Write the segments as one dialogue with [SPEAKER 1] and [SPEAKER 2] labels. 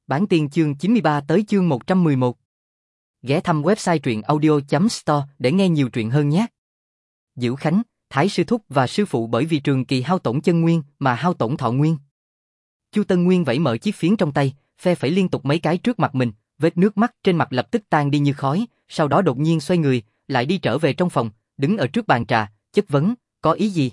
[SPEAKER 1] Bản tiên chương 93 tới chương 111. Ghé thăm website truyện audio.store để nghe nhiều truyện hơn nhé. Dữ Khánh, Thái sư thúc và sư phụ bởi vì Trường Kỳ hao tổn chân nguyên mà hao tổn thọ nguyên. Chu Tân Nguyên vẫy mở chiếc phiến trong tay, phe phẩy liên tục mấy cái trước mặt mình, vết nước mắt trên mặt lập tức tan đi như khói, sau đó đột nhiên xoay người, lại đi trở về trong phòng, đứng ở trước bàn trà, chất vấn, có ý gì?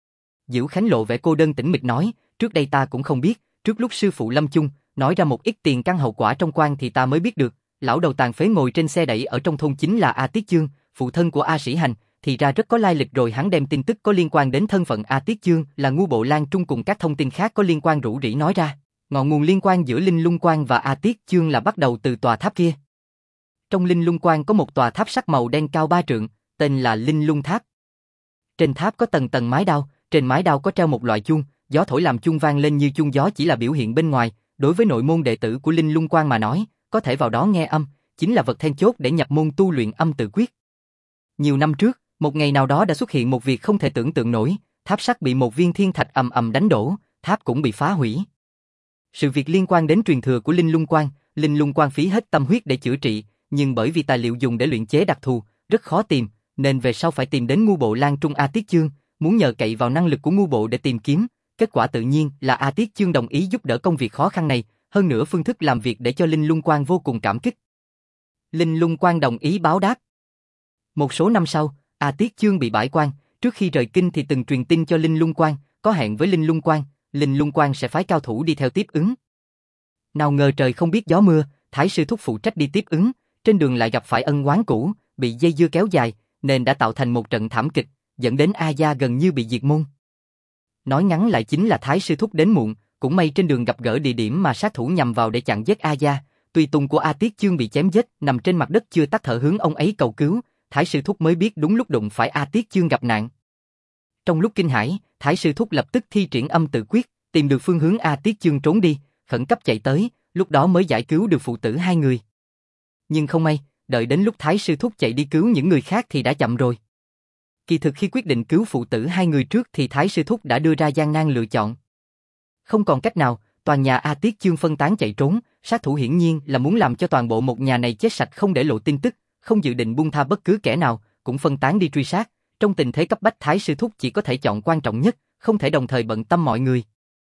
[SPEAKER 1] Dữ Khánh lộ vẻ cô đơn tĩnh mịch nói, trước đây ta cũng không biết, trước lúc sư phụ lâm chung, nói ra một ít tiền căn hậu quả trong quan thì ta mới biết được, lão đầu tàn phế ngồi trên xe đẩy ở trong thôn chính là A Tiết Chương, phụ thân của A Sĩ Hành, thì ra rất có lai lịch rồi. Hắn đem tin tức có liên quan đến thân phận A Tiết Chương là Ngu Bộ Lan Trung cùng các thông tin khác có liên quan rủ rỉ nói ra. Ngọn nguồn liên quan giữa Linh Lung Quan và A Tiết Chương là bắt đầu từ tòa tháp kia. Trong Linh Lung Quan có một tòa tháp sắc màu đen cao 3 trượng, tên là Linh Lung Tháp. Trên tháp có tầng tầng mái đao, trên mái đao có treo một loại chuông, gió thổi làm chuông vang lên như chuông gió chỉ là biểu hiện bên ngoài, đối với nội môn đệ tử của Linh Lung Quan mà nói, có thể vào đó nghe âm, chính là vật then chốt để nhập môn tu luyện âm tự quyết. Nhiều năm trước, một ngày nào đó đã xuất hiện một việc không thể tưởng tượng nổi, tháp sắt bị một viên thiên thạch ầm ầm đánh đổ, tháp cũng bị phá hủy. Sự việc liên quan đến truyền thừa của Linh Lung Quan phí hết tâm huyết để chữa trị, nhưng bởi vì tài liệu dùng để luyện chế đặc thù, rất khó tìm, nên về sau phải tìm đến Ngu Bộ Lan Trung A Tiết Chương, muốn nhờ cậy vào năng lực của Ngu Bộ để tìm kiếm, kết quả tự nhiên là A Tiết Chương đồng ý giúp đỡ công việc khó khăn này, hơn nữa phương thức làm việc để cho Linh Lung Quan vô cùng cảm kích. Linh Lung Quan đồng ý báo đáp. Một số năm sau, A Tiết Chương bị bãi quan, trước khi rời kinh thì từng truyền tin cho Linh Lung Quan, có hẹn với Linh Lung Quan sẽ phái cao thủ đi theo tiếp ứng. Nào ngờ trời không biết gió mưa, Thái sư thúc phụ trách đi tiếp ứng, trên đường lại gặp phải ân oán cũ, bị dây dưa kéo dài, nên đã tạo thành một trận thảm kịch, dẫn đến A gia gần như bị diệt môn. Nói ngắn lại chính là Thái sư thúc đến muộn, cũng may trên đường gặp gỡ địa điểm mà sát thủ nhằm vào để chặn giết A gia, tùy tùng của A Tiết Chương bị chém giết, nằm trên mặt đất chưa tắt thở hướng ông ấy cầu cứu, Thái sư thúc mới biết đúng lúc đụng phải A Tiết Chương gặp nạn. Trong lúc kinh hãi, Thái sư thúc lập tức thi triển âm tự quyết, tìm được phương hướng A Tiết Chương trốn đi, khẩn cấp chạy tới, lúc đó mới giải cứu được phụ tử hai người. Nhưng không may, đợi đến lúc Thái sư thúc chạy đi cứu những người khác thì đã chậm rồi. Kỳ thực khi quyết định cứu phụ tử hai người trước thì Thái sư thúc đã đưa ra gian nan lựa chọn. Không còn cách nào, toàn nhà A Tiết Chương phân tán chạy trốn, sát thủ hiển nhiên là muốn làm cho toàn bộ một nhà này chết sạch không để lộ tin tức, không dự định buông tha bất cứ kẻ nào, cũng phân tán đi truy sát. Trong tình thế cấp bách Thái sư thúc chỉ có thể chọn quan trọng nhất, không thể đồng thời bận tâm mọi người.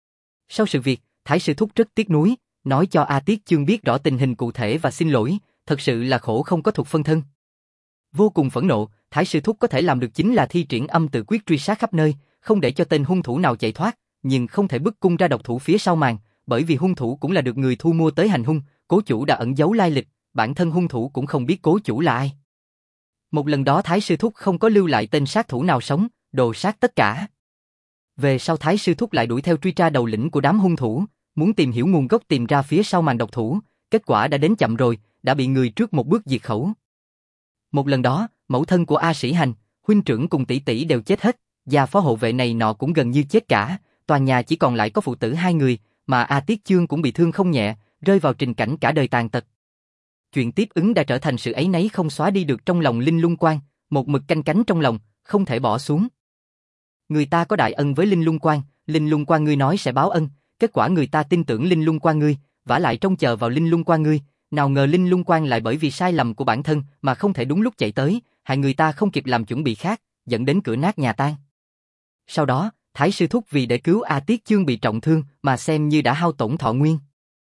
[SPEAKER 1] Sau sự việc, Thái sư thúc rất tiếc nuối, nói cho A Tiết Chương biết rõ tình hình cụ thể và xin lỗi, thật sự là khổ không có thuộc phân thân. Vô cùng phẫn nộ, Thái sư thúc có thể làm được chính là thi triển âm tự quyết truy sát khắp nơi, không để cho tên hung thủ nào chạy thoát, nhưng không thể bức cung ra độc thủ phía sau màn, bởi vì hung thủ cũng là được người thu mua tới hành hung, cố chủ đã ẩn giấu lai lịch, bản thân hung thủ cũng không biết cố chủ là ai. Một lần đó Thái sư thúc không có lưu lại tên sát thủ nào sống, đồ sát tất cả. Về sau Thái sư thúc lại đuổi theo truy tra đầu lĩnh của đám hung thủ, muốn tìm hiểu nguồn gốc tìm ra phía sau màn độc thủ, kết quả đã đến chậm rồi, đã bị người trước một bước diệt khẩu. Một lần đó, mẫu thân của A Sĩ Hành, huynh trưởng cùng tỷ tỷ đều chết hết, và phó hộ vệ này nọ cũng gần như chết cả, toàn nhà chỉ còn lại có phụ tử hai người, mà A Tiết Chương cũng bị thương không nhẹ, rơi vào trình cảnh cả đời tàn tật. Chuyện tiếp ứng đã trở thành sự áy náy không xóa đi được trong lòng Linh Lung Quan, một mực canh cánh trong lòng, không thể bỏ xuống. Người ta có đại ân với Linh Lung Quan ngươi nói sẽ báo ân, kết quả người ta tin tưởng Linh Lung Quan ngươi, vả lại trông chờ vào Linh Lung Quan ngươi, nào ngờ Linh Lung Quan lại bởi vì sai lầm của bản thân mà không thể đúng lúc chạy tới, hại người ta không kịp làm chuẩn bị khác, dẫn đến cửa nát nhà tan. Sau đó, Thái sư thúc vì để cứu A Tiết Chương bị trọng thương mà xem như đã hao tổn thọ nguyên.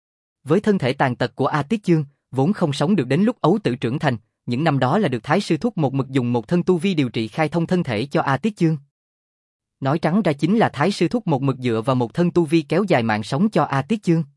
[SPEAKER 1] Với thân thể tàn tật của A Tiết Chương, vốn không sống được đến lúc ấu tử trưởng thành, những năm đó là được Thái sư thúc một mực dùng một thân tu vi điều trị khai thông thân thể cho A Tiết Chương. Nói trắng ra chính là Thái sư thúc một mực dựa vào một thân tu vi kéo dài mạng sống cho A Tiết Chương.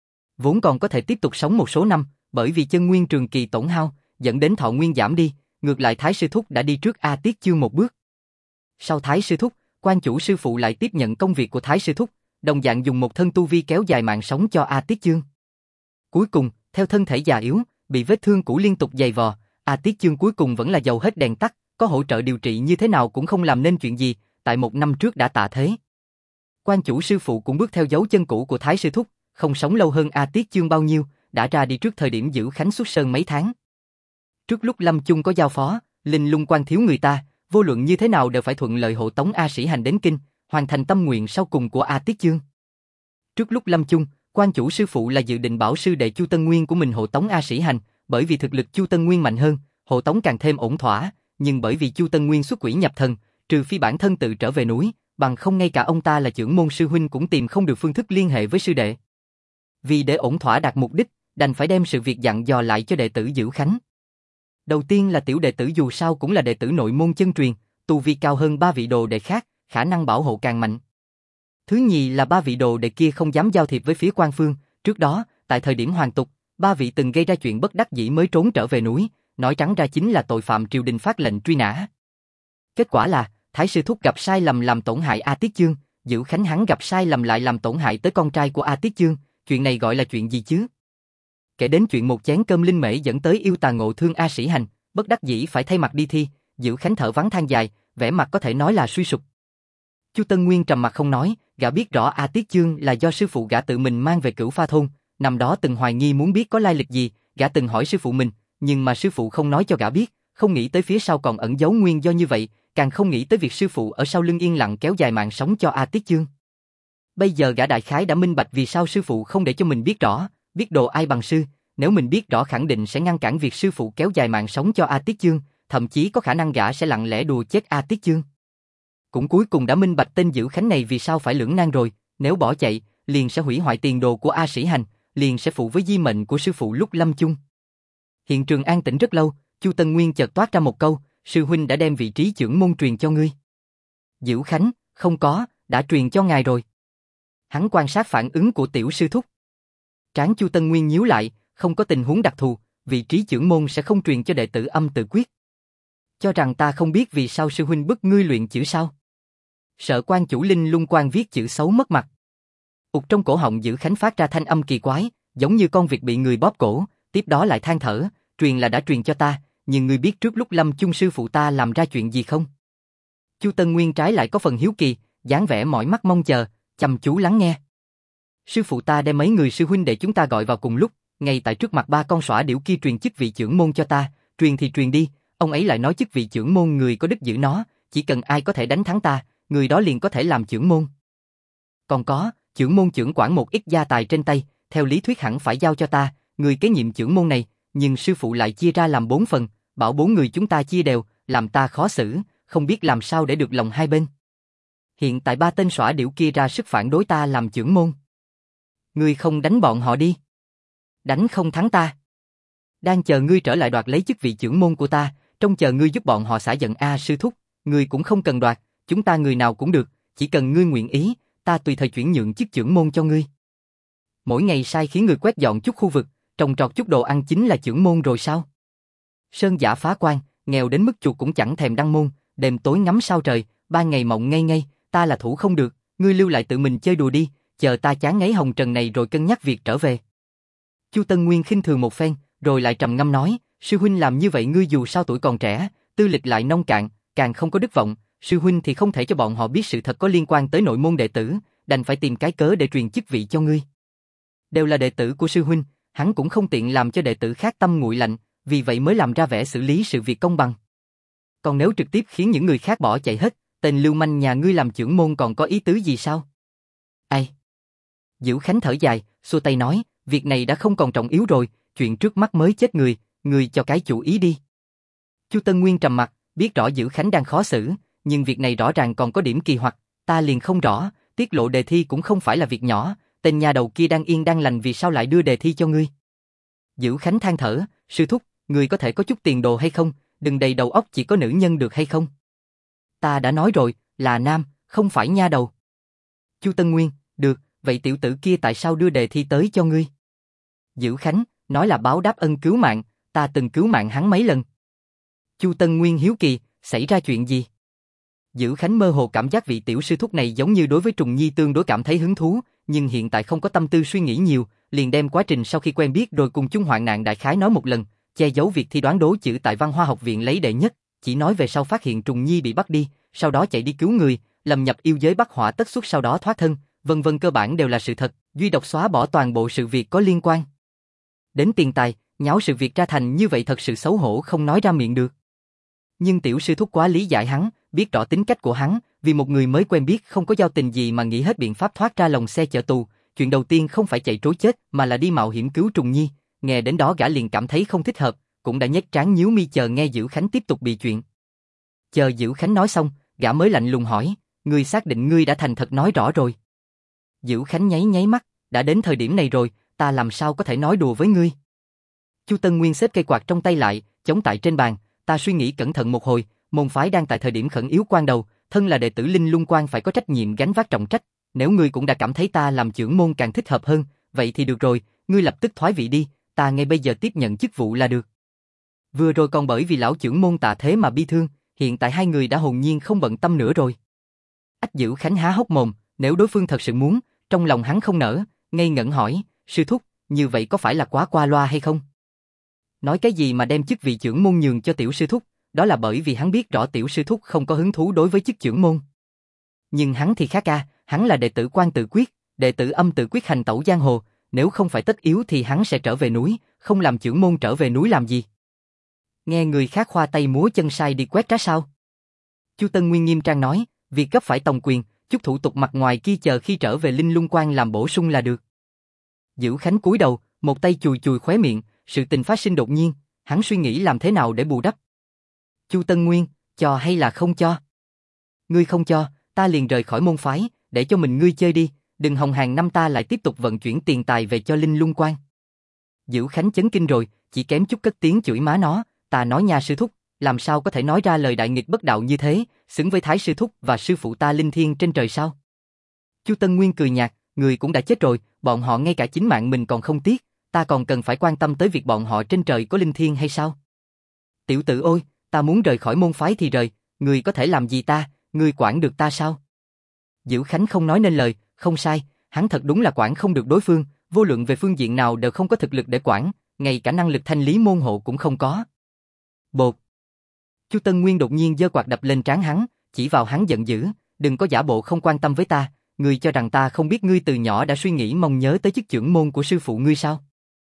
[SPEAKER 1] Vốn còn có thể tiếp tục sống một số năm, bởi vì chân nguyên Trường Kỳ tổn hao, dẫn đến thọ nguyên giảm đi, ngược lại Thái sư thúc đã đi trước A Tiết Chương một bước. Sau Thái sư thúc, quan chủ sư phụ lại tiếp nhận công việc của Thái sư thúc, đồng dạng dùng một thân tu vi kéo dài mạng sống cho A Tiết Chương. Cuối cùng, theo thân thể già yếu, bị vết thương cũ liên tục giày vò, A Tiết Chương cuối cùng vẫn là dầu hết đèn tắt, có hỗ trợ điều trị như thế nào cũng không làm nên chuyện gì, tại một năm trước đã tạ thế. Quan chủ sư phụ cũng bước theo dấu chân cũ của Thái sư thúc, không sống lâu hơn A Tiết Chương bao nhiêu, đã ra đi trước thời điểm Dữ Khánh xuất sơn mấy tháng. Trước lúc lâm chung có giao phó, Linh Lung Quan thiếu người ta, vô luận như thế nào đều phải thuận lợi hộ tống A Sĩ Hành đến kinh, hoàn thành tâm nguyện sau cùng của A Tiết Chương. Trước lúc lâm chung, Quan chủ sư phụ là dự định bảo sư đệ Chu Tân Nguyên của mình hộ tống A Sĩ Hành, bởi vì thực lực Chu Tân Nguyên mạnh hơn, hộ tống càng thêm ổn thỏa, nhưng bởi vì Chu Tân Nguyên xuất quỷ nhập thần, trừ phi bản thân tự trở về núi, bằng không ngay cả ông ta là trưởng môn sư huynh cũng tìm không được phương thức liên hệ với sư đệ. Vì để ổn thỏa đạt mục đích, đành phải đem sự việc dặn dò lại cho đệ tử Dữ Khánh. Đầu tiên là tiểu đệ tử dù sao cũng là đệ tử nội môn chân truyền, tu vi cao hơn 3 vị đồ đệ khác, khả năng bảo hộ càng mạnh. Thứ nhì là 3 vị đồ đệ kia không dám giao thiệp với phía Quan Phương, trước đó, tại thời điểm hoàng tục, 3 vị từng gây ra chuyện bất đắc dĩ mới trốn trở về núi, nói trắng ra chính là tội phạm triều đình phát lệnh truy nã. Kết quả là, Thái sư thúc gặp sai lầm làm tổn hại A Tiết Chương, Dữ Khánh hắn gặp sai lầm lại làm tổn hại tới con trai của A Tiết Chương, chuyện này gọi là chuyện gì chứ? Kể đến chuyện một chén cơm linh mễ dẫn tới yêu tà ngộ thương A Sĩ Hành, bất đắc dĩ phải thay mặt đi thi, Dữ Khánh thở vắng than dài, vẻ mặt có thể nói là suy sụp. Chu Tân Nguyên trầm mặt không nói, gã biết rõ A Tiết Chương là do sư phụ gã tự mình mang về Cửu Pha thôn, năm đó từng hoài nghi muốn biết có lai lịch gì, gã từng hỏi sư phụ mình, nhưng mà sư phụ không nói cho gã biết, không nghĩ tới phía sau còn ẩn giấu nguyên do như vậy, càng không nghĩ tới việc sư phụ ở sau lưng yên lặng kéo dài mạng sống cho A Tiết Chương. Bây giờ gã đại khái đã minh bạch vì sao sư phụ không để cho mình biết rõ, biết đồ ai bằng sư, nếu mình biết rõ khẳng định sẽ ngăn cản việc sư phụ kéo dài mạng sống cho A Tiết Chương, thậm chí có khả năng gã sẽ lặng lẽ đùa chết A Tiết Chương. Cũng cuối cùng đã minh bạch tên Dữ Khánh này vì sao phải lưỡng nan rồi, nếu bỏ chạy, liền sẽ hủy hoại tiền đồ của A Sĩ Hành, liền sẽ phụ với di mệnh của sư phụ lúc lâm chung. Hiện trường an tĩnh rất lâu, Chu Tân Nguyên chợt toát ra một câu, sư huynh đã đem vị trí trưởng môn truyền cho ngươi. Dữ Khánh, không có, đã truyền cho ngài rồi. Hắn quan sát phản ứng của tiểu sư thúc. Trán Chu Tân Nguyên nhíu lại, không có tình huống đặc thù, vị trí trưởng môn sẽ không truyền cho đệ tử Âm Tự Quyết. Cho rằng ta không biết vì sao sư huynh bức ngươi luyện chữ sao? Sợ quan chủ Linh Lung Quan viết chữ xấu mất mặt. Ụt trong cổ họng Dữ Khánh phát ra thanh âm kỳ quái, giống như con vịt bị người bóp cổ, tiếp đó lại than thở, truyền là đã truyền cho ta, nhưng ngươi biết trước lúc lâm chung sư phụ ta làm ra chuyện gì không? Chu Tân Nguyên trái lại có phần hiếu kỳ, dáng vẻ mỏi mắt mong chờ, chăm chú lắng nghe. Sư phụ ta đem mấy người sư huynh đệ chúng ta gọi vào cùng lúc, ngay tại trước mặt 3 con sỏa điểu kia truyền chức vị trưởng môn cho ta, truyền thì truyền đi, ông ấy lại nói chức vị trưởng môn người có đức giữ nó, chỉ cần ai có thể đánh thắng ta, người đó liền có thể làm trưởng môn. Còn có, trưởng môn trưởng quản một ít gia tài trên tay, theo lý thuyết hẳn phải giao cho ta, người kế nhiệm trưởng môn này, nhưng sư phụ lại chia ra làm 4 phần, bảo 4 người chúng ta chia đều, làm ta khó xử, không biết làm sao để được lòng hai bên. Hiện tại 3 tên sỏa điểu kia ra sức phản đối ta làm trưởng môn. Ngươi không đánh bọn họ đi. Đánh không thắng ta. Đang chờ ngươi trở lại đoạt lấy chức vị trưởng môn của ta, trông chờ ngươi giúp bọn họ xả giận a sư thúc, ngươi cũng không cần đoạt, chúng ta người nào cũng được, chỉ cần ngươi nguyện ý, ta tùy thời chuyển nhượng chức trưởng môn cho ngươi. Mỗi ngày sai khiến người quét dọn chút khu vực, trồng trọt chút đồ ăn chính là trưởng môn rồi sao? Sơn giả phá quan, nghèo đến mức chuột cũng chẳng thèm đăng môn, đêm tối ngắm sao trời, ban ngày mộng ngây ngây, ta là thủ không được, ngươi lưu lại tự mình chơi đùa đi, chờ ta chán ngấy hồng trần này rồi cân nhắc việc trở về. Chu Tân Nguyên khinh thường một phen, rồi lại trầm ngâm nói, sư huynh làm như vậy ngươi dù sao tuổi còn trẻ, tư lịch lại nông cạn, càng không có đức vọng, sư huynh thì không thể cho bọn họ biết sự thật có liên quan tới nội môn đệ tử, đành phải tìm cái cớ để truyền chức vị cho ngươi. Đều là đệ tử của sư huynh, hắn cũng không tiện làm cho đệ tử khác tâm nguội lạnh, vì vậy mới làm ra vẻ xử lý sự việc công bằng. Còn nếu trực tiếp khiến những người khác bỏ chạy hết, tên lưu manh nhà ngươi làm trưởng môn còn có ý tứ gì sao? Ai? Dữ Khánh thở dài, xua tay nói, việc này đã không còn trọng yếu rồi, chuyện trước mắt mới chết người, ngươi cho cái chủ ý đi. Chu Tân Nguyên trầm mặt, biết rõ Dữ Khánh đang khó xử, nhưng việc này rõ ràng còn có điểm kỳ hoặc, ta liền không rõ, tiết lộ đề thi cũng không phải là việc nhỏ, tên nhà đầu kia đang yên đang lành vì sao lại đưa đề thi cho ngươi? Dữ Khánh than thở, sư thúc, ngươi có thể có chút tiền đồ hay không, đừng đầy đầu óc chỉ có nữ nhân được hay không? Ta đã nói rồi, là nam, không phải nha đầu. Chu Tân Nguyên, được, vậy tiểu tử kia tại sao đưa đề thi tới cho ngươi? Dữ Khánh, nói là báo đáp ân cứu mạng, ta từng cứu mạng hắn mấy lần. Chu Tân Nguyên hiếu kỳ, xảy ra chuyện gì? Dữ Khánh mơ hồ cảm giác vị tiểu sư thúc này giống như đối với Trùng Nhi tương đối cảm thấy hứng thú, nhưng hiện tại không có tâm tư suy nghĩ nhiều, liền đem quá trình sau khi quen biết rồi cùng chung hoạn nạn đại khái nói một lần, che giấu việc thi đoán đố chữ tại Văn Hoa học viện lấy đệ nhất, chỉ nói về sau phát hiện Trùng Nhi bị bắt đi, sau đó chạy đi cứu người, lầm nhập yêu giới bắt hỏa tất xuất sau đó thoát thân, vân vân cơ bản đều là sự thật, duy độc xóa bỏ toàn bộ sự việc có liên quan. Đến tiền tài, nháo sự việc ra thành như vậy thật sự xấu hổ không nói ra miệng được. Nhưng tiểu sư thúc quá lý giải hắn, biết rõ tính cách của hắn, vì một người mới quen biết không có giao tình gì mà nghĩ hết biện pháp thoát ra lồng xe chở tù, chuyện đầu tiên không phải chạy trối chết mà là đi mạo hiểm cứu Trùng Nhi. Nghe đến đó gã liền cảm thấy không thích hợp, cũng đã nhếch trán nhíu mi chờ nghe Dữ Khánh tiếp tục bị chuyện. Chờ Dữ Khánh nói xong, gã mới lạnh lùng hỏi, ngươi xác định ngươi đã thành thật nói rõ rồi? Dữ Khánh nháy nháy mắt, đã đến thời điểm này rồi, ta làm sao có thể nói đùa với ngươi? Chu Tân Nguyên xếp cây quạt trong tay lại, chống tại trên bàn, ta suy nghĩ cẩn thận một hồi, môn phái đang tại thời điểm khẩn yếu quan đầu, thân là đệ tử Linh Lung Quan phải có trách nhiệm gánh vác trọng trách, nếu ngươi cũng đã cảm thấy ta làm trưởng môn càng thích hợp hơn, vậy thì được rồi, ngươi lập tức thoái vị đi, ta ngay bây giờ tiếp nhận chức vụ là được. Vừa rồi còn bởi vì lão trưởng môn tạ thế mà bi thương, hiện tại hai người đã hồn nhiên không bận tâm nữa rồi. Ách Dữ Khánh há hốc mồm, nếu đối phương thật sự muốn, trong lòng hắn không nở, ngây ngẩn hỏi, sư thúc, như vậy có phải là quá qua loa hay không? Nói cái gì mà đem chức vị trưởng môn nhường cho tiểu sư thúc, đó là bởi vì hắn biết rõ tiểu sư thúc không có hứng thú đối với chức trưởng môn. Nhưng hắn thì khác a, hắn là đệ tử Quan Tự Quyết, đệ tử Âm Tự Quyết hành tẩu giang hồ, nếu không phải tất yếu thì hắn sẽ trở về núi, không làm trưởng môn trở về núi làm gì? Nghe người khác khoa tay múa chân sai đi quét trá sao? Chu Tân Nguyên nghiêm trang nói, việc cấp phải tòng quyền, chút thủ tục mặt ngoài kia chờ khi trở về Linh Lung Quan làm bổ sung là được. Dữ Khánh cúi đầu, một tay chùi chùi khóe miệng, sự tình phát sinh đột nhiên, hắn suy nghĩ làm thế nào để bù đắp. Chu Tân Nguyên, cho hay là không cho? Ngươi không cho, ta liền rời khỏi môn phái, để cho mình ngươi chơi đi, đừng hòng hàng năm ta lại tiếp tục vận chuyển tiền tài về cho Linh Lung Quan. Dữ Khánh chấn kinh rồi, chỉ kém chút cất tiếng chửi má nó, ta nói nha sư thúc, làm sao có thể nói ra lời đại nghịch bất đạo như thế, xứng với Thái sư thúc và sư phụ ta linh thiêng trên trời sao? Chu Tân Nguyên cười nhạt, người cũng đã chết rồi, bọn họ ngay cả chính mạng mình còn không tiếc, ta còn cần phải quan tâm tới việc bọn họ trên trời có linh thiêng hay sao? Tiểu tử ôi, ta muốn rời khỏi môn phái thì rời, người có thể làm gì ta, người quản được ta sao? Dữ Khánh không nói nên lời, không sai, hắn thật đúng là quản không được đối phương, vô luận về phương diện nào đều không có thực lực để quản, ngay cả năng lực thanh lý môn hộ cũng không có. Bột. Chu Tân Nguyên đột nhiên giơ quạt đập lên trán hắn, chỉ vào hắn giận dữ, đừng có giả bộ không quan tâm với ta, ngươi cho rằng ta không biết ngươi từ nhỏ đã suy nghĩ mong nhớ tới chức trưởng môn của sư phụ ngươi sao?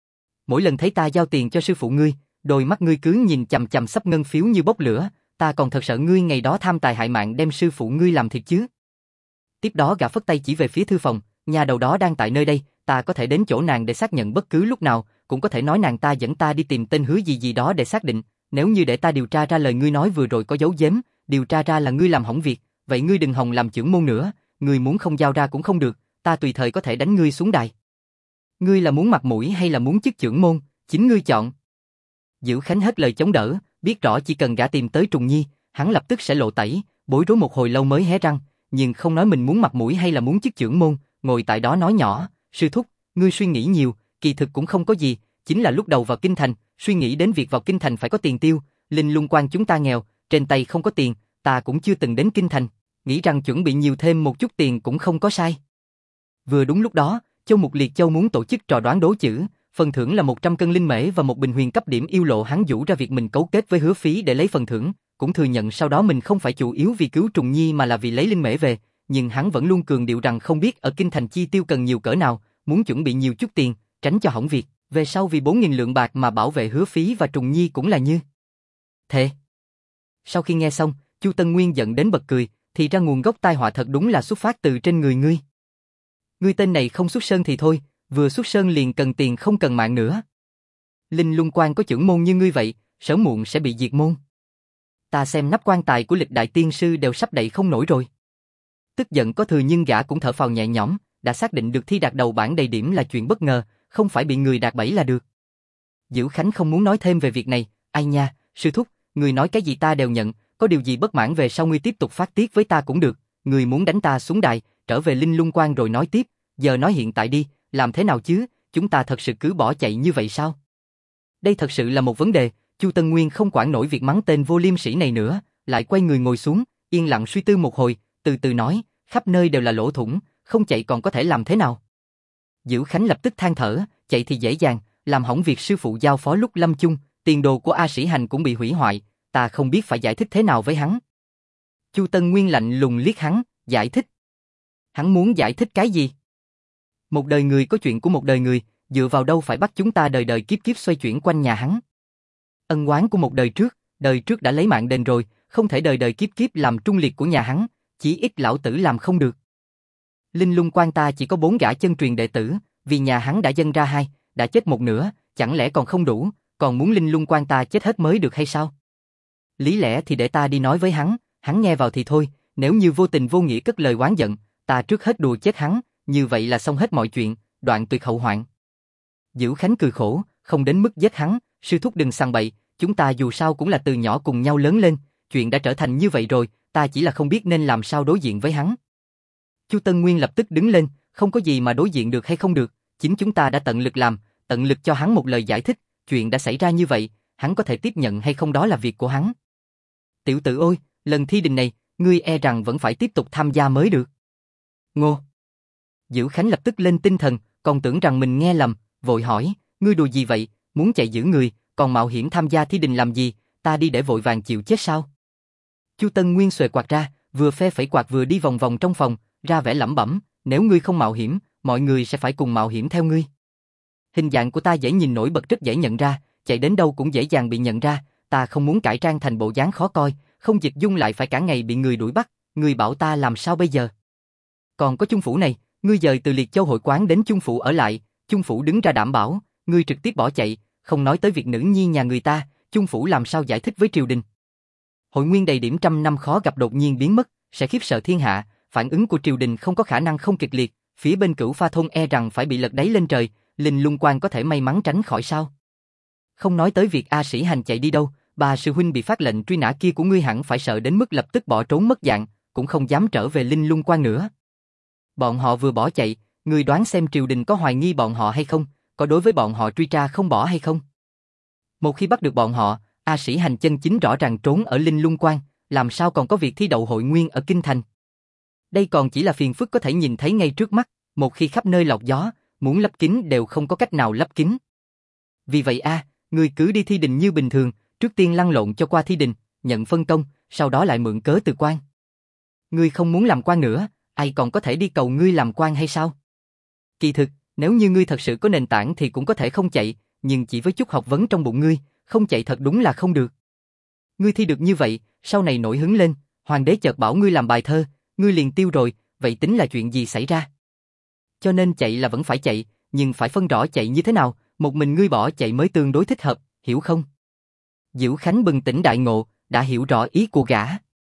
[SPEAKER 1] Mỗi lần thấy ta giao tiền cho sư phụ ngươi, đôi mắt ngươi cứ nhìn chằm chằm sắp ngân phiếu như bốc lửa, ta còn thật sợ ngươi ngày đó tham tài hại mạng đem sư phụ ngươi làm thiệt chứ. Tiếp đó gã phất tay chỉ về phía thư phòng, nhà đầu đó đang tại nơi đây, ta có thể đến chỗ nàng để xác nhận bất cứ lúc nào, cũng có thể nói nàng ta dẫn ta đi tìm tên hứa gì gì đó để xác định, nếu như để ta điều tra ra lời ngươi nói vừa rồi có dấu giếm, điều tra ra là ngươi làm hỏng việc, vậy ngươi đừng hòng làm trưởng môn nữa, ngươi muốn không giao ra cũng không được, ta tùy thời có thể đánh ngươi xuống đài. Ngươi là muốn mặt mũi hay là muốn chức trưởng môn, chính ngươi chọn. Dữ Khánh hết lời chống đỡ, biết rõ chỉ cần gã tìm tới Trùng Nhi, hắn lập tức sẽ lộ tẩy, bối rối một hồi lâu mới hé răng, nhưng không nói mình muốn mặt mũi hay là muốn chức trưởng môn, ngồi tại đó nói nhỏ, sư thúc, ngươi suy nghĩ nhiều, kỳ thực cũng không có gì, chính là lúc đầu vào kinh thành, suy nghĩ đến việc vào kinh thành phải có tiền tiêu, Linh Lung Quan chúng ta nghèo, trên tay không có tiền, ta cũng chưa từng đến kinh thành, nghĩ rằng chuẩn bị nhiều thêm một chút tiền cũng không có sai. Vừa đúng lúc đó, Châu Mục Liệt Châu muốn tổ chức trò đoán đố chữ, phần thưởng là 100 cân linh mễ và một bình huyền cấp điểm yêu lộ, hắn vũ ra việc mình cấu kết với Hứa Phí để lấy phần thưởng, cũng thừa nhận sau đó mình không phải chủ yếu vì cứu Trùng Nhi mà là vì lấy linh mễ về, nhưng hắn vẫn luôn cường điệu rằng không biết ở kinh thành chi tiêu cần nhiều cỡ nào, muốn chuẩn bị nhiều chút tiền, tránh cho hỏng việc, về sau vì 4.000 lượng bạc mà bảo vệ Hứa Phí và Trùng Nhi cũng là như thế. Sau khi nghe xong, Chu Tân Nguyên giận đến bật cười, thì ra nguồn gốc tai họa thật đúng là xuất phát từ trên người ngươi. Ngươi tên này không xuất sơn thì thôi, vừa xuất sơn liền cần tiền không cần mạng nữa. Linh Lung Quan có trưởng môn như ngươi vậy, sớm muộn sẽ bị diệt môn. Ta xem nắp quan tài của lịch đại tiên sư đều sắp đậy không nổi rồi. Tức giận có thừa nhưng gã cũng thở phào nhẹ nhõm, đã xác định được thi đạt đầu bảng đầy điểm là chuyện bất ngờ, không phải bị người đạt 7 là được. Dữ Khánh không muốn nói thêm về việc này, ai nha, sư thúc, người nói cái gì ta đều nhận, có điều gì bất mãn về sau ngươi tiếp tục phát tiết với ta cũng được, người muốn đánh ta xuống đài, trở về Linh Lung Quan rồi nói tiếp, giờ nói hiện tại đi, làm thế nào chứ, chúng ta thật sự cứ bỏ chạy như vậy sao? Đây thật sự là một vấn đề, Chu Tân Nguyên không quản nổi việc mắng tên vô liêm sỉ này nữa, lại quay người ngồi xuống, yên lặng suy tư một hồi, từ từ nói, khắp nơi đều là lỗ thủng, không chạy còn có thể làm thế nào? Dữ Khánh lập tức than thở, chạy thì dễ dàng, làm hỏng việc sư phụ giao phó lúc lâm chung, tiền đồ của A Sĩ Hành cũng bị hủy hoại, ta không biết phải giải thích thế nào với hắn. Chu Tân Nguyên lạnh lùng liếc hắn, giải thích. Hắn muốn giải thích cái gì? Một đời người có chuyện của một đời người, dựa vào đâu phải bắt chúng ta đời đời kiếp kiếp xoay chuyển quanh nhà hắn? Ân oán của một đời trước đã lấy mạng đền rồi, không thể đời đời kiếp kiếp làm trung liệt của nhà hắn, chỉ ít lão tử làm không được. Linh Lung Quan ta chỉ có 4 gã chân truyền đệ tử, vì nhà hắn đã dâng ra 2, đã chết một nửa, chẳng lẽ còn không đủ, còn muốn Linh Lung Quan ta chết hết mới được hay sao? Lý lẽ thì để ta đi nói với hắn nghe vào thì thôi, nếu như vô tình vô nghĩa cất lời oán giận, ta trước hết đùa chết hắn, như vậy là xong hết mọi chuyện, đoạn tuyệt hậu hoạn. Dữ Khánh cười khổ, không đến mức giết hắn, sư thúc đừng sằng bậy, chúng ta dù sao cũng là từ nhỏ cùng nhau lớn lên, chuyện đã trở thành như vậy rồi, ta chỉ là không biết nên làm sao đối diện với hắn. Chu Tân Nguyên lập tức đứng lên, không có gì mà đối diện được hay không được, chính chúng ta đã tận lực làm, tận lực cho hắn một lời giải thích, chuyện đã xảy ra như vậy, hắn có thể tiếp nhận hay không đó là việc của hắn. Tiểu tử ôi, lần thi đình này, ngươi e rằng vẫn phải tiếp tục tham gia mới được. Ngô. Dữ Khánh lập tức lên tinh thần, còn tưởng rằng mình nghe lầm, vội hỏi, ngươi đùa gì vậy, muốn chạy giữ người, còn mạo hiểm tham gia thi đình làm gì, ta đi để vội vàng chịu chết sao? Chu Tân Nguyên xuề quạt ra, vừa phe phẩy quạt vừa đi vòng vòng trong phòng, ra vẻ lẩm bẩm, nếu ngươi không mạo hiểm, mọi người sẽ phải cùng mạo hiểm theo ngươi. Hình dạng của ta dễ nhìn nổi bật rất dễ nhận ra, chạy đến đâu cũng dễ dàng bị nhận ra, ta không muốn cải trang thành bộ dáng khó coi, không dịch dung lại phải cả ngày bị người đuổi bắt, ngươi bảo ta làm sao bây giờ? Còn có Chung Phủ này, ngươi dời từ Liệt Châu hội quán đến Chung Phủ ở lại, Chung Phủ đứng ra đảm bảo, ngươi trực tiếp bỏ chạy, không nói tới việc nữ nhi nhà người ta, Chung Phủ làm sao giải thích với triều đình? Hội nguyên đầy điểm trăm năm khó gặp đột nhiên biến mất, sẽ khiếp sợ thiên hạ, phản ứng của triều đình không có khả năng không kịch liệt, phía bên Cửu Pha thôn e rằng phải bị lật đáy lên trời, Linh Lung Quan có thể may mắn tránh khỏi sao? Không nói tới việc A Sĩ Hành chạy đi đâu, bà sư huynh bị phát lệnh truy nã kia của ngươi hẳn phải sợ đến mức lập tức bỏ trốn mất dạng, cũng không dám trở về Linh Lung Quan nữa. Bọn họ vừa bỏ chạy, ngươi đoán xem triều đình có hoài nghi bọn họ hay không, có đối với bọn họ truy tra không bỏ hay không? Một khi bắt được bọn họ, A Sĩ Hành chân chính rõ ràng trốn ở Linh Lung Quan, làm sao còn có việc thi đậu hội nguyên ở Kinh Thành? Đây còn chỉ là phiền phức có thể nhìn thấy ngay trước mắt, một khi khắp nơi lọc gió, muốn lấp kín đều không có cách nào lấp kín. Vì vậy ngươi cứ đi thi đình như bình thường, trước tiên lăn lộn cho qua thi đình, nhận phân công, sau đó lại mượn cớ từ quan. Ngươi không muốn làm quan nữa, ai còn có thể đi cầu ngươi làm quan hay sao? Kỳ thực, nếu như ngươi thật sự có nền tảng thì cũng có thể không chạy, nhưng chỉ với chút học vấn trong bụng ngươi, không chạy thật đúng là không được. Ngươi thi được như vậy, sau này nổi hứng lên, hoàng đế chợt bảo ngươi làm bài thơ, ngươi liền tiêu rồi, vậy tính là chuyện gì xảy ra? Cho nên chạy là vẫn phải chạy, nhưng phải phân rõ chạy như thế nào, một mình ngươi bỏ chạy mới tương đối thích hợp, hiểu không? Dữ Khánh bừng tỉnh đại ngộ, đã hiểu rõ ý của gã.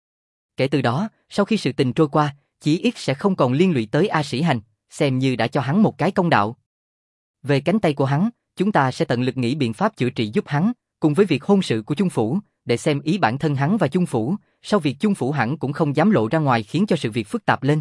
[SPEAKER 1] Kể từ đó, sau khi sự tình trôi qua, chí ít sẽ không còn liên lụy tới A Sĩ Hành, xem như đã cho hắn một cái công đạo. Về cánh tay của hắn, chúng ta sẽ tận lực nghĩ biện pháp chữa trị giúp hắn, cùng với việc hôn sự của Chung Phủ, để xem ý bản thân hắn và Chung Phủ, sau việc Chung Phủ hẳn cũng không dám lộ ra ngoài khiến cho sự việc phức tạp lên.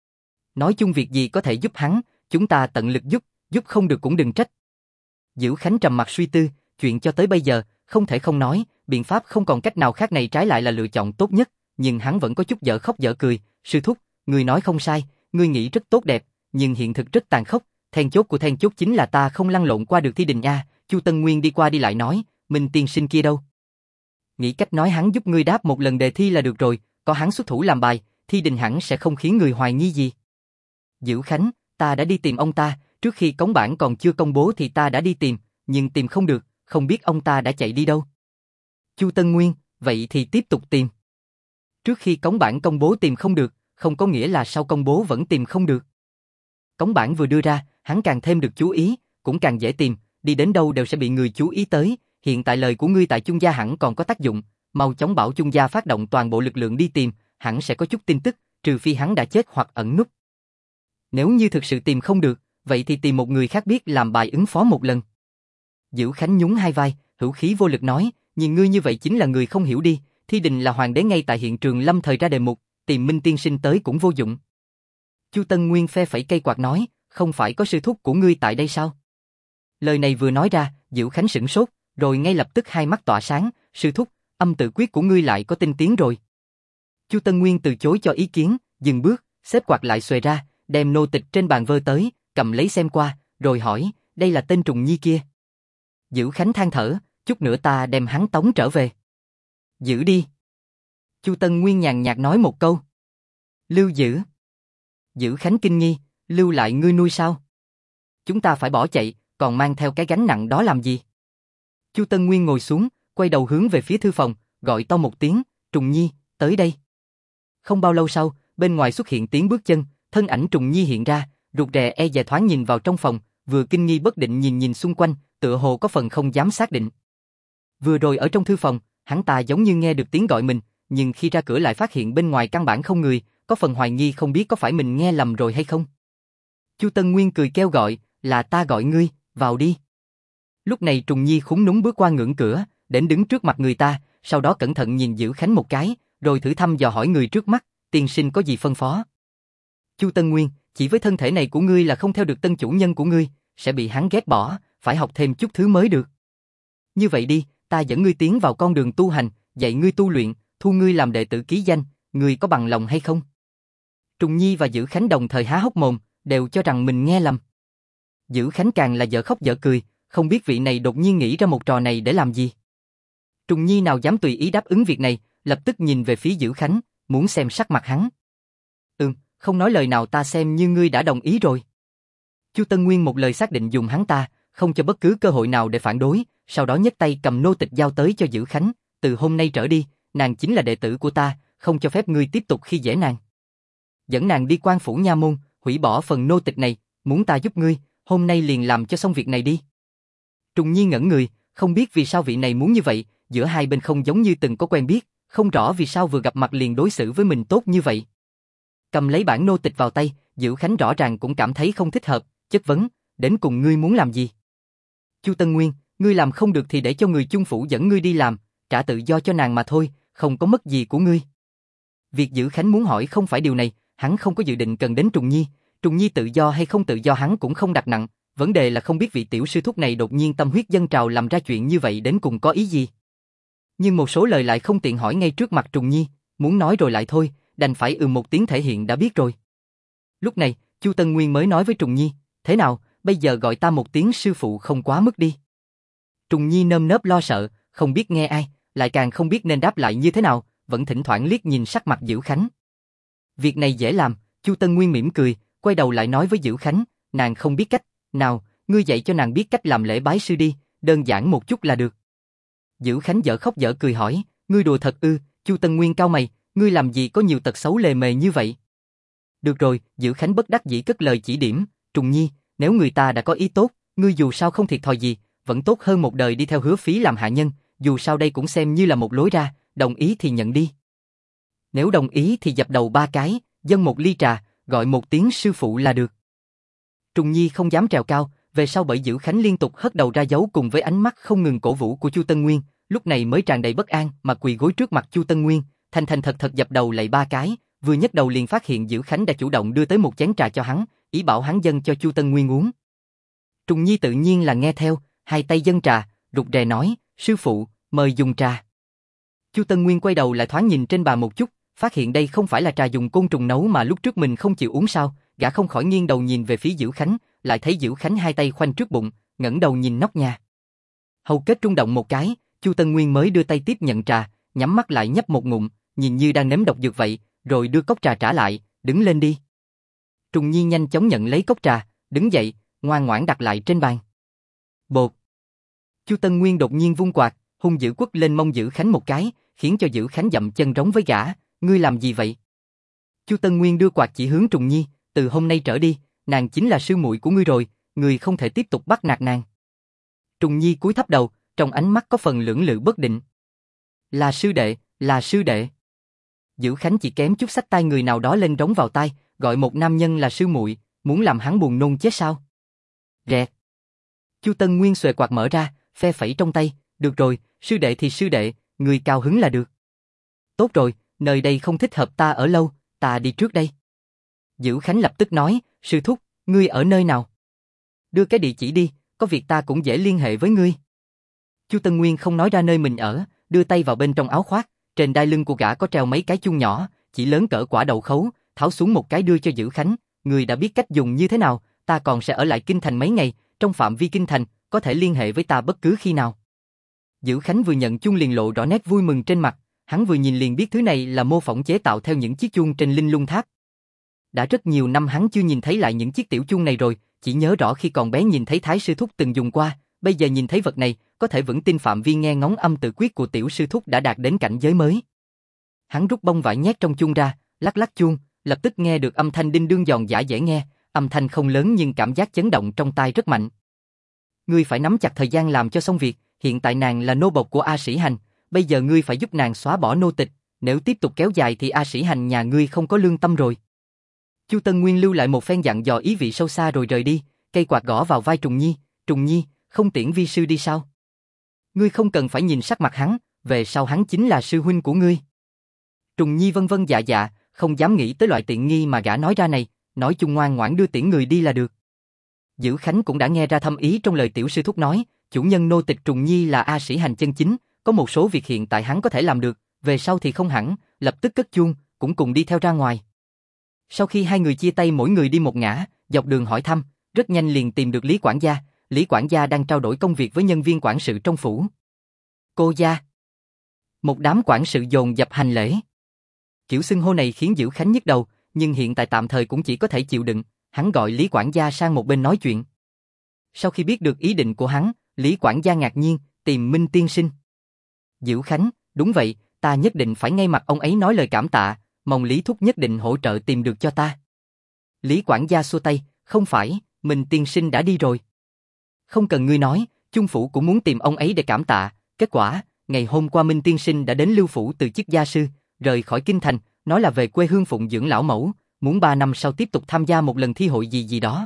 [SPEAKER 1] Nói chung việc gì có thể giúp hắn, chúng ta tận lực giúp không được cũng đừng trách. Dữ Khánh trầm mặt suy tư, chuyện cho tới bây giờ, không thể không nói, biện pháp không còn cách nào khác này trái lại là lựa chọn tốt nhất, nhưng hắn vẫn có chút dở khóc dở cười, sư thúc, ngươi nói không sai, ngươi nghĩ rất tốt đẹp, nhưng hiện thực rất tàn khốc, then chốt của then chốt chính là ta không lăn lộn qua được thi đình a. Chu Tân Nguyên đi qua đi lại nói, Minh tiên sinh kia đâu? Nghĩ cách nói hắn giúp ngươi đáp một lần đề thi là được rồi, có hắn xuất thủ làm bài, thi đình hẳn sẽ không khiến người hoài nghi gì. Dữ Khánh, ta đã đi tìm ông ta, trước khi cống bản còn chưa công bố thì ta đã đi tìm, nhưng tìm không được, không biết ông ta đã chạy đi đâu. Chu Tân Nguyên, vậy thì tiếp tục tìm. Trước khi cống bản công bố tìm không được, không có nghĩa là sau công bố vẫn tìm không được. Cống bản vừa đưa ra, hắn càng thêm được chú ý, cũng càng dễ tìm, đi đến đâu đều sẽ bị người chú ý tới, hiện tại lời của ngươi tại Chung gia hẳn còn có tác dụng, mau chóng bảo Chung gia phát động toàn bộ lực lượng đi tìm, hẳn sẽ có chút tin tức, trừ phi hắn đã chết hoặc ẩn núp. Nếu như thực sự tìm không được, vậy thì tìm một người khác biết làm bài ứng phó một lần. Dữ Khánh nhún hai vai, hữu khí vô lực nói, nhìn ngươi như vậy chính là người không hiểu đi, thi đình là hoàng đế ngay tại hiện trường lâm thời ra đề mục, tìm Minh tiên sinh tới cũng vô dụng. Chu Tân Nguyên phe phẩy cây quạt nói, không phải có sư thúc của ngươi tại đây sao? Lời này vừa nói ra, Dữ Khánh sửng sốt, rồi ngay lập tức hai mắt tỏa sáng, sư thúc, âm tự quyết của ngươi lại có tinh tiến rồi. Chu Tân Nguyên từ chối cho ý kiến, dừng bước, xếp quạt lại xuề ra, đem nô tịch trên bàn vơ tới, cầm lấy xem qua, rồi hỏi, đây là tên Trùng Nhi kia. Dữ Khánh than thở, chút nữa ta đem hắn tống trở về. Giữ đi. Chu Tân Nguyên nhàn nhạt nói một câu. Lưu giữ. Dữ Khánh kinh nghi, lưu lại ngươi nuôi sao? Chúng ta phải bỏ chạy, còn mang theo cái gánh nặng đó làm gì? Chu Tân Nguyên ngồi xuống, quay đầu hướng về phía thư phòng, gọi to một tiếng, Trùng Nhi, tới đây. Không bao lâu sau, bên ngoài xuất hiện tiếng bước chân, thân ảnh Trùng Nhi hiện ra, rụt rè e dè thoáng nhìn vào trong phòng, vừa kinh nghi bất định nhìn xung quanh, tựa hồ có phần không dám xác định. Vừa rồi ở trong thư phòng, hắn ta giống như nghe được tiếng gọi mình, nhưng khi ra cửa lại phát hiện bên ngoài căn bản không người, có phần hoài nghi không biết có phải mình nghe lầm rồi hay không. Chu Tân Nguyên cười kêu gọi, là ta gọi ngươi, vào đi. Lúc này Trùng Nhi khúm núm bước qua ngưỡng cửa, đến đứng trước mặt người ta, sau đó cẩn thận nhìn Dữ Khánh một cái, rồi thử thăm dò hỏi người trước mắt, tiên sinh có gì phân phó. Chu Tân Nguyên, chỉ với thân thể này của ngươi là không theo được tân chủ nhân của ngươi, sẽ bị hắn ghét bỏ, phải học thêm chút thứ mới được. Như vậy đi, ta dẫn ngươi tiến vào con đường tu hành, dạy ngươi tu luyện, thu ngươi làm đệ tử ký danh, ngươi có bằng lòng hay không? Trùng Nhi và Dữ Khánh đồng thời há hốc mồm, đều cho rằng mình nghe lầm. Dữ Khánh càng là dở khóc dở cười, không biết vị này đột nhiên nghĩ ra một trò này để làm gì. Trùng Nhi nào dám tùy ý đáp ứng việc này, lập tức nhìn về phía Dữ Khánh, muốn xem sắc mặt hắn. Không nói lời nào, ta xem như ngươi đã đồng ý rồi. Chu Tân Nguyên một lời xác định dùng hắn ta, không cho bất cứ cơ hội nào để phản đối, sau đó nhấc tay cầm nô tịch giao tới cho Dữ Khánh, từ hôm nay trở đi, nàng chính là đệ tử của ta, không cho phép ngươi tiếp tục khi dễ nàng. Dẫn nàng đi quan phủ nha môn, hủy bỏ phần nô tịch này, muốn ta giúp ngươi, hôm nay liền làm cho xong việc này đi. Trùng Nhi ngẩn người, không biết vì sao vị này muốn như vậy, giữa hai bên không giống như từng có quen biết, không rõ vì sao vừa gặp mặt liền đối xử với mình tốt như vậy. Cầm lấy bản nô tịch vào tay, Dữ Khánh rõ ràng cũng cảm thấy không thích hợp, chất vấn, đến cùng ngươi muốn làm gì? Chu Tân Nguyên, ngươi làm không được thì để cho người chung phủ dẫn ngươi đi làm, trả tự do cho nàng mà thôi, không có mất gì của ngươi. Việc Dữ Khánh muốn hỏi không phải điều này, hắn không có dự định cần đến Trùng Nhi tự do hay không tự do hắn cũng không đặt nặng, vấn đề là không biết vị tiểu sư thúc này đột nhiên tâm huyết dâng trào làm ra chuyện như vậy đến cùng có ý gì. Nhưng một số lời lại không tiện hỏi ngay trước mặt Trùng Nhi, muốn nói rồi lại thôi, đành phải một tiếng thể hiện đã biết rồi. Lúc này, Chu Tân Nguyên mới nói với Trùng Nhi, thế nào, bây giờ gọi ta một tiếng sư phụ không quá mức đi. Trùng Nhi nơm nớp lo sợ, không biết nghe ai, lại càng không biết nên đáp lại như thế nào, vẫn thỉnh thoảng liếc nhìn sắc mặt Dữ Khánh. Việc này dễ làm, Chu Tân Nguyên mỉm cười, quay đầu lại nói với Dữ Khánh, nàng không biết cách, nào, ngươi dạy cho nàng biết cách làm lễ bái sư đi, đơn giản một chút là được. Dữ Khánh dở khóc dở cười hỏi, ngươi đùa thật ư? Chu Tân Nguyên cau mày, ngươi làm gì có nhiều tật xấu lề mề như vậy? Được rồi, Dữ Khánh bất đắc dĩ cất lời chỉ điểm, Trùng Nhi, nếu người ta đã có ý tốt, ngươi dù sao không thiệt thòi gì, vẫn tốt hơn một đời đi theo Hứa Phí làm hạ nhân, dù sao đây cũng xem như là một lối ra, đồng ý thì nhận đi. Nếu đồng ý thì dập đầu 3 cái, dâng một ly trà, gọi một tiếng sư phụ là được. Trùng Nhi không dám trèo cao, về sau bởi Dữ Khánh liên tục hất đầu ra dấu cùng với ánh mắt không ngừng cổ vũ của Chu Tân Nguyên, lúc này mới tràn đầy bất an mà quỳ gối trước mặt Chu Tân Nguyên, thành thật dập đầu lạy 3 cái, vừa nhấc đầu liền phát hiện Dữ Khánh đã chủ động đưa tới một chén trà cho hắn, ý bảo hắn dâng cho Chu Tân Nguyên uống. Trùng Nhi tự nhiên là nghe theo, hai tay dâng trà, rụt rè nói, sư phụ, mời dùng trà. Chu Tân Nguyên quay đầu lại thoáng nhìn trên bàn một chút, phát hiện đây không phải là trà dùng côn trùng nấu mà lúc trước mình không chịu uống sao, gã không khỏi nghiêng đầu nhìn về phía Dữ Khánh, lại thấy Dữ Khánh hai tay khoanh trước bụng, ngẩng đầu nhìn nóc nhà. Hầu kết rung động một cái, Chu Tân Nguyên mới đưa tay tiếp nhận trà, nhắm mắt lại nhấp một ngụm, nhìn như đang nếm độc dược vậy, rồi đưa cốc trà trả lại, đứng lên đi. Trùng Nhi nhanh chóng nhận lấy cốc trà, đứng dậy, ngoan ngoãn đặt lại trên bàn. Bột. Chu Tân Nguyên đột nhiên vung quạt, hung dữ quất lên mông Dữ Khánh một cái, khiến cho Dữ Khánh dậm chân rống với gã, ngươi làm gì vậy? Chu Tân Nguyên đưa quạt chỉ hướng Trùng Nhi, từ hôm nay trở đi, nàng chính là sư muội của ngươi rồi, ngươi không thể tiếp tục bắt nạt nàng. Trùng Nhi cúi thấp đầu, trong ánh mắt có phần lưỡng lự bất định. Là sư đệ, là sư đệ. Dữ Khánh chỉ kém chút xách tay người nào đó lên rống vào tai, gọi một nam nhân là sư muội, muốn làm hắn buồn nôn chết sao? Rẹt. Chu Tân Nguyên xuề quạt mở ra, phe phẩy trong tay, được rồi, sư đệ thì sư đệ, người cao hứng là được. Tốt rồi, nơi đây không thích hợp ta ở lâu, ta đi trước đây. Dữ Khánh lập tức nói, sư thúc, ngươi ở nơi nào? Đưa cái địa chỉ đi, có việc ta cũng dễ liên hệ với ngươi. Chu Tân Nguyên không nói ra nơi mình ở, đưa tay vào bên trong áo khoác, trên đai lưng của gã có treo mấy cái chuông nhỏ, chỉ lớn cỡ quả đậu khấu, tháo xuống một cái đưa cho Dữ Khánh, ngươi đã biết cách dùng như thế nào, ta còn sẽ ở lại kinh thành mấy ngày, trong phạm vi kinh thành, có thể liên hệ với ta bất cứ khi nào. Dữ Khánh vừa nhận chuông liền lộ rõ nét vui mừng trên mặt, hắn vừa nhìn liền biết thứ này là mô phỏng chế tạo theo những chiếc chuông trên Linh Lung Tháp. Đã rất nhiều năm hắn chưa nhìn thấy lại những chiếc tiểu chuông này rồi, chỉ nhớ rõ khi còn bé nhìn thấy Thái sư thúc từng dùng qua, bây giờ nhìn thấy vật này, có thể vững tin phạm vi nghe ngóng âm tự quyết của tiểu sư thúc đã đạt đến cảnh giới mới. Hắn rút bông vải nhét trong chuông ra, lắc lắc chuông, lập tức nghe được âm thanh đinh đương giòn giã dễ nghe, âm thanh không lớn nhưng cảm giác chấn động trong tai rất mạnh. Ngươi phải nắm chặt thời gian làm cho xong việc, hiện tại nàng là nô bộc của A Sĩ Hành, bây giờ ngươi phải giúp nàng xóa bỏ nô tịch, nếu tiếp tục kéo dài thì A Sĩ Hành nhà ngươi không có lương tâm rồi. Chu Tân Nguyên lưu lại một phen dặn dò ý vị sâu xa rồi rời đi, cây quạt gõ vào vai Trùng Nhi, không tiễn vi sư đi sao? Ngươi không cần phải nhìn sắc mặt hắn, về sau hắn chính là sư huynh của ngươi. Trùng Nhi vân vân dạ dạ, không dám nghĩ tới loại tiện nghi mà gã nói ra này, nói chung ngoan ngoãn đưa tiễn người đi là được. Dữ Khánh cũng đã nghe ra thâm ý trong lời tiểu sư thúc nói, chủ nhân nô tịch Trùng Nhi là A Sĩ Hành chân chính, có một số việc hiện tại hắn có thể làm được, về sau thì không hẳn, lập tức cất chuông, cũng cùng đi theo ra ngoài. Sau khi hai người chia tay mỗi người đi một ngã, dọc đường hỏi thăm, rất nhanh liền tìm được Lý quản gia. Lý quản gia đang trao đổi công việc với nhân viên quản sự trong phủ. Cô gia. Một đám quản sự dồn dập hành lễ. Kiểu xưng hô này khiến Dữ Khánh nhức đầu, nhưng hiện tại tạm thời cũng chỉ có thể chịu đựng, hắn gọi Lý quản gia sang một bên nói chuyện. Sau khi biết được ý định của hắn, Lý quản gia ngạc nhiên, tìm Minh tiên sinh. Dữ Khánh, đúng vậy, ta nhất định phải ngay mặt ông ấy nói lời cảm tạ, mong Lý thúc nhất định hỗ trợ tìm được cho ta. Lý quản gia xua tay, không phải, Minh tiên sinh đã đi rồi. Không cần ngươi nói, Chung phủ cũng muốn tìm ông ấy để cảm tạ, kết quả, ngày hôm qua Minh tiên sinh đã đến Lưu phủ từ chức gia sư, rời khỏi kinh thành, nói là về quê hương phụng dưỡng lão mẫu, muốn 3 năm sau tiếp tục tham gia một lần thi hội gì đó.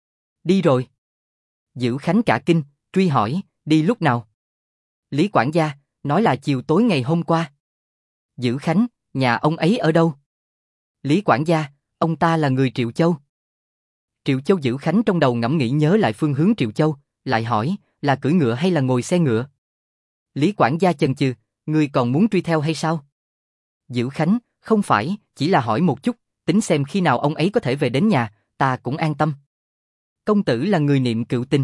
[SPEAKER 1] Đi rồi. Dữ Khánh cả kinh, truy hỏi, đi lúc nào? Lý quản gia, nói là chiều tối ngày hôm qua. Dữ Khánh, nhà ông ấy ở đâu? Lý quản gia, ông ta là người Triệu Châu. Triệu Châu. Dữ Khánh trong đầu ngẫm nghĩ nhớ lại phương hướng Triệu Châu, lại hỏi, là cưỡi ngựa hay là ngồi xe ngựa? Lý quản gia chần chừ, ngươi còn muốn truy theo hay sao? Dữ Khánh, không phải, chỉ là hỏi một chút, tính xem khi nào ông ấy có thể về đến nhà, ta cũng an tâm. Công tử là người niệm cựu tình.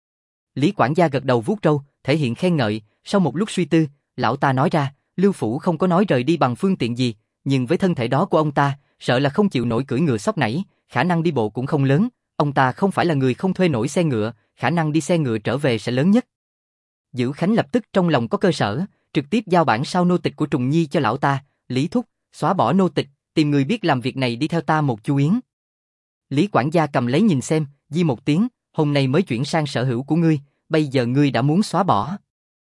[SPEAKER 1] Lý quản gia gật đầu vuốt râu, thể hiện khen ngợi, sau một lúc suy tư, lão ta nói ra, Lưu phủ không có nói rời đi bằng phương tiện gì, nhưng với thân thể đó của ông ta, sợ là không chịu nổi cưỡi ngựa sóc nảy, khả năng đi bộ cũng không lớn, ông ta không phải là người không thuê nổi xe ngựa, khả năng đi xe ngựa trở về sẽ lớn nhất. Dữ Khánh lập tức trong lòng có cơ sở, trực tiếp giao bản sao nô tịch của Trùng Nhi cho lão ta, Lý thúc, xóa bỏ nô tịch, tìm người biết làm việc này đi theo ta một chu yến. Lý quản gia cầm lấy nhìn xem, di một tiếng, hôm nay mới chuyển sang sở hữu của ngươi, bây giờ ngươi đã muốn xóa bỏ.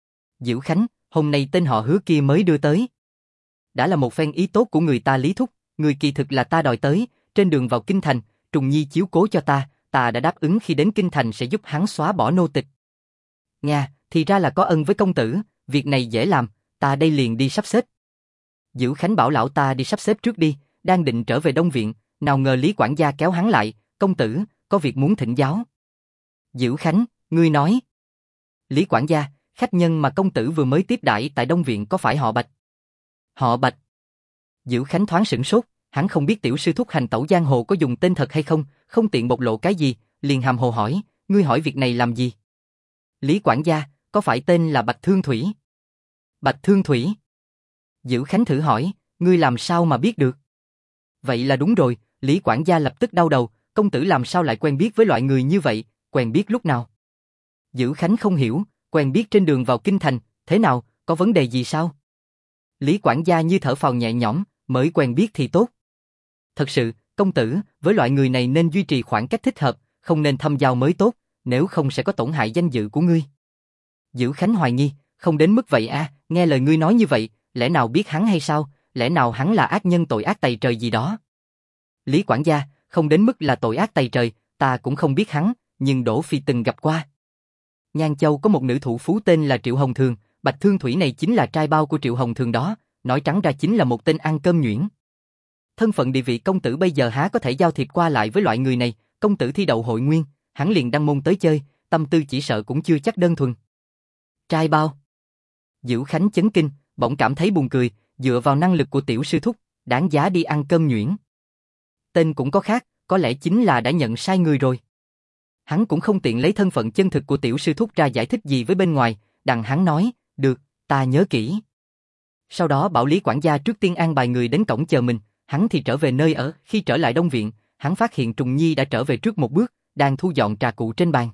[SPEAKER 1] Dữ Khánh, hôm nay tên họ Hứa kia mới đưa tới. Đã là một phen ý tốt của người ta Lý thúc, người kỳ thực là ta đòi tới, trên đường vào kinh thành, Trùng Nhi chiếu cố cho ta đã đáp ứng khi đến kinh thành sẽ giúp hắn xóa bỏ nô tịch. Nha, thì ra là có ân với công tử, việc này dễ làm, ta đây liền đi sắp xếp. Dữ Khánh bảo lão ta đi sắp xếp trước đi, đang định trở về Đông viện, nào ngờ Lý quản gia kéo hắn lại, công tử, có việc muốn thỉnh giáo. Dữ Khánh, ngươi nói. Lý quản gia, khách nhân mà công tử vừa mới tiếp đãi tại Đông viện có phải họ Bạch? Họ Bạch. Dữ Khánh thoáng sửng sốt, hắn không biết tiểu sư thúc hành tẩu giang hồ có dùng tên thật hay không, không tiện bộc lộ cái gì, liền hàm hồ hỏi, ngươi hỏi việc này làm gì? Lý quản gia, có phải tên là Bạch Thương Thủy? Bạch Thương Thủy. Dữ Khánh thử hỏi, ngươi làm sao mà biết được? Vậy là đúng rồi, Lý quản gia lập tức đau đầu, công tử làm sao lại quen biết với loại người như vậy, quen biết lúc nào? Dữ Khánh không hiểu, quen biết trên đường vào kinh thành, thế nào, có vấn đề gì sao? Lý quản gia như thở phào nhẹ nhõm, mới quen biết thì tốt. Thật sự, công tử, với loại người này nên duy trì khoảng cách thích hợp, không nên thâm giao mới tốt, nếu không sẽ có tổn hại danh dự của ngươi. Dữ Khánh hoài nghi, không đến mức vậy à, nghe lời ngươi nói như vậy, lẽ nào biết hắn hay sao, lẽ nào hắn là ác nhân tội ác tày trời gì đó? Lý quản gia, không đến mức là tội ác tày trời, ta cũng không biết hắn, nhưng Đỗ Phi từng gặp qua. Nhan Châu có một nữ thủ phú tên là Triệu Hồng Thường, Bạch Thương Thủy này chính là trai bao của Triệu Hồng Thường đó, nói trắng ra chính là một tên ăn cơm nhuyễn. Thân phận địa vị công tử bây giờ há có thể giao thiệp qua lại với loại người này, công tử thi đậu hội nguyên, hắn liền đăng môn tới chơi, tâm tư chỉ sợ cũng chưa chắc đơn thuần. Trai bao. Dữ Khánh chấn kinh, bỗng cảm thấy buồn cười, dựa vào năng lực của tiểu sư thúc, đáng giá đi ăn cơm nhuyễn. Tên cũng có khác, có lẽ chính là đã nhận sai người rồi. Hắn cũng không tiện lấy thân phận chân thực của tiểu sư thúc ra giải thích gì với bên ngoài, đặng hắn nói, được, ta nhớ kỹ. Sau đó bảo Lý quản gia trước tiên an bài người đến cổng chờ mình, hắn thì trở về nơi ở, khi trở lại Đông viện, hắn phát hiện Trùng Nhi đã trở về trước một bước, đang thu dọn trà cụ trên bàn.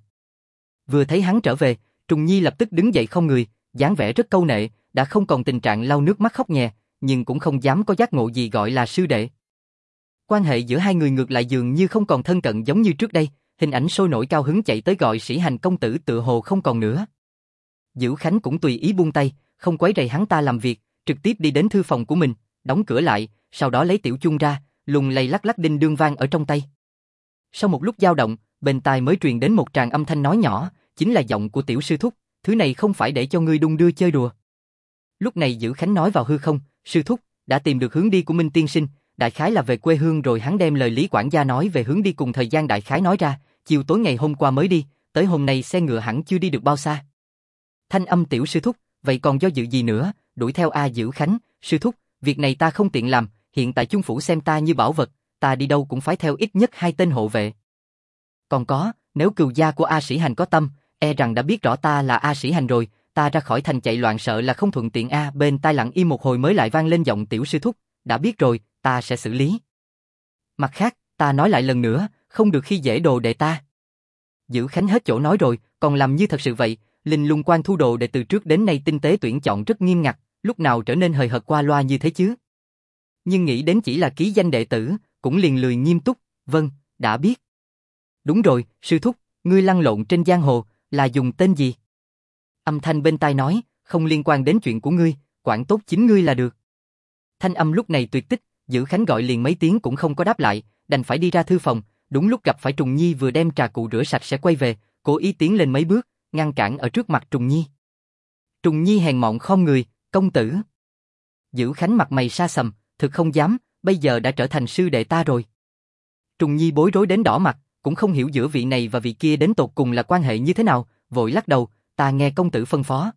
[SPEAKER 1] Vừa thấy hắn trở về, Trùng Nhi lập tức đứng dậy không người, dáng vẻ rất câu nệ, đã không còn tình trạng lau nước mắt khóc nhè, nhưng cũng không dám có giác ngộ gì gọi là sư đệ. Quan hệ giữa hai người ngược lại dường như không còn thân cận giống như trước đây, hình ảnh sôi nổi cao hứng chạy tới gọi Sĩ Hành công tử tựa hồ không còn nữa. Dữ Khánh cũng tùy ý buông tay, không quấy rầy hắn ta làm việc, trực tiếp đi đến thư phòng của mình, đóng cửa lại, sau đó lấy tiểu chung ra, lùng lầy lắc lắc đinh đương vang ở trong tay. Sau một lúc dao động, bên tai mới truyền đến một tràng âm thanh nói nhỏ, chính là giọng của tiểu sư thúc, thứ này không phải để cho ngươi đung đưa chơi đùa. Lúc này Dữ Khánh nói vào hư không, sư thúc, đã tìm được hướng đi của Minh tiên sinh, đại khái là về quê hương rồi. Hắn đem lời Lý quản gia nói về hướng đi cùng thời gian đại khái nói ra, chiều tối ngày hôm qua mới đi, tới hôm nay xe ngựa hẳn chưa đi được bao xa. Thanh âm tiểu sư thúc, vậy còn do dự gì nữa, đuổi theo Dữ Khánh, sư thúc, việc này ta không tiện làm, hiện tại Chung phủ xem ta như bảo vật, ta đi đâu cũng phải theo ít nhất 2 tên hộ vệ. Còn có, nếu cừu gia của Sĩ Hành có tâm, e rằng đã biết rõ ta là Sĩ Hành rồi, ta ra khỏi thành chạy loạn sợ là không thuận tiện. Bên tai lặng im một hồi mới lại vang lên giọng tiểu sư thúc, đã biết rồi, ta sẽ xử lý. Mặt khác, ta nói lại lần nữa, không được khi dễ đồ đệ ta. Dữ Khánh hết chỗ nói rồi, còn làm như thật sự vậy, Linh Lung Quan thu đồ đệ từ trước đến nay tinh tế tuyển chọn rất nghiêm ngặt, lúc nào trở nên hời hợt qua loa như thế chứ? Nhưng nghĩ đến chỉ là ký danh đệ tử, cũng liền lười nghiêm túc, vâng, đã biết. Đúng rồi, sư thúc, ngươi lăn lộn trên giang hồ, là dùng tên gì? Âm thanh bên tai nói, không liên quan đến chuyện của ngươi, quản tốt chính ngươi là được. Thanh âm lúc này tuyệt tích, Dữ Khánh gọi liền mấy tiếng cũng không có đáp lại, đành phải đi ra thư phòng, đúng lúc gặp phải Trùng Nhi vừa đem trà cụ rửa sạch sẽ quay về, cố ý tiến lên mấy bước, ngăn cản ở trước mặt Trùng Nhi. Trùng Nhi hèn mọn khom người, công tử. Dữ Khánh mặt mày sa sầm, thực không dám, bây giờ đã trở thành sư đệ ta rồi. Trùng Nhi bối rối đến đỏ mặt, cũng không hiểu giữa vị này và vị kia đến tột cùng là quan hệ như thế nào, vội lắc đầu, ta nghe công tử phân phó.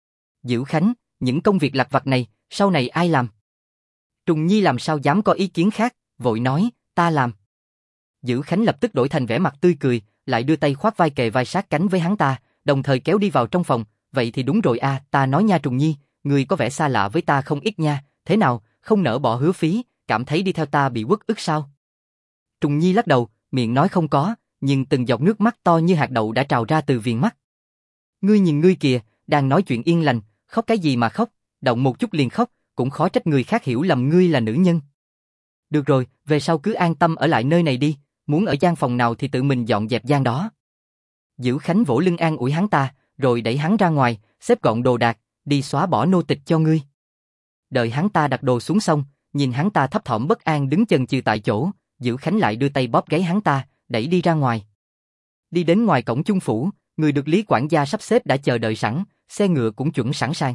[SPEAKER 1] Dữ Khánh, những công việc lặt vặt này, sau này ai làm? Trùng Nhi làm sao dám có ý kiến khác, vội nói, ta làm. Dữ Khánh lập tức đổi thành vẻ mặt tươi cười, lại đưa tay khoác vai kề vai sát cánh với hắn ta, đồng thời kéo đi vào trong phòng, vậy thì đúng rồi ta nói nha Trùng Nhi, người có vẻ xa lạ với ta không ít nha, thế nào, không nỡ bỏ hứa phí, cảm thấy đi theo ta bị uất ức sao? Trùng Nhi lắc đầu, miệng nói không có, nhưng từng giọt nước mắt to như hạt đậu đã trào ra từ viền mắt. Ngươi nhìn ngươi kìa, đang nói chuyện yên lành, khóc cái gì mà khóc, động một chút liền khóc, cũng khó trách người khác hiểu lầm ngươi là nữ nhân. Được rồi, về sau cứ an tâm ở lại nơi này đi, muốn ở gian phòng nào thì tự mình dọn dẹp gian đó. Dữ Khánh vỗ lưng an ủi hắn ta, rồi đẩy hắn ra ngoài, xếp gọn đồ đạc, đi xóa bỏ nô tịch cho ngươi. Đợi hắn ta đặt đồ xuống xong, nhìn hắn ta thấp thỏm bất an đứng chần chừ tại chỗ, Dữ Khánh lại đưa tay bóp gáy hắn ta, đẩy đi ra ngoài. Đi đến ngoài cổng Chung phủ, người được Lý quản gia sắp xếp đã chờ đợi sẵn, xe ngựa cũng chuẩn sẵn sàng.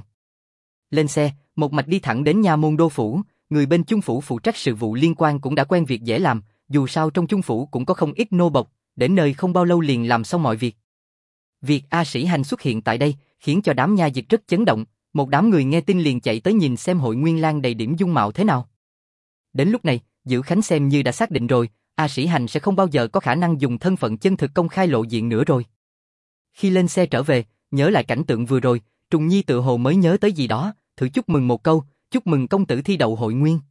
[SPEAKER 1] Lên xe, một mạch đi thẳng đến nha môn đô phủ, người bên Chung phủ phụ trách sự vụ liên quan cũng đã quen việc dễ làm, dù sao trong Chung phủ cũng có không ít nô bộc, đến nơi không bao lâu liền làm xong mọi việc. Việc Sĩ Hành xuất hiện tại đây khiến cho đám nha dịch rất chấn động, một đám người nghe tin liền chạy tới nhìn xem Hội Nguyên Lang đầy điểm dung mạo thế nào. Đến lúc này, Dữ Khánh xem như đã xác định rồi, Sĩ Hành sẽ không bao giờ có khả năng dùng thân phận chân thực công khai lộ diện nữa rồi. Khi lên xe trở về, nhớ lại cảnh tượng vừa rồi, Trùng Nhi tự hồ mới nhớ tới gì đó, thử chúc mừng một câu, chúc mừng công tử thi đậu Hội Nguyên.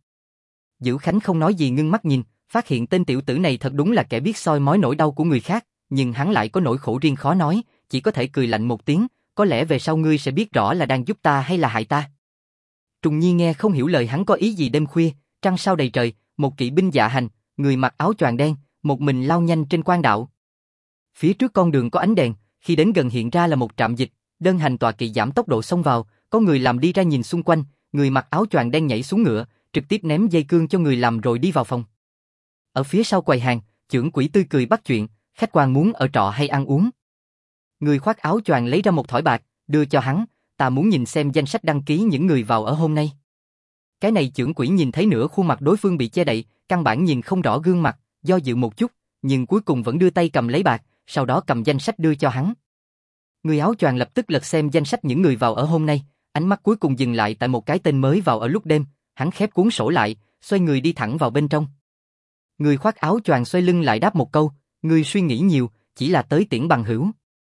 [SPEAKER 1] Dữ Khánh không nói gì ngưng mắt nhìn, phát hiện tên tiểu tử này thật đúng là kẻ biết soi mói nỗi đau của người khác, nhưng hắn lại có nỗi khổ riêng khó nói, chỉ có thể cười lạnh một tiếng, có lẽ về sau ngươi sẽ biết rõ là đang giúp ta hay là hại ta. Trùng Nhi nghe không hiểu lời hắn có ý gì. Đêm khuya, trăng sao đầy trời, một kỵ binh dạ hành, người mặc áo choàng đen, một mình lao nhanh trên quan đạo. Phía trước con đường có ánh đèn, khi đến gần hiện ra là một trạm dịch, đơn hành tọa kỵ giảm tốc độ xông vào, có người làm đi ra nhìn xung quanh, người mặc áo choàng đen nhảy xuống ngựa, trực tiếp ném dây cương cho người làm rồi đi vào phòng. Ở phía sau quầy hàng, chưởng quỹ tươi cười bắt chuyện, khách quan muốn ở trọ hay ăn uống. Người khoác áo choàng lấy ra một thỏi bạc, đưa cho hắn, ta muốn nhìn xem danh sách đăng ký những người vào ở hôm nay. Cái này chưởng quỹ nhìn thấy nửa khuôn mặt đối phương bị che đậy, căn bản nhìn không rõ gương mặt, do dự một chút, nhưng cuối cùng vẫn đưa tay cầm lấy bạc, sau đó cầm danh sách đưa cho hắn. Người áo choàng lập tức lật xem danh sách những người vào ở hôm nay, ánh mắt cuối cùng dừng lại tại một cái tên mới vào ở lúc đêm, hắn khép cuốn sổ lại, xoay người đi thẳng vào bên trong. Người khoác áo choàng xoay lưng lại đáp một câu, ngươi suy nghĩ nhiều, chỉ là tới tiễn bằng hữu.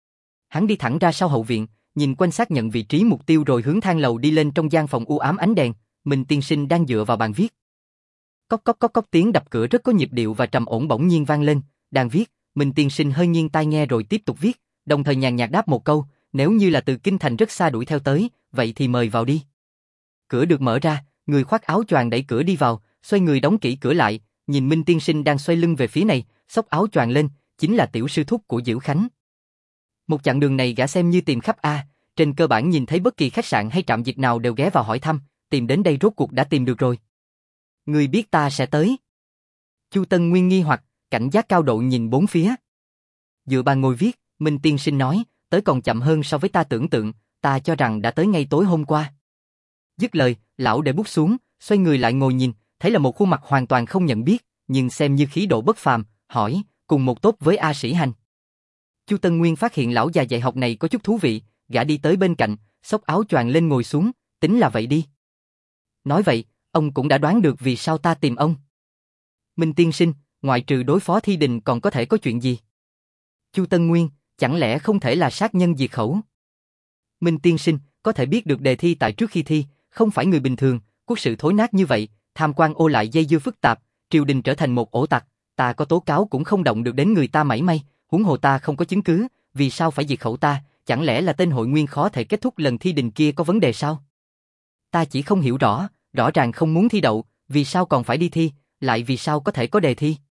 [SPEAKER 1] Hắn đi thẳng ra sau hậu viện, nhìn quanh xác nhận vị trí mục tiêu rồi hướng thang lầu đi lên. Trong gian phòng u ám ánh đèn, Minh tiên sinh đang dựa vào bàn viết. Cốc cốc cốc cốc, tiếng đập cửa rất có nhịp điệu và trầm ổn bỗng nhiên vang lên, đang viết, Minh tiên sinh hơi nghiêng tai nghe rồi tiếp tục viết, đồng thời nhàn nhạt đáp một câu, nếu như là từ kinh thành rất xa đuổi theo tới, vậy thì mời vào đi. Cửa được mở ra, người khoác áo choàng đẩy cửa đi vào, xoay người đóng kỹ cửa lại, nhìn Minh tiên sinh đang xoay lưng về phía này, xốc áo choàng lên, chính là tiểu sư thúc của Diễu Khánh. Một chặng đường này gã xem như tìm khắp a, trên cơ bản nhìn thấy bất kỳ khách sạn hay trạm dịch nào đều ghé vào hỏi thăm, tìm đến đây rốt cuộc đã tìm được rồi. Người biết ta sẽ tới. Chu Tân Nguyên nghi hoặc, cảnh giác cao độ nhìn bốn phía. Dựa bàn ngồi viết, Minh tiên sinh nói, tới còn chậm hơn so với ta tưởng tượng, ta cho rằng đã tới ngay tối hôm qua. Dứt lời, lão để bút xuống, xoay người lại ngồi nhìn, thấy là một khuôn mặt hoàn toàn không nhận biết, nhưng xem như khí độ bất phàm, hỏi, cùng một tốp với A Sĩ Hành. Chu Tân Nguyên phát hiện lão già dạy học này có chút thú vị, gã đi tới bên cạnh, xốc áo choàng lên ngồi xuống, tính là vậy đi. Nói vậy, ông cũng đã đoán được vì sao ta tìm ông. Minh tiên sinh, ngoại trừ đối phó Thi Đình còn có thể có chuyện gì? Chu Tân Nguyên, chẳng lẽ không thể là sát nhân diệt khẩu? Minh tiên sinh, có thể biết được đề thi tại trước khi thi, không phải người bình thường, quốc sự thối nát như vậy, tham quan ô lại dây dưa phức tạp, triều đình trở thành một ổ tặc, ta có tố cáo cũng không động được đến người ta mảy may, huống hồ ta không có chứng cứ, vì sao phải diệt khẩu ta, chẳng lẽ là tên hội nguyên khó thể kết thúc lần thi đình kia có vấn đề sao? Ta chỉ không hiểu rõ, rõ ràng không muốn thi đậu, vì sao còn phải đi thi, lại vì sao có thể có đề thi?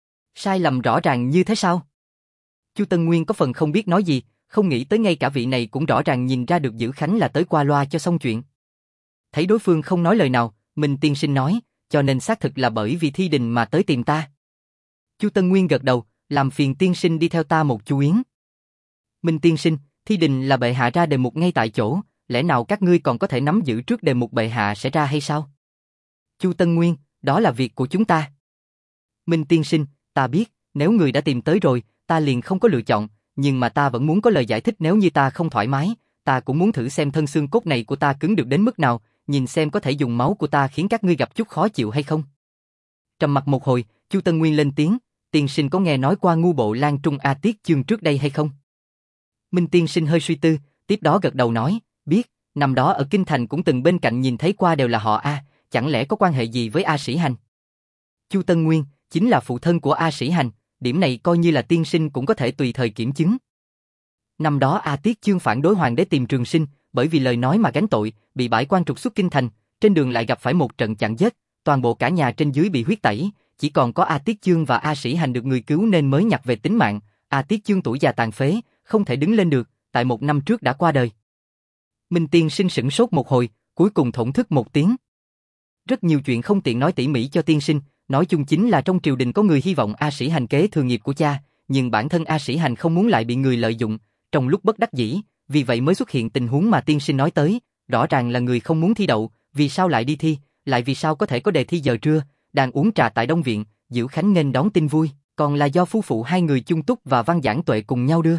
[SPEAKER 1] Sai lầm rõ ràng như thế sao? Chu Tân Nguyên có phần không biết nói gì, không nghĩ tới ngay cả vị này cũng rõ ràng nhìn ra được Diễu Khánh là tới qua loa cho xong chuyện. Thấy đối phương không nói lời nào, Minh tiên sinh nói, cho nên xác thực là bởi vì Thi Đình mà tới tìm ta. Chu Tân Nguyên gật đầu, làm phiền tiên sinh đi theo ta một chuyến. Minh tiên sinh, Thi Đình là bệ hạ ra đề mục ngay tại chỗ, lẽ nào các ngươi còn có thể nắm giữ trước đề mục bệ hạ sẽ ra hay sao? Chu Tân Nguyên, đó là việc của chúng ta. Minh tiên sinh, ta biết, nếu người đã tìm tới rồi, ta liền không có lựa chọn, nhưng mà ta vẫn muốn có lời giải thích nếu như ta không thoải mái, ta cũng muốn thử xem thân xương cốt này của ta cứng được đến mức nào, nhìn xem có thể dùng máu của ta khiến các ngươi gặp chút khó chịu hay không. Trầm mặc một hồi, Chu Tân Nguyên lên tiếng, tiên sinh có nghe nói qua ngu bộ Lan Trung A Tiết Chương trước đây hay không? Minh tiên sinh hơi suy tư, tiếp đó gật đầu nói, biết, năm đó ở Kinh Thành cũng từng bên cạnh nhìn thấy qua đều là họ A, chẳng lẽ có quan hệ gì với A Sĩ Hành? Chu Tân Nguyên, chính là phụ thân của A Sĩ Hành, điểm này coi như là tiên sinh cũng có thể tùy thời kiểm chứng. Năm đó A Tiết Chương phản đối hoàng đế tìm Trường Sinh, bởi vì lời nói mà gánh tội, bị bãi quan trục xuất Kinh Thành, trên đường lại gặp phải một trận chặn giết, toàn bộ cả nhà trên dưới bị huyết tẩy, chỉ còn có A Tiết Chương và A Sĩ Hành được người cứu nên mới nhặt về tính mạng. A Tiết Chương tuổi già tàn phế, không thể đứng lên được, tại 1 năm trước đã qua đời. Minh tiên sinh sửng sốt một hồi, cuối cùng thổn thức một tiếng. Rất nhiều chuyện không tiện nói tỉ mỉ cho tiên sinh, nói chung chính là trong triều đình có người hy vọng A Sĩ Hành kế thừa nghiệp của cha, nhưng bản thân A Sĩ Hành không muốn lại bị người lợi dụng, trong lúc bất đắc dĩ, vì vậy mới xuất hiện tình huống mà tiên sinh nói tới, rõ ràng là người không muốn thi đậu, vì sao lại đi thi, lại vì sao có thể có đề thi giờ trưa, đang uống trà tại Đông Viện, Diễu Khánh nên đón tin vui, còn là do phu phụ hai người Chung Túc và Văn Giảng Tuệ cùng nhau đưa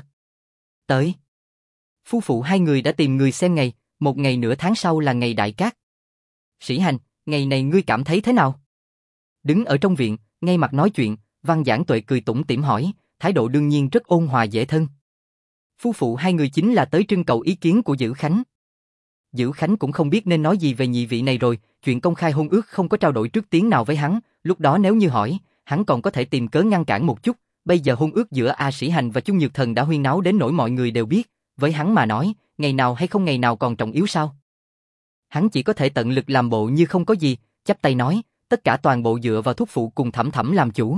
[SPEAKER 1] tới. Phu phụ hai người đã tìm người xem ngày, một ngày nửa tháng sau là ngày đại cát. Sĩ Hành, ngày này ngươi cảm thấy thế nào? Đứng ở trong viện, ngay mặt nói chuyện, Văn Giảng Tuệ cười tủm tỉm hỏi, thái độ đương nhiên rất ôn hòa dễ thân. Phu phụ hai người chính là tới trưng cầu ý kiến của Diễu Khánh. Diễu Khánh cũng không biết nên nói gì về nhị vị này rồi, chuyện công khai hôn ước không có trao đổi trước tiếng nào với hắn, lúc đó nếu như hỏi, hắn còn có thể tìm cớ ngăn cản một chút, bây giờ hôn ước giữa A Sĩ Hành và Chung Nhược Thần đã huyên náo đến nỗi mọi người đều biết, với hắn mà nói, ngày nào hay không ngày nào còn trọng yếu sao? Hắn chỉ có thể tận lực làm bộ như không có gì, chắp tay nói, tất cả toàn bộ dựa vào thúc phụ cùng Thẩm Thẩm làm chủ.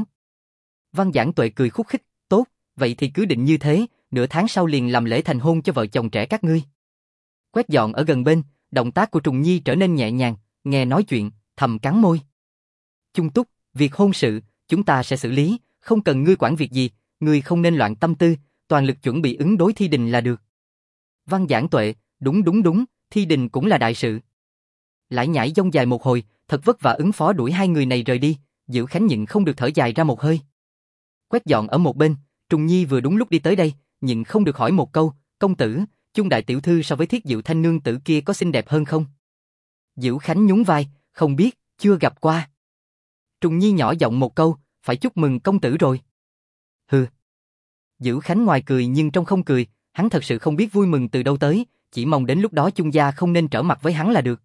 [SPEAKER 1] Văn Giảng Tuệ cười khúc khích, tốt, vậy thì cứ định như thế, nửa tháng sau liền làm lễ thành hôn cho vợ chồng trẻ các ngươi. Quét dọn ở gần bên, động tác của Trùng Nhi trở nên nhẹ nhàng, nghe nói chuyện, thầm cắn môi. Chung Túc, việc hôn sự, chúng ta sẽ xử lý, không cần ngươi quản việc gì, ngươi không nên loạn tâm tư, toàn lực chuẩn bị ứng đối Thi Đình là được. Văn Giảng Tuệ, đúng, Thi Đình cũng là đại sự. Lại nhảy dông dài một hồi, thật vất vả ứng phó đuổi hai người này rời đi, Diễu Khánh nhịn không được thở dài ra một hơi. Quét dọn ở một bên, Trùng Nhi vừa đúng lúc đi tới đây, nhịn không được hỏi một câu, công tử, Chung đại tiểu thư so với Thiết Diệu Thanh nương tử kia có xinh đẹp hơn không? Diễu Khánh nhún vai, không biết, chưa gặp qua. Trùng Nhi nhỏ giọng một câu, phải chúc mừng công tử rồi. Hừ. Diễu Khánh ngoài cười nhưng trong không cười, hắn thật sự không biết vui mừng từ đâu tới, chỉ mong đến lúc đó Chung gia không nên trở mặt với hắn là được.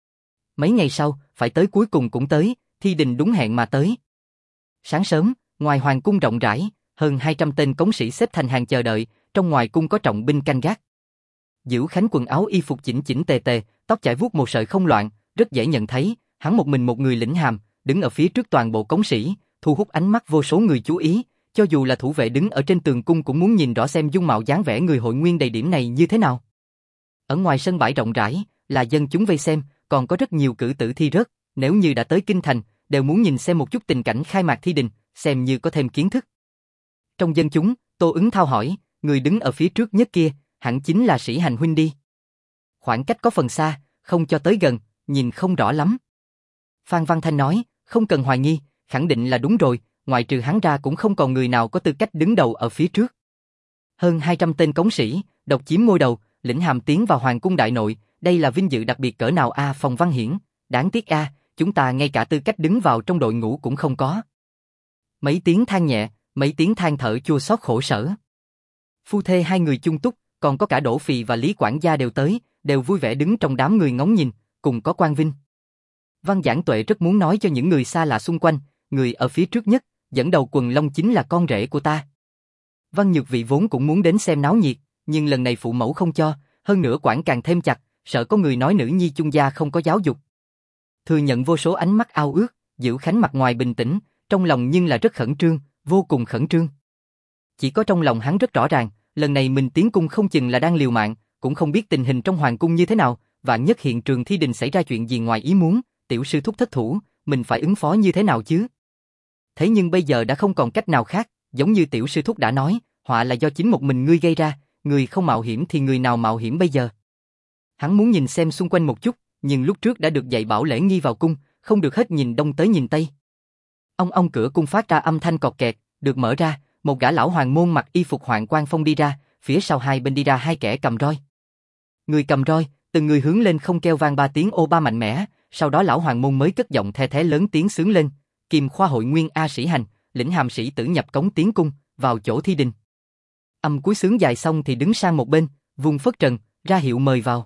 [SPEAKER 1] Mấy ngày sau, phải tới cuối cùng cũng tới, Thi Đình đúng hẹn mà tới. Sáng sớm, ngoài hoàng cung rộng rãi, hơn 200 tên cống sĩ xếp thành hàng chờ đợi, trong ngoài cung có trọng binh canh gác. Diễu Khánh quần áo y phục chỉnh chỉnh tề tề, tóc chải vuốt một sợi không loạn, rất dễ nhận thấy, hắn một mình một người lĩnh hàm, đứng ở phía trước toàn bộ cống sĩ, thu hút ánh mắt vô số người chú ý, cho dù là thủ vệ đứng ở trên tường cung cũng muốn nhìn rõ xem dung mạo dáng vẻ người hội nguyên đầy điểm này như thế nào. Ở ngoài sân bãi rộng rãi, là dân chúng vây xem, còn có rất nhiều cử tử thi rớt, nếu như đã tới kinh thành, đều muốn nhìn xem một chút tình cảnh khai mạc thi đình, xem như có thêm kiến thức. Trong dân chúng, Tô Ứng Thao hỏi, người đứng ở phía trước nhất kia, hẳn chính là Sĩ Hành huynh đi. Khoảng cách có phần xa, không cho tới gần, nhìn không rõ lắm. Phan Văn Thanh nói, không cần hoài nghi, khẳng định là đúng rồi, ngoại trừ hắn ra cũng không còn người nào có tư cách đứng đầu ở phía trước. Hơn 200 tên cống sĩ, độc chiếm ngôi đầu, lĩnh hàm tiến vào hoàng cung đại nội, đây là vinh dự đặc biệt cỡ nào a Phong Văn Hiển, đáng tiếc a, chúng ta ngay cả tư cách đứng vào trong đội ngũ cũng không có. Mấy tiếng than nhẹ, mấy tiếng than thở chua xót khổ sở. Phu thê hai người chung túc, còn có cả Đỗ Phì và Lý quản gia đều tới, đều vui vẻ đứng trong đám người ngóng nhìn, cùng có Quan Vinh. Văn Giảng Tuệ rất muốn nói cho những người xa lạ xung quanh, người ở phía trước nhất, dẫn đầu quần long chính là con rể của ta. Văn Nhược Vị vốn cũng muốn đến xem náo nhiệt, nhưng lần này phụ mẫu không cho, hơn nữa quản càng thêm chặt, sợ có người nói nữ nhi chung gia không có giáo dục. Thừa nhận vô số ánh mắt ao ước, Diệu Khánh mặt ngoài bình tĩnh, trong lòng nhưng là rất khẩn trương, vô cùng khẩn trương. Chỉ có trong lòng hắn rất rõ ràng, lần này mình tiến cung không chừng là đang liều mạng, cũng không biết tình hình trong hoàng cung như thế nào, vạn nhất hiện trường thi đình xảy ra chuyện gì ngoài ý muốn, tiểu sư thúc thất thủ, mình phải ứng phó như thế nào chứ? Thế nhưng bây giờ đã không còn cách nào khác, giống như tiểu sư thúc đã nói, họa là do chính một mình ngươi gây ra, người không mạo hiểm thì người nào mạo hiểm bây giờ? Hắn muốn nhìn xem xung quanh một chút, nhưng lúc trước đã được dạy bảo lễ nghi vào cung, không được hết nhìn đông tới nhìn tây. Ông cửa cung phát ra âm thanh cọt kẹt, được mở ra, một gã lão hoàng môn mặc y phục Hoàng Quan Phong đi ra, phía sau hai bên đi ra hai kẻ cầm roi. Người cầm roi, từng người hướng lên không kêu vang ba tiếng ô ba mạnh mẽ, sau đó lão hoàng môn mới cất giọng the thé lớn tiếng sướng lên, Kim Khoa hội nguyên A Sĩ Hành, lĩnh hàm sĩ tử nhập cống tiến cung, vào chỗ thi đình. Âm cuối sướng dài xong thì đứng sang một bên, vung phất trần, ra hiệu mời vào.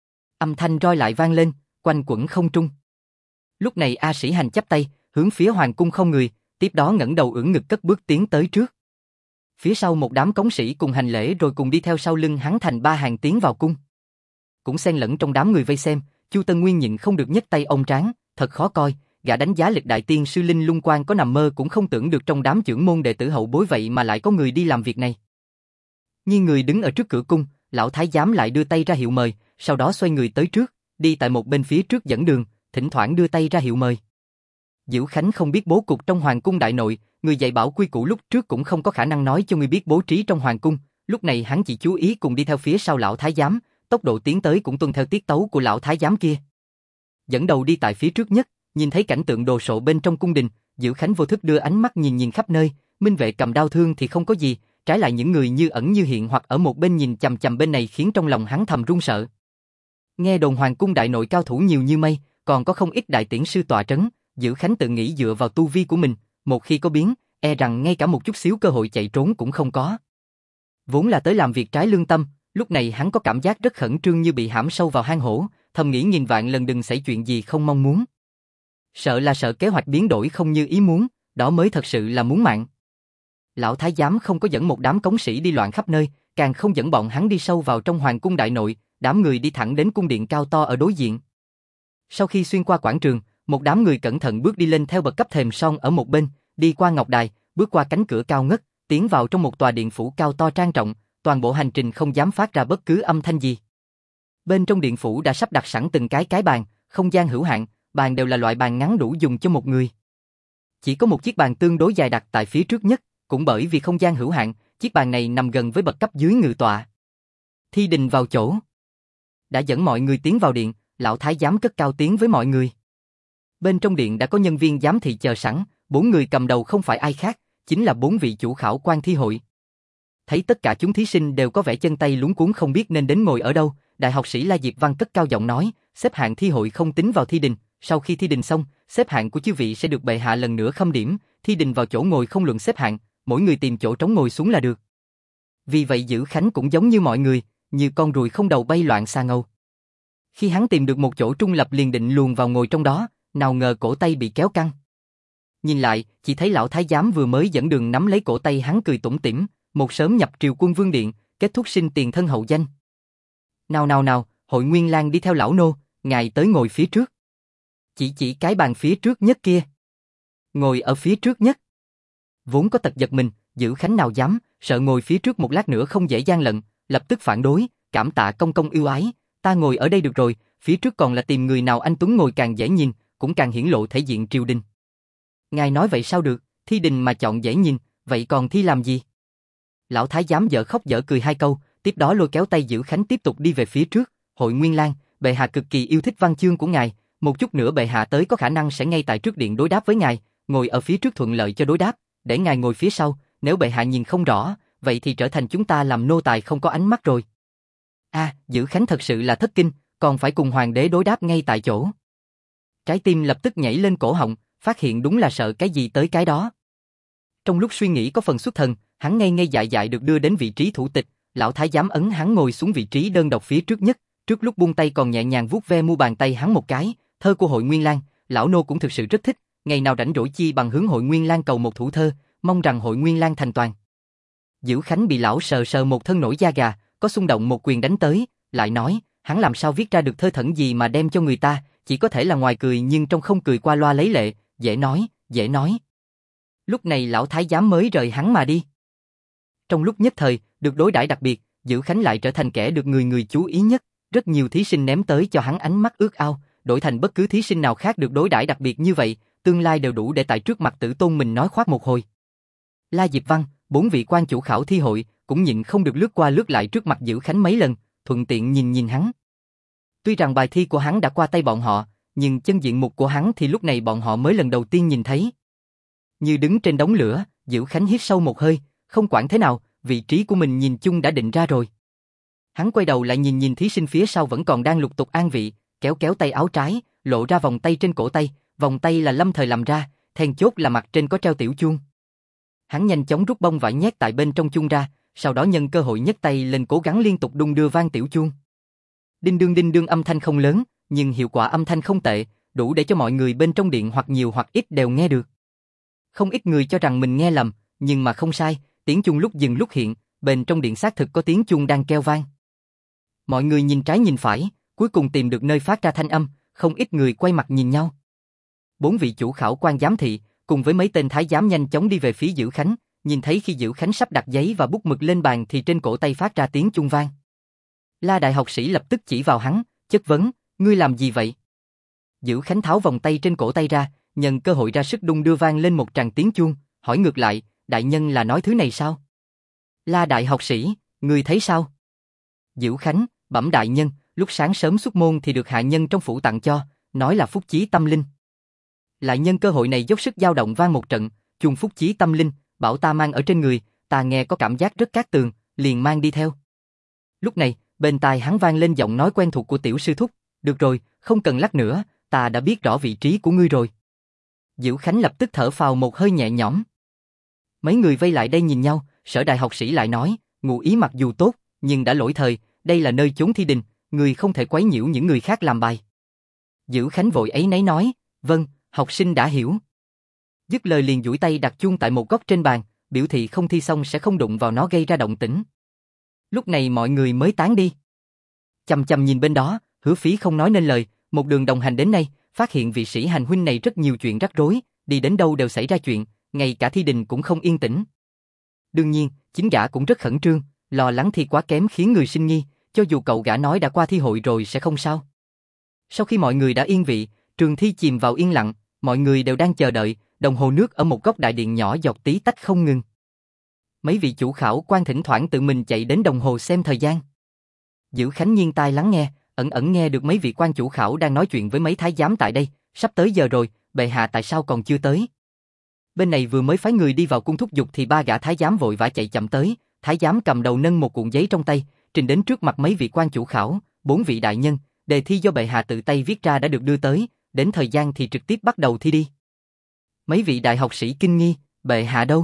[SPEAKER 1] Âm thanh roi lại vang lên, quanh quẩn không trung. Lúc này A Sĩ Hành chắp tay, hướng phía hoàng cung không người, tiếp đó ngẩng đầu ưỡn ngực cất bước tiến tới trước. Phía sau một đám cống sĩ cùng hành lễ rồi cùng đi theo sau lưng hắn thành ba hàng tiến vào cung. Cũng xen lẫn trong đám người vây xem, Chu Tân Nguyên nhịn không được nhấc tay ông trán, thật khó coi, gã đánh giá lịch đại tiên sư Linh Lung Quan có nằm mơ cũng không tưởng được trong đám trưởng môn đệ tử hậu bối vậy mà lại có người đi làm việc này. Như người đứng ở trước cửa cung, lão thái giám lại đưa tay ra hiệu mời, sau đó xoay người tới trước, đi tại một bên phía trước dẫn đường, thỉnh thoảng đưa tay ra hiệu mời. Diệu Khánh không biết bố cục trong hoàng cung đại nội, người dạy bảo quy củ lúc trước cũng không có khả năng nói cho người biết bố trí trong hoàng cung, lúc này hắn chỉ chú ý cùng đi theo phía sau lão thái giám, tốc độ tiến tới cũng tuân theo tiết tấu của lão thái giám kia. Dẫn đầu đi tại phía trước nhất, nhìn thấy cảnh tượng đồ sộ bên trong cung đình, Diệu Khánh vô thức đưa ánh mắt nhìn khắp nơi, minh vệ cầm đao thương thì không có gì, trái lại những người như ẩn như hiện hoặc ở một bên nhìn chằm chằm bên này khiến trong lòng hắn thầm run sợ. Nghe đồn hoàng cung đại nội cao thủ nhiều như mây, còn có không ít đại tiễn sư tọa trấn, Diệu Khánh tự nghĩ dựa vào tu vi của mình, một khi có biến, e rằng ngay cả một chút xíu cơ hội chạy trốn cũng không có. Vốn là tới làm việc trái lương tâm, lúc này hắn có cảm giác rất khẩn trương như bị hãm sâu vào hang hổ, thầm nghĩ nghìn vạn lần đừng xảy chuyện gì không mong muốn. Sợ là sợ kế hoạch biến đổi không như ý muốn, đó mới thật sự là muốn mạng. Lão thái giám không có dẫn một đám cống sĩ đi loạn khắp nơi, càng không dẫn bọn hắn đi sâu vào trong hoàng cung đại nội, đám người đi thẳng đến cung điện cao to ở đối diện. Sau khi xuyên qua quảng trường, một đám người cẩn thận bước đi lên theo bậc cấp thềm son ở một bên, đi qua ngọc đài, bước qua cánh cửa cao ngất, tiến vào trong một tòa điện phủ cao to trang trọng, toàn bộ hành trình không dám phát ra bất cứ âm thanh gì. Bên trong điện phủ đã sắp đặt sẵn từng cái bàn, không gian hữu hạn, bàn đều là loại bàn ngắn đủ dùng cho một người. Chỉ có một chiếc bàn tương đối dài đặt tại phía trước nhất, cũng bởi vì không gian hữu hạn, chiếc bàn này nằm gần với bậc cấp dưới ngự tọa. Thi đình vào chỗ. Đã dẫn mọi người tiến vào điện, lão thái giám cất cao tiếng với mọi người. Bên trong điện đã có nhân viên giám thị chờ sẵn, 4 người cầm đầu không phải ai khác, chính là 4 vị chủ khảo quan thi hội. Thấy tất cả chúng thí sinh đều có vẻ chân tay luống cuống không biết nên đến ngồi ở đâu, đại học sĩ La Diệp Văn cất cao giọng nói, xếp hạng thi hội không tính vào thi đình, sau khi thi đình xong, xếp hạng của chư vị sẽ được bệ hạ lần nữa khâm điểm, thi đình vào chỗ ngồi không luận xếp hạng, mỗi người tìm chỗ trống ngồi xuống là được. Vì vậy Dữ Khánh cũng giống như mọi người, như con ruồi không đầu bay loạn xà ngầu. Khi hắn tìm được một chỗ trung lập liền định luồn vào ngồi trong đó, nào ngờ cổ tay bị kéo căng. Nhìn lại, chỉ thấy lão thái giám vừa mới dẫn đường nắm lấy cổ tay hắn cười tủm tỉm, một sớm nhập triều quân vương điện, kết thúc sinh tiền thân hậu danh. Nào, Hội Nguyên Lang đi theo lão nô, ngài tới ngồi phía trước. Chỉ cái bàn phía trước nhất kia. Ngồi ở phía trước nhất. Vốn có tật giật mình, Dữ Khánh nào dám, sợ ngồi phía trước một lát nữa không dễ gian lận, lập tức phản đối, cảm tạ công công ưu ái, ta ngồi ở đây được rồi, phía trước còn là tìm người nào anh tuấn ngồi càng dễ nhìn, cũng càng hiển lộ thể diện triều đình. Ngài nói vậy sao được, thi đình mà chọn dễ nhìn, vậy còn thi làm gì? Lão thái giám dở khóc dở cười hai câu, tiếp đó lôi kéo tay Dữ Khánh tiếp tục đi về phía trước. Hội Nguyên Lang, bệ hạ cực kỳ yêu thích văn chương của ngài, một chút nữa bệ hạ tới có khả năng sẽ ngay tại trước điện đối đáp với ngài, ngồi ở phía trước thuận lợi cho đối đáp, để ngài ngồi phía sau, nếu bệ hạ nhìn không rõ, vậy thì trở thành chúng ta làm nô tài không có ánh mắt rồi. Dữ Khánh thật sự là thất kinh, còn phải cùng hoàng đế đối đáp ngay tại chỗ. Trái tim lập tức nhảy lên cổ họng, phát hiện đúng là sợ cái gì tới cái đó. Trong lúc suy nghĩ có phần xuất thần, hắn ngây ngây dại dại được đưa đến vị trí thủ tịch, lão thái giám ấn hắn ngồi xuống vị trí đơn độc phía trước nhất, trước lúc buông tay còn nhẹ nhàng vuốt ve mu bàn tay hắn một cái, thơ của Hội Nguyên Lang, lão nô cũng thực sự rất thích, ngày nào rảnh rỗi chi bằng hướng Hội Nguyên Lang cầu một thủ thơ, mong rằng Hội Nguyên Lang thành toàn. Dữ Khánh bị lão sờ sờ một thân nổi da gà, có xung động một quyền đánh tới, lại nói, hắn làm sao viết ra được thơ thẩn gì mà đem cho người ta, chỉ có thể là ngoài cười nhưng trong không cười qua loa lấy lệ, dễ nói, dễ nói. Lúc này lão thái giám mới rời hắn mà đi. Trong lúc nhất thời, được đối đãi đặc biệt, Dữ Khánh lại trở thành kẻ được người người chú ý nhất, rất nhiều thí sinh ném tới cho hắn ánh mắt ước ao, đổi thành bất cứ thí sinh nào khác được đối đãi đặc biệt như vậy, tương lai đều đủ để tại trước mặt tử tôn mình nói khoác một hồi. La Diệp Văn, 4 vị quan chủ khảo thi hội, cũng nhịn không được lướt qua lướt lại trước mặt Dữ Khánh mấy lần, thuận tiện nhìn hắn. Tuy rằng bài thi của hắn đã qua tay bọn họ, nhưng chân diện mục của hắn thì lúc này bọn họ mới lần đầu tiên nhìn thấy. Như đứng trên đống lửa, Dữ Khánh hít sâu một hơi, không quản thế nào, vị trí của mình nhìn chung đã định ra rồi. Hắn quay đầu lại nhìn thí sinh phía sau vẫn còn đang lục tục an vị, kéo kéo tay áo trái, lộ ra vòng tay trên cổ tay, vòng tay là Lâm Thời làm ra, then chốt là mặt trên có treo tiểu chuông. Hắn nhanh chóng rút bông vải nhét tại bên trong chuông ra, sau đó nhân cơ hội nhấc tay lên cố gắng liên tục đung đưa vang tiểu chuông. Đinh đương âm thanh không lớn, nhưng hiệu quả âm thanh không tệ, đủ để cho mọi người bên trong điện hoặc nhiều hoặc ít đều nghe được. Không ít người cho rằng mình nghe lầm, nhưng mà không sai, tiếng chuông lúc dừng lúc hiện, bên trong điện xác thực có tiếng chuông đang kêu vang. Mọi người nhìn trái nhìn phải, cuối cùng tìm được nơi phát ra thanh âm, không ít người quay mặt nhìn nhau. 4 vị chủ khảo quan giám thị, cùng với mấy tên thái giám nhanh chóng đi về phía Dữ Khánh, nhìn thấy khi Dữ Khánh sắp đặt giấy và bút mực lên bàn thì trên cổ tay phát ra tiếng chuông vang. La đại học sĩ lập tức chỉ vào hắn, chất vấn, ngươi làm gì vậy? Dữ Khánh tháo vòng tay trên cổ tay ra, nhân cơ hội ra sức đung đưa vang lên một tràng tiếng chuông, hỏi ngược lại, đại nhân là nói thứ này sao? La đại học sĩ, ngươi thấy sao? Dữ Khánh, bẩm đại nhân, lúc sáng sớm xuất môn thì được hạ nhân trong phủ tặng cho, nói là phúc chí tâm linh. Lại nhân cơ hội này dốc sức dao động vang một trận, chuông phúc chí tâm linh, bảo ta mang ở trên người, ta nghe có cảm giác rất cát tường, liền mang đi theo. Lúc này, bên tai hắn vang lên giọng nói quen thuộc của tiểu sư thúc, được rồi, không cần lắc nữa, ta đã biết rõ vị trí của ngươi rồi. Dữ Khánh lập tức thở phào một hơi nhẹ nhõm. Mấy người vây lại đây nhìn nhau, Sở đại học sĩ lại nói, ngụ ý mặc dù tốt, nhưng đã lỗi thời, đây là nơi chốn thi đình, người không thể quấy nhiễu những người khác làm bài. Dữ Khánh vội áy náy nói, vâng, học sinh đã hiểu. Dứt lời liền duỗi tay đặt chuông tại một góc trên bàn, biểu thị không thi xong sẽ không đụng vào nó gây ra động tĩnh. Lúc này mọi người mới tán đi. Chằm chằm nhìn bên đó, Hứa Phí không nói nên lời, một đường đồng hành đến nay, phát hiện vị sĩ hành huynh này rất nhiều chuyện rắc rối, đi đến đâu đều xảy ra chuyện, ngay cả thi đình cũng không yên tĩnh. Đương nhiên, chính gã cũng rất khẩn trương, lo lắng thi quá kém khiến người sinh nghi, cho dù cậu gã nói đã qua thi hội rồi sẽ không sao. Sau khi mọi người đã yên vị, trường thi chìm vào yên lặng, mọi người đều đang chờ đợi, đồng hồ nước ở một góc đại điện nhỏ giọt tí tách không ngừng. Mấy vị chủ khảo quan thỉnh thoảng tự mình chạy đến đồng hồ xem thời gian. Dữ Khánh nghiêng tai lắng nghe, ẩn ẩn nghe được mấy vị quan chủ khảo đang nói chuyện với mấy thái giám tại đây, sắp tới giờ rồi, bệ hạ tại sao còn chưa tới? Bên này vừa mới phái người đi vào cung thúc giục thì 3 gã thái giám vội vã chạy chậm tới, thái giám cầm đầu nâng một cuộn giấy trong tay, trình đến trước mặt mấy vị quan chủ khảo, 4 vị đại nhân, đề thi do bệ hạ tự tay viết ra đã được đưa tới, đến thời gian thì trực tiếp bắt đầu thi đi. Mấy vị đại học sĩ kinh nghi, bệ hạ đâu?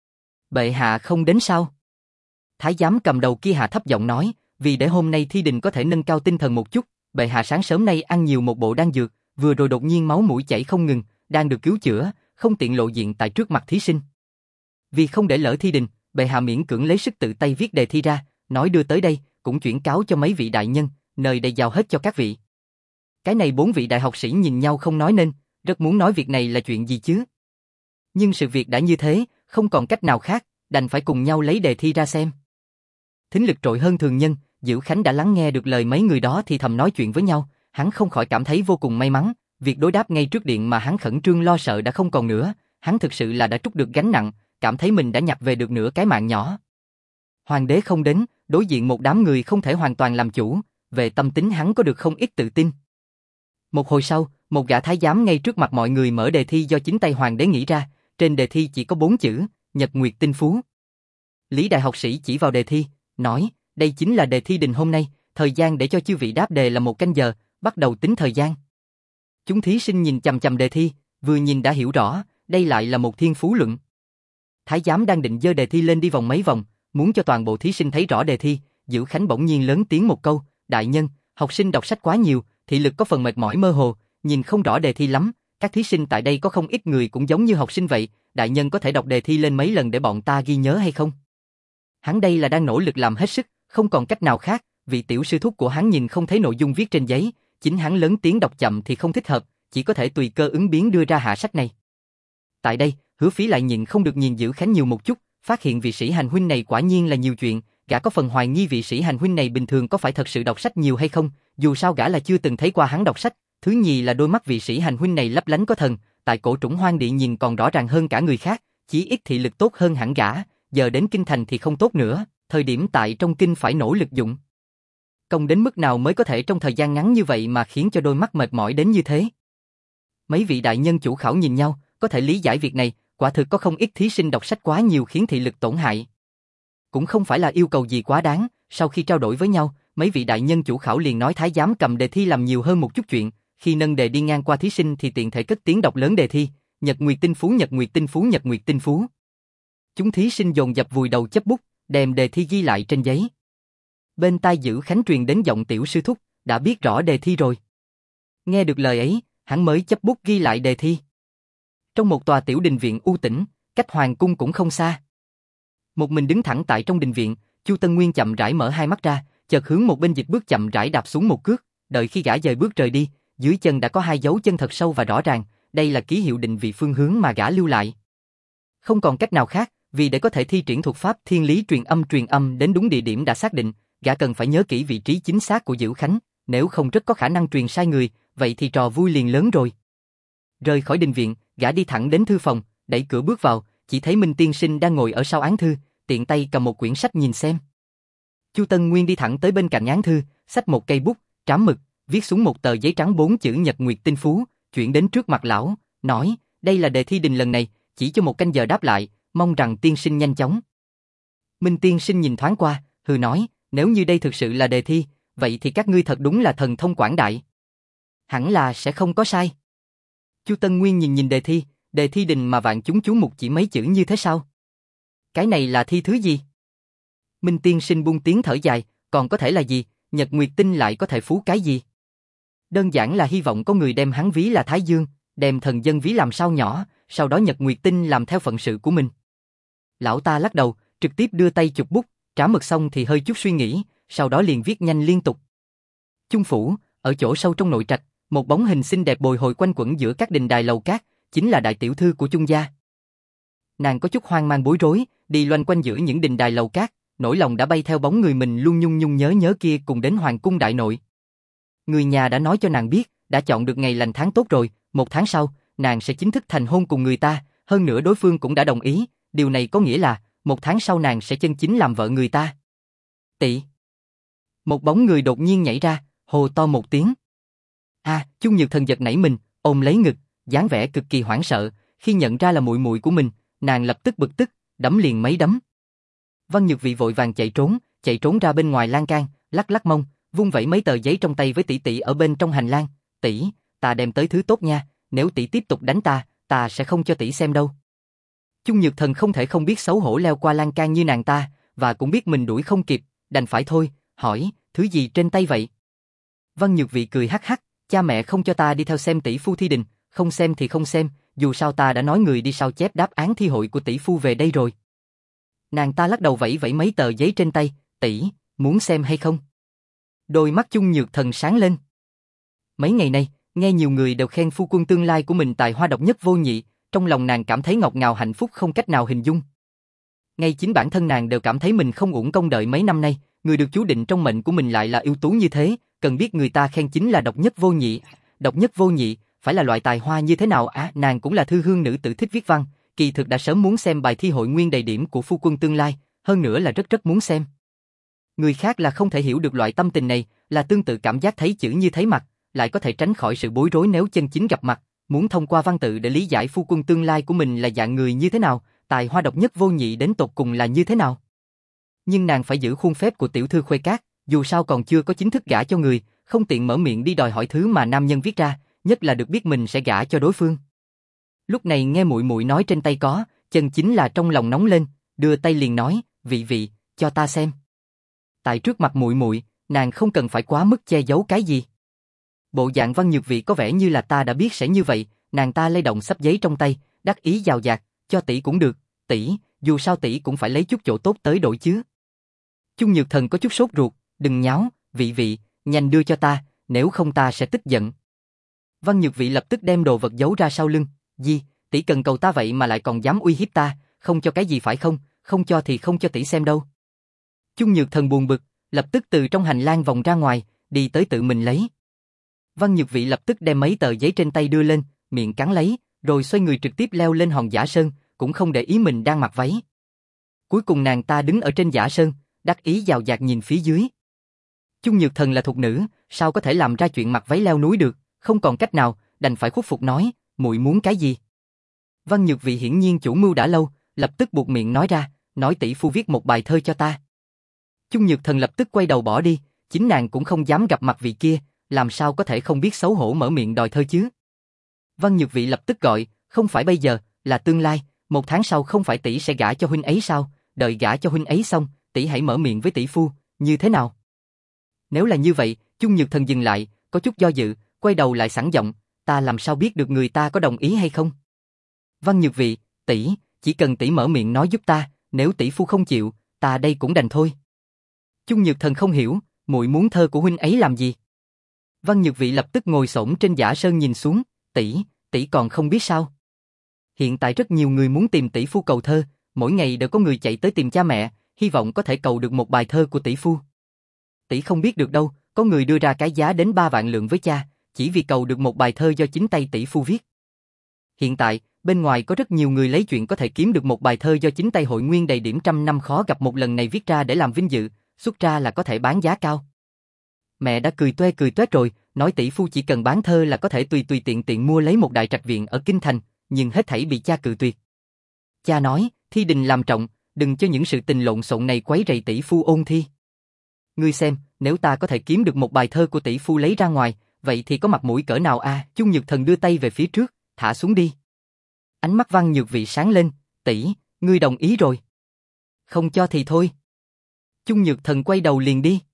[SPEAKER 1] Bệ hạ không đến sao? Thái giám cầm đầu kia hạ thấp giọng nói, vì để hôm nay thi đình có thể nâng cao tinh thần một chút, bệ hạ sáng sớm nay ăn nhiều một bộ đan dược, vừa rồi đột nhiên máu mũi chảy không ngừng, đang được cứu chữa, không tiện lộ diện tại trước mặt thí sinh. Vì không để lỡ thi đình, bệ hạ miễn cưỡng lấy sức tự tay viết đề thi ra, nói đưa tới đây, cũng chuyển cáo cho mấy vị đại nhân, nơi đây giao hết cho các vị. Cái này 4 vị đại học sĩ nhìn nhau không nói nên, rất muốn nói việc này là chuyện gì chứ. Nhưng sự việc đã như thế, không còn cách nào khác, đành phải cùng nhau lấy đề thi ra xem. Thính lực trội hơn thường nhân, Dữ Khánh đã lắng nghe được lời mấy người đó thì thầm nói chuyện với nhau, hắn không khỏi cảm thấy vô cùng may mắn, việc đối đáp ngay trước điện mà hắn khẩn trương lo sợ đã không còn nữa, hắn thực sự là đã trút được gánh nặng, cảm thấy mình đã nhặt về được nửa cái mạng nhỏ. Hoàng đế không đến, đối diện một đám người không thể hoàn toàn làm chủ, về tâm tính hắn có được không ít tự tin. Một hồi sau, một gã thái giám ngay trước mặt mọi người mở đề thi do chính tay hoàng đế nghĩ ra, trên đề thi chỉ có 4 chữ, Nhật Nguyệt Tinh Phú. Lý đại học sĩ chỉ vào đề thi, nói, đây chính là đề thi đình hôm nay, thời gian để cho chư vị đáp đề là 1 canh giờ, bắt đầu tính thời gian. Chúng thí sinh nhìn chằm chằm đề thi, vừa nhìn đã hiểu rõ, đây lại là một thiên phú luận. Thái giám đang định giơ đề thi lên đi vòng mấy vòng, muốn cho toàn bộ thí sinh thấy rõ đề thi, Dữ Khánh bỗng nhiên lớn tiếng một câu, đại nhân, học sinh đọc sách quá nhiều, thị lực có phần mệt mỏi mơ hồ, nhìn không rõ đề thi lắm, các thí sinh tại đây có không ít người cũng giống như học sinh vậy, đại nhân có thể đọc đề thi lên mấy lần để bọn ta ghi nhớ hay không? Hắn đây là đang nỗ lực làm hết sức, không còn cách nào khác, vị tiểu sư thúc của hắn nhìn không thấy nội dung viết trên giấy, chính hắn lớn tiếng đọc chậm thì không thích hợp, chỉ có thể tùy cơ ứng biến đưa ra hạ sách này. Tại đây, Hứa Phí lại nhịn không được nhìn Dữ Khánh nhiều một chút, phát hiện vị sĩ hành huynh này quả nhiên là nhiều chuyện, gã có phần hoài nghi vị sĩ hành huynh này bình thường có phải thật sự đọc sách nhiều hay không, dù sao gã là chưa từng thấy qua hắn đọc sách, thứ nhì là đôi mắt vị sĩ hành huynh này lấp lánh có thần, tại cổ trũng hoang địa nhìn còn rõ ràng hơn cả người khác, chí ít thị lực tốt hơn hẳn gã, giờ đến kinh thành thì không tốt nữa, thời điểm tại trong kinh phải nỗ lực dụng công đến mức nào mới có thể trong thời gian ngắn như vậy mà khiến cho đôi mắt mệt mỏi đến như thế. Mấy vị đại nhân chủ khảo nhìn nhau, có thể lý giải việc này, quả thực có không ít thí sinh đọc sách quá nhiều khiến thị lực tổn hại. Cũng không phải là yêu cầu gì quá đáng, sau khi trao đổi với nhau, mấy vị đại nhân chủ khảo liền nói thái giám cầm đề thi làm nhiều hơn một chút chuyện, khi nâng đề đi ngang qua thí sinh thì tiện thể cất tiếng đọc lớn đề thi, Nhật Nguyệt Tinh Phú, Nhật Nguyệt Tinh Phú, Nhật Nguyệt Tinh Phú. Chúng thí sinh dồn dập vùi đầu chấp bút, đem đề thi ghi lại trên giấy. Bên tai Dữ Khánh truyền đến giọng tiểu sư thúc, đã biết rõ đề thi rồi. Nghe được lời ấy, hắn mới chấp bút ghi lại đề thi. Trong một tòa tiểu đình viện u tĩnh, cách hoàng cung cũng không xa. Một mình đứng thẳng tại trong đình viện, Chu Tân Nguyên chậm rãi mở hai mắt ra, chợt hướng một bên dịch bước chậm rãi đạp xuống một cước, đợi khi gã dời bước rời đi, dưới chân đã có hai dấu chân thật sâu và rõ ràng, đây là ký hiệu định vị phương hướng mà gã lưu lại. Không còn cách nào khác, vì để có thể thi triển thuật pháp thiên lý truyền âm đến đúng địa điểm đã xác định, gã cần phải nhớ kỹ vị trí chính xác của Dữ Khánh, nếu không rất có khả năng truyền sai người, vậy thì trò vui liền lớn rồi. Rời khỏi đình viện, gã đi thẳng đến thư phòng, đẩy cửa bước vào, chỉ thấy Minh tiên sinh đang ngồi ở sau án thư, tiện tay cầm một quyển sách nhìn xem. Chu Tân Nguyên đi thẳng tới bên cạnh án thư, xách một cây bút, trám mực, viết xuống một tờ giấy trắng 4 chữ Nhật Nguyệt Tinh Phú, chuyển đến trước mặt lão, nói, đây là đề thi đình lần này, chỉ cho 1 canh giờ đáp lại, mong rằng tiên sinh nhanh chóng. Minh tiên sinh nhìn thoáng qua, hừ nói, nếu như đây thực sự là đề thi, vậy thì các ngươi thật đúng là thần thông quảng đại. Hẳn là sẽ không có sai. Chu Tân Nguyên nhìn đề thi đình mà vạn chúng chú mục chỉ mấy chữ như thế sao? Cái này là thi thứ gì? Minh tiên sinh buông tiếng thở dài, còn có thể là gì, Nhật Nguyệt Tinh lại có thể phú cái gì? Đơn giản là hy vọng có người đem hắn ví là Thái Dương, đem thần dân ví làm sao nhỏ, sau đó Nhật Nguyệt Tinh làm theo phận sự của mình. Lão ta lắc đầu, trực tiếp đưa tay chụp bút, trám mực xong thì hơi chút suy nghĩ, sau đó liền viết nhanh liên tục. Chung phủ, ở chỗ sâu trong nội trạch, một bóng hình xinh đẹp bồi hồi quanh quẩn giữa các đình đài lầu cát, chính là đại tiểu thư của Chung gia. Nàng có chút hoang mang bối rối, đi loanh quanh giữa những đình đài lầu cát, nỗi lòng đã bay theo bóng người mình luôn nhung nhung nhớ nhớ kia cùng đến hoàng cung đại nội. Người nhà đã nói cho nàng biết, đã chọn được ngày lành tháng tốt rồi, 1 tháng sau, nàng sẽ chính thức thành hôn cùng người ta, hơn nữa đối phương cũng đã đồng ý, điều này có nghĩa là 1 tháng sau nàng sẽ chân chính làm vợ người ta. Tị. Một bóng người đột nhiên nhảy ra, hô to một tiếng. Chung Nhược Thần giật nảy mình, ôm lấy ngực, dáng vẻ cực kỳ hoảng sợ, khi nhận ra là muội muội của mình, nàng lập tức bực tức, đấm liền mấy đấm. Văn Nhược Vị vội vàng chạy trốn ra bên ngoài lan can, lắc lắc mông, vung vẩy mấy tờ giấy trong tay với tỷ tỷ ở bên trong hành lang, "Tỷ, ta đem tới thứ tốt nha, nếu tỷ tiếp tục đánh ta sẽ không cho tỷ xem đâu." Chung Nhược Thần không thể không biết xấu hổ leo qua lan can như nàng ta, và cũng biết mình đuổi không kịp, đành phải thôi, hỏi, "Thứ gì trên tay vậy?" Văn Nhược Vị cười hắc hắc, "Cha mẹ không cho ta đi theo xem tỷ phu thi đình, không xem thì không xem, dù sao ta đã nói người đi sao chép đáp án thi hội của tỷ phu về đây rồi." Nàng ta lắc đầu vẫy vẫy mấy tờ giấy trên tay, "Tỷ, muốn xem hay không?" Đôi mắt Chung Nhược Thần sáng lên. Mấy ngày nay, nghe nhiều người đều khen phu quân tương lai của mình tài hoa độc nhất vô nhị, Trong lòng nàng cảm thấy ngọt ngào hạnh phúc không cách nào hình dung. Ngay chính bản thân nàng đều cảm thấy mình không uổng công đợi mấy năm nay, người được chú định trong mệnh của mình lại là ưu tú như thế, cần biết người ta khen chính là độc nhất vô nhị. Độc nhất vô nhị, phải là loại tài hoa như thế nào nàng cũng là thư hương nữ tử thích viết văn, kỳ thực đã sớm muốn xem bài thi hội nguyên đầy điểm của phu quân tương lai, hơn nữa là rất rất muốn xem. Người khác là không thể hiểu được loại tâm tình này, là tương tự cảm giác thấy chữ như thấy mặt, lại có thể tránh khỏi sự bối rối nếu chân chính gặp mặt, muốn thông qua văn tự để lý giải phu quân tương lai của mình là dạng người như thế nào, tài hoa độc nhất vô nhị đến tột cùng là như thế nào. Nhưng nàng phải giữ khuôn phép của tiểu thư Khuê Cát, dù sao còn chưa có chính thức gả cho người, không tiện mở miệng đi đòi hỏi thứ mà nam nhân viết ra, nhất là được biết mình sẽ gả cho đối phương. Lúc này nghe muội muội nói trên tay có, chân chính là trong lòng nóng lên, đưa tay liền nói, vị, cho ta xem. Tại trước mặt muội muội, nàng không cần phải quá mức che giấu cái gì. Bộ dạng Văn Nhược Vị có vẻ như là ta đã biết sẽ như vậy, nàng ta lay động xấp giấy trong tay, đắc ý dào dạt, cho tỷ cũng được, tỷ, dù sao tỷ cũng phải lấy chút chỗ tốt tới đổi chứ. Chung Nhược Thần có chút sốt ruột, đừng nháo, vị, nhanh đưa cho ta, nếu không ta sẽ tức giận. Văn Nhược Vị lập tức đem đồ vật giấu ra sau lưng, gì, tỷ cần cầu ta vậy mà lại còn dám uy hiếp ta, không cho cái gì phải không, không cho thì không cho tỷ xem đâu. Chung Nhược Thần buồn bực, lập tức từ trong hành lang vòng ra ngoài, đi tới tự mình lấy. Văn Nhược Vị lập tức đem mấy tờ giấy trên tay đưa lên, miệng cắn lấy, rồi xoay người trực tiếp leo lên hòn giả sơn, cũng không để ý mình đang mặc váy. Cuối cùng nàng ta đứng ở trên giả sơn, đắc ý dào dạt nhìn phía dưới. Chung Nhược Thần là thục nữ, sao có thể làm ra chuyện mặc váy leo núi được, không còn cách nào, đành phải khuất phục nói, muội muốn cái gì? Văn Nhược Vị hiển nhiên chủ mưu đã lâu, lập tức buột miệng nói ra, nói tỷ phu viết một bài thơ cho ta. Chung Nhược Thần lập tức quay đầu bỏ đi, chính nàng cũng không dám gặp mặt vị kia, làm sao có thể không biết xấu hổ mở miệng đòi thơ chứ? Văn Nhược Vị lập tức gọi, không phải bây giờ, là tương lai, 1 tháng sau không phải tỷ sẽ gả cho huynh ấy sao? Đợi gả cho huynh ấy xong, tỷ hãy mở miệng với tỷ phu, như thế nào? Nếu là như vậy, Chung Nhược Thần dừng lại, có chút do dự, quay đầu lại sẵn giọng, ta làm sao biết được người ta có đồng ý hay không? Văn Nhược Vị, tỷ, chỉ cần tỷ mở miệng nói giúp ta, nếu tỷ phu không chịu, ta đây cũng đành thôi. Chung Nhược Thần không hiểu, muội muốn thơ của huynh ấy làm gì? Văn Nhược Vị lập tức ngồi xổm trên giả sơn nhìn xuống, tỷ còn không biết sao? Hiện tại rất nhiều người muốn tìm tỷ phu cầu thơ, mỗi ngày đều có người chạy tới tìm cha mẹ, hy vọng có thể cầu được một bài thơ của tỷ phu. Tỷ không biết được đâu, có người đưa ra cái giá đến 3 vạn lượng với cha, chỉ vì cầu được một bài thơ do chính tay tỷ phu viết. Hiện tại, bên ngoài có rất nhiều người lấy chuyện có thể kiếm được một bài thơ do chính tay hội nguyên đầy điểm trăm năm khó gặp một lần này viết ra để làm vinh dự, xuất ra là có thể bán giá cao. Mẹ đã cười toét rồi, nói tỷ phu chỉ cần bán thơ là có thể tùy tiện mua lấy một đại trạch viện ở Kinh Thành, nhưng hết thảy bị cha cự tuyệt. Cha nói, thi đình làm trọng, đừng cho những sự tình lộn xộn này quấy rầy tỷ phu ôn thi. Ngươi xem, nếu ta có thể kiếm được một bài thơ của tỷ phu lấy ra ngoài, vậy thì có mặt mũi cỡ nào a? Chung Nhược Thần đưa tay về phía trước, thả xuống đi. Ánh mắt Văn Nhược Vị sáng lên, tỷ, ngươi đồng ý rồi. Không cho thì thôi. Chung Nhược Thần quay đầu liền đi.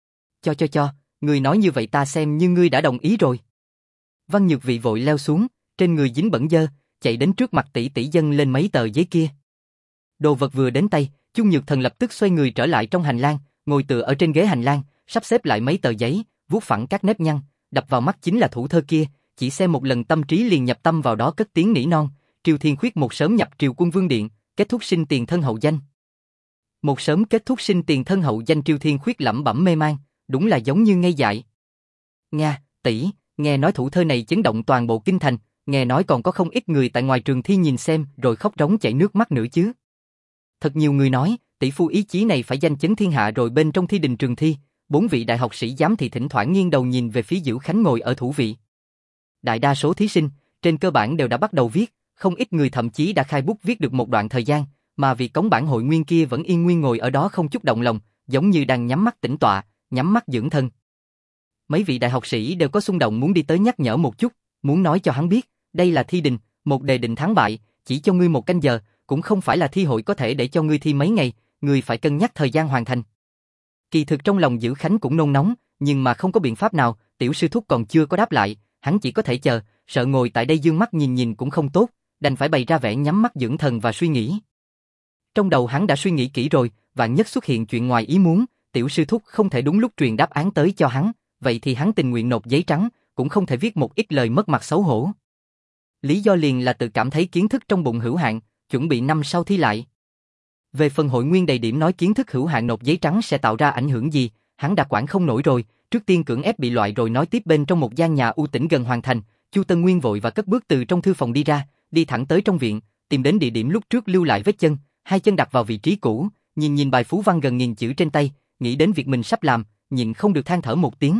[SPEAKER 1] Cho, ngươi nói như vậy ta xem như ngươi đã đồng ý rồi. Văn Nhược Vị vội leo xuống, trên người dính bẩn dơ, chạy đến trước mặt tỷ dâng lên mấy tờ giấy kia. Đồ vật vừa đến tay, Chung Nhược Thần lập tức xoay người trở lại trong hành lang, ngồi tựa ở trên ghế hành lang, sắp xếp lại mấy tờ giấy, vuốt phẳng các nếp nhăn, đập vào mắt chính là thủ thơ kia, chỉ xem một lần tâm trí liền nhập tâm vào đó cất tiếng nỉ non, Triều Thiên Khuyết một sớm nhập Triều Quân Vương Điện, kết thúc sinh tiền thân hậu danh. Một sớm kết thúc sinh tiền thân hậu danh. Triều Thiên Khuyết lẩm bẩm mê man, đúng là giống như ngây dại. Nga, tỷ, nghe nói thủ thơ này chấn động toàn bộ kinh thành, nghe nói còn có không ít người tại ngoài trường thi nhìn xem rồi khóc rống chảy nước mắt nữa chứ. Thật nhiều người nói, tỷ phu ý chí này phải danh chấn thiên hạ rồi. Bên trong thi đình trường thi, 4 vị đại học sĩ giám thị thỉnh thoảng nghiêng đầu nhìn về phía Diễu Khánh ngồi ở thủ vị. Đại đa số thí sinh, trên cơ bản đều đã bắt đầu viết, không ít người thậm chí đã khai bút viết được một đoạn thời gian, mà vị cống bản hội nguyên kia vẫn yên nguyên ngồi ở đó không chút động lòng, giống như đang nhắm mắt tĩnh tọa, nhắm mắt dưỡng thân. Mấy vị đại học sĩ đều có xung động muốn đi tới nhắc nhở một chút, muốn nói cho hắn biết, đây là thi đình, một đề định thắng bại, chỉ cho ngươi 1 canh giờ, cũng không phải là thi hội có thể để cho ngươi thi mấy ngày, ngươi phải cân nhắc thời gian hoàn thành. Kỳ thực trong lòng Diễu Khánh cũng nôn nóng, nhưng mà không có biện pháp nào, tiểu sư thúc còn chưa có đáp lại, hắn chỉ có thể chờ, sợ ngồi tại đây dương mắt nhìn cũng không tốt, đành phải bày ra vẻ nhắm mắt dưỡng thần và suy nghĩ. Trong đầu hắn đã suy nghĩ kỹ rồi, vạn nhất xuất hiện chuyện ngoài ý muốn, tiểu sư thúc không thể đúng lúc truyền đáp án tới cho hắn, vậy thì hắn tình nguyện nộp giấy trắng, cũng không thể viết một ít lời mất mặt xấu hổ. Lý do liền là tự cảm thấy kiến thức trong bụng hữu hạn, chuẩn bị năm sau thi lại. Về phần hội nguyên đầy điểm nói kiến thức hữu hạn nộp giấy trắng sẽ tạo ra ảnh hưởng gì, hắn đã quản không nổi rồi, trước tiên cưỡng ép bị loại rồi nói tiếp. Bên trong một gian nhà u tĩnh gần hoàn thành, Chu Tân Nguyên vội và cất bước từ trong thư phòng đi ra, đi thẳng tới trong viện, tìm đến địa điểm lúc trước lưu lại vết chân, hai chân đặt vào vị trí cũ, nhìn bài phú văn gần nghìn chữ trên tay, nghĩ đến việc mình sắp làm, nhịn không được than thở một tiếng.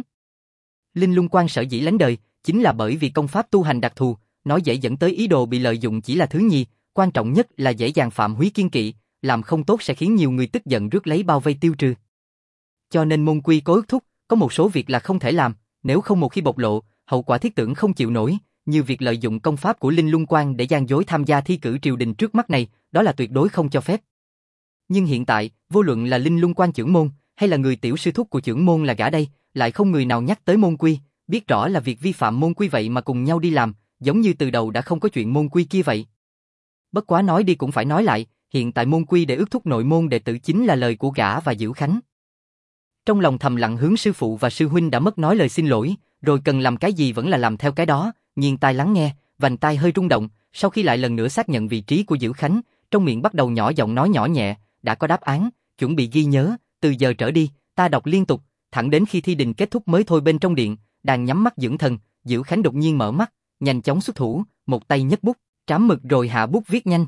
[SPEAKER 1] Linh Lung Quan sở dĩ lánh đời, chính là bởi vì công pháp tu hành đặc thù, nói dễ dẫn tới ý đồ bị lợi dụng chỉ là thứ nhì, quan trọng nhất là dễ dàng phạm húy kiên kỵ, làm không tốt sẽ khiến nhiều người tức giận rước lấy bao vây tiêu trừ. Cho nên môn quy có ước thúc, có một số việc là không thể làm, nếu không một khi bộc lộ, hậu quả thiết tưởng không chịu nổi, như việc lợi dụng công pháp của Linh Lung Quan để gian dối tham gia thi cử triều đình trước mắt này, đó là tuyệt đối không cho phép. Nhưng hiện tại, vô luận là Linh Lung Quan trưởng môn, hay là người tiểu sư thúc của trưởng môn là gã đây, lại không người nào nhắc tới môn quy, biết rõ là việc vi phạm môn quy vậy mà cùng nhau đi làm, giống như từ đầu đã không có chuyện môn quy kia vậy. Bất quá nói đi cũng phải nói lại, hiện tại môn quy để ước thúc nội môn đệ tử chính là lời của gã và Diễu Khánh. Trong lòng thầm lặng hướng sư phụ và sư huynh đã mất nói lời xin lỗi, rồi cần làm cái gì vẫn là làm theo cái đó, nghiêng tai lắng nghe, vành tai hơi rung động, sau khi lại lần nữa xác nhận vị trí của Diễu Khánh, trong miệng bắt đầu nhỏ giọng nói nhỏ nhẹ, đã có đáp án, chuẩn bị ghi nhớ, từ giờ trở đi, ta đọc liên tục, thẳng đến khi thi đình kết thúc mới thôi. Bên trong điện, đang nhắm mắt dưỡng thần, Diễu Khánh đột nhiên mở mắt, nhanh chóng xuất thủ, một tay nhấc bút, trám mực rồi hạ bút viết nhanh.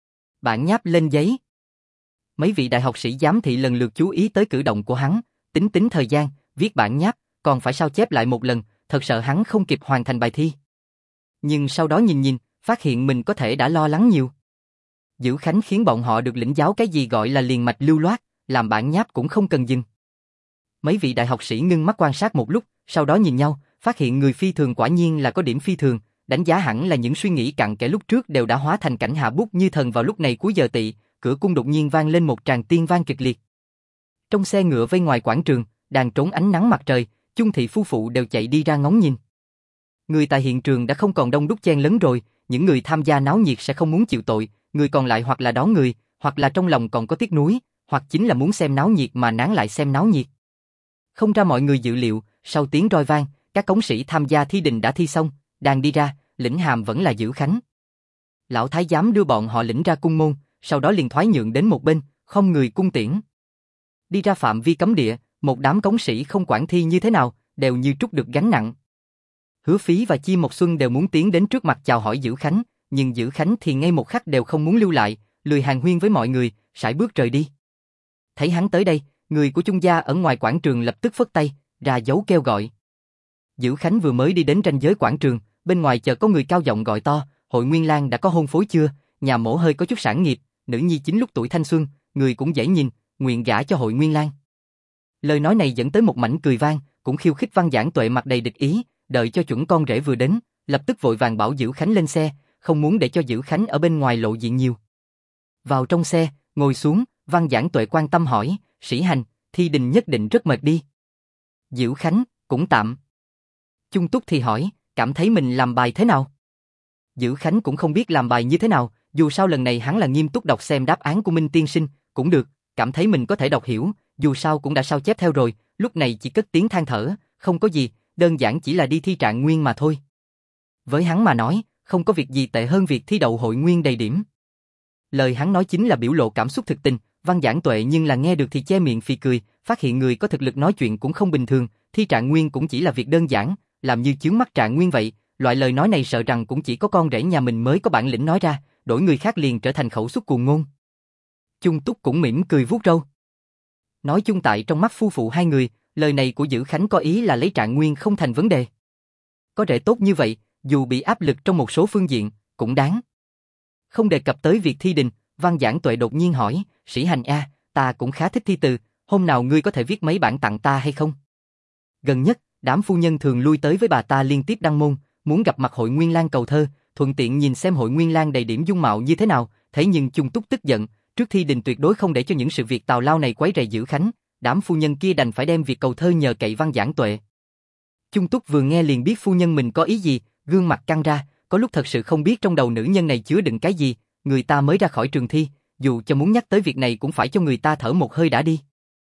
[SPEAKER 1] Bản nháp lên giấy. Mấy vị đại học sĩ giám thị lần lượt chú ý tới cử động của hắn, tính thời gian, viết bản nháp, còn phải sao chép lại một lần, thật sợ hắn không kịp hoàn thành bài thi. Nhưng sau đó nhìn, phát hiện mình có thể đã lo lắng nhiều. Diễu Khánh khiến bọn họ được lĩnh giáo cái gì gọi là liền mạch lưu loát, làm bản nháp cũng không cần dừng. Mấy vị đại học sĩ ngưng mắt quan sát một lúc, sau đó nhìn nhau, phát hiện người phi thường quả nhiên là có điểm phi thường, đánh giá hẳn là những suy nghĩ cặn kẽ lúc trước đều đã hóa thành cảnh hạ bút như thần. Vào lúc này cuối giờ tỵ, cửa cung đột nhiên vang lên một tràng tiên vang kịch liệt. Trong xe ngựa vây ngoài quảng trường, đang trốn ánh nắng mặt trời, Chung thị phu phụ đều chạy đi ra ngóng nhìn. Người tại hiện trường đã không còn đông đúc chen lấn rồi, những người tham gia náo nhiệt sẽ không muốn chịu tội, người còn lại hoặc là đón người, hoặc là trong lòng còn có tiếc nuối, hoặc chính là muốn xem náo nhiệt mà nán lại xem náo nhiệt. Không ra mọi người dự liệu, sau tiếng roi vang, các cống sĩ tham gia thi đình đã thi xong, đang đi ra, lĩnh hàm vẫn là Diễu Khánh. Lão thái giám đưa bọn họ lĩnh ra cung môn, sau đó liền thoái nhượng đến một bên, không người cung tiễn. Đi ra phạm vi cấm địa, một đám cống sĩ không quản thi như thế nào, đều như trút được gánh nặng. Hứa Phí và Chi Mộc Xuân đều muốn tiến đến trước mặt chào hỏi Diễu Khánh, nhưng Diễu Khánh thì ngay một khắc đều không muốn lưu lại, lười hàn huyên với mọi người, sải bước rời đi. Thấy hắn tới đây, người của Chung gia ở ngoài quảng trường lập tức phất tay, ra dấu kêu gọi. Diễu Khánh vừa mới đi đến ranh giới quảng trường, bên ngoài chợt có người cao giọng gọi to, Hội Nguyên Lang đã có hôn phối chưa? Nhà mổ hơi có chút sản nghiệp, nữ nhi chính lúc tuổi thanh xuân, người cũng dễ nhìn, nguyện gả cho Hội Nguyên Lang. Lời nói này dẫn tới một mảnh cười vang, cũng khiêu khích Văn Giảng Tuệ mặt đầy địch ý, đợi cho chuẩn con rể vừa đến, lập tức vội vàng bảo Diễu Khánh lên xe, không muốn để cho Diễu Khánh ở bên ngoài lộ diện nhiều. Vào trong xe, ngồi xuống, Văn Giảng Tuệ quan tâm hỏi, Sĩ Hành, thi đình nhất định rất mệt đi. Diễu Khánh, cũng tạm. Chung Túc thì hỏi, cảm thấy mình làm bài thế nào? Diễu Khánh cũng không biết làm bài như thế nào, dù sao lần này hắn là nghiêm túc đọc xem đáp án của Minh Tiên Sinh, cũng được, cảm thấy mình có thể đọc hiểu, dù sao cũng đã sao chép theo rồi, lúc này chỉ cất tiếng than thở, không có gì, đơn giản chỉ là đi thi trạng nguyên mà thôi. Với hắn mà nói, không có việc gì tệ hơn việc thi đậu hội nguyên đầy điểm. Lời hắn nói chính là biểu lộ cảm xúc thực tình, Văn Giảng Tuệ nhưng là nghe được thì che miệng phì cười, phát hiện người có thực lực nói chuyện cũng không bình thường, thi trạng nguyên cũng chỉ là việc đơn giản, làm như chướng mắt trạng nguyên vậy, loại lời nói này sợ rằng cũng chỉ có con rể nhà mình mới có bản lĩnh nói ra, đổi người khác liền trở thành khẩu suất cuồng ngôn. Chung Túc cũng mỉm cười vuốt râu. Nói chung tại trong mắt phu phụ hai người, lời này của Diễu Khánh có ý là lấy trạng nguyên không thành vấn đề. Có rể tốt như vậy, dù bị áp lực trong một số phương diện, cũng đáng. Không đề cập tới việc thi đình, Văn Giảng Tuệ đột nhiên hỏi, Sĩ Hành a, ta cũng khá thích thi từ, hôm nào ngươi có thể viết mấy bản tặng ta hay không? Gần nhất, đám phu nhân thường lui tới với bà ta liên tiếp đăng môn, muốn gặp mặt Hội Nguyên Lang cầu thơ, thuận tiện nhìn xem Hội Nguyên Lang đầy điểm dung mạo như thế nào, thế nhưng Chung Túc tức giận, trước thi đình tuyệt đối không để cho những sự việc tào lao này quấy rầy Diễu Khánh, đám phu nhân kia đành phải đem việc cầu thơ nhờ cậy Văn Giảng Tuệ. Chung Túc vừa nghe liền biết phu nhân mình có ý gì, gương mặt căng ra, có lúc thật sự không biết trong đầu nữ nhân này chứa đựng cái gì, người ta mới ra khỏi trường thi, dù cho muốn nhắc tới việc này cũng phải cho người ta thở một hơi đã đi.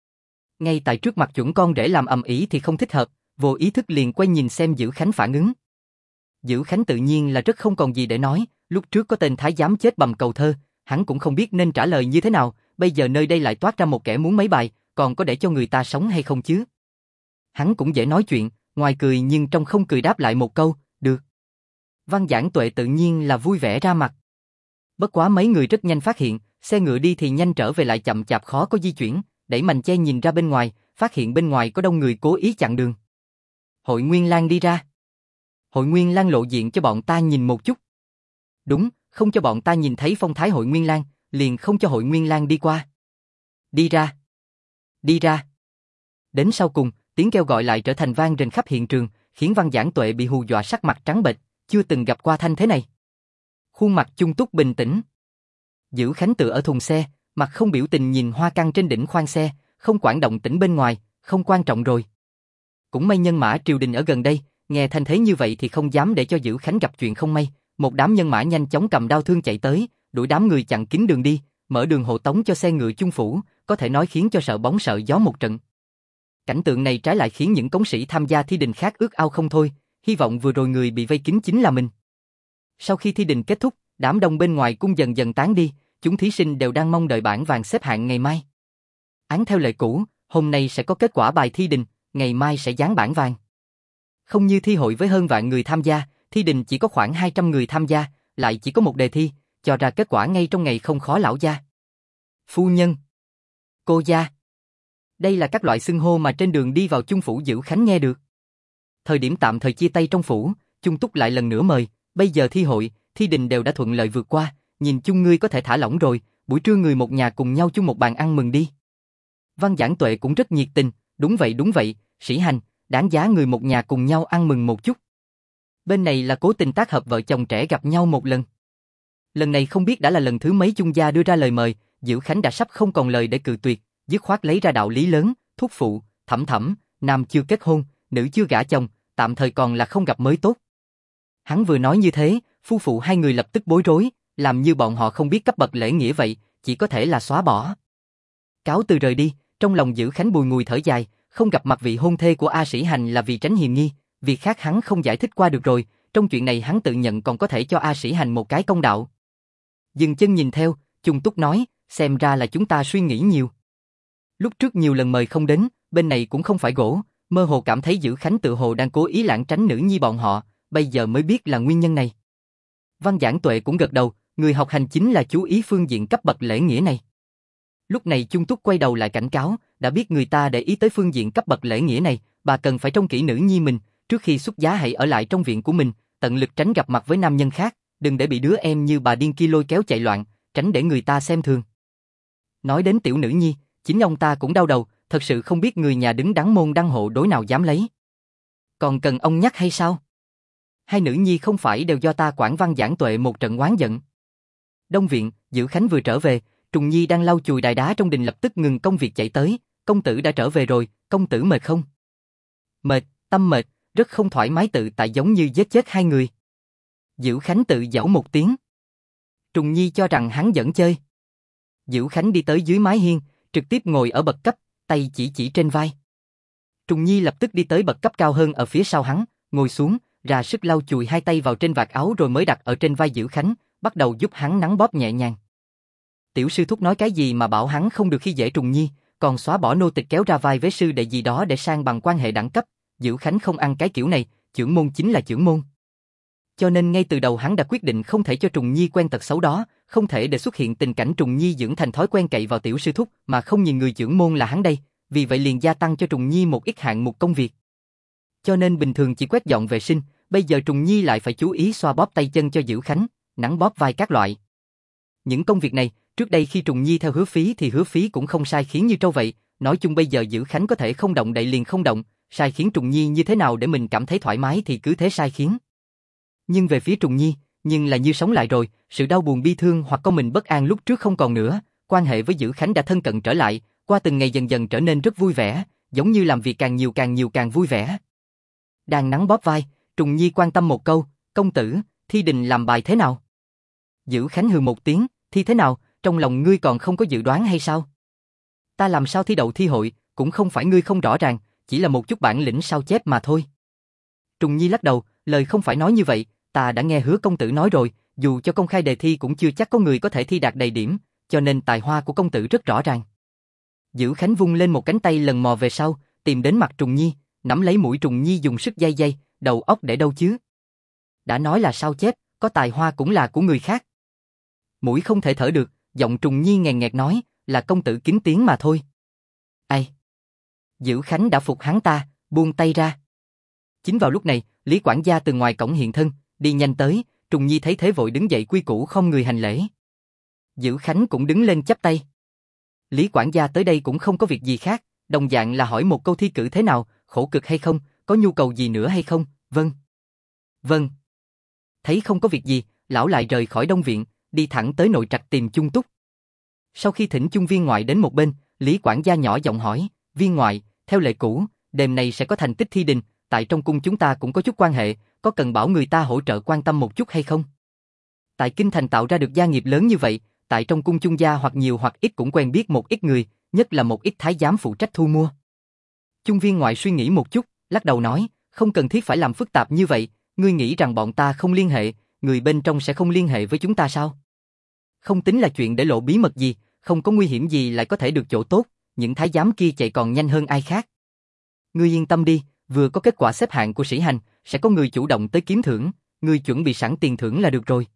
[SPEAKER 1] Ngay tại trước mặt chuẩn con rể làm ầm ĩ thì không thích hợp, vô ý thức liền quay nhìn xem Diễu Khánh phản ứng. Dữ Khánh tự nhiên là rất không còn gì để nói, lúc trước có tên thái giám chết bầm cầu thơ, hắn cũng không biết nên trả lời như thế nào, bây giờ nơi đây lại toát ra một kẻ muốn mấy bài, còn có để cho người ta sống hay không chứ? Hắn cũng dễ nói chuyện, ngoài cười nhưng trong không cười đáp lại một câu, được. Văn Giảng Tuệ tự nhiên là vui vẻ ra mặt. Bất quá mấy người rất nhanh phát hiện, xe ngựa đi thì nhanh trở về lại chậm chạp khó có di chuyển, đẩy mành che nhìn ra bên ngoài, phát hiện bên ngoài có đông người cố ý chặn đường. Hội Nguyên Lang đi ra. Hội Nguyên Lang lộ diện cho bọn ta nhìn một chút. Đúng, không cho bọn ta nhìn thấy phong thái Hội Nguyên Lang, liền không cho Hội Nguyên Lang đi qua. Đi ra. Đi ra. Đến sau cùng, tiếng kêu gọi lại trở thành vang rền khắp hiện trường, khiến Văn Giảng Tuệ bị hù dọa sắc mặt trắng bệch, chưa từng gặp qua thanh thế này. Khuôn mặt Chung Túc bình tĩnh. Dữ Khánh tựa ở thùng xe, mặt không biểu tình nhìn hoa căn trên đỉnh khoang xe, không quản động tĩnh bên ngoài, không quan trọng rồi. Cũng may nhân mã triều đình ở gần đây, nghe thanh thế như vậy thì không dám để cho Dữ Khánh gặp chuyện không may, một đám nhân mã nhanh chóng cầm đao thương chạy tới, đuổi đám người chặn kín đường đi, mở đường hộ tống cho xe ngựa Chung phủ, có thể nói khiến cho sợ bóng sợ gió một trận. Cảnh tượng này trái lại khiến những cống sĩ tham gia thi đình khác ước ao không thôi, hy vọng vừa rồi người bị vây kín chính là mình. Sau khi thi đình kết thúc, đám đông bên ngoài cung dần dần tán đi, chúng thí sinh đều đang mong đợi bảng vàng xếp hạng ngày mai. Án theo lệ cũ, hôm nay sẽ có kết quả bài thi đình, ngày mai sẽ dán bảng vàng. Không như thi hội với hơn vạn người tham gia, thi đình chỉ có khoảng 200 người tham gia, lại chỉ có một đề thi, cho ra kết quả ngay trong ngày không khó lão gia. Phu nhân, cô gia. Đây là các loại xưng hô mà trên đường đi vào Chung phủ Dữ Khánh nghe được. Thời điểm tạm thời chia tay trong phủ, Chung Túc lại lần nữa mời, bây giờ thi hội, thi đình đều đã thuận lợi vượt qua, nhìn chung ngươi có thể thả lỏng rồi, buổi trưa người một nhà cùng nhau chung một bàn ăn mừng đi. Văn Giảng Tuệ cũng rất nhiệt tình, đúng vậy, Sĩ Hành, đáng giá người một nhà cùng nhau ăn mừng một chút. Bên này là cố tình tác hợp vợ chồng trẻ gặp nhau một lần. Lần này không biết đã là lần thứ mấy Chung gia đưa ra lời mời, Dữ Khánh đã sắp không còn lời để cự tuyệt, dứt khoát lấy ra đạo lý lớn, thúc phụ, thẩm, nam chưa kết hôn, nữ chưa gả chồng, tạm thời còn là không gặp mới tốt. Hắn vừa nói như thế, phu phụ hai người lập tức bối rối, làm như bọn họ không biết cấp bậc lễ nghĩa vậy, chỉ có thể là xóa bỏ. Cáo từ rời đi, trong lòng Dữ Khánh bùi ngùi thở dài, không gặp mặt vị hôn thê của A Sĩ Hành là vì tránh hiềm nghi, việc khác hắn không giải thích qua được rồi, trong chuyện này hắn tự nhận còn có thể cho A Sĩ Hành một cái công đạo. Dừng chân nhìn theo, Chung Túc nói, xem ra là chúng ta suy nghĩ nhiều. Lúc trước nhiều lần mời không đến, bên này cũng không phải gỗ, mơ hồ cảm thấy Dữ Khánh tự hồ đang cố ý lảng tránh nữ nhi bọn họ, bây giờ mới biết là nguyên nhân này. Văn Giảng Tuệ cũng gật đầu, người học hành chính là chú ý phương diện cấp bậc lễ nghĩa này. Lúc này Chung Túc quay đầu lại cảnh cáo, đã biết người ta để ý tới phương diện cấp bậc lễ nghĩa này, bà cần phải trông kỹ nữ nhi mình, trước khi xuất giá hãy ở lại trong viện của mình, tận lực tránh gặp mặt với nam nhân khác, đừng để bị đứa em như bà điên kia lôi kéo chạy loạn, tránh để người ta xem thường. Nói đến tiểu nữ nhi, chính ông ta cũng đau đầu, thật sự không biết người nhà đứng đắn môn đăng hộ đối nào dám lấy. Còn cần ông nhắc hay sao? Hai nữ nhi không phải đều do ta quản. Văn Giảng Tuệ một trận oán giận. Đông viện, Dữ Khánh vừa trở về, Trùng Nhi đang lau chùi đài đá trong đình lập tức ngừng công việc chạy tới, công tử đã trở về rồi, công tử mệt không? Mệt, tâm mệt, rất không thoải mái tự tại giống như giết chết hai người. Dữ Khánh tự giễu một tiếng. Trùng Nhi cho rằng hắn giỡn chơi. Dữ Khánh đi tới dưới mái hiên, trực tiếp ngồi ở bậc cấp, tay chỉ trên vai. Trùng Nhi lập tức đi tới bậc cấp cao hơn ở phía sau hắn, ngồi xuống, ra sức lau chùi hai tay vào trên vạt áo rồi mới đặt ở trên vai Dữ Khánh, bắt đầu giúp hắn nắn bóp nhẹ nhàng. Tiểu sư thúc nói cái gì mà bảo hắn không được khi dễ Trùng Nhi, còn xóa bỏ nô tịch kéo ra vai với sư đệ gì đó để sang bằng quan hệ đẳng cấp, Dữ Khánh không ăn cái kiểu này, chưởng môn chính là chưởng môn. Cho nên ngay từ đầu hắn đã quyết định không thể cho Trùng Nhi quen tật xấu đó, không thể để xuất hiện tình cảnh Trùng Nhi dưỡng thành thói quen cậy vào tiểu sư thúc mà không nhìn người chưởng môn là hắn đây, vì vậy liền gia tăng cho Trùng Nhi một ít hạng mục công việc. Cho nên bình thường chỉ quét dọn vệ sinh, bây giờ Trùng Nhi lại phải chú ý xoa bóp tay chân cho Dữ Khánh, nắn bóp vai các loại. Những công việc này, trước đây khi Trùng Nhi theo Hứa Phí thì Hứa Phí cũng không sai khiến như trâu vậy, nói chung bây giờ Dữ Khánh có thể không động đậy liền không động, sai khiến Trùng Nhi như thế nào để mình cảm thấy thoải mái thì cứ thế sai khiến. Nhưng về phía Trùng Nhi, nhưng là như sống lại rồi, sự đau buồn bi thương hoặc con mình bất an lúc trước không còn nữa, quan hệ với Dữ Khánh đã thân cận trở lại, qua từng ngày dần dần trở nên rất vui vẻ, giống như làm việc càng nhiều càng vui vẻ. Đang nắn bóp vai, Trùng Nhi quan tâm một câu, công tử, thi đình làm bài thế nào? Dữ Khánh hừ một tiếng, thi thế nào, trong lòng ngươi còn không có dự đoán hay sao? Ta làm sao thi đậu thi hội, cũng không phải ngươi không rõ ràng, chỉ là một chút bản lĩnh sao chép mà thôi. Trùng Nhi lắc đầu, lời không phải nói như vậy, Ta đã nghe Hứa công tử nói rồi, dù cho công khai đề thi cũng chưa chắc có người có thể thi đạt đầy điểm, cho nên tài hoa của công tử rất rõ ràng. Dữ Khánh vung lên một cánh tay lần mò về sau, tìm đến mặt Trùng Nhi, nắm lấy mũi Trùng Nhi dùng sức day day, đầu óc để đâu chứ? Đã nói là sao chép, có tài hoa cũng là của người khác. Mũi không thể thở được, giọng Trùng Nhi nghèn nghẹt nói, là công tử kính tiếng mà thôi. Ai? Dữ Khánh đã phục hắn ta, buông tay ra. Chính vào lúc này, Lý quản gia từ ngoài cổng hiện thân, đi nhanh tới, Trùng Nhi thấy thế vội đứng dậy quy củ không người hành lễ. Dữ Khánh cũng đứng lên chắp tay. Lý quản gia tới đây cũng không có việc gì khác, đồng dạng là hỏi một câu thi cử thế nào, khổ cực hay không, có nhu cầu gì nữa hay không, vâng. Vâng. Thấy không có việc gì, lão lại rời khỏi Đông Viện, đi thẳng tới nội trạch tìm Chung Túc. Sau khi thỉnh Chung viên ngoại đến một bên, Lý quản gia nhỏ giọng hỏi, viên ngoại, theo lệ cũ, đêm nay sẽ có thành tích thi đình, tại trong cung chúng ta cũng có chút quan hệ, có cần bảo người ta hỗ trợ quan tâm một chút hay không? Tại kinh thành tạo ra được gia nghiệp lớn như vậy, tại trong cung Chung gia hoặc nhiều hoặc ít cũng quen biết một ít người, nhất là một ít thái giám phụ trách thu mua. Chung viên ngoại suy nghĩ một chút, lắc đầu nói, không cần thiết phải làm phức tạp như vậy, ngươi nghĩ rằng bọn ta không liên hệ, người bên trong sẽ không liên hệ với chúng ta sao? Không tính là chuyện để lộ bí mật gì, không có nguy hiểm gì lại có thể được chỗ tốt, những thái giám kia chạy còn nhanh hơn ai khác. Ngươi yên tâm đi, vừa có kết quả xếp hạng của sĩ hành, sẽ có người chủ động tới kiếm thưởng, ngươi chuẩn bị sẵn tiền thưởng là được rồi.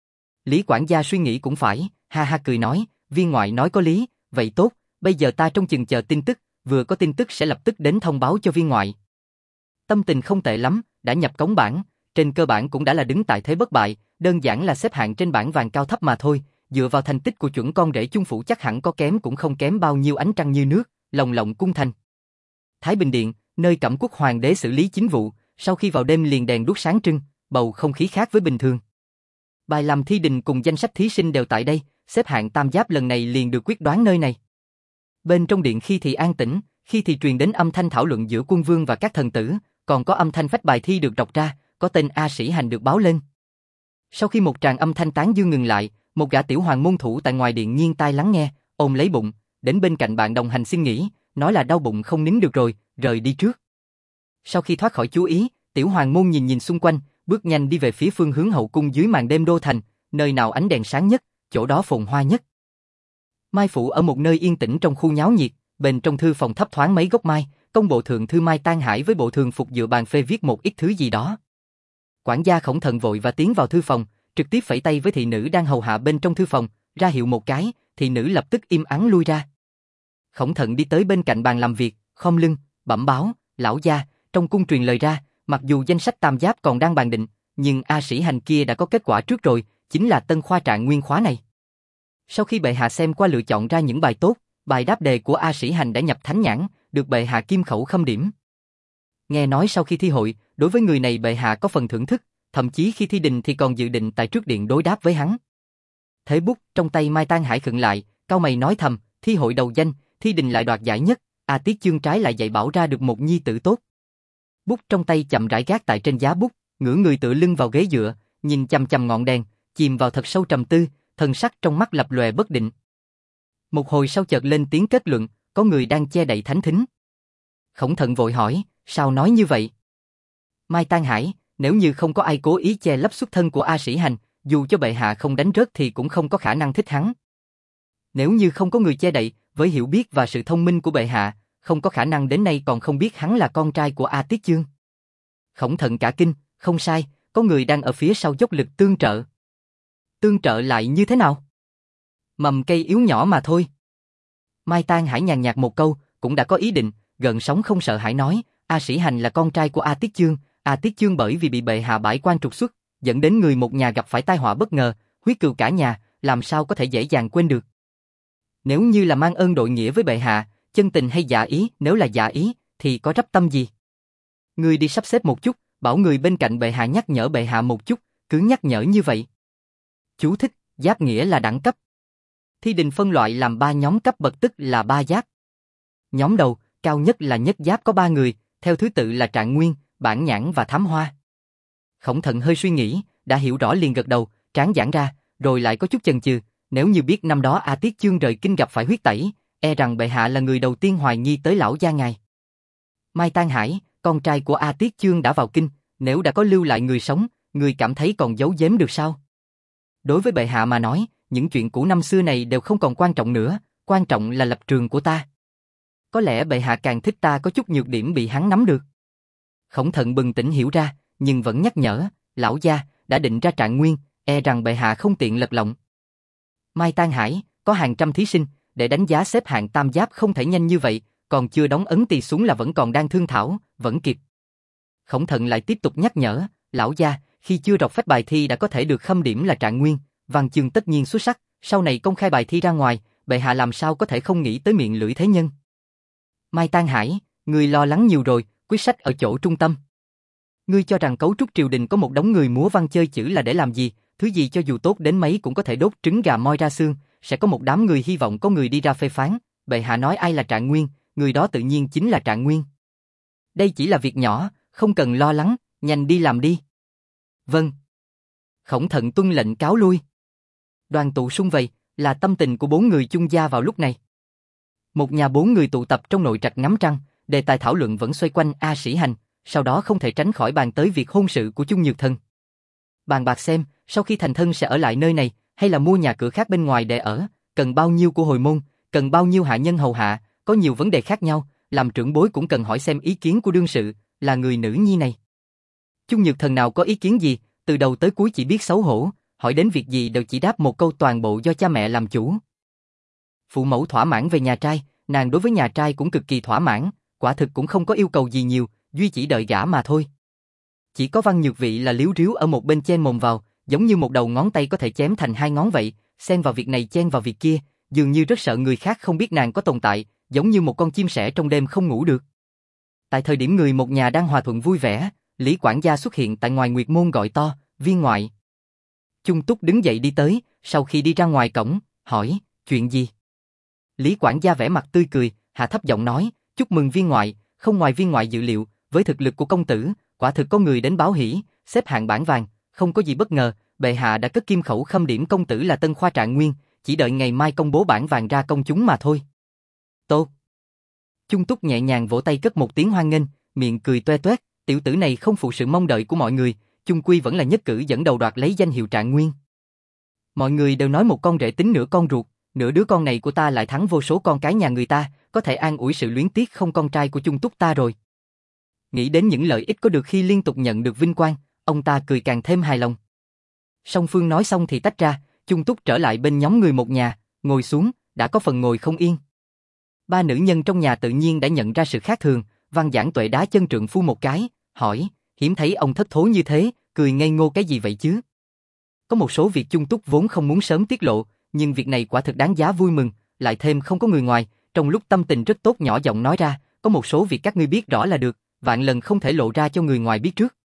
[SPEAKER 1] Lý quản gia suy nghĩ cũng phải, ha ha cười nói, viên ngoại nói có lý, vậy tốt, bây giờ ta trong chừng chờ tin tức, vừa có tin tức sẽ lập tức đến thông báo cho viên ngoại. Tâm tình không tệ lắm, đã nhập cống bảng, trên cơ bản cũng đã là đứng tại thế bất bại, đơn giản là xếp hạng trên bảng vàng cao thấp mà thôi, dựa vào thành tích của chuẩn con rể Chung phủ chắc hẳn có kém cũng không kém bao nhiêu ánh trăng như nước, lồng lộng cung thành. Thái Bình Điện, nơi Cẩm Quốc hoàng đế xử lý chính vụ, sau khi vào đêm liền đèn đuốc sáng trưng, bầu không khí khác với bình thường. Bài làm thi đình cùng danh sách thí sinh đều tại đây, xếp hạng tam giáp lần này liền được quyết đoán nơi này. Bên trong điện khi thì an tĩnh, khi thì truyền đến âm thanh thảo luận giữa quân vương và các thần tử, còn có âm thanh phách bài thi được đọc ra, có tên A Sĩ Hành được báo lên. Sau khi một tràng âm thanh tán dương ngừng lại, một gã tiểu hoàng môn thủ tại ngoài điện nghiêng tai lắng nghe, ôm lấy bụng, đến bên cạnh bạn đồng hành xin nghỉ, nói là đau bụng không nín được rồi, rời đi trước. Sau khi thoát khỏi chú ý, tiểu hoàng môn nhìn nhìn xung quanh, bước nhanh đi về phía phương hướng hậu cung dưới màn đêm đô thành, nơi nào ánh đèn sáng nhất, chỗ đó phồn hoa nhất. Mai phủ ở một nơi yên tĩnh trong khu nháo nhiệt, bên trong thư phòng thấp thoáng mấy gốc mai, công bộ thượng thư Mai Tan Hải với bộ thường phục dựa bàn phê viết một ít thứ gì đó. Quản gia Khổng Thận vội và tiến vào thư phòng, trực tiếp phẩy tay với thị nữ đang hầu hạ bên trong thư phòng, ra hiệu một cái, thị nữ lập tức im ắng lui ra. Khổng Thận đi tới bên cạnh bàn làm việc, khom lưng, bẩm báo, lão gia, trong cung truyền lời ra, mặc dù danh sách tam giáp còn đang bàn định, nhưng A Sĩ Hành kia đã có kết quả trước rồi, chính là tân khoa trạng nguyên khóa này. Sau khi bệ hạ xem qua lựa chọn ra những bài tốt, bài đáp đề của A Sĩ Hành đã nhập thánh nhãn, được bệ hạ kim khẩu khâm điểm. Nghe nói sau khi thi hội, đối với người này bệ hạ có phần thưởng thức, thậm chí khi thi đình thì còn dự định tại trước điện đối đáp với hắn. Thế bút trong tay Mai Tan Hải khựng lại, cau mày nói thầm, thi hội đầu danh, thi đình lại đoạt giải nhất, A Tiết Chương trái lại dạy bảo ra được một nhi tử tốt. Bút trong tay chậm rãi gác tại trên giá bút, ngửa người tựa lưng vào ghế dựa, nhìn chằm chằm ngọn đèn, chìm vào thật sâu trầm tư, thần sắc trong mắt lập lòe bất định. Một hồi sau chợt lên tiếng kết luận, có người đang che đậy thánh thính. Khổng Thận vội hỏi, sao nói như vậy? Mai Tan Hải, nếu như không có ai cố ý che lấp xuất thân của A Sĩ Hành, dù cho bệ hạ không đánh rớt thì cũng không có khả năng thích hắn. Nếu như không có người che đậy, với hiểu biết và sự thông minh của bệ hạ, không có khả năng đến nay còn không biết hắn là con trai của A Tiết Chương. Khổng Thận cả kinh, không sai, có người đang ở phía sau dốc lực tương trợ. Tương trợ lại như thế nào? Mầm cây yếu nhỏ mà thôi. Mai Tan Hải nhàn nhạt một câu, cũng đã có ý định, gợn sóng không sợ hãi nói, A Sĩ Hành là con trai của A Tiết Chương, A Tiết Chương bởi vì bị bệ hạ bãi quan trục xuất, dẫn đến người một nhà gặp phải tai họa bất ngờ, huyết cừu cả nhà, làm sao có thể dễ dàng quên được. Nếu như là mang ơn đội nghĩa với bệ hạ, chân tình hay giả ý, nếu là giả ý, thì có rắp tâm gì? Người đi sắp xếp một chút, bảo người bên cạnh bệ hạ nhắc nhở bệ hạ một chút, cứ nhắc nhở như vậy. Chú thích, giáp nghĩa là đẳng cấp. Thi đình phân loại làm 3 nhóm cấp bậc tức là 3 giáp. Nhóm đầu, cao nhất là nhất giáp có 3 người, theo thứ tự là Trạng Nguyên, Bản Nhãn và Thám Hoa. Khổng Thận hơi suy nghĩ, đã hiểu rõ liền gật đầu, trán giãn ra, rồi lại có chút chần chừ, nếu như biết năm đó A Tiết Chương rời kinh gặp phải huyết tẩy, e rằng bệ hạ là người đầu tiên hoài nghi tới lão gia ngài. Mai Tan Hải, con trai của A Tiết Chương đã vào kinh, nếu đã có lưu lại người sống, người cảm thấy còn giấu giếm được sao? Đối với bệ hạ mà nói, những chuyện cũ năm xưa này đều không còn quan trọng nữa, quan trọng là lập trường của ta. Có lẽ bệ hạ càng thích ta có chút nhược điểm bị hắn nắm được. Khổng Thận bừng tỉnh hiểu ra, nhưng vẫn nhắc nhở, lão gia, đã định ra trạng nguyên, e rằng bệ hạ không tiện lật lọng. Mai Tang Hải, có hàng trăm thí sinh, để đánh giá xếp hạng tam giáp không thể nhanh như vậy, còn chưa đóng ấn tỳ xuống là vẫn còn đang thương thảo, vẫn kịp. Khổng Thận lại tiếp tục nhắc nhở, lão gia, khi chưa đọc phách bài thi đã có thể được khâm điểm là trạng nguyên, văn chương tất nhiên xuất sắc, sau này công khai bài thi ra ngoài, bệ hạ làm sao có thể không nghĩ tới miệng lưỡi thế nhân. Mai Tang Hải, ngươi lo lắng nhiều rồi, quyết sách ở chỗ trung tâm. Ngươi cho rằng cấu trúc triều đình có một đống người múa văn chơi chữ là để làm gì, thứ gì cho dù tốt đến mấy cũng có thể đốt trứng gà moi ra xương, sẽ có một đám người hy vọng có người đi ra phê phán, bệ hạ nói ai là trạng nguyên, người đó tự nhiên chính là trạng nguyên. Đây chỉ là việc nhỏ, không cần lo lắng, nhanh đi làm đi. Vâng. Khổng Thận tuân lệnh cáo lui. Đoàn tụ sum vầy, là tâm tình của 4 người chung gia vào lúc này. Một nhà 4 người tụ tập trong nội trạch ngắm trăng, đề tài thảo luận vẫn xoay quanh A Sĩ Hành, sau đó không thể tránh khỏi bàn tới việc hôn sự của Chung Nhược Thần. Bàn bạc xem, sau khi thành thân sẽ ở lại nơi này, hay là mua nhà cửa khác bên ngoài để ở, cần bao nhiêu của hồi môn, cần bao nhiêu hạ nhân hầu hạ, có nhiều vấn đề khác nhau, làm trưởng bối cũng cần hỏi xem ý kiến của đương sự, là người nữ nhi này. Chung Nhược Thần nào có ý kiến gì, từ đầu tới cuối chỉ biết xấu hổ, hỏi đến việc gì đều chỉ đáp một câu toàn bộ do cha mẹ làm chủ. Phụ mẫu thỏa mãn về nhà trai, nàng đối với nhà trai cũng cực kỳ thỏa mãn, quả thực cũng không có yêu cầu gì nhiều, duy chỉ đợi gả mà thôi. Chỉ có Văn Nhược Vị là liếu riếu ở một bên chen mồm vào, giống như một đầu ngón tay có thể chém thành 2 ngón vậy, xen vào việc này chen vào việc kia, dường như rất sợ người khác không biết nàng có tồn tại, giống như một con chim sẻ trong đêm không ngủ được. Tại thời điểm người một nhà đang hòa thuận vui vẻ, Lý quản gia xuất hiện tại ngoài Nguyệt Môn gọi to, viên ngoại. Chung Túc đứng dậy đi tới, sau khi đi ra ngoài cổng, hỏi, chuyện gì? Lý quản gia vẻ mặt tươi cười, hạ thấp giọng nói, chúc mừng viên ngoại, không ngoài viên ngoại dự liệu, với thực lực của công tử, quả thực có người đến báo hỷ, xếp hạng bảng vàng, không có gì bất ngờ, bệ hạ đã cất kim khẩu khâm điểm công tử là tân khoa trạng nguyên, chỉ đợi ngày mai công bố bảng vàng ra công chúng mà thôi. Tốt. Chung Túc nhẹ nhàng vỗ tay cất một tiếng hoan nghênh, miệng cười toe toét, tiểu tử này không phụ sự mong đợi của mọi người, chung quy vẫn là nhất cử dẫn đầu đoạt lấy danh hiệu trạng nguyên. Mọi người đều nói một con rể tính nửa con ruột, nửa đứa con này của ta lại thắng vô số con cái nhà người ta, có thể an ủi sự luyến tiếc không con trai của Chung Túc ta rồi. Nghĩ đến những lợi ích có được khi liên tục nhận được vinh quang, ông ta cười càng thêm hài lòng. Song phương nói xong thì tách ra, Chung Túc trở lại bên nhóm người một nhà, ngồi xuống, đã có phần ngồi không yên. 3 nữ nhân trong nhà tự nhiên đã nhận ra sự khác thường, Văn Giảng Tuệ đá chân trượng phu một cái, hỏi, hiếm thấy ông thất thố như thế, cười ngây ngô cái gì vậy chứ? Có một số việc Chung Túc vốn không muốn sớm tiết lộ, nhưng việc này quả thực đáng giá vui mừng, lại thêm không có người ngoài, trong lúc tâm tình rất tốt nhỏ giọng nói ra, có một số việc các ngươi biết rõ là được, vạn lần không thể lộ ra cho người ngoài biết trước.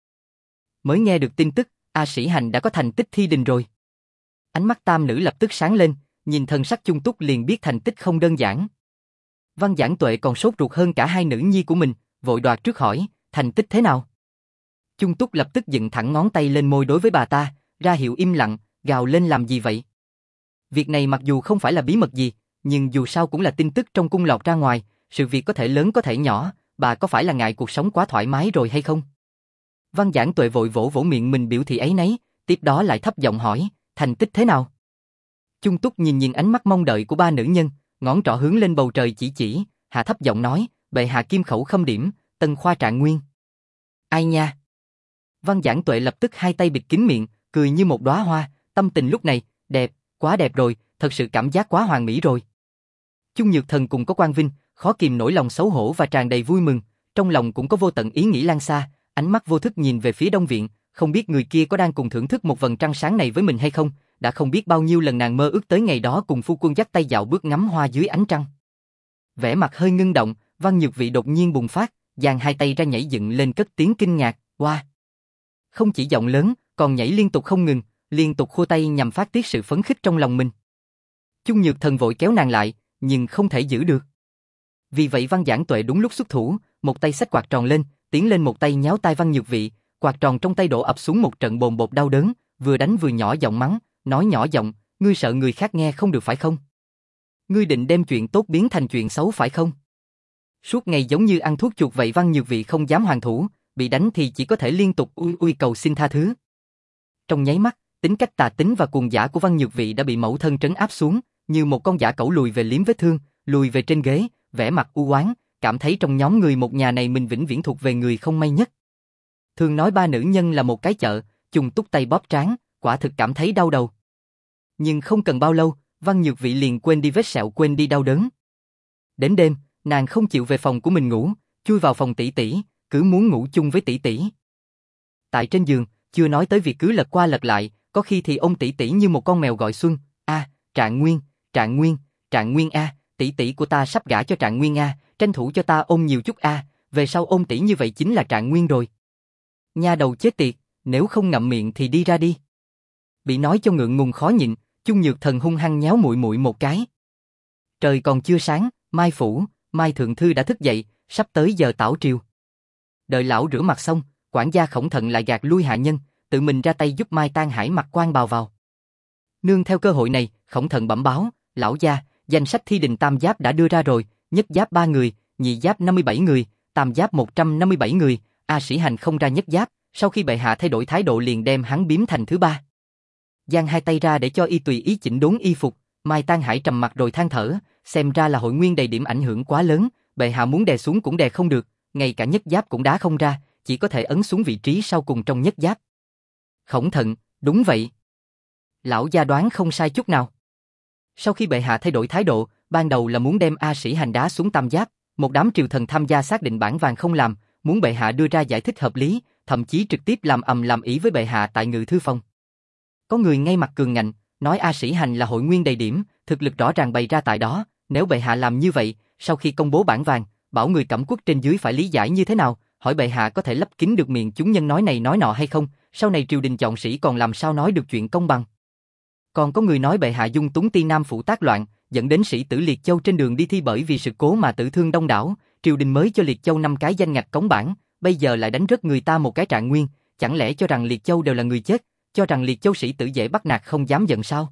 [SPEAKER 1] Mới nghe được tin tức, A Sĩ Hành đã có thành tích thi đình rồi. Ánh mắt tam nữ lập tức sáng lên, nhìn thần sắc Chung Túc liền biết thành tích không đơn giản. Văn Giảng Tuệ còn sốt ruột hơn cả 2 nữ nhi của mình, vội đoạt trước hỏi, thành tích thế nào? Chung Túc lập tức dựng thẳng ngón tay lên môi đối với bà ta, ra hiệu im lặng, gào lên làm gì vậy? Việc này mặc dù không phải là bí mật gì, nhưng dù sao cũng là tin tức trong cung lọt ra ngoài, sự việc có thể lớn có thể nhỏ, bà có phải là ngại cuộc sống quá thoải mái rồi hay không? Văn Giảng Tuệ vội vỗ vỗ miệng mình biểu thị áy náy, tiếp đó lại thấp giọng hỏi, thành tích thế nào? Chung Túc nhìn ánh mắt mong đợi của 3 nữ nhân, ngón trỏ hướng lên bầu trời chỉ, hạ thấp giọng nói, bệ hạ kim khẩu khâm điểm, tân khoa trạng nguyên. Ai nha? Văn Giảng Tuệ lập tức 2 tay bịt kín miệng, cười như một đóa hoa, tâm tình lúc này, đẹp, quá đẹp rồi, thật sự cảm giác quá hoàn mỹ rồi. Chung Nhược Thần cùng có Quang Vinh, khó kìm nổi lòng xấu hổ và tràn đầy vui mừng, trong lòng cũng có vô tận ý nghĩ lan xa, ánh mắt vô thức nhìn về phía Đông Viện, không biết người kia có đang cùng thưởng thức một vầng trăng sáng này với mình hay không, đã không biết bao nhiêu lần nàng mơ ước tới ngày đó cùng phu quân dắt tay dạo bước ngắm hoa dưới ánh trăng. Vẻ mặt hơi ngưng động, Văn Nhược Vị đột nhiên bùng phát, giang 2 tay ra nhảy dựng lên cất tiếng kinh ngạc, "Oa!" Không chỉ giọng lớn, còn nhảy liên tục không ngừng, liên tục khua tay nhằm phát tiết sự phấn khích trong lòng mình. Chung Nhược Thần vội kéo nàng lại, nhưng không thể giữ được. Vì vậy Văn Giảng Tuệ đúng lúc xuất thủ, một tay xách quạt tròn lên, tiến lên một tay nhéo tai Văn Nhược Vị, quạt tròn trong tay đổ ập xuống một trận bồn bột đau đớn, vừa đánh vừa nhỏ giọng mắng, nói nhỏ giọng, ngươi sợ người khác nghe không được phải không? Ngươi định đem chuyện tốt biến thành chuyện xấu phải không? Suốt ngày giống như ăn thuốc chuột vậy. Văn Nhược Vị không dám hoàn thủ, bị đánh thì chỉ có thể liên tục ui ui cầu xin tha thứ. Trong nháy mắt, tính cách tà tính và cuồng dã của Văn Nhược Vị đã bị mẫu thân trấn áp xuống, như một con dã cẩu lùi về liếm vết thương, lùi về trên ghế, vẻ mặt u oán, cảm thấy trong nhóm người một nhà này mình vĩnh viễn thuộc về người không may nhất. Thường nói ba nữ nhân là một cái chợ, Chung Túc tay bóp trán, quả thực cảm thấy đau đầu. Nhưng không cần bao lâu, Văn Nhược Vị liền quên đi vết sẹo, quên đi đau đớn. Đến đêm, nàng không chịu về phòng của mình ngủ, chui vào phòng tỷ tỷ, cứ muốn ngủ chung với tỷ tỷ. Tại trên giường, chưa nói tới việc cứ lật qua lật lại, có khi thì ôm tỷ tỷ như một con mèo gọi xuân. Trạng Nguyên, Trạng Nguyên, Trạng Nguyên a, tỷ tỷ của ta sắp gả cho Trạng Nguyên a, tranh thủ cho ta ôm nhiều chút a, về sau ôm tỷ như vậy chính là Trạng Nguyên rồi. Nha đầu chết tiệt, nếu không ngậm miệng thì đi ra đi. Bị nói cho ngượng ngùng khó nhịn, Chung Nhược Thần hung hăng nhéo muội muội một cái. Trời còn chưa sáng, Mai Phủ, Mai Thượng Thư đã thức dậy, sắp tới giờ tảo triều. Đợi lão rửa mặt xong, quản gia Khổng Thận lại gạt lui hạ nhân, tự mình ra tay giúp Mai Tang Hải mặc quan bào vào. Nương theo cơ hội này, Khổng Thận bẩm báo, lão gia, danh sách thi đình tam giáp đã đưa ra rồi, nhất giáp 3 người, nhị giáp 57 người, tam giáp 157 người, A Sĩ Hành không ra nhất giáp, sau khi bệ hạ thay đổi thái độ liền đem hắn biếm thành thứ 3. Giang hai tay ra để cho y tùy ý chỉnh đốn y phục, Mai Tang Hải trầm mặt rồi than thở, xem ra là hội nguyên đầy điểm ảnh hưởng quá lớn, bệ hạ muốn đè xuống cũng đè không được, ngay cả nhất giáp cũng đá không ra, chỉ có thể ấn xuống vị trí sau cùng trong nhất giáp. Khổng Thận, đúng vậy. Lão gia đoán không sai chút nào. Sau khi bệ hạ thay đổi thái độ, ban đầu là muốn đem A Sĩ Hành đá xuống tam giáp, một đám triều thần tham gia xác định bản vàng không làm, muốn bệ hạ đưa ra giải thích hợp lý, thậm chí trực tiếp làm ầm làm ĩ với bệ hạ tại Ngự Thư Phòng. Có người ngay mặt cường ngạnh, nói A Sĩ Hành là hội nguyên đầy điểm, thực lực rõ ràng bày ra tại đó, nếu bệ hạ làm như vậy, sau khi công bố bản vàng, bảo người Cẩm Quốc trên dưới phải lý giải như thế nào, hỏi bệ hạ có thể lấp kín được miệng chúng nhân nói này nói nọ hay không, sau này triều đình chọn sĩ còn làm sao nói được chuyện công bằng. Còn có người nói bệ hạ dung túng Ti Nam phủ tác loạn, dẫn đến sĩ tử Liệt Châu trên đường đi thi bởi vì sự cố mà tử thương đông đảo, triều đình mới cho Liệt Châu 5 cái danh ngạch cống bản, bây giờ lại đánh rớt người ta một cái Trạng Nguyên, chẳng lẽ cho rằng Liệt Châu đều là người chết, cho rằng Liệt Châu sĩ tử dễ bắt nạt không dám giận sao?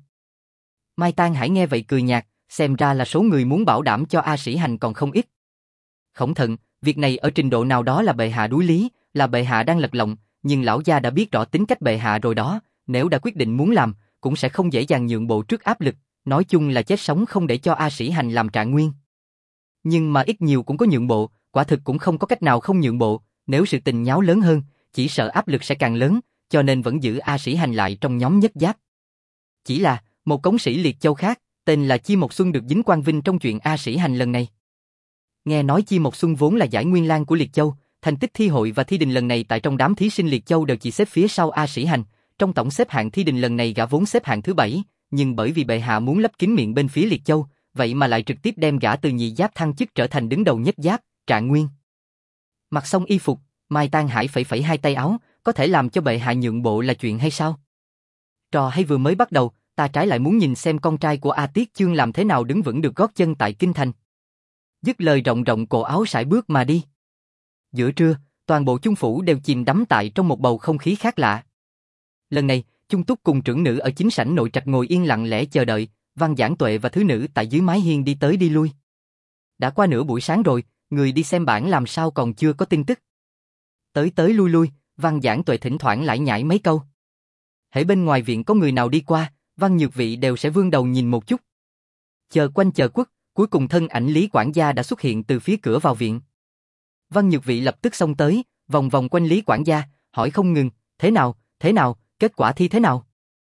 [SPEAKER 1] Mai Tang Hải nghe vậy cười nhạt, xem ra là số người muốn bảo đảm cho A Sĩ Hành còn không ít. Khổng Thận, việc này ở trình độ nào đó là bệ hạ đuối lý, là bệ hạ đang lật lọng, nhưng lão gia đã biết rõ tính cách bệ hạ rồi đó, nếu đã quyết định muốn làm, cũng sẽ không dễ dàng nhượng bộ trước áp lực, nói chung là chết sống không để cho A Sĩ Hành làm Trạng Nguyên. Nhưng mà ít nhiều cũng có nhượng bộ, quả thực cũng không có cách nào không nhượng bộ, nếu sự tình nháo lớn hơn, chỉ sợ áp lực sẽ càng lớn, cho nên vẫn giữ A Sĩ Hành lại trong nhóm nhất giáp. Chỉ là, một cống sĩ Liệt Châu khác, tên là Chi Mộc Xuân được dính quan vinh trong chuyện A Sĩ Hành lần này. Nghe nói Chi Mộc Xuân vốn là giải nguyên lang của Liệt Châu, thành tích thi hội và thi đình lần này tại trong đám thí sinh Liệt Châu đều chỉ xếp phía sau A Sĩ Hành, trong tổng xếp hạng thi đình lần này gã vốn xếp hạng thứ 7, nhưng bởi vì bệ hạ muốn lấp kín miệng bên phía Liệt Châu, vậy mà lại trực tiếp đem gã từ nhị giáp thăng chức trở thành đứng đầu nhất giáp, Trạng Nguyên. Mặc xong y phục, Mai Tang Hải phẩy phẩy hai tay áo, có thể làm cho bệ hạ nhượng bộ là chuyện hay sao? Trò hay vừa mới bắt đầu, ta trái lại muốn nhìn xem con trai của A Tiết Chương làm thế nào đứng vững được gót chân tại kinh thành. Dứt lời rộng rộng cổ áo sải bước mà đi. Giữa trưa, toàn bộ Chung phủ đều chìm đắm tại trong một bầu không khí khác lạ. Lần này, Chung Túc cùng trưởng nữ ở chính sảnh nội trạch ngồi yên lặng lẽ chờ đợi, Văn Giảng Tuệ và thứ nữ tại dưới mái hiên đi tới đi lui. Đã qua nửa buổi sáng rồi, người đi xem bản làm sao còn chưa có tin tức. Tới tới lui lui, Văn Giảng Tuệ thỉnh thoảng lại nhải mấy câu. Hễ bên ngoài viện có người nào đi qua, Văn Nhược Vị đều sẽ vươn đầu nhìn một chút. Chờ quanh chờ quất, cuối cùng thân ảnh Lý quản gia đã xuất hiện từ phía cửa vào viện. Văn Nhược Vị lập tức xông tới, vòng vòng quanh Lý quản gia, hỏi không ngừng, thế nào, kết quả thi thế nào?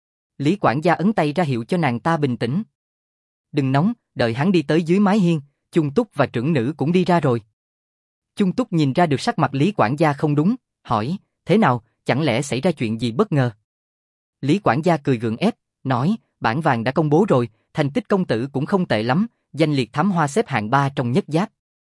[SPEAKER 1] Lý quản gia ấn tay ra hiệu cho nàng ta bình tĩnh. Đừng nóng, đợi hắn đi tới dưới mái hiên, Chung Túc và trưởng nữ cũng đi ra rồi. Chung Túc nhìn ra được sắc mặt Lý quản gia không đúng, hỏi, thế nào, chẳng lẽ xảy ra chuyện gì bất ngờ? Lý quản gia cười gượng ép, nói, bản vàng đã công bố rồi, thành tích công tử cũng không tệ lắm, danh liệt thám hoa xếp hạng 3 trong nhất giáp.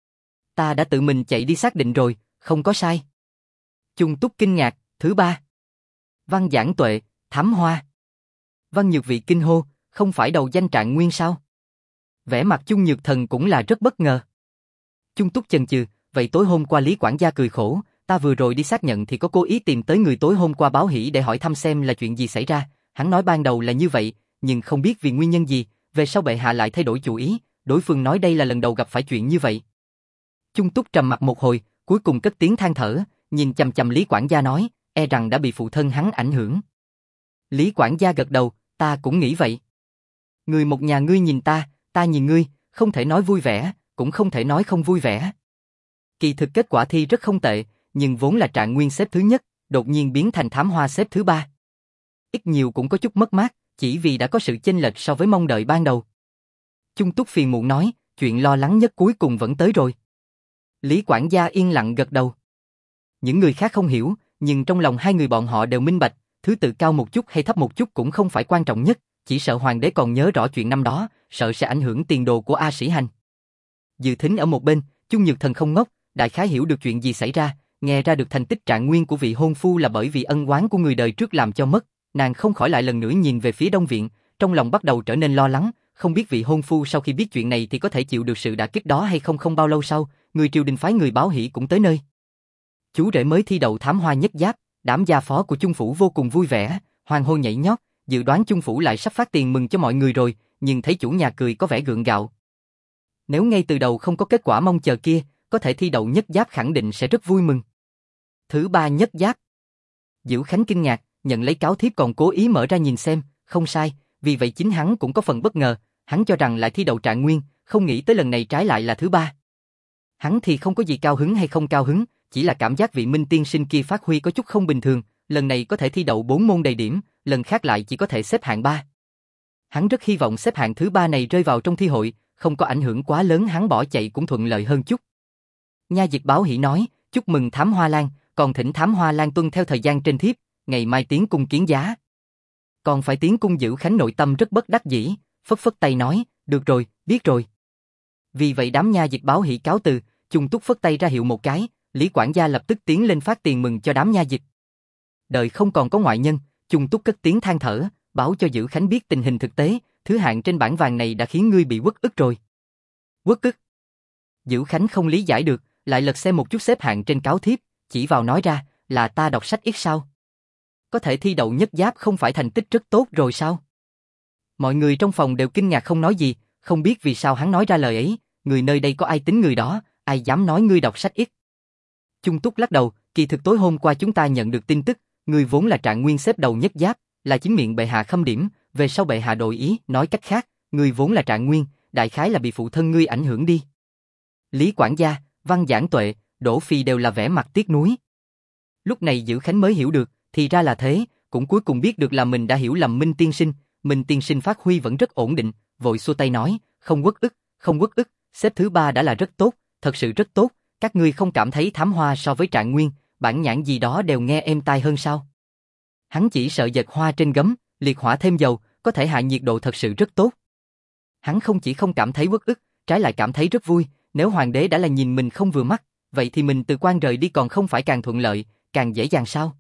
[SPEAKER 1] Ta đã tự mình chạy đi xác định rồi, không có sai. Chung Túc kinh ngạc, thứ 3. Văn Giảng Tuệ, thám hoa. Văn Nhược Vị kinh hô, không phải đầu danh Trạng Nguyên sao? Vẻ mặt Chung Nhược Thần cũng là rất bất ngờ. Chung Túc chần chừ, vậy tối hôm qua Lý quản gia cười khổ, ta vừa rồi đi xác nhận thì có cố ý tìm tới người tối hôm qua báo hỷ để hỏi thăm xem là chuyện gì xảy ra, hắn nói ban đầu là như vậy, nhưng không biết vì nguyên nhân gì, về sau bệ hạ lại thay đổi chủ ý, đối phương nói đây là lần đầu gặp phải chuyện như vậy. Chung Túc trầm mặt một hồi, cuối cùng cất tiếng than thở, nhìn chằm chằm Lý quản gia nói, e rằng đã bị phụ thân hắn ảnh hưởng. Lý quản gia gật đầu, ta cũng nghĩ vậy. Người một nhà ngươi nhìn ta nhìn ngươi, không thể nói vui vẻ, cũng không thể nói không vui vẻ. Kỳ thực kết quả thi rất không tệ, nhưng vốn là Trạng Nguyên xếp thứ nhất, đột nhiên biến thành Thám Hoa xếp thứ ba. Ít nhiều cũng có chút mất mát, chỉ vì đã có sự chênh lệch so với mong đợi ban đầu. Chung Túc phiền muộn nói, chuyện lo lắng nhất cuối cùng vẫn tới rồi. Lý quản gia yên lặng gật đầu. Những người khác không hiểu, nhưng trong lòng hai người bọn họ đều minh bạch, thứ tự cao một chút hay thấp một chút cũng không phải quan trọng nhất, chỉ sợ hoàng đế còn nhớ rõ chuyện năm đó, sợ sẽ ảnh hưởng tiền đồ của A Sĩ Hành. Dự Thính ở một bên, Chung Nhược Thần không ngốc, đại khái hiểu được chuyện gì xảy ra, nghe ra được thành tích Trạng Nguyên của vị hôn phu là bởi vì ân oán của người đời trước làm cho mất, nàng không khỏi lại lần nữa nhìn về phía Đông Viện, trong lòng bắt đầu trở nên lo lắng, không biết vị hôn phu sau khi biết chuyện này thì có thể chịu được sự đả kích đó hay không. Không bao lâu sau, người triều đình phái người báo hỷ cũng tới nơi. Chú rể mới thi đậu Thám Hoa nhất giáp, đám gia phó của Chung phủ vô cùng vui vẻ, hoan hô nhảy nhót, dự đoán Chung phủ lại sắp phát tiền mừng cho mọi người rồi, nhưng thấy chủ nhà cười có vẻ gượng gạo. Nếu ngay từ đầu không có kết quả mong chờ kia, có thể thi đậu nhất giáp khẳng định sẽ rất vui mừng. Thứ ba nhất giáp. Diệu Khánh kinh ngạc, nhận lấy cáo thiếp còn cố ý mở ra nhìn xem, không sai, vì vậy chính hắn cũng có phần bất ngờ, hắn cho rằng lại thi đậu Trạng Nguyên, không nghĩ tới lần này trái lại là thứ ba. Hắn thì không có gì cao hứng hay không cao hứng, chỉ là cảm giác vị Minh tiên sinh kia phát huy có chút không bình thường, lần này có thể thi đậu 4 môn đầy điểm, lần khác lại chỉ có thể xếp hạng 3. Hắn rất hy vọng xếp hạng thứ 3 này rơi vào trong thi hội, không có ảnh hưởng quá lớn, hắn bỏ chạy cũng thuận lợi hơn chút. Nha dịch báo hỷ nói, chúc mừng Thám Hoa Lan, còn thỉnh Thám Hoa Lan tuân theo thời gian trên thiếp, ngày mai tiến cung kiến giá. Còn phải tiến cung Giữ Khánh nội tâm rất bất đắc dĩ, phất phất tay nói, được rồi, biết rồi. Vì vậy đám nha dịch báo hỷ cáo từ, Chung Túc phất tay ra hiệu một cái, Lý quản gia lập tức tiến lên phát tiền mừng cho đám nha dịch. Đợi không còn có ngoại nhân, Chung Túc cất tiếng than thở, báo cho Giữ Khánh biết tình hình thực tế, thứ hạng trên bảng vàng này đã khiến ngươi bị uất ức rồi. Uất ức? Giữ Khánh không lý giải được, lại lật xem một chút xếp hạng trên cáo thiếp, chỉ vào nói ra, là ta đọc sách ít sao? Có thể thi đậu nhất giáp không phải thành tích rất tốt rồi sao? Mọi người trong phòng đều kinh ngạc không nói gì, không biết vì sao hắn nói ra lời ấy, người nơi đây có ai tính người đó, ai dám nói ngươi đọc sách ít. Chung Túc lắc đầu, kỳ thực tối hôm qua chúng ta nhận được tin tức, ngươi vốn là Trạng Nguyên xếp đầu nhất giáp, là chính miệng bệ hạ khâm điểm, về sau bệ hạ đổi ý, nói cách khác, ngươi vốn là Trạng Nguyên, đại khái là bị phụ thân ngươi ảnh hưởng đi. Lý quản gia, Văn Giảng Tuệ, Đỗ Phi đều là vẻ mặt tiếc nuối. Lúc này Giữ Khánh mới hiểu được, thì ra là thế, cũng cuối cùng biết được là mình đã hiểu lầm Minh tiên sinh phát huy vẫn rất ổn định, vội xua tay nói, không uất ức, xếp thứ 3 đã là rất tốt, thật sự rất tốt, các ngươi không cảm thấy Thám Hoa so với Trạng Nguyên, bản nhãn gì đó đều nghe êm tai hơn sao? Hắn chỉ sợ dệt hoa trên gấm, liệt hỏa thêm dầu, có thể hạ nhiệt độ thật sự rất tốt. Hắn không chỉ không cảm thấy uất ức, trái lại cảm thấy rất vui, nếu hoàng đế đã là nhìn mình không vừa mắt, vậy thì mình từ quan rời đi còn không phải càng thuận lợi, càng dễ dàng sao?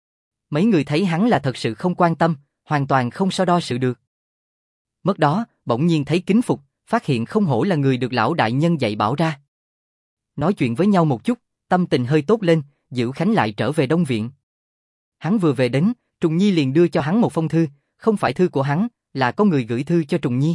[SPEAKER 1] Mấy người thấy hắn là thật sự không quan tâm, hoàn toàn không so đo sự được. Mất đó, bỗng nhiên thấy kính phục, phát hiện không hổ là người được lão đại nhân dạy bảo ra. Nói chuyện với nhau một chút, tâm tình hơi tốt lên, Giữ Khánh lại trở về Đông Viện. Hắn vừa về đến, Trùng Nhi liền đưa cho hắn một phong thư, không phải thư của hắn, là có người gửi thư cho Trùng Nhi.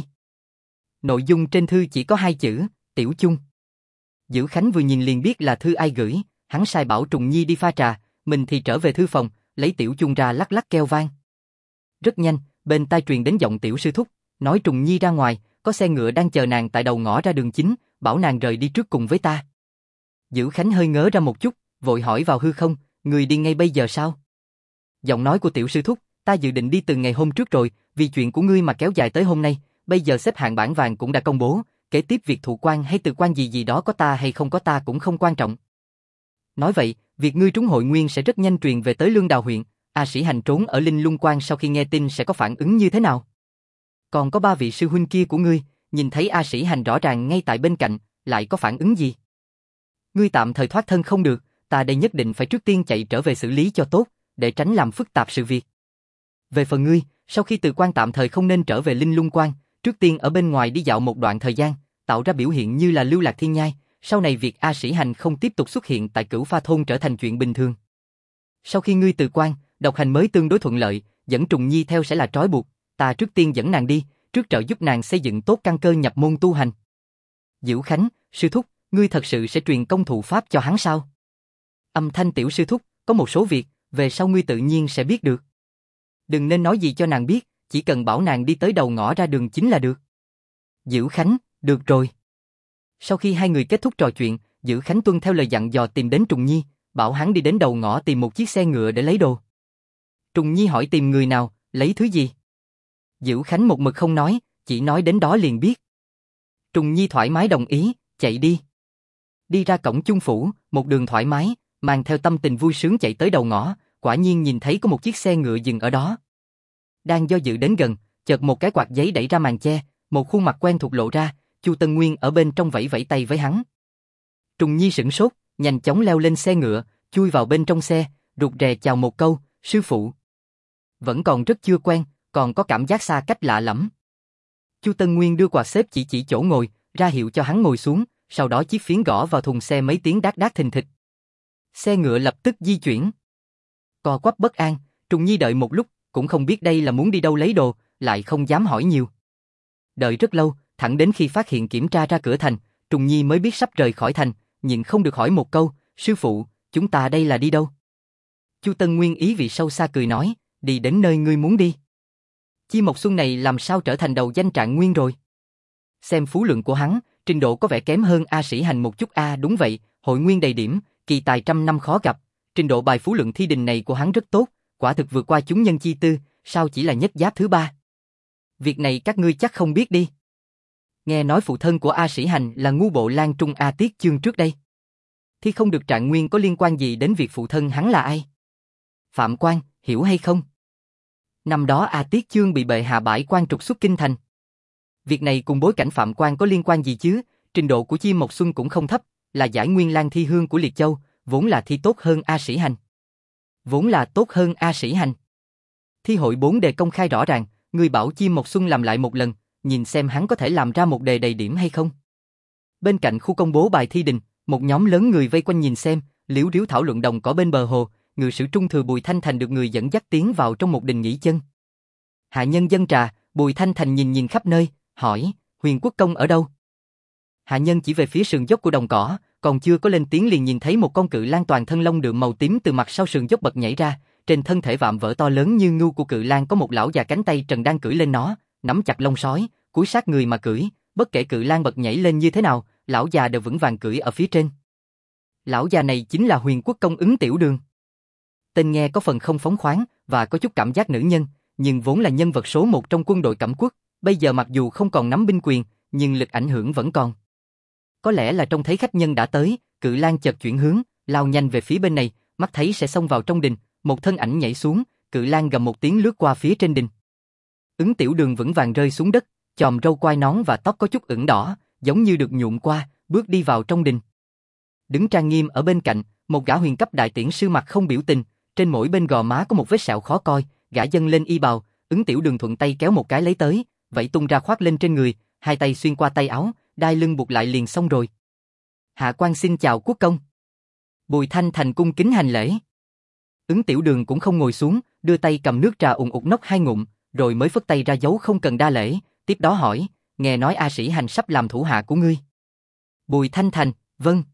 [SPEAKER 1] Nội dung trên thư chỉ có 2 chữ, Tiểu Chung. Giữ Khánh vừa nhìn liền biết là thư ai gửi, hắn sai bảo Trùng Nhi đi pha trà, mình thì trở về thư phòng, lấy Tiểu Chung ra lắc lắc keo vang. Rất nhanh, bên tai truyền đến giọng Tiểu sư thúc, nói Trùng Nhi ra ngoài, có xe ngựa đang chờ nàng tại đầu ngõ ra đường chính, bảo nàng rời đi trước cùng với ta. Giữ Khánh hơi ngớ ra một chút, vội hỏi vào hư không, người đi ngay bây giờ sao? Giọng nói của Tiểu sư thúc, ta dự định đi từ ngày hôm trước rồi, vì chuyện của ngươi mà kéo dài tới hôm nay, bây giờ xếp hạng bảng vàng cũng đã công bố, kế tiếp việc thụ quan hay từ quan gì gì đó có ta hay không có ta cũng không quan trọng. Nói vậy, việc ngươi trúng hội nguyên sẽ rất nhanh truyền về tới Lương Đào huyện, A Sĩ Hành trốn ở Linh Lung Quan sau khi nghe tin sẽ có phản ứng như thế nào? Còn có 3 vị sư huynh kia của ngươi, nhìn thấy A Sĩ Hành rõ ràng ngay tại bên cạnh, lại có phản ứng gì? Ngươi tạm thời thoát thân không được, ta đây nhất định phải trước tiên chạy trở về xử lý cho tốt, để tránh làm phức tạp sự việc. Về phần ngươi, sau khi từ quan tạm thời không nên trở về Linh Lung Quan, trước tiên ở bên ngoài đi dạo một đoạn thời gian, tạo ra biểu hiện như là lưu lạc thiên nhai, sau này việc A Sĩ Hành không tiếp tục xuất hiện tại Cửu Pha thôn trở thành chuyện bình thường. Sau khi ngươi từ quan, độc hành mới tương đối thuận lợi, dẫn Trùng Nhi theo sẽ là trói buộc, ta trước tiên dẫn nàng đi, trước trợ giúp nàng xây dựng tốt căn cơ nhập môn tu hành. Diệu Khánh, sư thúc, ngươi thật sự sẽ truyền công thụ pháp cho hắn sao? Âm thanh Tiểu sư thúc, có một số việc, về sau ngươi tự nhiên sẽ biết được. Đừng nên nói gì cho nàng biết, chỉ cần bảo nàng đi tới đầu ngõ ra đường chính là được. Dữ Khánh, được rồi. Sau khi hai người kết thúc trò chuyện, Dữ Khánh tuân theo lời dặn dò tìm đến Trùng Nhi, bảo hắn đi đến đầu ngõ tìm một chiếc xe ngựa để lấy đồ. Trùng Nhi hỏi tìm người nào, lấy thứ gì? Dữ Khánh một mực không nói, chỉ nói đến đó liền biết. Trùng Nhi thoải mái đồng ý, chạy đi. Đi ra cổng chung phủ, một đường thoải mái, mang theo tâm tình vui sướng chạy tới đầu ngõ, quả nhiên nhìn thấy có một chiếc xe ngựa dừng ở đó. Đang do dự đến gần, chợt một cái quạt giấy đẩy ra màn che, một khuôn mặt quen thuộc lộ ra, Chu Tân Nguyên ở bên trong vẫy vẫy tay với hắn. Trùng Nhi sửng sốt, nhanh chóng leo lên xe ngựa, chui vào bên trong xe, rụt rè chào một câu, sư phụ. Vẫn còn rất chưa quen, còn có cảm giác xa cách lạ lẫm. Chu Tân Nguyên đưa quạt xếp chỉ chỗ ngồi, ra hiệu cho hắn ngồi xuống, sau đó chiếc phiến gõ vào thùng xe mấy tiếng đát đát thình thịch. Xe ngựa lập tức di chuyển. Co quắp bất an, Trùng Nhi đợi một lúc, cũng không biết đây là muốn đi đâu lấy đồ, lại không dám hỏi nhiều. Đợi rất lâu, thẳng đến khi phát hiện kiểm tra ra cửa thành, Trùng Nhi mới biết sắp rời khỏi thành, nhịn không được hỏi một câu, sư phụ, chúng ta đây là đi đâu? Chu Tân Nguyên ý vị sâu xa cười nói, đi đến nơi ngươi muốn đi. Chi Mộc Xuân này làm sao trở thành đầu danh Trạng Nguyên rồi? Xem phú lượng của hắn, trình độ có vẻ kém hơn A Sĩ Hành một chút đúng vậy, hội nguyên đầy điểm, kỳ tài trăm năm khó gặp, trình độ bài phú lượng thi đình này của hắn rất tốt, quả thực vượt qua chúng nhân chi tư, sao chỉ là nhất giáp thứ ba? Việc này các ngươi chắc không biết đi. Nghe nói phụ thân của A Sĩ Hành là ngu bộ Lan Trung A Tiết Chương trước đây. Thì không được Trạng Nguyên có liên quan gì đến việc phụ thân hắn là ai? Phạm Quan, hiểu hay không? Năm đó A Tiết Chương bị bệ hạ bãi quan trục xuất kinh thành. Việc này cùng bối cảnh Phạm Quan có liên quan gì chứ? Trình độ của Chi Mộc Xuân cũng không thấp, là giải nguyên lang thi hương của Liệt Châu, vốn là thi tốt hơn A Sĩ Hành. Vốn là tốt hơn A Sĩ Hành. Thi hội 4 đề công khai rõ ràng, người bảo Chi Mộc Xuân làm lại một lần, nhìn xem hắn có thể làm ra một đề đầy điểm hay không. Bên cạnh khu công bố bài thi đình, một nhóm lớn người vây quanh nhìn xem, liếu riếu thảo luận đồng cỏ bên bờ hồ, ngự sử trung thừa Bùi Thanh Thành được người dẫn dắt tiến vào trong một đình nghỉ chân. Hạ nhân dâng trà, Bùi Thanh Thành nhìn khắp nơi, hỏi, Huyền Quốc Công ở đâu? Hạ nhân chỉ về phía sườn dốc của đồng cỏ, còn chưa có lên tiếng liền nhìn thấy một con cự lang toàn thân lông đượm màu tím từ mặt sau sườn dốc bật nhảy ra, trên thân thể vạm vỡ to lớn như ngưu của cự lang có một lão già cánh tay trần đang cưỡi lên nó, nắm chặt lông sói, cúi sát người mà cưỡi, bất kể cự lang bật nhảy lên như thế nào, lão già đều vững vàng cưỡi ở phía trên. Lão già này chính là Huyền Quốc Công Ứng Tiểu Đường. Tên nghe có phần không phóng khoáng và có chút cảm giác nữ nhân, nhưng vốn là nhân vật số 1 trong quân đội Cẩm Quốc, bây giờ mặc dù không còn nắm binh quyền, nhưng lực ảnh hưởng vẫn còn. Có lẽ là trông thấy khách nhân đã tới, cự lang chợt chuyển hướng, lao nhanh về phía bên này, mắt thấy sẽ xông vào trong đình, một thân ảnh nhảy xuống, cự lang gầm một tiếng lướt qua phía trên đình. Ứng Tiểu Đường vững vàng rơi xuống đất, chòm râu quai nón và tóc có chút ửng đỏ, giống như được nhuộm qua, bước đi vào trong đình. Đứng trang nghiêm ở bên cạnh, một gã huyền cấp đại tiễn sư mặt không biểu tình, trên mỗi bên gò má có một vết sẹo khó coi, gã dâng lên y bào, Ứng Tiểu Đường thuận tay kéo một cái lấy tới, vẫy tung ra khoác lên trên người, hai tay xuyên qua tay áo, đai lưng buộc lại liền xong rồi. Hạ quan xin chào quốc công. Bùi Thanh Thành cung kính hành lễ. Ứng Tiểu Đường cũng không ngồi xuống, đưa tay cầm nước trà ùn ụt nốc 2 ngụm, rồi mới phất tay ra dấu không cần đa lễ, tiếp đó hỏi, nghe nói A Sĩ Hành sắp làm thủ hạ của ngươi. Bùi Thanh Thành, vâng.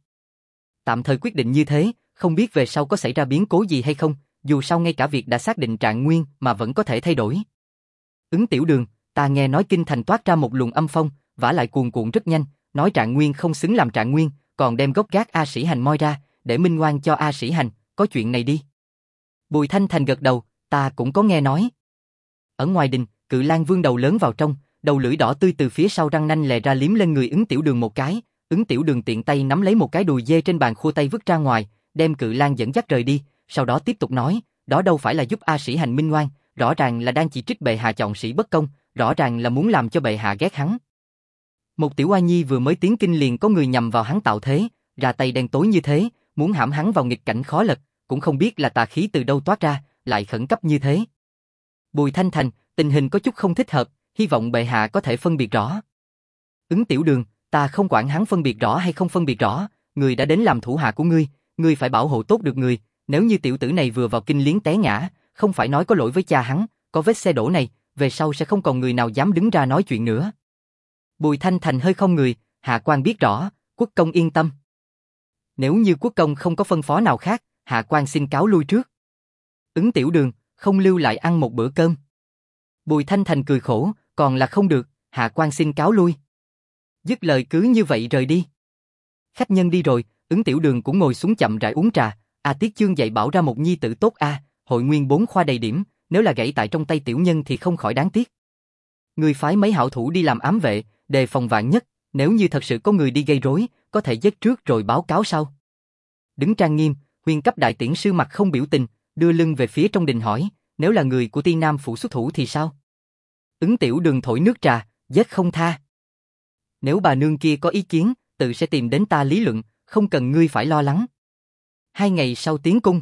[SPEAKER 1] Tạm thời quyết định như thế, không biết về sau có xảy ra biến cố gì hay không, dù sao ngay cả việc đã xác định Trạng Nguyên mà vẫn có thể thay đổi. Ứng Tiểu Đường, ta nghe nói kinh thành toát ra một luồng âm phong, vả lại cuồn cuộn rất nhanh, nói Trạng Nguyên không xứng làm Trạng Nguyên, còn đem gốc gác A Sĩ Hành moi ra, để minh oan cho A Sĩ Hành, có chuyện này đi. Bùi Thanh Thành gật đầu, ta cũng có nghe nói. Ở ngoài đình, cự lang vương đầu lớn vào trong, đầu lưỡi đỏ tươi từ phía sau răng nanh lè ra liếm lên người Ứng Tiểu Đường một cái, Ứng Tiểu Đường tiện tay nắm lấy một cái đùi dê trên bàn khua tay vứt ra ngoài, đem cự lang dẫn dắt rời đi, sau đó tiếp tục nói, đó đâu phải là giúp A Sĩ Hành minh oan, rõ ràng là đang chỉ trích bệ hạ chọn sĩ bất công, rõ ràng là muốn làm cho bệ hạ ghét hắn. Một tiểu oa nhi vừa mới tiến kinh liền có người nhằm vào hắn tạo thế, ra tay đen tối như thế, muốn hãm hắn vào nghịch cảnh khó lật, cũng không biết là tà khí từ đâu toát ra, lại khẩn cấp như thế. Bùi Thanh Thành, tình hình có chút không thích hợp, hy vọng bệ hạ có thể phân biệt rõ. Ứng Tiểu Đường, ta không quản hắn phân biệt rõ hay không phân biệt rõ, người đã đến làm thủ hạ của ngươi phải bảo hộ tốt được người, nếu như tiểu tử này vừa vào kinh liếng té ngã, không phải nói có lỗi với cha hắn, có vết xe đổ này, về sau sẽ không còn người nào dám đứng ra nói chuyện nữa. Bùi Thanh Thành hơi không người, hạ quan biết rõ, quốc công yên tâm. Nếu như quốc công không có phân phó nào khác, hạ quan xin cáo lui trước. Ứng Tiểu Đường, không lưu lại ăn một bữa cơm. Bùi Thanh Thành cười khổ, còn là không được, hạ quan xin cáo lui. Dứt lời cứ như vậy rời đi. Khách nhân đi rồi, Ứng Tiểu Đường cũng ngồi xuống chậm rãi uống trà. Tiết Chương dạy bảo ra một nhi tử tốt hội nguyên 4 khoa đầy điểm, nếu là gãy tại trong tay tiểu nhân thì không khỏi đáng tiếc. Người phái mấy hảo thủ đi làm ám vệ, đề phòng vạn nhất, nếu như thật sự có người đi gây rối, có thể giết trước rồi báo cáo sau. Đứng trang nghiêm, Huyền cấp đại tiễn sư mặt không biểu tình, đưa lưng về phía trong đình hỏi, nếu là người của Tiên Nam phủ xuất thủ thì sao? Ứng Tiểu Đường thổi nước trà, giết không tha. Nếu bà nương kia có ý kiến, tự sẽ tìm đến ta lý luận, không cần ngươi phải lo lắng. 2 ngày sau tiến cung,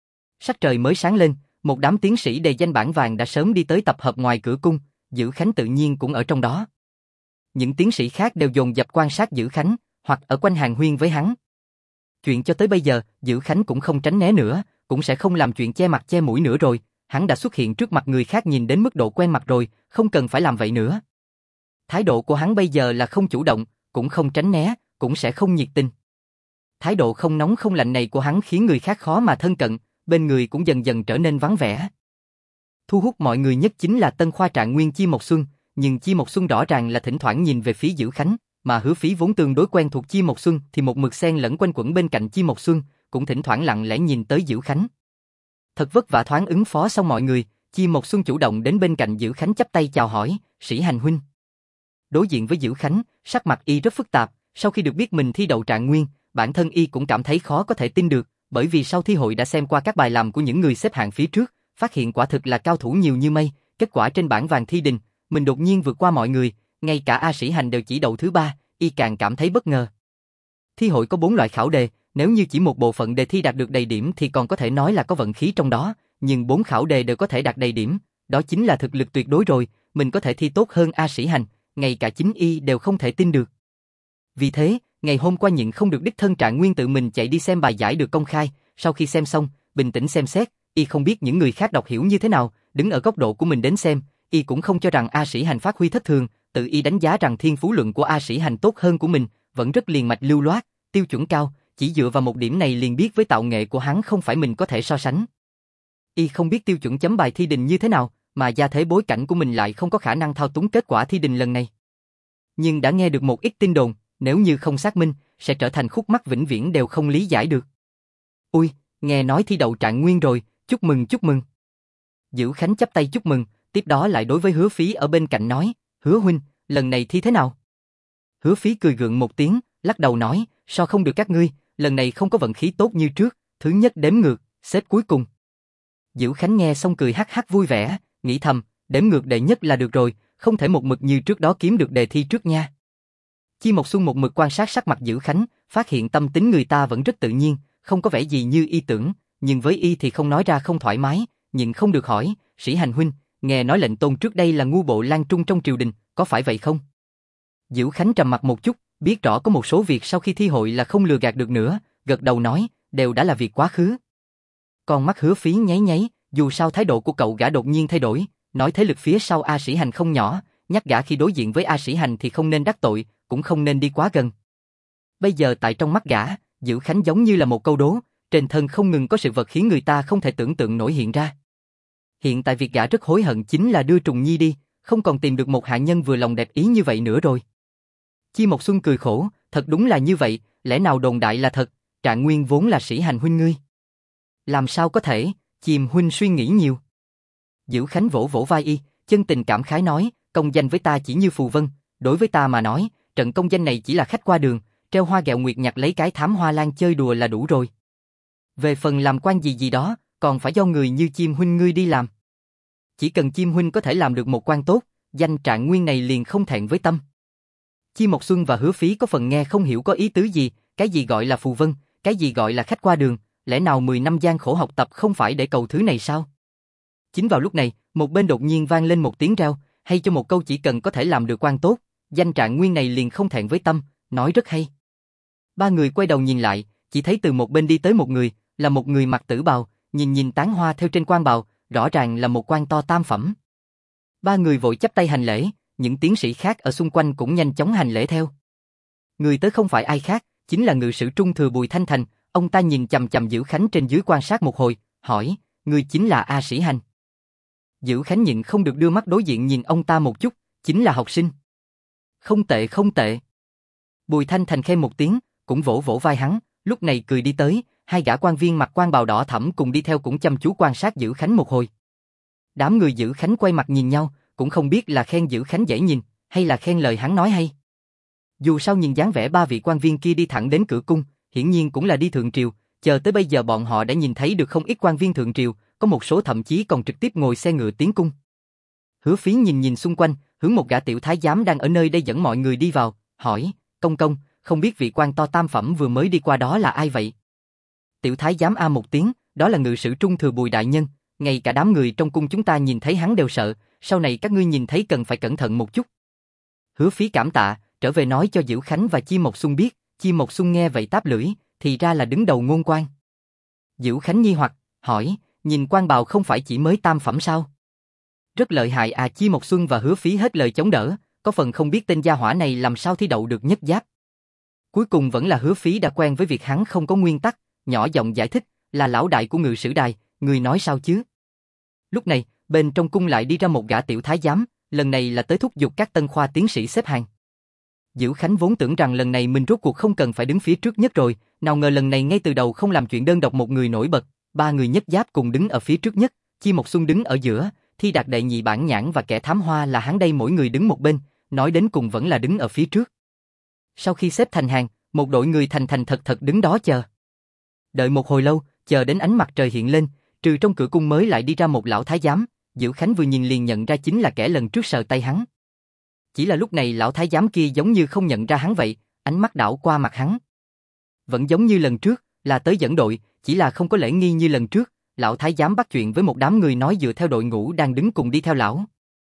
[SPEAKER 1] sắc trời mới sáng lên, một đám tiến sĩ đầy danh bản vàng đã sớm đi tới tập hợp ngoài cửa cung, Dữ Khánh tự nhiên cũng ở trong đó. Những tiến sĩ khác đều dồn dập quan sát Dữ Khánh, hoặc ở quanh hàng huyên với hắn. Chuyện cho tới bây giờ, Dữ Khánh cũng không tránh né nữa, cũng sẽ không làm chuyện che mặt che mũi nữa rồi, hắn đã xuất hiện trước mặt người khác nhìn đến mức độ quen mặt rồi, không cần phải làm vậy nữa. Thái độ của hắn bây giờ là không chủ động, cũng không tránh né, cũng sẽ không nhiệt tình. Thái độ không nóng không lạnh này của hắn khiến người khác khó mà thân cận, bên người cũng dần dần trở nên vắng vẻ. Thu hút mọi người nhất chính là Tân Khoa Trạng Nguyên Chi Mộc Xuân, nhưng Chi Mộc Xuân rõ ràng là thỉnh thoảng nhìn về phía Dữ Khánh, mà Hứa Phí vốn tương đối quen thuộc Chi Mộc Xuân thì một mực xen lẫn quanh quẩn bên cạnh Chi Mộc Xuân, cũng thỉnh thoảng lặng lẽ nhìn tới Dữ Khánh. Thật vất vả thoáng ứng phó xong mọi người, Chi Mộc Xuân chủ động đến bên cạnh Dữ Khánh chắp tay chào hỏi, Sĩ Hành huynh. Đối diện với Dữ Khánh, sắc mặt y rất phức tạp, sau khi được biết mình thi đậu Trạng Nguyên, bản thân y cũng cảm thấy khó có thể tin được, bởi vì sau thi hội đã xem qua các bài làm của những người xếp hạng phía trước, phát hiện quả thực là cao thủ nhiều như mây, kết quả trên bảng vàng thi đình, mình đột nhiên vượt qua mọi người, ngay cả A Sĩ Hành đều chỉ đậu thứ 3, y càng cảm thấy bất ngờ. Thi hội có 4 loại khảo đề, nếu như chỉ một bộ phận đề thi đạt được đầy điểm thì còn có thể nói là có vận khí trong đó, nhưng 4 khảo đề đều có thể đạt đầy điểm, đó chính là thực lực tuyệt đối rồi, mình có thể thi tốt hơn A Sĩ Hành, ngay cả chính y đều không thể tin được. Vì thế, ngày hôm qua nhịn không được đích thân Trạng Nguyên tự mình chạy đi xem bài giải được công khai, sau khi xem xong, bình tĩnh xem xét, y không biết những người khác đọc hiểu như thế nào, đứng ở góc độ của mình đến xem, y cũng không cho rằng A Sĩ Hành phát huy thất thường, tự y đánh giá rằng thiên phú luận của A Sĩ Hành tốt hơn của mình, vẫn rất liền mạch lưu loát, tiêu chuẩn cao, chỉ dựa vào một điểm này liền biết với tạo nghệ của hắn không phải mình có thể so sánh. Y không biết tiêu chuẩn chấm bài thi đình như thế nào, mà gia thế bối cảnh của mình lại không có khả năng thao túng kết quả thi đình lần này. Nhưng đã nghe được một ít tin đồn, nếu như không xác minh, sẽ trở thành khúc mắc vĩnh viễn đều không lý giải được. Ui, nghe nói thi đậu Trạng Nguyên rồi, chúc mừng chúc mừng. Dữ Khánh chắp tay chúc mừng, tiếp đó lại đối với Hứa Phí ở bên cạnh nói, Hứa huynh, lần này thi thế nào? Hứa Phí cười gượng một tiếng, lắc đầu nói, so không được các ngươi, lần này không có vận khí tốt như trước, thứ nhất đếm ngược, xếp cuối cùng. Dữ Khánh nghe xong cười hắc hắc vui vẻ, nghĩ thầm, đếm ngược đệ nhất là được rồi, không thể một mực như trước đó kiếm được đề thi trước nha. Chi Mộc Xuân một mực quan sát sắc mặt Dữ Khánh, phát hiện tâm tính người ta vẫn rất tự nhiên, không có vẻ gì như y tưởng, nhưng với y thì không nói ra không thoải mái, nhịn không được hỏi, Sĩ Hành huynh, nghe nói lệnh tôn trước đây là ngu bộ lang trung trong triều đình, có phải vậy không? Dữ Khánh trầm mặt một chút, biết rõ có một số việc sau khi thi hội là không lừa gạt được nữa, gật đầu nói, đều đã là việc quá khứ. Con mắt Hứa Phí nháy nháy, dù sao thái độ của cậu gã đột nhiên thay đổi, nói thế lực phía sau A Sĩ Hành không nhỏ, nhắc gã khi đối diện với A Sĩ Hành thì không nên đắc tội, cũng không nên đi quá gần. Bây giờ tại trong mắt gã, Dữ Khánh giống như là một câu đố, trên thân không ngừng có sự vật khiến người ta không thể tưởng tượng nổi hiện ra. Hiện tại việc gã rất hối hận chính là đưa Trùng Nhi đi, không còn tìm được một hạ nhân vừa lòng đẹp ý như vậy nữa rồi. Chi Mộc Xuân cười khổ, thật đúng là như vậy, lẽ nào đồn đại là thật, Trạng Nguyên vốn là Sĩ Hành huynh ngươi. Làm sao có thể, Chìm huynh suy nghĩ nhiều. Dữ Khánh vỗ vỗ vai y, chân tình cảm khái nói, công danh với ta chỉ như phù vân, đối với ta mà nói, trận công danh này chỉ là khách qua đường, treo hoa gẹo nguyệt nhặt lấy cái thám hoa lan chơi đùa là đủ rồi. Về phần làm quan gì gì đó, còn phải do người như Chim huynh ngươi đi làm. Chỉ cần Chim huynh có thể làm được một quan tốt, danh Trạng Nguyên này liền không thẹn với tâm. Chi Mộc Xuân và Hứa Phí có phần nghe không hiểu có ý tứ gì, cái gì gọi là phù vân, cái gì gọi là khách qua đường, lẽ nào 10 năm gian khổ học tập không phải để cầu thứ này sao? Chính vào lúc này, một bên đột nhiên vang lên một tiếng reo, hay cho một câu chỉ cần có thể làm được quan tốt, danh Trạng Nguyên này liền không thẹn với tâm, nói rất hay. Ba người quay đầu nhìn lại, chỉ thấy từ một bên đi tới một người, là một người mặc tử bào, nhìn tán hoa theo trên quan bào, rõ ràng là một quan to tam phẩm. Ba người vội chắp tay hành lễ, những tiến sĩ khác ở xung quanh cũng nhanh chóng hành lễ theo. Người tới không phải ai khác, chính là ngự sử trung thừa Bùi Thanh Thành, ông ta nhìn chằm chằm Dữ Khánh trên dưới quan sát một hồi, hỏi, người chính là A Sĩ Hành. Dữ Khánh nhịn không được đưa mắt đối diện nhìn ông ta một chút, chính là học sinh. Không tệ không tệ. Bùi Thanh Thành khen một tiếng, cũng vỗ vỗ vai hắn, lúc này cười đi tới, hai gã quan viên mặc quan bào đỏ thẫm cùng đi theo cũng chăm chú quan sát Dữ Khánh một hồi. Đám người Dữ Khánh quay mặt nhìn nhau, cũng không biết là khen Dữ Khánh dễ nhìn, hay là khen lời hắn nói hay. Dù sao nhìn dáng vẻ ba vị quan viên kia đi thẳng đến cửa cung, hiển nhiên cũng là đi thượng triều, chờ tới bây giờ bọn họ đã nhìn thấy được không ít quan viên thượng triều, có một số thậm chí còn trực tiếp ngồi xe ngựa tiến cung. Hứa Phiến nhìn nhìn xung quanh, hướng một gã tiểu thái giám đang ở nơi đây dẫn mọi người đi vào, hỏi, công công, không biết vị quan to tam phẩm vừa mới đi qua đó là ai vậy? Tiểu thái giám a một tiếng, đó là ngự sử trung thừa Bùi đại nhân, ngay cả đám người trong cung chúng ta nhìn thấy hắn đều sợ, sau này các ngươi nhìn thấy cần phải cẩn thận một chút. Hứa Phí cảm tạ, trở về nói cho Dữ Khánh và Chi Mộc Xuân biết, Chi Mộc Xuân nghe vậy táp lưỡi, thì ra là đứng đầu ngôn quan. Dữ Khánh nghi hoặc, hỏi, nhìn quan bào không phải chỉ mới tam phẩm sao? Rất lợi hại à. Chi Mộc Xuân và Hứa Phí hết lời chống đỡ, có phần không biết tên gia hỏa này làm sao thi đậu được nhất giáp. Cuối cùng vẫn là Hứa Phí đã quen với việc hắn không có nguyên tắc, nhỏ giọng giải thích, là lão đại của ngự sử đài, người nói sao chứ? Lúc này, bên trong cung lại đi ra một gã tiểu thái giám, lần này là tới thúc giục các tân khoa tiến sĩ xếp hàng. Dữ Khánh vốn tưởng rằng lần này mình rốt cuộc không cần phải đứng phía trước nhất rồi, nào ngờ lần này ngay từ đầu không làm chuyện đơn độc một người nổi bật, ba người nhất giáp cùng đứng ở phía trước nhất, Chi Mộc Xuân đứng ở giữa, Thi Đạt đệ nhị bản nhãn và kẻ thám hoa là hắn đây mỗi người đứng một bên, nói đến cùng vẫn là đứng ở phía trước. Sau khi xếp thành hàng, một đội người thành thành thật thật đứng đó chờ. Đợi một hồi lâu, chờ đến ánh mặt trời hiện lên, trừ trong cửa cung mới lại đi ra một lão thái giám, Dữ Khánh vừa nhìn liền nhận ra chính là kẻ lần trước sờ tay hắn. Chỉ là lúc này lão thái giám kia giống như không nhận ra hắn vậy, ánh mắt đảo qua mặt hắn. Vẫn giống như lần trước, là tới dẫn đội, chỉ là không có lễ nghi như lần trước, lão thái giám bắt chuyện với một đám người nói dựa theo đội ngũ đang đứng cùng đi theo lão.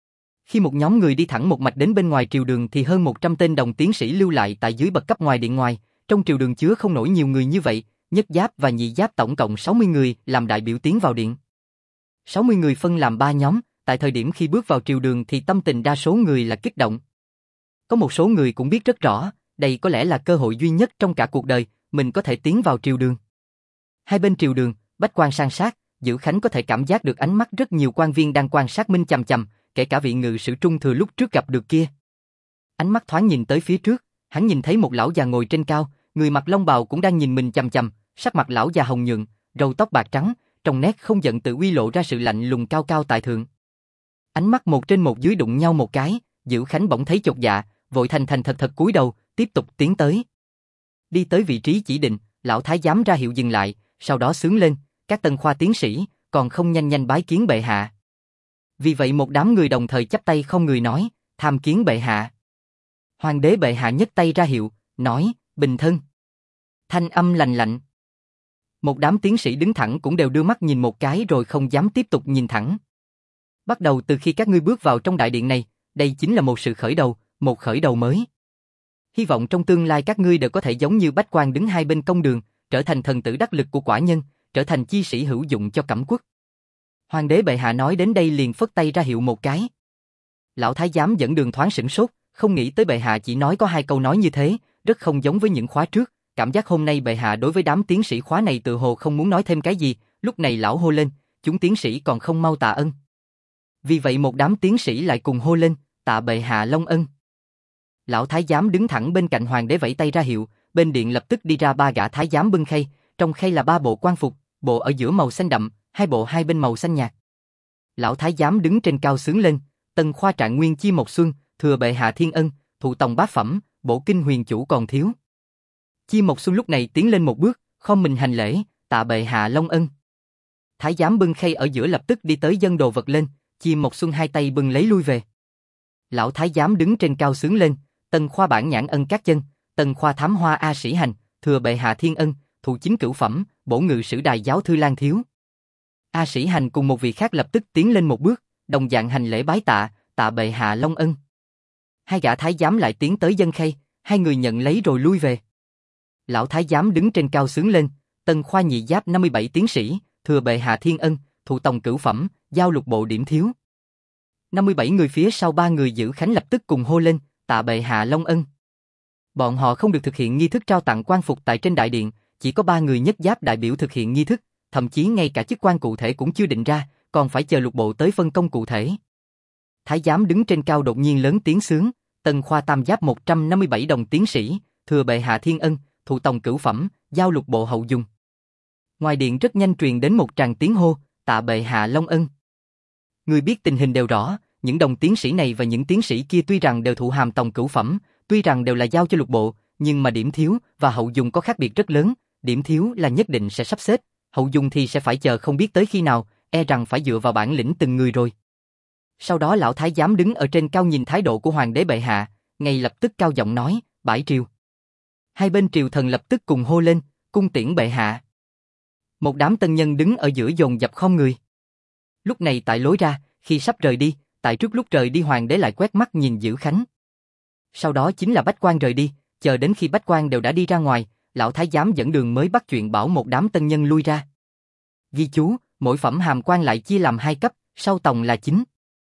[SPEAKER 1] Khi một nhóm người đi thẳng một mạch đến bên ngoài triều đường thì hơn 100 tên đồng tiến sĩ lưu lại tại dưới bậc cấp ngoài điện ngoài, trong triều đường chứa không nổi nhiều người như vậy, nhất giáp và nhị giáp tổng cộng 60 người làm đại biểu tiến vào điện. 60 người phân làm 3 nhóm, tại thời điểm khi bước vào triều đường thì tâm tình đa số người là kích động. Có một số người cũng biết rất rõ, đây có lẽ là cơ hội duy nhất trong cả cuộc đời, mình có thể tiến vào triều đường. Hai bên triều đường, bách quan san sát, Dữ Khánh có thể cảm giác được ánh mắt rất nhiều quan viên đang quan sát mình chằm chằm, kể cả vị ngự sử trung thừa lúc trước gặp được kia. Ánh mắt thoáng nhìn tới phía trước, hắn nhìn thấy một lão già ngồi trên cao, người mặc long bào cũng đang nhìn mình chằm chằm, sắc mặt lão già hồng nhuận, râu tóc bạc trắng, trong nét không giận tự uy lộ ra sự lạnh lùng cao cao tại thượng. Ánh mắt một trên một dưới đụng nhau một cái, Dữ Khánh bỗng thấy chột dạ, vội thành thành thật thật cúi đầu, tiếp tục tiến tới. Đi tới vị trí chỉ định, lão thái giám ra hiệu dừng lại, sau đó xướng lên, các tân khoa tiến sĩ, còn không nhanh nhanh bái kiến bệ hạ. Vì vậy một đám người đồng thời chắp tay không người nói, tham kiến bệ hạ. Hoàng đế bệ hạ nhấc tay ra hiệu, nói, bình thân. Thanh âm lành lạnh. Một đám tiến sĩ đứng thẳng cũng đều đưa mắt nhìn một cái rồi không dám tiếp tục nhìn thẳng. Bắt đầu từ khi các ngươi bước vào trong đại điện này, đây chính là một sự khởi đầu, một khởi đầu mới. Hy vọng trong tương lai các ngươi đều có thể giống như bách quan đứng hai bên công đường, trở thành thần tử đắc lực của quả nhân, trở thành chi sĩ hữu dụng cho cẩm quốc. Hoàng đế bệ hạ nói đến đây liền phất tay ra hiệu một cái. Lão thái giám dẫn đường thoáng sửng sốt, không nghĩ tới bệ hạ chỉ nói có 2 câu nói như thế, rất không giống với những khóa trước, cảm giác hôm nay bệ hạ đối với đám tiến sĩ khóa này tự hồ không muốn nói thêm cái gì, lúc này lão hô lên, chúng tiến sĩ còn không mau tạ ân. Vì vậy một đám tiến sĩ lại cùng hô lên, tạ bệ hạ long ân. Lão thái giám đứng thẳng bên cạnh hoàng đế vẫy tay ra hiệu, bên điện lập tức đi ra 3 gã thái giám bưng khay, trong khay là 3 bộ quan phục, bộ ở giữa màu xanh đậm, 2 bộ hai bên màu xanh nhạt. Lão thái giám đứng trên cao xướng lên, tân khoa trạng nguyên Chi Mộc Xuân, thừa bệ hạ thiên ân, thụ tòng bát phẩm, bổ kinh huyền chủ còn thiếu. Chi Mộc Xuân lúc này tiến lên một bước, khom mình hành lễ, tạ bệ hạ long ân. Thái giám bưng khay ở giữa lập tức đi tới dâng đồ vật lên, Chi Mộc Xuân 2 tay bưng lấy lui về. Lão thái giám đứng trên cao xướng lên, tân khoa bản nhãn ân các chân, tân khoa thám hoa A Sĩ Hành, thừa bệ hạ thiên ân, thụ chính cửu phẩm, bổ ngự sử đài giáo thư Lan Thiếu. A Sĩ Hành cùng một vị khác lập tức tiến lên một bước, đồng dạng hành lễ bái tạ, tạ bệ hạ long ân. 2 gã thái giám lại tiến tới dâng khay, 2 người nhận lấy rồi lui về. Lão thái giám đứng trên cao xướng lên, tân khoa nhị giáp 57 tiến sĩ, thừa bệ hạ thiên ân, thụ tòng cửu phẩm, giao lục bộ điểm thiếu. 57 người phía sau 3 người giữ khánh lập tức cùng hô lên, tạ bệ hạ long ân. Bọn họ không được thực hiện nghi thức trao tặng quan phục tại trên đại điện, chỉ có 3 người nhất giáp đại biểu thực hiện nghi thức, thậm chí ngay cả chức quan cụ thể cũng chưa định ra, còn phải chờ lục bộ tới phân công cụ thể. Thái giám đứng trên cao đột nhiên lớn tiếng xướng, Tân khoa tam giáp 157 đồng tiến sĩ, thừa bệ hạ thiên ân, thụ tòng cửu phẩm, giao lục bộ hậu dùng. Ngoài điện rất nhanh truyền đến một tràng tiếng hô, tạ bệ hạ long ân. Người biết tình hình đều rõ, những đồng tiến sĩ này và những tiến sĩ kia tuy rằng đều thụ hàm tòng cửu phẩm, tuy rằng đều là giao cho lục bộ, nhưng mà điểm thiếu và hậu dùng có khác biệt rất lớn, điểm thiếu là nhất định sẽ sắp xếp, hậu dùng thì sẽ phải chờ không biết tới khi nào, e rằng phải dựa vào bản lĩnh từng người rồi. Sau đó lão thái giám đứng ở trên cao nhìn thái độ của hoàng đế bệ hạ, ngay lập tức cao giọng nói, bãi triều. Hai bên triều thần lập tức cùng hô lên, cung tiễn bệ hạ. Một đám tân nhân đứng ở giữa dồn dập khom người. Lúc này tại lối ra, khi sắp rời đi, tại trước lúc rời đi hoàng đế lại quét mắt nhìn Dữ Khánh. Sau đó chính là bách quan rời đi, chờ đến khi bách quan đều đã đi ra ngoài, lão thái giám dẫn đường mới bắt chuyện bảo một đám tân nhân lui ra. Ghi chú, mỗi phẩm hàm quan lại chia làm 2 cấp, sau tòng là 9.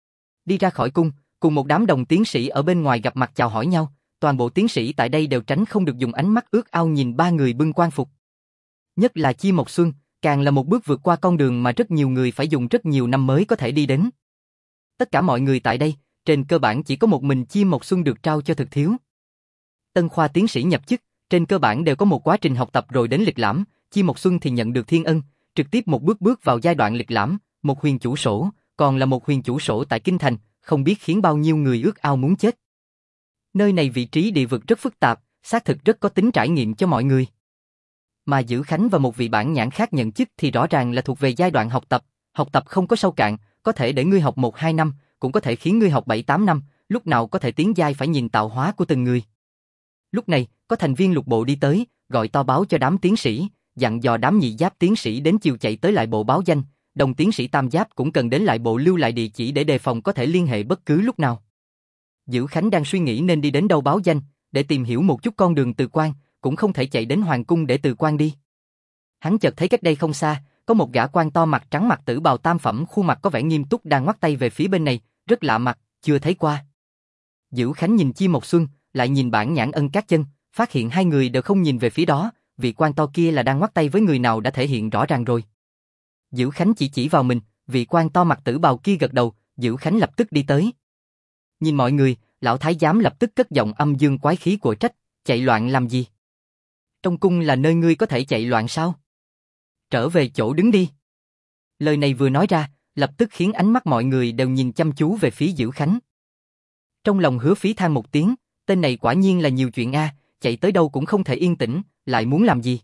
[SPEAKER 1] Đi ra khỏi cung, cùng một đám đồng tiến sĩ ở bên ngoài gặp mặt chào hỏi nhau, toàn bộ tiến sĩ tại đây đều tránh không được dùng ánh mắt ước ao nhìn ba người bưng quan phục. Nhất là Chi Mộc Xuân, càng là một bước vượt qua con đường mà rất nhiều người phải dùng rất nhiều năm mới có thể đi đến. Tất cả mọi người tại đây, trên cơ bản chỉ có một mình Chi Mộc Xuân được trao cho thực thiếu. Tân khoa tiến sĩ nhập chức, trên cơ bản đều có một quá trình học tập rồi đến lịch lãm, Chi Mộc Xuân thì nhận được thiên ân, trực tiếp một bước bước vào giai đoạn lịch lãm, một huyền chủ sổ, còn là một huyền chủ sổ tại Kinh Thành, không biết khiến bao nhiêu người ước ao muốn chết. Nơi này vị trí địa vực rất phức tạp, xác thực rất có tính trải nghiệm cho mọi người. Mà Dữ Khánh và một vị bản nhãn khác nhận chức thì rõ ràng là thuộc về giai đoạn học tập không có sâu cạn, có thể để ngươi học 1-2 năm, cũng có thể khiến ngươi học 7-8 năm, lúc nào có thể tiến giai phải nhìn tạo hóa của từng người. Lúc này, có thành viên lục bộ đi tới, gọi to báo cho đám tiến sĩ, dặn dò đám nhị giáp tiến sĩ đến chiều chạy tới lại bộ báo danh, đồng tiến sĩ tam giáp cũng cần đến lại bộ lưu lại địa chỉ để đề phòng có thể liên hệ bất cứ lúc nào. Dữ Khánh đang suy nghĩ nên đi đến đâu báo danh, để tìm hiểu một chút con đường từ quan, cũng không thể chạy đến hoàng cung để từ quan đi. Hắn chợt thấy cách đây không xa, có một gã quan to mặt trắng mặc tử bào tam phẩm, khuôn mặt có vẻ nghiêm túc đang ngoắc tay về phía bên này, rất lạ mặt, chưa thấy qua. Dữ Khánh nhìn Chi Mộc Xuân, lại nhìn bản nhãn Ân Cát Chân, phát hiện hai người đều không nhìn về phía đó, vị quan to kia là đang ngoắc tay với người nào đã thể hiện rõ ràng rồi. Dữ Khánh chỉ vào mình, vị quan to mặt tử bào kia gật đầu, Dữ Khánh lập tức đi tới. Nhìn mọi người, lão thái giám lập tức cất giọng âm dương quái khí của trách, chạy loạn làm gì? Trong cung là nơi ngươi có thể chạy loạn sao? Trở về chỗ đứng đi. Lời này vừa nói ra, lập tức khiến ánh mắt mọi người đều nhìn chăm chú về phía Dữ Khánh. Trong lòng Hứa Phí than một tiếng, tên này quả nhiên là nhiều chuyện a, chạy tới đâu cũng không thể yên tĩnh, lại muốn làm gì?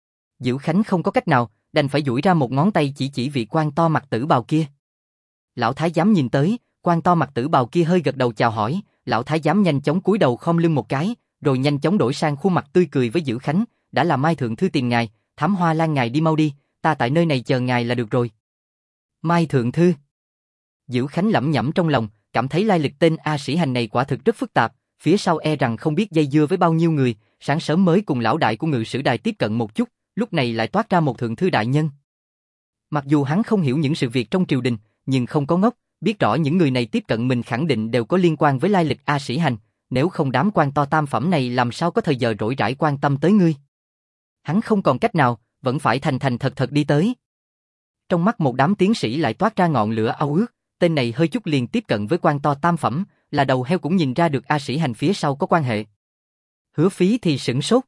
[SPEAKER 1] Dữ Khánh không có cách nào, đành phải duỗi ra một ngón tay chỉ vị quan to mặt tử bào kia. Lão thái giám nhìn tới, quan to mặt tử bào kia hơi gật đầu chào hỏi, lão thái giám nhanh chóng cúi đầu khom lưng một cái, rồi nhanh chóng đổi sang khuôn mặt tươi cười với Dữ Khánh, đã là Mai thượng thư tìm ngài, Thám Hoa Lan ngài đi mau đi, ta tại nơi này chờ ngài là được rồi. Mai thượng thư. Dữ Khánh lẩm nhẩm trong lòng, cảm thấy lai lịch tên A Sĩ Hành này quả thực rất phức tạp, phía sau e rằng không biết dây dưa với bao nhiêu người, sáng sớm mới cùng lão đại của Ngự Sử Đài tiếp cận một chút, lúc này lại toát ra một thượng thư đại nhân. Mặc dù hắn không hiểu những sự việc trong triều đình, nhưng không có ngốc, biết rõ những người này tiếp cận mình khẳng định đều có liên quan với lai lịch A Sĩ Hành, nếu không đám quan to tam phẩm này làm sao có thời giờ rỗi rãi quan tâm tới ngươi. Hắn không còn cách nào, vẫn phải thành thật đi tới. Trong mắt một đám tiến sĩ lại toát ra ngọn lửa ao ước, tên này hơi chút liền tiếp cận với quan to tam phẩm, là đầu heo cũng nhìn ra được A Sĩ Hành phía sau có quan hệ. Hứa Phí thì sửng sốt.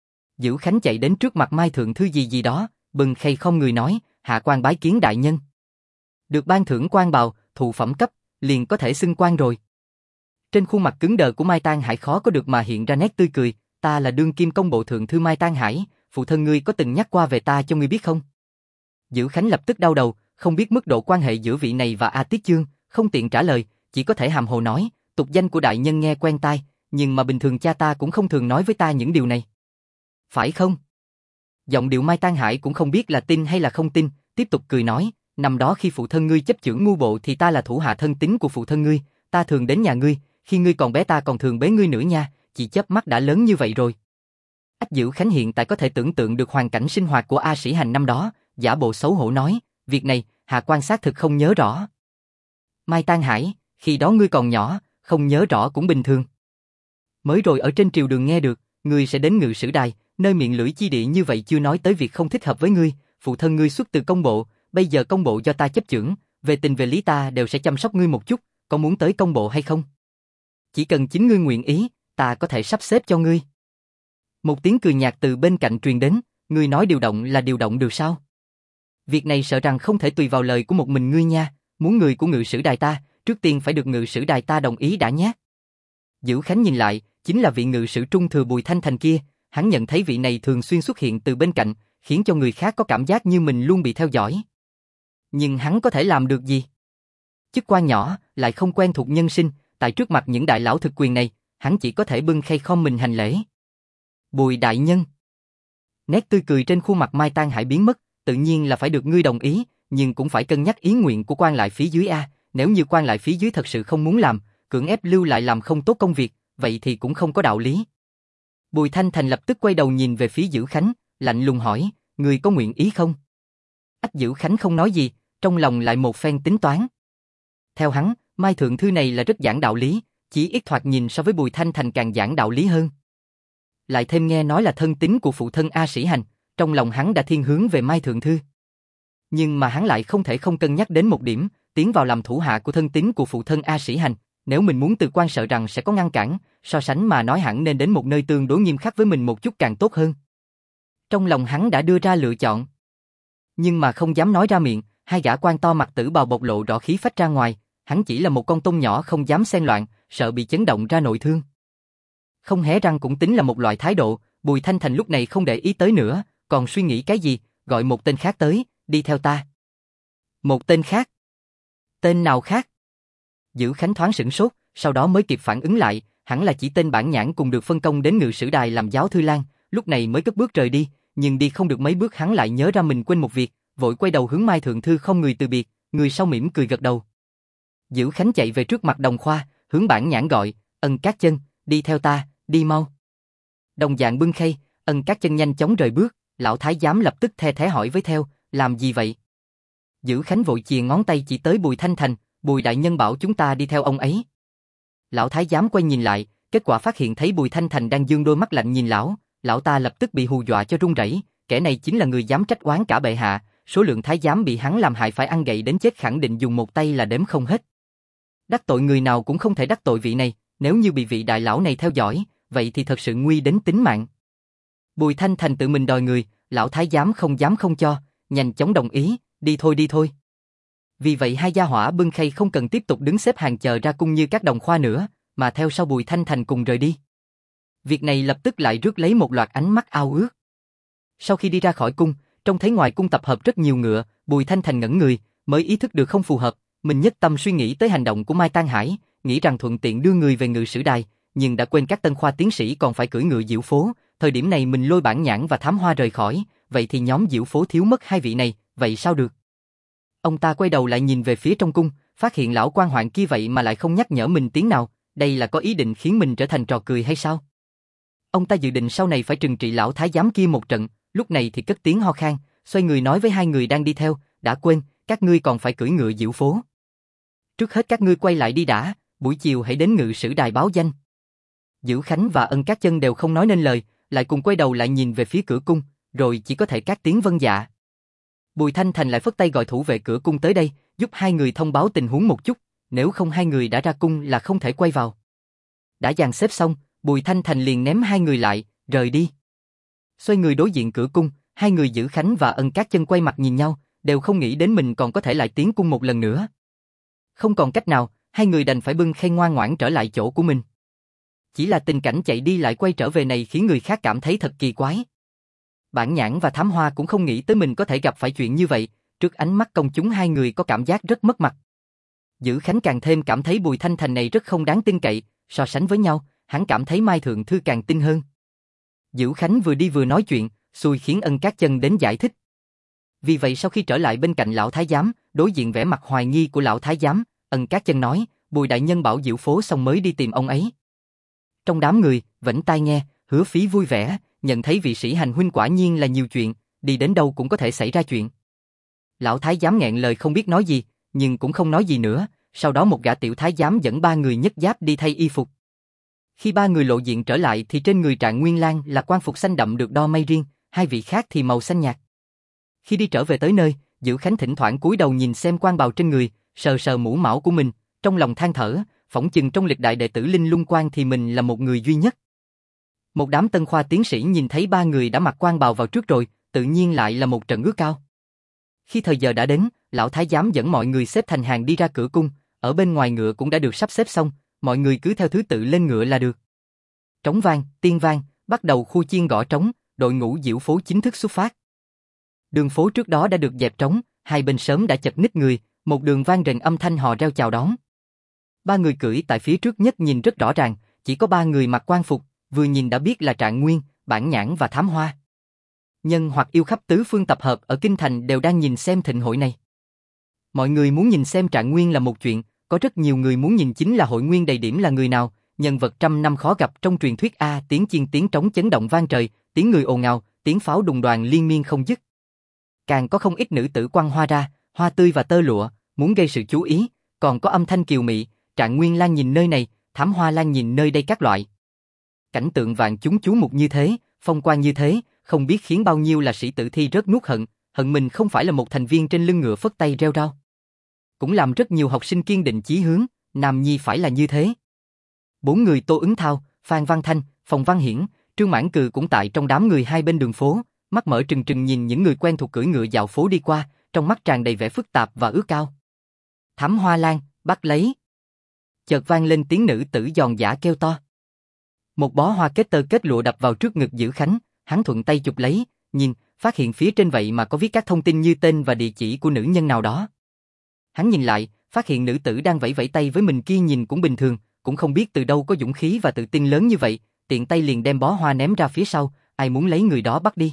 [SPEAKER 1] Dữ Khánh chạy đến trước mặt Mai thượng thư gì đó, bừng khay không người nói, hạ quan bái kiến đại nhân. Được ban thưởng quan bào, thụ phẩm cấp, liền có thể xưng quan rồi. Trên khuôn mặt cứng đờ của Mai Tang Hải khó có được mà hiện ra nét tươi cười, ta là đương kim công bộ thượng thư Mai Tang Hải, phụ thân ngươi có từng nhắc qua về ta cho ngươi biết không? Dữ Khánh lập tức đau đầu, không biết mức độ quan hệ giữa vị này và A Tiết Chương, không tiện trả lời, chỉ có thể hàm hồ nói, tục danh của đại nhân nghe quen tai, nhưng mà bình thường cha ta cũng không thường nói với ta những điều này. Phải không? Giọng điệu Mai Tang Hải cũng không biết là tin hay là không tin, tiếp tục cười nói, năm đó khi phụ thân ngươi chấp chưởng ngu bộ thì ta là thủ hạ thân tín của phụ thân ngươi, ta thường đến nhà ngươi, khi ngươi còn bé ta còn thường bế ngươi nữa nha, chỉ chớp mắt đã lớn như vậy rồi. Ách Dữ Khánh hiện tại có thể tưởng tượng được hoàn cảnh sinh hoạt của A Sĩ Hành năm đó, giả bộ xấu hổ nói, việc này, hạ quan xác thực không nhớ rõ. Mai Tang Hải, khi đó ngươi còn nhỏ, không nhớ rõ cũng bình thường. Mới rồi ở trên triều đường nghe được, ngươi sẽ đến Ngự Sử Đài, nơi miệng lưỡi chi địa như vậy chưa nói tới việc không thích hợp với ngươi, phụ thân ngươi xuất từ công bộ, bây giờ công bộ do ta chấp chưởng, về tình về lý ta đều sẽ chăm sóc ngươi một chút, có muốn tới công bộ hay không? Chỉ cần chính ngươi nguyện ý, ta có thể sắp xếp cho ngươi. Một tiếng cười nhạt từ bên cạnh truyền đến, ngươi nói điều động là điều động được sao? Việc này sợ rằng không thể tùy vào lời của một mình ngươi nha, muốn người của ngự sử đài ta, trước tiên phải được ngự sử đài ta đồng ý đã nhé. Dữ Khánh nhìn lại, chính là vị ngự sử trung thừa Bùi Thanh Thành kia, hắn nhận thấy vị này thường xuyên xuất hiện từ bên cạnh, khiến cho người khác có cảm giác như mình luôn bị theo dõi. Nhưng hắn có thể làm được gì? Chức quan nhỏ, lại không quen thuộc nhân sinh, tại trước mặt những đại lão thực quyền này, hắn chỉ có thể bưng khay khom mình hành lễ. Bùi đại nhân. Nét tươi cười trên khuôn mặt Mai Tang Hải biến mất, tự nhiên là phải được ngươi đồng ý, nhưng cũng phải cân nhắc ý nguyện của quan lại phía dưới a, nếu như quan lại phía dưới thật sự không muốn làm, cưỡng ép lưu lại làm không tốt công việc, vậy thì cũng không có đạo lý. Bùi Thanh Thành lập tức quay đầu nhìn về phía Dữ Khánh, lạnh lùng hỏi, ngươi có nguyện ý không? Ách Dữ Khánh không nói gì, trong lòng lại một phen tính toán. Theo hắn, Mai thượng thư này là rất giảng đạo lý, chỉ ít thoạt nhìn so với Bùi Thanh Thành càng giảng đạo lý hơn. Lại thêm nghe nói là thân tín của phụ thân A Sĩ Hành, trong lòng hắn đã thiên hướng về Mai thượng thư. Nhưng mà hắn lại không thể không cân nhắc đến một điểm, tiến vào làm thủ hạ của thân tín của phụ thân A Sĩ Hành, nếu mình muốn từ quan sợ rằng sẽ có ngăn cản, so sánh mà nói hẳn nên đến một nơi tương đối nghiêm khắc với mình một chút càng tốt hơn. Trong lòng hắn đã đưa ra lựa chọn, nhưng mà không dám nói ra miệng, hai gã quan to mặt tử bào bộc lộ rõ khí phách ra ngoài, hắn chỉ là một con tôm nhỏ không dám xen loạn, sợ bị chấn động ra nội thương. Không hé răng cũng tính là một loại thái độ, Bùi Thanh Thành lúc này không để ý tới nữa, còn suy nghĩ cái gì, gọi một tên khác tới, đi theo ta. Một tên khác? Tên nào khác? Dữ Khánh thoáng sửng sốt, sau đó mới kịp phản ứng lại, hẳn là chỉ tên Bản Nhãn cùng được phân công đến ngự sử đài làm giáo thư lang, lúc này mới cất bước rời đi, nhưng đi không được mấy bước hắn lại nhớ ra mình quên một việc, vội quay đầu hướng Mai thượng thư không người từ biệt, người sau mỉm cười gật đầu. Dữ Khánh chạy về trước mặt Đồng Khoa, hướng Bản Nhãn gọi, Ân Các Chân, đi theo ta, đi mau. Đồng dạng bưng khay, Ân Các Chân nhanh chóng rời bước, lão thái giám lập tức the thé hỏi với theo, làm gì vậy? Dữ Khánh vội chìa ngón tay chỉ tới Bùi Thanh Thành, Bùi đại nhân bảo chúng ta đi theo ông ấy. Lão thái giám quay nhìn lại, kết quả phát hiện thấy Bùi Thanh Thành đang dương đôi mắt lạnh nhìn lão ta lập tức bị hù dọa cho run rẩy, kẻ này chính là người dám trách oán cả bệ hạ, số lượng thái giám bị hắn làm hại phải ăn gậy đến chết khẳng định dùng một tay là đếm không hết. Đắc tội người nào cũng không thể đắc tội vị này, nếu như bị vị đại lão này theo dõi, vậy thì thật sự nguy đến tính mạng. Bùi Thanh Thành tự mình đòi người, lão thái giám không dám không cho, nhanh chóng đồng ý, đi thôi. Vì vậy hai gia hỏa bưng khay không cần tiếp tục đứng xếp hàng chờ ra cung như các đồng khoa nữa, mà theo sau Bùi Thanh Thành cùng rời đi. Việc này lập tức lại rước lấy một loạt ánh mắt ao ước. Sau khi đi ra khỏi cung, trông thấy ngoài cung tập hợp rất nhiều ngựa, Bùi Thanh Thành ngẩn người, mới ý thức được không phù hợp, mình nhất tâm suy nghĩ tới hành động của Mai Tang Hải, nghĩ rằng thuận tiện đưa người về ngự sử đài, nhưng đã quên các tân khoa tiến sĩ còn phải cưỡi ngựa diễu phố, thời điểm này mình lôi Bản Nhãn và Thám Hoa rời khỏi, vậy thì nhóm diễu phố thiếu mất hai vị này, vậy sao được? Ông ta quay đầu lại nhìn về phía trong cung, phát hiện lão quan hoạn kia vậy mà lại không nhắc nhở mình tiếng nào, đây là có ý định khiến mình trở thành trò cười hay sao? Ông ta dự định sau này phải trừng trị lão thái giám kia một trận, lúc này thì cất tiếng ho khan, xoay người nói với hai người đang đi theo, đã quên, các ngươi còn phải cưỡi ngựa diễu phố. Trước hết các ngươi quay lại đi đã, buổi chiều hãy đến ngự sử đài báo danh. Dữ Khánh và Ân Các Chân đều không nói nên lời, lại cùng quay đầu lại nhìn về phía cửa cung, rồi chỉ có thể các tiếng vâng dạ. Bùi Thanh Thành lại phất tay gọi thủ vệ cửa cung tới đây, giúp hai người thông báo tình huống một chút, nếu không hai người đã ra cung là không thể quay vào. Đã dàn xếp xong, Bùi Thanh Thành liền ném hai người lại, rời đi. Xoay người đối diện cửa cung, hai người Dữ Khánh và Ân Các Chân quay mặt nhìn nhau, đều không nghĩ đến mình còn có thể lại tiến cung một lần nữa. Không còn cách nào, hai người đành phải bưng khay ngoan ngoãn trở lại chỗ của mình. Chỉ là tình cảnh chạy đi lại quay trở về này khiến người khác cảm thấy thật kỳ quái. Bản Nhãn và Thám Hoa cũng không nghĩ tới mình có thể gặp phải chuyện như vậy, trước ánh mắt công chúng hai người có cảm giác rất mất mặt. Dữ Khánh càng thêm cảm thấy Bùi Thanh Thành này rất không đáng tin cậy, so sánh với nhau, hắn cảm thấy Mai thượng thư càng tin hơn. Dữ Khánh vừa đi vừa nói chuyện, xui khiến Ân Các Chân đến giải thích. Vì vậy sau khi trở lại bên cạnh lão thái giám, đối diện vẻ mặt hoài nghi của lão thái giám, Ân Các Chân nói, Bùi đại nhân bảo diễu phố xong mới đi tìm ông ấy. Trong đám người, vẫy tai nghe, Hứa Phí vui vẻ, nhận thấy vị sĩ hành huynh quả nhiên là nhiều chuyện, đi đến đâu cũng có thể xảy ra chuyện. Lão thái giám nghẹn lời không biết nói gì, nhưng cũng không nói gì nữa, sau đó một gã tiểu thái giám dẫn ba người nhất giáp đi thay y phục. Khi ba người lộ diện trở lại thì trên người Trạng Nguyên Lang là quan phục xanh đậm được đo may riêng, hai vị khác thì màu xanh nhạt. Khi đi trở về tới nơi, Diệu Khánh thỉnh thoảng cúi đầu nhìn xem quan bào trên người, sờ sờ mũ mão của mình, trong lòng than thở, phỏng chừng trong lịch đại đệ tử Linh Lung Quan thì mình là một người duy nhất. Một đám tân khoa tiến sĩ nhìn thấy ba người đã mặc quan bào vào trước rồi, tự nhiên lại là một trận ước ao. Khi thời giờ đã đến, lão thái giám dẫn mọi người xếp thành hàng đi ra cửa cung, ở bên ngoài ngựa cũng đã được sắp xếp xong, mọi người cứ theo thứ tự lên ngựa là được. Trống vang, tiên vang, bắt đầu khu chiên gõ trống, đội ngũ diễu phố chính thức xuất phát. Đường phố trước đó đã được dẹp trống, hai bên sớm đã chật ních người, một đường vang rền âm thanh hò reo chào đón. Ba người cưỡi tại phía trước nhất nhìn rất rõ ràng, chỉ có ba người mặc quan phục, vừa nhìn đã biết là Trạng Nguyên, Bản Nhãn và Thám Hoa. Nhân hoặc yêu khắp tứ phương tập hợp ở Kinh Thành đều đang nhìn xem thịnh hội này. Mọi người muốn nhìn xem Trạng Nguyên là một chuyện, có rất nhiều người muốn nhìn chính là hội nguyên đầy điểm là người nào, nhân vật trăm năm khó gặp trong truyền thuyết a, tiếng chiên tiếng trống chấn động vang trời, tiếng người ồn ào, tiếng pháo đùng đoàn liên miên không dứt. Càng có không ít nữ tử quăng hoa ra, hoa tươi và tơ lụa, muốn gây sự chú ý, còn có âm thanh kiều mị, Trạng Nguyên Lan nhìn nơi này, Thám Hoa Lan nhìn nơi đây các loại. Cảnh tượng vạn chúng chú mục như thế, phong quang như thế, không biết khiến bao nhiêu là sĩ tử thi rớt nuốt hận, hận mình không phải là một thành viên trên lưng ngựa phất tay reo rao. Cũng làm rất nhiều học sinh kiên định chí hướng, nam nhi phải là như thế. Bốn người Tô Ứng Thao, Phan Văn Thanh, Phòng Văn Hiển, Trương Mãn Cừ cũng tại trong đám người hai bên đường phố, mắt mở trừng trừng nhìn những người quen thuộc cưỡi ngựa dạo phố đi qua, trong mắt tràn đầy vẻ phức tạp và ước ao. Thám Hoa Lan, bắt lấy. Chợt vang lên tiếng nữ tử giòn giã kêu to. Một bó hoa kết tơ kết lụa đập vào trước ngực Diệu Khánh, hắn thuận tay chụp lấy, nhìn, phát hiện phía trên vậy mà có viết các thông tin như tên và địa chỉ của nữ nhân nào đó. Hắn nhìn lại, phát hiện nữ tử đang vẫy vẫy tay với mình kia nhìn cũng bình thường, cũng không biết từ đâu có dũng khí và tự tin lớn như vậy, tiện tay liền đem bó hoa ném ra phía sau, ai muốn lấy người đó bắt đi.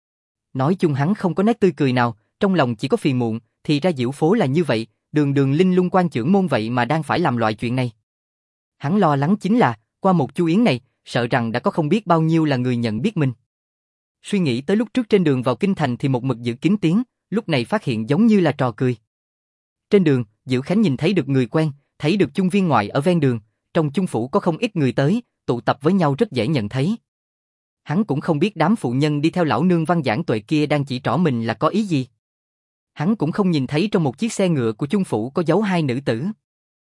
[SPEAKER 1] Nói chung hắn không có nét tươi cười nào, trong lòng chỉ có phiền muộn, thì ra diễu phố là như vậy, đường đường Linh Lung Quan trưởng môn vậy mà đang phải làm loại chuyện này. Hắn lo lắng chính là, qua một chu yến này, sợ rằng đã có không biết bao nhiêu là người nhận biết mình. Suy nghĩ tới lúc trước trên đường vào kinh thành thì một mực giữ kín tiếng, lúc này phát hiện giống như là trò cười. Trên đường, Diệu Khánh nhìn thấy được người quen, thấy được chung viên ngoại ở ven đường, trong chung phủ có không ít người tới, tụ tập với nhau rất dễ nhận thấy. Hắn cũng không biết đám phụ nhân đi theo lão nương Văn Giảng Tuệ kia đang chỉ trỏ mình là có ý gì. Hắn cũng không nhìn thấy trong một chiếc xe ngựa của chung phủ có dấu hai nữ tử.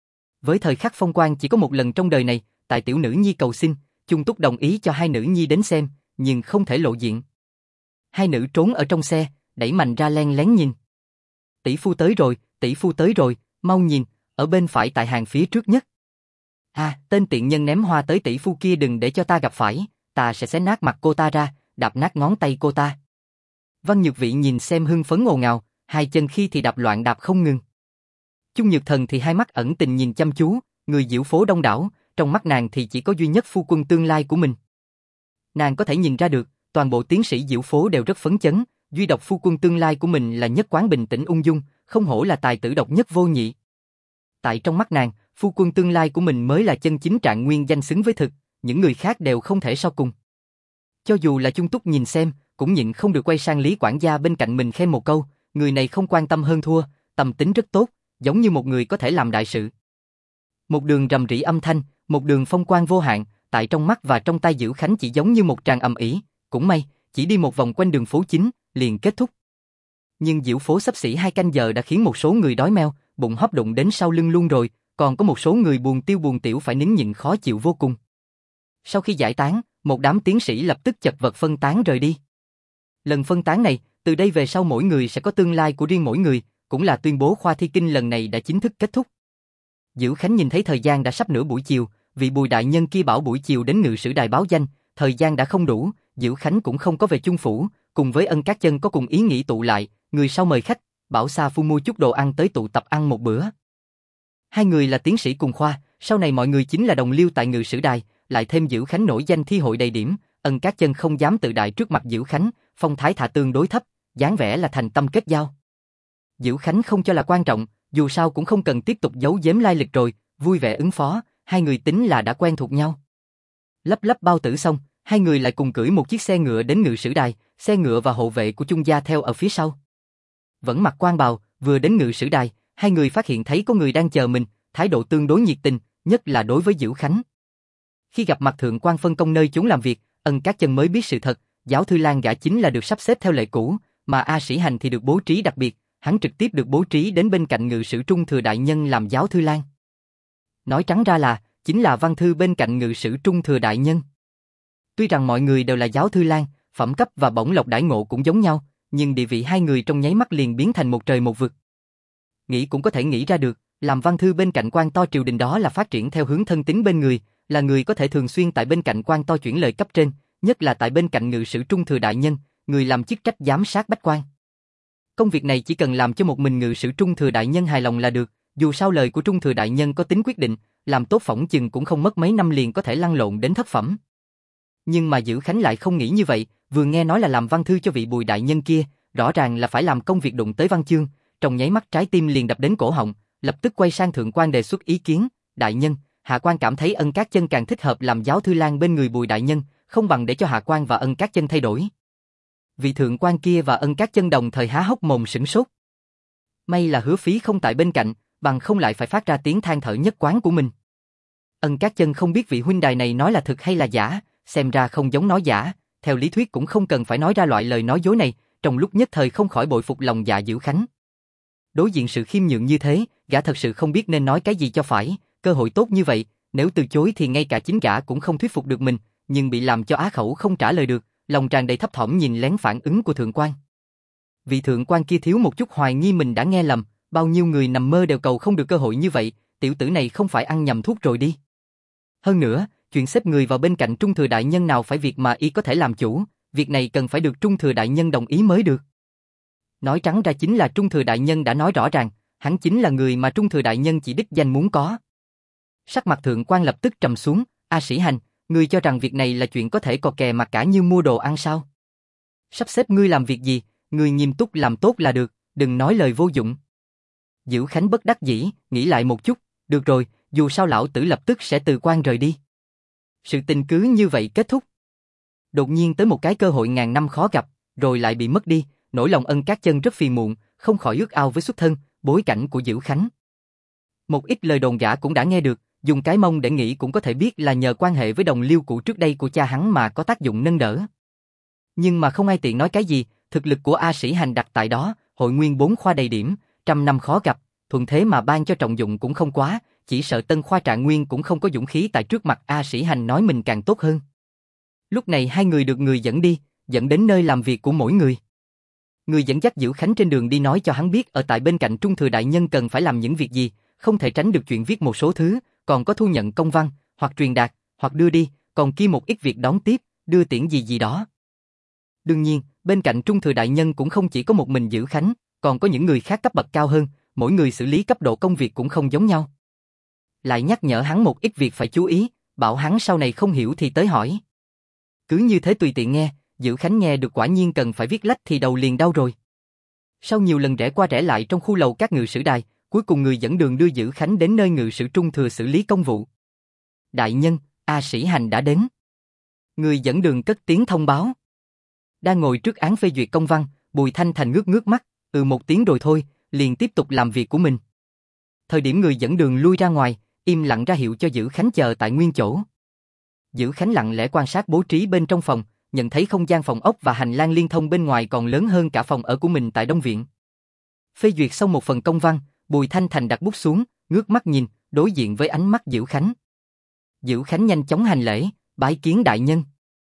[SPEAKER 1] Với thời khắc phong quang chỉ có một lần trong đời này, tại tiểu nữ nhi cầu xin, Chung Túc đồng ý cho hai nữ nhi đến xem, nhưng không thể lộ diện. Hai nữ trốn ở trong xe, đẩy mạnh ra len lén nhìn. Tỷ phu tới rồi, tỷ phu tới rồi, mau nhìn, ở bên phải tại hàng phía trước nhất. À, tên tiện nhân ném hoa tới tỷ phu kia đừng để cho ta gặp phải, ta sẽ xé nát mặt cô ta ra, đạp nát ngón tay cô ta. Văn Nhược Vị nhìn xem hưng phấn ồn ào, hai chân khi thì đạp loạn đạp không ngừng. Chung Nhược Thần thì hai mắt ẩn tình nhìn chăm chú, người diễu phố đông đảo, trong mắt nàng thì chỉ có duy nhất phu quân tương lai của mình. Nàng có thể nhìn ra được, toàn bộ tiến sĩ diễu phố đều rất phấn chấn, duy độc phu quân tương lai của mình là nhất quán bình tĩnh ung dung, không hổ là tài tử độc nhất vô nhị. Tại trong mắt nàng, phu quân tương lai của mình mới là chân chính Trạng Nguyên danh xứng với thực, những người khác đều không thể so cùng. Cho dù là Chung Túc nhìn xem, cũng nhịn không được quay sang Lý quản gia bên cạnh mình khen một câu, người này không quan tâm hơn thua, tâm tính rất tốt, giống như một người có thể làm đại sự. Một đường rầm rĩ âm thanh, một đường phong quang vô hạn, tại trong mắt và trong tai Diệu Khánh chỉ giống như một tràng ầm ĩ, cũng may, chỉ đi một vòng quanh đường phố chính, liền kết thúc. Nhưng diễu phố xấp xỉ 2 canh giờ đã khiến một số người đói meo, bụng hóp đụng đến sau lưng luôn rồi, còn có một số người buồn tiêu buồn tiểu phải nín nhịn khó chịu vô cùng. Sau khi giải tán, một đám tiến sĩ lập tức chật vật phân tán rời đi. Lần phân tán này, từ đây về sau mỗi người sẽ có tương lai của riêng mỗi người, cũng là tuyên bố khoa thi kinh lần này đã chính thức kết thúc. Diệu Khánh nhìn thấy thời gian đã sắp nửa buổi chiều, vị Bùi đại nhân kia bảo buổi chiều đến Ngự Sử Đài báo danh, thời gian đã không đủ, Diệu Khánh cũng không có về chung phủ, cùng với Ân Các Chân có cùng ý nghĩ tụ lại, người sau mời khách, bảo Sa Phu mua chút đồ ăn tới tụ tập ăn một bữa. Hai người là tiến sĩ cùng khoa, sau này mọi người chính là đồng liêu tại Ngự Sử Đài, lại thêm Diệu Khánh nổi danh thi hội đầy điểm, Ân Các Chân không dám tự đại trước mặt Diệu Khánh, phong thái thả tương đối thấp, dáng vẻ là thành tâm kết giao. Diệu Khánh không cho là quan trọng, dù sao cũng không cần tiếp tục giấu giếm lai lịch rồi, vui vẻ ứng phó, hai người tính là đã quen thuộc nhau. Lấp lấp bao tử xong, hai người lại cùng cưỡi một chiếc xe ngựa đến Ngự Sử Đài, xe ngựa và hộ vệ của Chung gia theo ở phía sau. Vẫn mặc quan bào, vừa đến Ngự Sử Đài, hai người phát hiện thấy có người đang chờ mình, thái độ tương đối nhiệt tình, nhất là đối với Diệu Khánh. Khi gặp mặt thượng quan phân công nơi chúng làm việc, Ân Các Chân mới biết sự thật, giáo thư Lan gã chính là được sắp xếp theo lệ cũ, mà A Sĩ Hành thì được bố trí đặc biệt, hắn trực tiếp được bố trí đến bên cạnh Ngự sử Trung Thừa Đại Nhân làm giáo thư lang. Nói trắng ra là, chính là văn thư bên cạnh Ngự sử Trung Thừa Đại Nhân. Tuy rằng mọi người đều là giáo thư lang, phẩm cấp và bổng lộc đãi ngộ cũng giống nhau, nhưng địa vị hai người trong nháy mắt liền biến thành một trời một vực. Nghĩ cũng có thể nghĩ ra được, làm văn thư bên cạnh quan to triều đình đó là phát triển theo hướng thân tín bên người, là người có thể thường xuyên tại bên cạnh quan to chuyển lời cấp trên, nhất là tại bên cạnh Ngự sử Trung Thừa Đại Nhân, người làm chức trách giám sát bách quan. Công việc này chỉ cần làm cho một mình Ngự sử Trung Thừa Đại Nhân hài lòng là được, dù sao lời của Trung Thừa Đại Nhân có tính quyết định, làm tốt phỏng chừng cũng không mất mấy năm liền có thể lăn lộn đến thất phẩm. Nhưng mà Dữ Khánh lại không nghĩ như vậy, vừa nghe nói là làm văn thư cho vị Bùi Đại Nhân kia, rõ ràng là phải làm công việc đụng tới văn chương, trong nháy mắt trái tim liền đập đến cổ họng, lập tức quay sang thượng quan đề xuất ý kiến, Đại Nhân, Hạ quan cảm thấy Ân Cát Chân càng thích hợp làm giáo thư lang bên người Bùi Đại Nhân, không bằng để cho Hạ quan và Ân Cát Chân thay đổi. Vị thượng quan kia và Ân Cát Chân đồng thời há hốc mồm sửng sốt. May là Hứa Phí không tại bên cạnh, bằng không lại phải phát ra tiếng than thở nhất quán của mình. Ân Cát Chân không biết vị huynh đài này nói là thực hay là giả, xem ra không giống nói giả, theo lý thuyết cũng không cần phải nói ra loại lời nói dối này, trong lúc nhất thời không khỏi bội phục lòng dạ Dữ Khánh. Đối diện sự khiêm nhượng như thế, gã thật sự không biết nên nói cái gì cho phải, cơ hội tốt như vậy, nếu từ chối thì ngay cả chính gã cũng không thuyết phục được mình, nhưng bị làm cho á khẩu không trả lời được, lòng tràn đầy thấp thỏm nhìn lén phản ứng của thượng quan. Vị thượng quan kia thiếu một chút hoài nghi mình đã nghe lầm, bao nhiêu người nằm mơ đều cầu không được cơ hội như vậy, tiểu tử này không phải ăn nhầm thuốc rồi đi. Hơn nữa, chuyện xếp người vào bên cạnh Trung Thừa Đại Nhân nào phải việc mà y có thể làm chủ, việc này cần phải được Trung Thừa Đại Nhân đồng ý mới được. Nói trắng ra chính là Trung Thừa Đại Nhân đã nói rõ ràng, hắn chính là người mà Trung Thừa Đại Nhân chỉ đích danh muốn có. Sắc mặt thượng quan lập tức trầm xuống, A Sĩ Hành, ngươi cho rằng việc này là chuyện có thể cò kè mà cả như mua đồ ăn sao? Sắp xếp ngươi làm việc gì, ngươi nghiêm túc làm tốt là được, đừng nói lời vô dụng. Dữ Khánh bất đắc dĩ, nghĩ lại một chút, được rồi, dù sao lão tử lập tức sẽ từ quan rời đi. Sự tình cứ như vậy kết thúc. Đột nhiên tới một cái cơ hội ngàn năm khó gặp, rồi lại bị mất đi, nỗi lòng Ân Cát Chân rất phiền muộn, không khỏi ước ao với xuất thân, bối cảnh của Dữ Khánh. Một ít lời đồn gã cũng đã nghe được, dùng cái mông để nghĩ cũng có thể biết là nhờ quan hệ với đồng liêu cũ trước đây của cha hắn mà có tác dụng nâng đỡ. Nhưng mà không ai tiện nói cái gì, thực lực của A Sĩ Hành đặt tại đó, hội nguyên 4 khoa đầy điểm, trăm năm khó gặp, thuận thế mà ban cho trọng dụng cũng không quá, chỉ sợ Tân khoa Trạng Nguyên cũng không có dũng khí tại trước mặt A Sĩ Hành nói mình càng tốt hơn. Lúc này hai người được người dẫn đi, dẫn đến nơi làm việc của mỗi người. Người dẫn dắt Dữ Khánh trên đường đi nói cho hắn biết ở tại bên cạnh Trung Thừa Đại Nhân cần phải làm những việc gì, không thể tránh được chuyện viết một số thứ, còn có thu nhận công văn, hoặc truyền đạt, hoặc đưa đi, còn kia một ít việc đón tiếp, đưa tiễn gì gì đó. Đương nhiên, bên cạnh Trung Thừa Đại Nhân cũng không chỉ có một mình Dữ Khánh, còn có những người khác cấp bậc cao hơn, mỗi người xử lý cấp độ công việc cũng không giống nhau. Lại nhắc nhở hắn một ít việc phải chú ý, bảo hắn sau này không hiểu thì tới hỏi. Cứ như thế tùy tiện nghe, Dữ Khánh nghe được quả nhiên cần phải viết lách thì đầu liền đau rồi. Sau nhiều lần rẽ qua rẽ lại trong khu lầu các ngự sử đài, cuối cùng người dẫn đường đưa Dữ Khánh đến nơi Ngự sử Trung Thừa xử lý công vụ. Đại nhân, A Sĩ Hành đã đến. Người dẫn đường cất tiếng thông báo. Đang ngồi trước án phê duyệt công văn, Bùi Thanh Thành ngước ngước mắt, một tiếng rồi thôi, liền tiếp tục làm việc của mình. Thời điểm người dẫn đường lui ra ngoài, im lặng ra hiệu cho Dữ Khánh chờ tại nguyên chỗ. Dữ Khánh lặng lẽ quan sát bố trí bên trong phòng, nhận thấy không gian phòng ốc và hành lang liên thông bên ngoài còn lớn hơn cả phòng ở của mình tại Đông Viện. Phê duyệt xong một phần công văn, Bùi Thanh Thành đặt bút xuống, ngước mắt nhìn, đối diện với ánh mắt Dữ Khánh. Dữ Khánh nhanh chóng hành lễ, bái kiến đại nhân.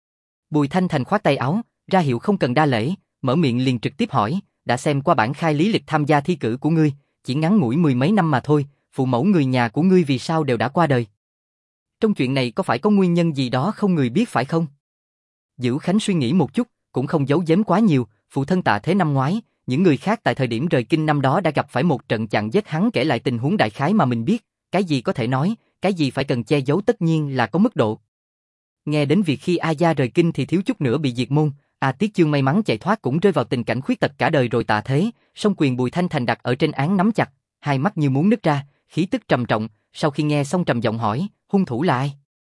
[SPEAKER 1] Bùi Thanh Thành khoát tay áo, ra hiệu không cần đa lễ, mở miệng liền trực tiếp hỏi, đã xem qua bản khai lý lịch tham gia thi cử của ngươi, chỉ ngắn ngủi mười mấy năm mà thôi, phụ mẫu người nhà của ngươi vì sao đều đã qua đời. Trong chuyện này có phải có nguyên nhân gì đó không người biết phải không? Dữ Khánh suy nghĩ một chút, cũng không giấu giếm quá nhiều, phụ thân Tạ Thế năm ngoái, những người khác tại thời điểm rời kinh năm đó đã gặp phải một trận chặn giết, hắn kể lại tình huống đại khái mà mình biết, cái gì có thể nói, cái gì phải cần che giấu tất nhiên là có mức độ. Nghe đến việc khi A Gia rời kinh thì thiếu chút nữa bị diệt môn, A Tiết Chương may mắn chạy thoát cũng rơi vào tình cảnh khuyết tật cả đời rồi Tạ Thế, song quyền Bùi Thanh Thành đặt ở trên án nắm chặt, hai mắt như muốn nứt ra, khí tức trầm trọng, sau khi nghe xong trầm giọng hỏi, hung thủ là ai?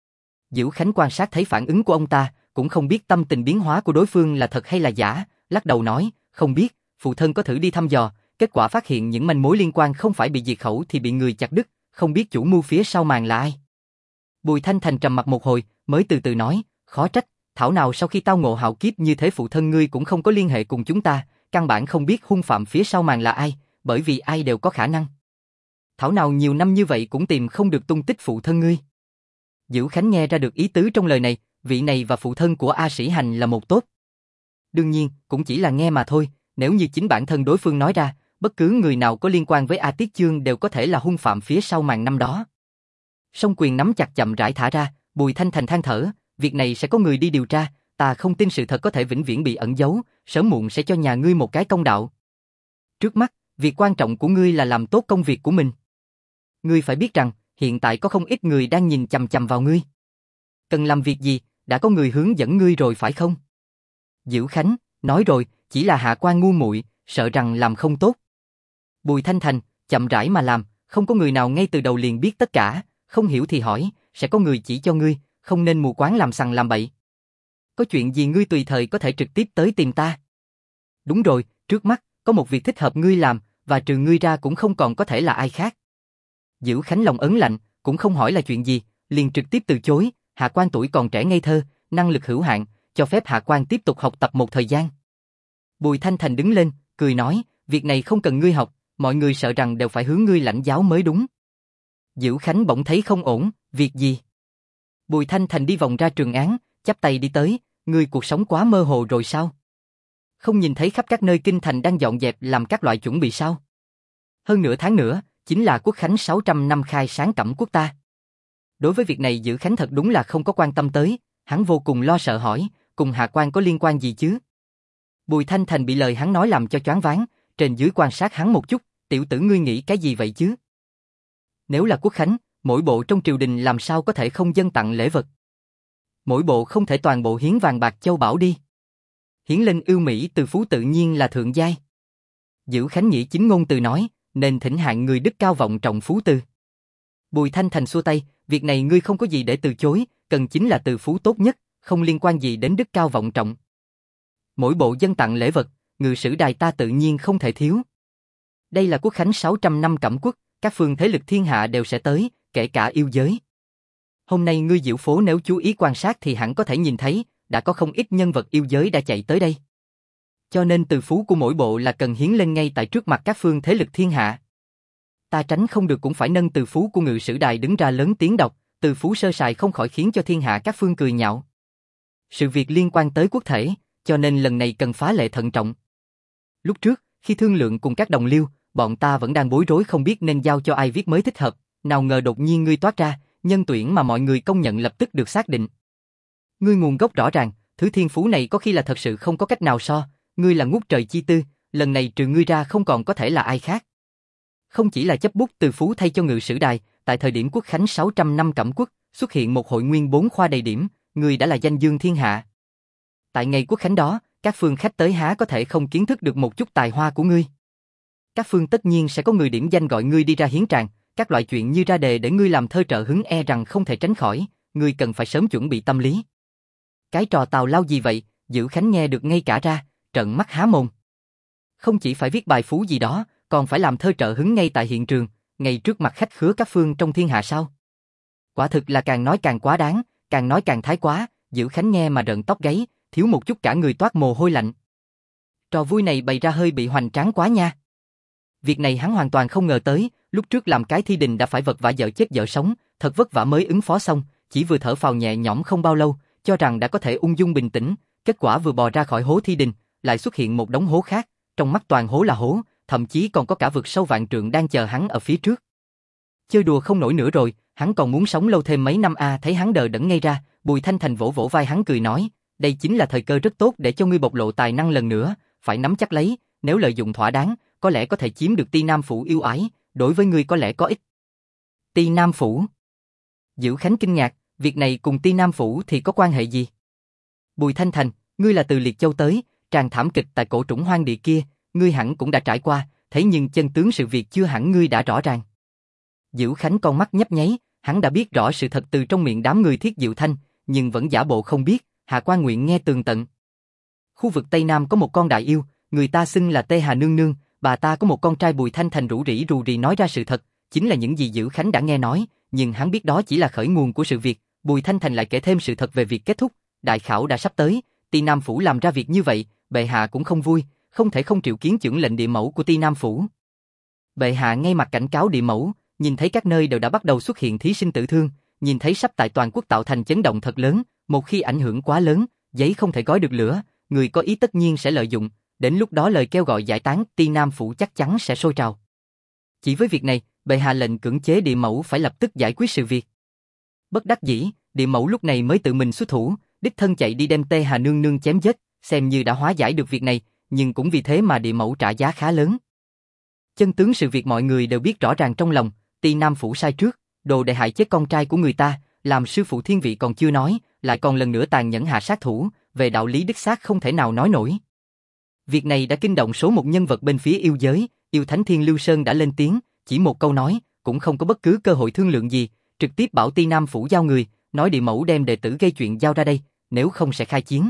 [SPEAKER 1] Dữ Khánh quan sát thấy phản ứng của ông ta, cũng không biết tâm tình biến hóa của đối phương là thật hay là giả, lắc đầu nói, không biết, phụ thân có thử đi thăm dò, kết quả phát hiện những manh mối liên quan không phải bị diệt khẩu thì bị người chặt đứt, không biết chủ mưu phía sau màn là ai. Bùi Thanh Thành trầm mặt một hồi, mới từ từ nói, khó trách, thảo nào sau khi tao ngộ hạo kiếp như thế phụ thân ngươi cũng không có liên hệ cùng chúng ta, căn bản không biết hung phạm phía sau màn là ai, bởi vì ai đều có khả năng. Thảo nào nhiều năm như vậy cũng tìm không được tung tích phụ thân ngươi. Dữ Khánh nghe ra được ý tứ trong lời này, vị này và phụ thân của A Sĩ Hành là một tốt. Đương nhiên, cũng chỉ là nghe mà thôi, nếu như chính bản thân đối phương nói ra, bất cứ người nào có liên quan với A Tiết Chương đều có thể là hung phạm phía sau màn năm đó. Song quyền nắm chặt chậm rãi thả ra, Bùi Thanh Thành than thở, việc này sẽ có người đi điều tra, ta không tin sự thật có thể vĩnh viễn bị ẩn giấu, sớm muộn sẽ cho nhà ngươi một cái công đạo. Trước mắt, việc quan trọng của ngươi là làm tốt công việc của mình. Ngươi phải biết rằng, hiện tại có không ít người đang nhìn chằm chằm vào ngươi. Cần làm việc gì, đã có người hướng dẫn ngươi rồi phải không? Dữ Khánh, nói rồi, chỉ là hạ quan ngu muội, sợ rằng làm không tốt. Bùi Thanh Thành, chậm rãi mà làm, không có người nào ngay từ đầu liền biết tất cả, không hiểu thì hỏi, sẽ có người chỉ cho ngươi, không nên mù quáng làm sằng làm bậy. Có chuyện gì ngươi tùy thời có thể trực tiếp tới tìm ta. Đúng rồi, trước mắt, có một việc thích hợp ngươi làm, và trừ ngươi ra cũng không còn có thể là ai khác. Dữ Khánh lòng ấn lạnh, cũng không hỏi là chuyện gì, liền trực tiếp từ chối, hạ quan tuổi còn trẻ ngây thơ, năng lực hữu hạn, cho phép hạ quan tiếp tục học tập một thời gian. Bùi Thanh Thành đứng lên, cười nói, việc này không cần ngươi học, mọi người sợ rằng đều phải hướng ngươi lãnh giáo mới đúng. Dữ Khánh bỗng thấy không ổn, việc gì? Bùi Thanh Thành đi vòng ra trường án, chắp tay đi tới, ngươi cuộc sống quá mơ hồ rồi sao? Không nhìn thấy khắp các nơi kinh thành đang dọn dẹp làm các loại chuẩn bị sao? Hơn nửa tháng nữa, chính là quốc khánh 600 năm khai sáng Cẩm quốc ta. Đối với việc này Dữ Khánh thật đúng là không có quan tâm tới, hắn vô cùng lo sợ hỏi, cùng hạ quan có liên quan gì chứ? Bùi Thanh Thành bị lời hắn nói làm cho choáng váng, trên dưới quan sát hắn một chút, tiểu tử ngươi nghĩ cái gì vậy chứ? Nếu là quốc khánh, mỗi bộ trong triều đình làm sao có thể không dâng tặng lễ vật? Mỗi bộ không thể toàn bộ hiến vàng bạc châu bảo đi. Hiến lên ưu mỹ từ phú tự nhiên là thượng giai. Dữ Khánh nghĩa chính ngôn từ nói, nên thỉnh hạng người đức cao vọng trọng phú từ. Bùi Thanh Thành xua tay, việc này ngươi không có gì để từ chối, cần chính là từ phú tốt nhất, không liên quan gì đến đức cao vọng trọng. Mỗi bộ dâng tặng lễ vật, ngự sử đài ta tự nhiên không thể thiếu. Đây là quốc khánh 600 năm Cẩm quốc, các phương thế lực thiên hạ đều sẽ tới, kể cả yêu giới. Hôm nay ngươi diễu phố nếu chú ý quan sát thì hẳn có thể nhìn thấy, đã có không ít nhân vật yêu giới đã chạy tới đây. Cho nên từ phú của mỗi bộ là cần hiến lên ngay tại trước mặt các phương thế lực thiên hạ. Ta tránh không được cũng phải nâng từ phú của ngự sử đài đứng ra lớn tiếng đọc, từ phú sơ sài không khỏi khiến cho thiên hạ các phương cười nhạo. Sự việc liên quan tới quốc thể, cho nên lần này cần phá lệ thận trọng. Lúc trước, khi thương lượng cùng các đồng liêu, bọn ta vẫn đang bối rối không biết nên giao cho ai viết mới thích hợp, nào ngờ đột nhiên ngươi toát ra, nhân tuyển mà mọi người công nhận lập tức được xác định. Ngươi nguồn gốc rõ ràng, thứ thiên phú này có khi là thật sự không có cách nào so, ngươi là ngút trời chi tư, lần này trừ ngươi ra không còn có thể là ai khác. Không chỉ là chấp bút từ phú thay cho ngự sử đài, tại thời điểm quốc khánh 600 năm Cẩm quốc, xuất hiện một hội nguyên 4 khoa đầy điểm, ngươi đã là danh dương thiên hạ. Tại ngày quốc khánh đó, các phương khách tới há có thể không kiến thức được một chút tài hoa của ngươi. Các phương tất nhiên sẽ có người điểm danh gọi ngươi đi ra hiến tràng, các loại chuyện như ra đề để ngươi làm thơ trợ hứng e rằng không thể tránh khỏi, ngươi cần phải sớm chuẩn bị tâm lý. Cái trò tào lao gì vậy? Dữ Khánh nghe được ngay cả ra, trợn mắt há mồm. Không chỉ phải viết bài phú gì đó, còn phải làm thơ trợ hứng ngay tại hiện trường, ngay trước mặt khách khứa các phương trong thiên hạ sao? Quả thực là càng nói càng quá đáng, càng nói càng thái quá, Dữ Khánh nghe mà rợn tóc gáy, thiếu một chút cả người toát mồ hôi lạnh. Trò vui này bày ra hơi bị hoành tráng quá nha. Việc này hắn hoàn toàn không ngờ tới, lúc trước làm cái thi đình đã phải vật vã vợ chết vợ sống, thật vất vả mới ứng phó xong, chỉ vừa thở phào nhẹ nhõm không bao lâu, cho rằng đã có thể ung dung bình tĩnh, kết quả vừa bò ra khỏi hố thi đình, lại xuất hiện một đống hố khác, trong mắt toàn hố là hố, thậm chí còn có cả vực sâu vạn trượng đang chờ hắn ở phía trước. Chơi đùa không nổi nữa rồi, hắn còn muốn sống lâu thêm mấy năm thấy hắn đờ đẫn ngay ra, Bùi Thanh Thành vỗ vỗ vai hắn cười nói, đây chính là thời cơ rất tốt để cho ngươi bộc lộ tài năng lần nữa, phải nắm chắc lấy, nếu lợi dụng thỏa đáng, có lẽ có thể chiếm được Ti Nam Phủ yêu ái, đối với ngươi có lẽ có ích. Ti Nam Phủ? Dữ Khánh kinh ngạc, việc này cùng Ti Nam Phủ thì có quan hệ gì? Bùi Thanh Thành, ngươi là từ Liệt Châu tới, tràng thảm kịch tại cổ trũng hoang địa kia, ngươi hẳn cũng đã trải qua, thế nhưng chân tướng sự việc chưa hẳn ngươi đã rõ ràng. Dữ Khánh con mắt nhấp nháy, hắn đã biết rõ sự thật từ trong miệng đám người Thiết Diệu Thanh, nhưng vẫn giả bộ không biết, hạ quan nguyện nghe tường tận. Khu vực Tây Nam có một con đại yêu, người ta xưng là Tê Hà Nương Nương, bà ta có một con trai. Bùi Thanh Thành rủ rì nói ra sự thật, chính là những gì Dữ Khánh đã nghe nói, nhưng hắn biết đó chỉ là khởi nguồn của sự việc. Bùi Thanh Thành lại kể thêm sự thật về việc kết thúc, đại khảo đã sắp tới, Ti Nam Phủ làm ra việc như vậy, bệ hạ cũng không vui, không thể không triệu kiến chưởng lệnh địa mẫu của Ti Nam Phủ. Bệ hạ ngay mặt cảnh cáo địa mẫu, nhìn thấy các nơi đều đã bắt đầu xuất hiện thí sinh tử thương, nhìn thấy sắp tại toàn quốc tạo thành chấn động thật lớn, một khi ảnh hưởng quá lớn, giấy không thể gói được lửa, người có ý tất nhiên sẽ lợi dụng, đến lúc đó lời kêu gọi giải tán Ti Nam Phủ chắc chắn sẽ sôi trào. Chỉ với việc này, bệ hạ lệnh cưỡng chế địa mẫu phải lập tức giải quyết sự việc. Bất đắc dĩ, địa mẫu lúc này mới tự mình xuất thủ, đích thân chạy đi đem Tê Hà nương nương chém giết, xem như đã hóa giải được việc này, nhưng cũng vì thế mà địa mẫu trả giá khá lớn. Chân tướng sự việc mọi người đều biết rõ ràng trong lòng, Ti Nam Phủ sai trước, đồ đệ hại chết con trai của người ta, làm sư phụ thiên vị còn chưa nói, lại còn lần nữa tàn nhẫn hạ sát thủ, về đạo lý đích xác không thể nào nói nổi. Việc này đã kinh động số một nhân vật bên phía yêu giới, yêu thánh Thiên Lưu Sơn đã lên tiếng, chỉ một câu nói, cũng không có bất cứ cơ hội thương lượng gì, trực tiếp bảo Ti Nam Phủ giao người, nói địa mẫu đem đệ tử gây chuyện giao ra đây, nếu không sẽ khai chiến.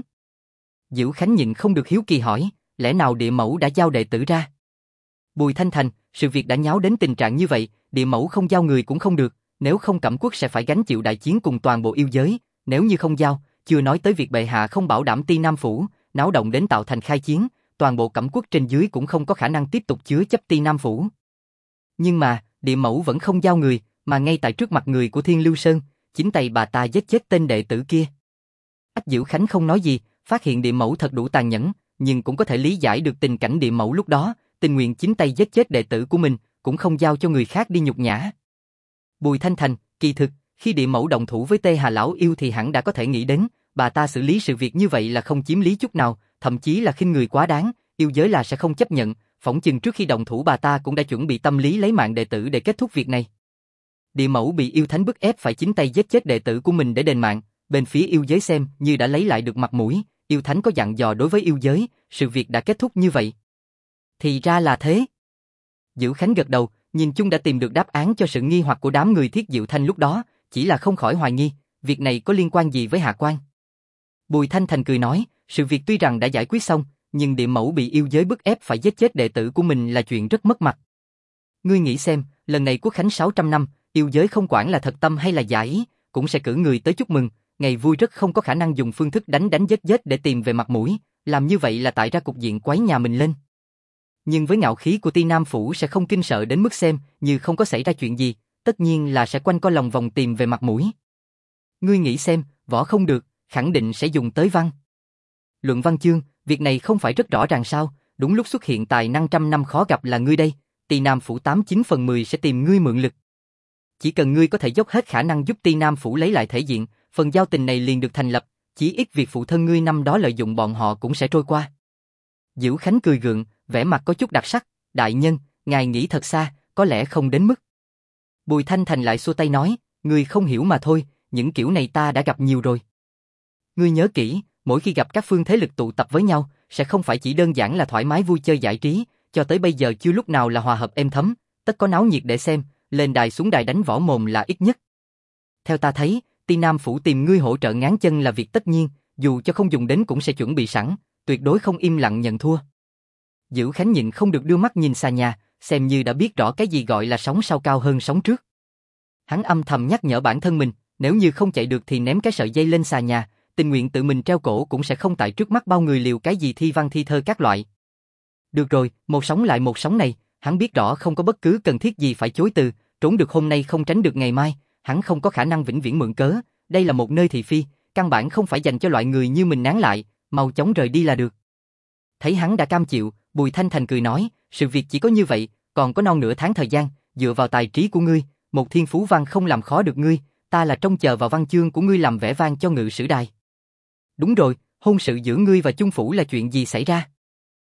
[SPEAKER 1] Dữu Khánh nhịn không được hiếu kỳ hỏi, lẽ nào địa mẫu đã giao đệ tử ra? Bùi Thanh Thành, sự việc đã nháo đến tình trạng như vậy, địa mẫu không giao người cũng không được, nếu không Cẩm Quốc sẽ phải gánh chịu đại chiến cùng toàn bộ yêu giới, nếu như không giao, chưa nói tới việc bệ hạ không bảo đảm Ti Nam Phủ, náo động đến tạo thành khai chiến, toàn bộ Cẩm Quốc trên dưới cũng không có khả năng tiếp tục chứa chấp Ti Nam Phủ. Nhưng mà, địa mẫu vẫn không giao người, mà ngay tại trước mặt người của Thiên Lưu Sơn, chính tay bà ta giết chết tên đệ tử kia. Ách Dữu Khánh không nói gì, phát hiện địa mẫu thật đủ tàn nhẫn, nhưng cũng có thể lý giải được tình cảnh địa mẫu lúc đó, tình nguyện chính tay giết chết đệ tử của mình, cũng không giao cho người khác đi nhục nhã. Bùi Thanh Thành, kỳ thực, khi địa mẫu động thủ với Tê Hà lão yêu thì hẳn đã có thể nghĩ đến, bà ta xử lý sự việc như vậy là không chiếm lý chút nào, thậm chí là khinh người quá đáng, yêu giới là sẽ không chấp nhận, phỏng chừng trước khi động thủ bà ta cũng đã chuẩn bị tâm lý lấy mạng đệ tử để kết thúc việc này. Địa mẫu bị yêu thánh bức ép phải chính tay giết chết đệ tử của mình để đền mạng, bên phía yêu giới xem như đã lấy lại được mặt mũi, yêu thánh có dặn dò đối với yêu giới, sự việc đã kết thúc như vậy. Thì ra là thế. Dữu Khánh gật đầu, nhìn chung đã tìm được đáp án cho sự nghi hoặc của đám người Thiết Diệu Thanh lúc đó, chỉ là không khỏi hoài nghi, việc này có liên quan gì với Hạ Quan. Bùi Thanh Thành cười nói, sự việc tuy rằng đã giải quyết xong, nhưng địa mẫu bị yêu giới bức ép phải giết chết đệ tử của mình là chuyện rất mất mặt. Ngươi nghĩ xem, lần này quốc khánh 600 năm, yêu giới không quản là thật tâm hay là giả ý, cũng sẽ cử người tới chúc mừng, ngày vui rất không có khả năng dùng phương thức đánh đánh giết để tìm về mặt mũi, làm như vậy là tại ra cục diện quấy nhà mình lên. Nhưng với ngạo khí của Ti Nam Phủ sẽ không kinh sợ đến mức xem như không có xảy ra chuyện gì, tất nhiên là sẽ quanh co lòng vòng tìm về mặt mũi. Ngươi nghĩ xem, võ không được, khẳng định sẽ dùng tới văn. Luận văn chương, việc này không phải rất rõ ràng sao, đúng lúc xuất hiện tài năng trăm năm khó gặp là ngươi đây, Ti Nam Phủ 89/10 sẽ tìm ngươi mượn lực. Chỉ cần ngươi có thể dốc hết khả năng giúp Ti Nam Phủ lấy lại thể diện, phần giao tình này liền được thành lập, chỉ ít việc phụ thân ngươi năm đó lợi dụng bọn họ cũng sẽ trôi qua. Dữu Khánh cười gượng, vẻ mặt có chút đặc sắc, đại nhân, ngài nghĩ thật xa, có lẽ không đến mức. Bùi Thanh Thành lại xua tay nói, ngươi không hiểu mà thôi, những kiểu này ta đã gặp nhiều rồi. Ngươi nhớ kỹ, mỗi khi gặp các phương thế lực tụ tập với nhau, sẽ không phải chỉ đơn giản là thoải mái vui chơi giải trí, cho tới bây giờ chưa lúc nào là hòa hợp êm thấm, tất có náo nhiệt để xem, lên đài xuống đài đánh võ mồm là ít nhất. Theo ta thấy, Ti Nam Phủ tìm ngươi hỗ trợ ngáng chân là việc tất nhiên, dù cho không dùng đến cũng sẽ chuẩn bị sẵn, tuyệt đối không im lặng nhận thua. Dữu Khánh nhịn không được đưa mắt nhìn xà nhà, xem như đã biết rõ cái gì gọi là sóng sau cao hơn sóng trước. Hắn âm thầm nhắc nhở bản thân mình, nếu như không chạy được thì ném cái sợi dây lên xà nhà, tình nguyện tự mình treo cổ cũng sẽ không tại trước mắt bao người liều cái gì thi văn thi thơ các loại. Được rồi, một sóng lại một sóng này, hắn biết rõ không có bất cứ cần thiết gì phải chối từ, trốn được hôm nay không tránh được ngày mai, hắn không có khả năng vĩnh viễn mượn cớ, đây là một nơi thị phi, căn bản không phải dành cho loại người như mình nán lại, mau chóng rời đi là được. Thấy hắn đã cam chịu, Bùi Thanh Thành cười nói, sự việc chỉ có như vậy, còn có non nửa tháng thời gian, dựa vào tài trí của ngươi, một thiên phú văn không làm khó được ngươi, ta là trông chờ vào văn chương của ngươi làm vẻ vang cho Ngự Sử Đài. Đúng rồi, hôn sự giữa ngươi và Chung Phủ là chuyện gì xảy ra?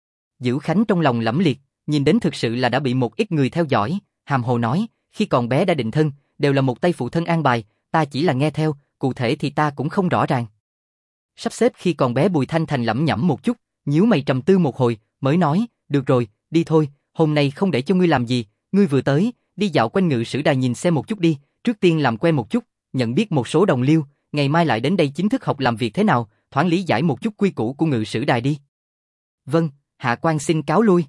[SPEAKER 1] Dữu Khánh trong lòng lẫm liệt, nhìn đến thực sự là đã bị một ít người theo dõi, hàm hồ nói, khi còn bé đã định thân, đều là một tay phụ thân an bài, ta chỉ là nghe theo, cụ thể thì ta cũng không rõ ràng. Sắp xếp khi còn bé Bùi Thanh Thành lẩm nhẩm một chút, nhíu mày trầm tư một hồi, mới nói, được rồi, đi thôi, hôm nay không để cho ngươi làm gì, ngươi vừa tới, đi dạo quanh Ngự Sử Đài nhìn xem một chút đi, trước tiên làm quen một chút, nhận biết một số đồng liêu, ngày mai lại đến đây chính thức học làm việc thế nào, thoáng lý giải một chút quy củ của Ngự Sử Đài đi. Vâng, hạ quan xin cáo lui.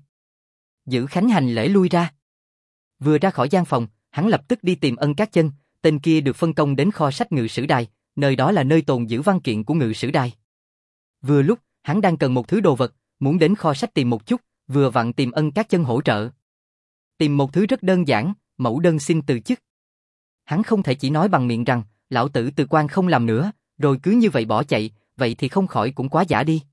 [SPEAKER 1] Dữu Khánh hành lễ lui ra. Vừa ra khỏi gian phòng, hắn lập tức đi tìm Ân Cát Chân, tên kia được phân công đến kho sách Ngự Sử Đài, nơi đó là nơi tồn giữ văn kiện của Ngự Sử Đài. Vừa lúc, hắn đang cần một thứ đồ vật, muốn đến kho sách tìm một chút, vừa vặn tìm Ân Cát Chân hỗ trợ. Tìm một thứ rất đơn giản, mẫu đơn xin từ chức. Hắn không thể chỉ nói bằng miệng rằng, lão tử từ quan không làm nữa, rồi cứ như vậy bỏ chạy, vậy thì không khỏi cũng quá giả đi.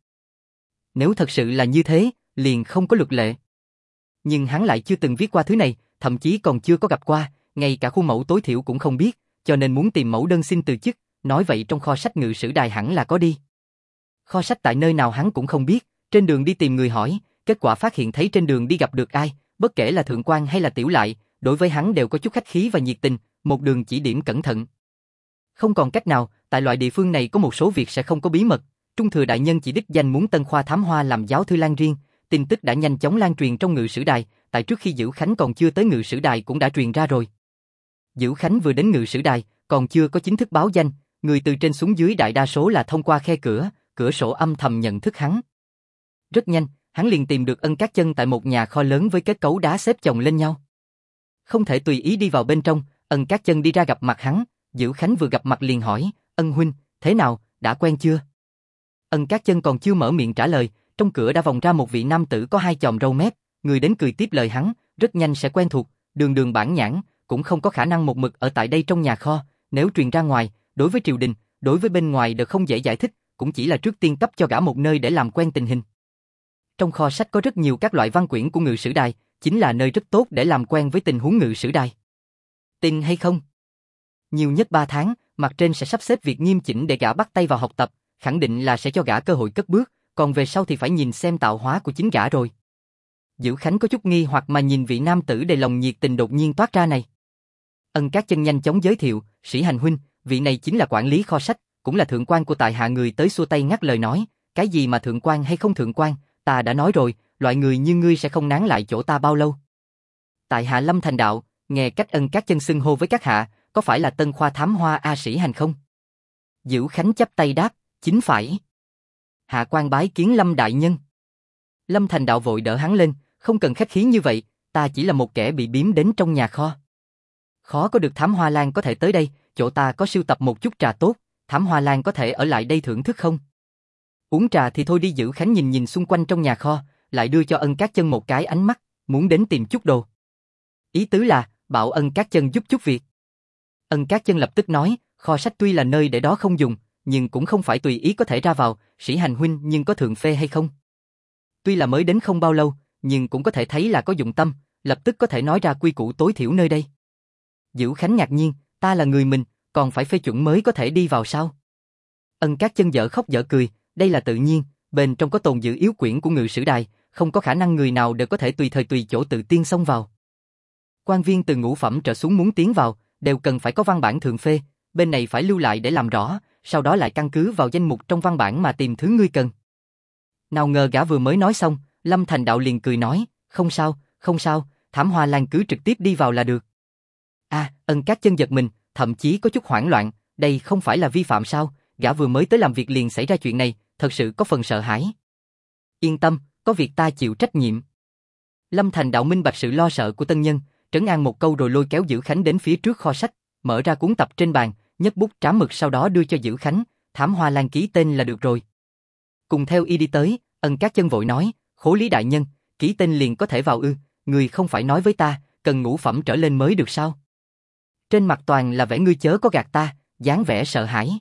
[SPEAKER 1] Nếu thật sự là như thế, liền không có luật lệ. Nhưng hắn lại chưa từng viết qua thứ này, thậm chí còn chưa có gặp qua, ngay cả khuôn mẫu tối thiểu cũng không biết, cho nên muốn tìm mẫu đơn xin từ chức, nói vậy trong kho sách Ngự Sử Đài hẳn là có đi. Kho sách tại nơi nào hắn cũng không biết, trên đường đi tìm người hỏi, kết quả phát hiện thấy trên đường đi gặp được ai, bất kể là thượng quan hay là tiểu lại, đối với hắn đều có chút khách khí và nhiệt tình, một đường chỉ điểm cẩn thận. Không còn cách nào, tại loại địa phương này có một số việc sẽ không có bí mật, Trung Thừa Đại Nhân chỉ đích danh muốn Tân Khoa Thám Hoa làm giáo thư lan riêng, tin tức đã nhanh chóng lan truyền trong Ngự Sử Đài, tại trước khi Dữ Khánh còn chưa tới Ngự Sử Đài cũng đã truyền ra rồi. Dữ Khánh vừa đến Ngự Sử Đài, còn chưa có chính thức báo danh, người từ trên xuống dưới đại đa số là thông qua khe cửa, cửa sổ âm thầm nhận thức hắn. Rất nhanh, hắn liền tìm được Ân Cát Chân tại một nhà kho lớn với kết cấu đá xếp chồng lên nhau. Không thể tùy ý đi vào bên trong, Ân Cát Chân đi ra gặp mặt hắn, Dữ Khánh vừa gặp mặt liền hỏi, Ân huynh, thế nào, đã quen chưa? Ân Cát Chân còn chưa mở miệng trả lời, trong cửa đã vòng ra một vị nam tử có hai chòm râu mép, người đến cười tiếp lời hắn, rất nhanh sẽ quen thuộc, đường đường bản nhãn, cũng không có khả năng một mực ở tại đây trong nhà kho, nếu truyền ra ngoài, đối với triều đình, đối với bên ngoài đều không dễ giải thích, cũng chỉ là trước tiên cấp cho gã một nơi để làm quen tình hình. Trong kho sách có rất nhiều các loại văn quyển của Ngự Sử Đài, chính là nơi rất tốt để làm quen với tình huống Ngự Sử Đài. Tin hay không? Nhiều nhất 3 tháng, mặt trên sẽ sắp xếp việc nghiêm chỉnh để gã bắt tay vào học tập, khẳng định là sẽ cho gã cơ hội cất bước, còn về sau thì phải nhìn xem tạo hóa của chính gã rồi. Dữ Khánh có chút nghi hoặc mà nhìn vị nam tử đầy lòng nhiệt tình đột nhiên toát ra này. Ân Cát Chân nhanh chóng giới thiệu, Sĩ Hành huynh, vị này chính là quản lý kho sách, cũng là thượng quan của tại hạ. Người tới xua tay ngắt lời nói, cái gì mà thượng quan hay không thượng quan, ta đã nói rồi, loại người như ngươi sẽ không nán lại chỗ ta bao lâu. Tại hạ Lâm Thành Đạo, nghe cách Ân Cát Chân xưng hô với các hạ, có phải là Tân Khoa Thám Hoa A Sĩ Hành không? Dữ Khánh chắp tay đáp, chính phải. Hạ quan bái kiến Lâm đại nhân. Lâm Thành Đạo vội đỡ hắn lên, không cần khách khí như vậy, ta chỉ là một kẻ bị biếm đến trong nhà kho. Khó có được Thám Hoa Lan có thể tới đây, chỗ ta có sưu tập một chút trà tốt, Thám Hoa Lan có thể ở lại đây thưởng thức không? Uống trà thì thôi đi. Dữ Khánh nhìn nhìn xung quanh trong nhà kho, lại đưa cho Ân Cát Chân một cái ánh mắt, muốn đến tìm chút đồ. Ý tứ là, bảo Ân Cát Chân giúp chút việc. Ân Cát Chân lập tức nói, kho sách tuy là nơi để đó không dùng, nhưng cũng không phải tùy ý có thể ra vào, Sĩ Hành huynh nhưng có thượng phê hay không? Tuy là mới đến không bao lâu, nhưng cũng có thể thấy là có dụng tâm, lập tức có thể nói ra quy củ tối thiểu nơi đây. Dữ Khánh ngạc nhiên, ta là người mình, còn phải phê chuẩn mới có thể đi vào sao? Ân Cát Chân dở khóc dở cười, đây là tự nhiên, bên trong có tồn giữ yếu quyển của Ngự Sử Đài, không có khả năng người nào đều có thể tùy thời tùy chỗ tự tiên xông vào. Quan viên từ ngũ phẩm trở xuống muốn tiến vào, đều cần phải có văn bản thượng phê, bên này phải lưu lại để làm rõ, sau đó lại căn cứ vào danh mục trong văn bản mà tìm thứ ngươi cần. Nào ngờ gã vừa mới nói xong, Lâm Thành Đạo liền cười nói, không sao, không sao, Thám Hoa Lan cứ trực tiếp đi vào là được. Ân Cát Chân giật mình, thậm chí có chút hoảng loạn, đây không phải là vi phạm sao, gã vừa mới tới làm việc liền xảy ra chuyện này, thật sự có phần sợ hãi. Yên tâm, có việc ta chịu trách nhiệm. Lâm Thành Đạo minh bạch sự lo sợ của tân nhân, trấn an một câu rồi lôi kéo Dữ Khánh đến phía trước kho sách, mở ra cuốn tập trên bàn, nhấc bút trám mực sau đó đưa cho Dữ Khánh, Thám Hoa Lan ký tên là được rồi. Cùng theo y đi tới, Ân Cát Chân vội nói, Khố Lý đại nhân, ký tên liền có thể vào ư? Người không phải nói với ta, cần ngũ phẩm trở lên mới được sao? Trên mặt toàn là vẻ ngươi chớ có gạt ta, dáng vẻ sợ hãi.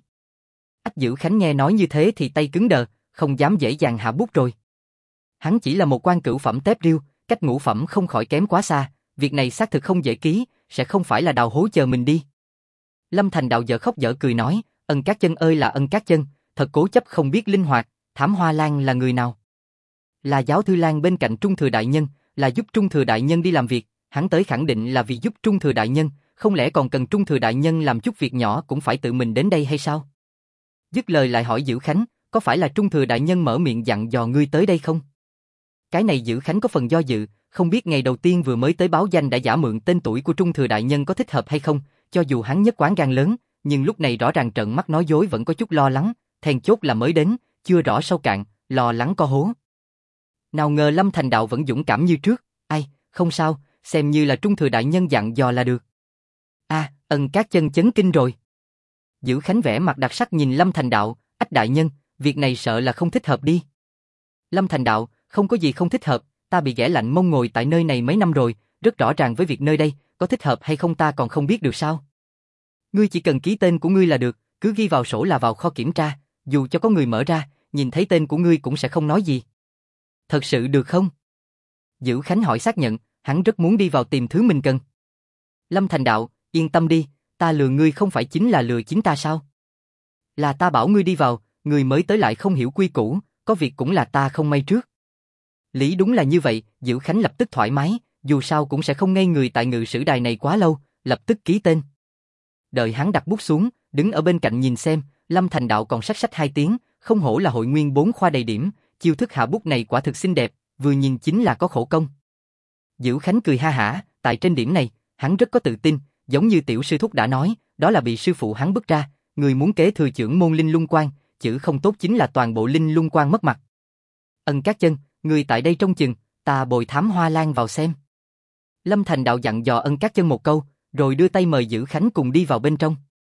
[SPEAKER 1] Dữ Khánh nghe nói như thế thì tay cứng đờ, không dám dễ dàng hạ bút rồi. Hắn chỉ là một quan cửu phẩm tép riêu, cách ngũ phẩm không khỏi kém quá xa, việc này xác thực không dễ ký, sẽ không phải là đào hố chờ mình đi. Lâm Thành Đạo dở khóc dở cười nói, Ân Cát Chân ơi là Ân Cát Chân, thật cố chấp không biết linh hoạt, Thám Hoa Lan là người nào? Là giáo thư Lan bên cạnh Trung Thừa Đại Nhân, là giúp Trung Thừa Đại Nhân đi làm việc, hắn tới khẳng định là vì giúp Trung Thừa Đại Nhân, không lẽ còn cần Trung Thừa Đại Nhân làm chút việc nhỏ cũng phải tự mình đến đây hay sao? Dứt lời lại hỏi Dữ Khánh, có phải là Trung Thừa Đại Nhân mở miệng dặn dò ngươi tới đây không? Cái này Dữ Khánh có phần do dự, không biết ngày đầu tiên vừa mới tới báo danh đã giả mượn tên tuổi của Trung Thừa Đại Nhân có thích hợp hay không, cho dù hắn nhất quán gan lớn, nhưng lúc này rõ ràng trợn mắt nói dối vẫn có chút lo lắng, then chốt là mới đến, chưa rõ sâu cạn, lo lắng co hố. Nào ngờ Lâm Thành Đạo vẫn dũng cảm như trước, ai, không sao, xem như là Trung Thừa Đại Nhân dặn dò là được. Ân Cát Chân chấn kinh rồi. Dữ Khánh vẻ mặt đặc sắc nhìn Lâm Thành Đạo, Đại nhân, việc này sợ là không thích hợp đi. Lâm Thành Đạo, Không có gì không thích hợp, ta bị ghẻ lạnh mông ngồi tại nơi này mấy năm rồi, rất rõ ràng với việc nơi đây, có thích hợp hay không ta còn không biết được sao. Ngươi chỉ cần ký tên của ngươi là được, cứ ghi vào sổ là vào kho kiểm tra, dù cho có người mở ra, nhìn thấy tên của ngươi cũng sẽ không nói gì. Thật sự được không? Dữ Khánh hỏi xác nhận, hắn rất muốn đi vào tìm thứ mình cần. Lâm Thành Đạo, yên tâm đi, ta lừa ngươi không phải chính là lừa chính ta sao? Là ta bảo ngươi đi vào, người mới tới lại không hiểu quy củ, có việc cũng là ta không may trước. Lý đúng là như vậy, Dữ Khánh lập tức thoải mái, dù sao cũng sẽ không ngây người tại ngự sử đài này quá lâu, lập tức ký tên. Đợi hắn đặt bút xuống, đứng ở bên cạnh nhìn xem, Lâm Thành Đạo còn sách 2 tiếng, không hổ là hội nguyên 4 khoa đầy điểm, chiêu thức hạ bút này quả thực xinh đẹp, vừa nhìn chính là có khổ công. Dữ Khánh cười ha hả, tại trên điểm này, hắn rất có tự tin, giống như tiểu sư thúc đã nói, đó là bị sư phụ hắn bức ra, người muốn kế thừa chưởng môn linh lung quan, chữ không tốt chính là toàn bộ linh lung quan mất mặt. Ân Các Chân, người tại đây trông chừng, ta bồi Thám Hoa Lan vào xem. Lâm Thành Đạo dặn dò Ân Các Chân một câu, rồi đưa tay mời Dữ Khánh cùng đi vào bên trong.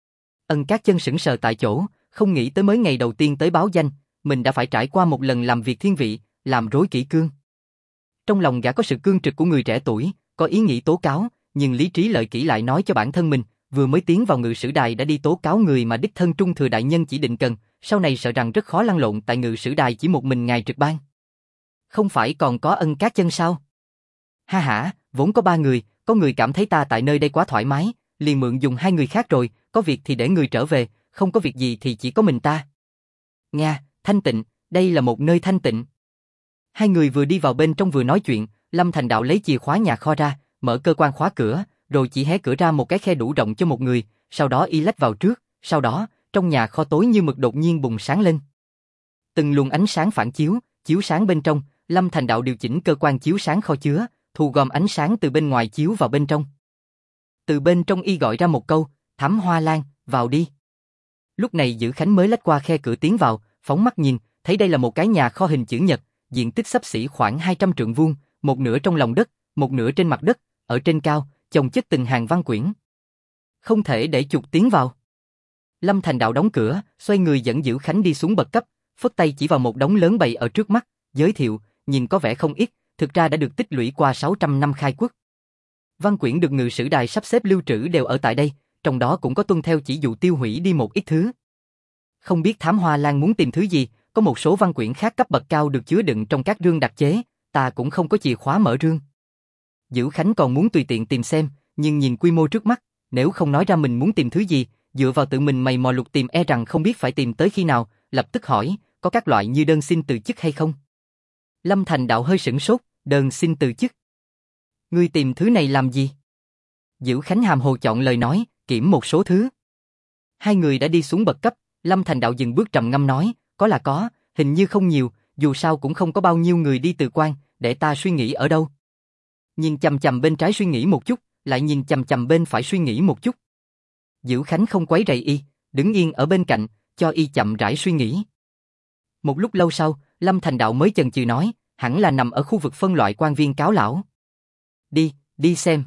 [SPEAKER 1] Ân Các Chân sững sờ tại chỗ, không nghĩ tới mới ngày đầu tiên tới báo danh, mình đã phải trải qua một lần làm việc thiên vị, làm rối kỷ cương. Trong lòng gã có sự cương trực của người trẻ tuổi, có ý nghĩ tố cáo, nhưng lý trí lợi kỹ lại nói cho bản thân mình, vừa mới tiến vào ngự sử đài đã đi tố cáo người mà đích thân Trung Thừa đại nhân chỉ định cần, sau này sợ rằng rất khó lăn lộn tại ngự sử đài chỉ một mình ngài trực ban. Không phải còn có Ân Các Chân sao? Ha hả, vốn có 3 người, có người cảm thấy ta tại nơi đây quá thoải mái, liền mượn dùng 2 người khác rồi, có việc thì để người trở về, không có việc gì thì chỉ có mình ta. Nga, thanh tịnh, đây là một nơi thanh tịnh. 2 người vừa đi vào bên trong vừa nói chuyện, Lâm Thành Đạo lấy chìa khóa nhà kho ra, mở cơ quan khóa cửa, rồi chỉ hé cửa ra một cái khe đủ rộng cho một người, sau đó y lách vào trước, sau đó, trong nhà kho tối như mực đột nhiên bùng sáng lên. Từng luồng ánh sáng phản chiếu, chiếu sáng bên trong, Lâm Thành Đạo điều chỉnh cơ quan chiếu sáng kho chứa, thu gom ánh sáng từ bên ngoài chiếu vào bên trong. Từ bên trong y gọi ra một câu, Thám Hoa Lan, vào đi. Lúc này Dữ Khánh mới lách qua khe cửa tiến vào, phóng mắt nhìn, thấy đây là một cái nhà kho hình chữ nhật, diện tích xấp xỉ khoảng 200 trượng vuông, một nửa trong lòng đất, một nửa trên mặt đất, ở trên cao, chồng chất từng hàng văn quyển. Không thể để chuột tiến vào. Lâm Thành Đạo đóng cửa, xoay người dẫn Dữ Khánh đi xuống bậc cấp, phất tay chỉ vào một đống lớn bày ở trước mắt, giới thiệu, nhìn có vẻ không ít, thực ra đã được tích lũy qua 600 năm khai quốc. Văn quyển được ngự sử đài sắp xếp lưu trữ đều ở tại đây, trong đó cũng có tuân theo chỉ dụ tiêu hủy đi một ít thứ. Không biết Thám Hoa Lan muốn tìm thứ gì, có một số văn quyển khác cấp bậc cao được chứa đựng trong các rương đặc chế, ta cũng không có chìa khóa mở rương. Dữ Khánh còn muốn tùy tiện tìm xem, nhưng nhìn quy mô trước mắt, nếu không nói ra mình muốn tìm thứ gì, dựa vào tự mình mày mò lục tìm e rằng không biết phải tìm tới khi nào, lập tức hỏi, có các loại như đơn xin từ chức hay không? Lâm Thành Đạo hơi sửng sốt, đơn xin từ chức. Ngươi tìm thứ này làm gì? Dữ Khánh hàm hồ chọn lời nói, kiểm một số thứ. 2 người đã đi xuống bậc cấp, Lâm Thành Đạo dừng bước trầm ngâm nói, có là có, hình như không nhiều, dù sao cũng không có bao nhiêu người đi từ quan, để ta suy nghĩ ở đâu. Nhìn chằm chằm bên trái suy nghĩ một chút, lại nhìn chằm chằm bên phải suy nghĩ một chút. Dữ Khánh không quấy rầy y, đứng yên ở bên cạnh, cho y chậm rãi suy nghĩ. Một lúc lâu sau, Lâm Thành Đạo mới chần chừ nói, hẳn là nằm ở khu vực phân loại quan viên cáo lão. Đi, đi xem.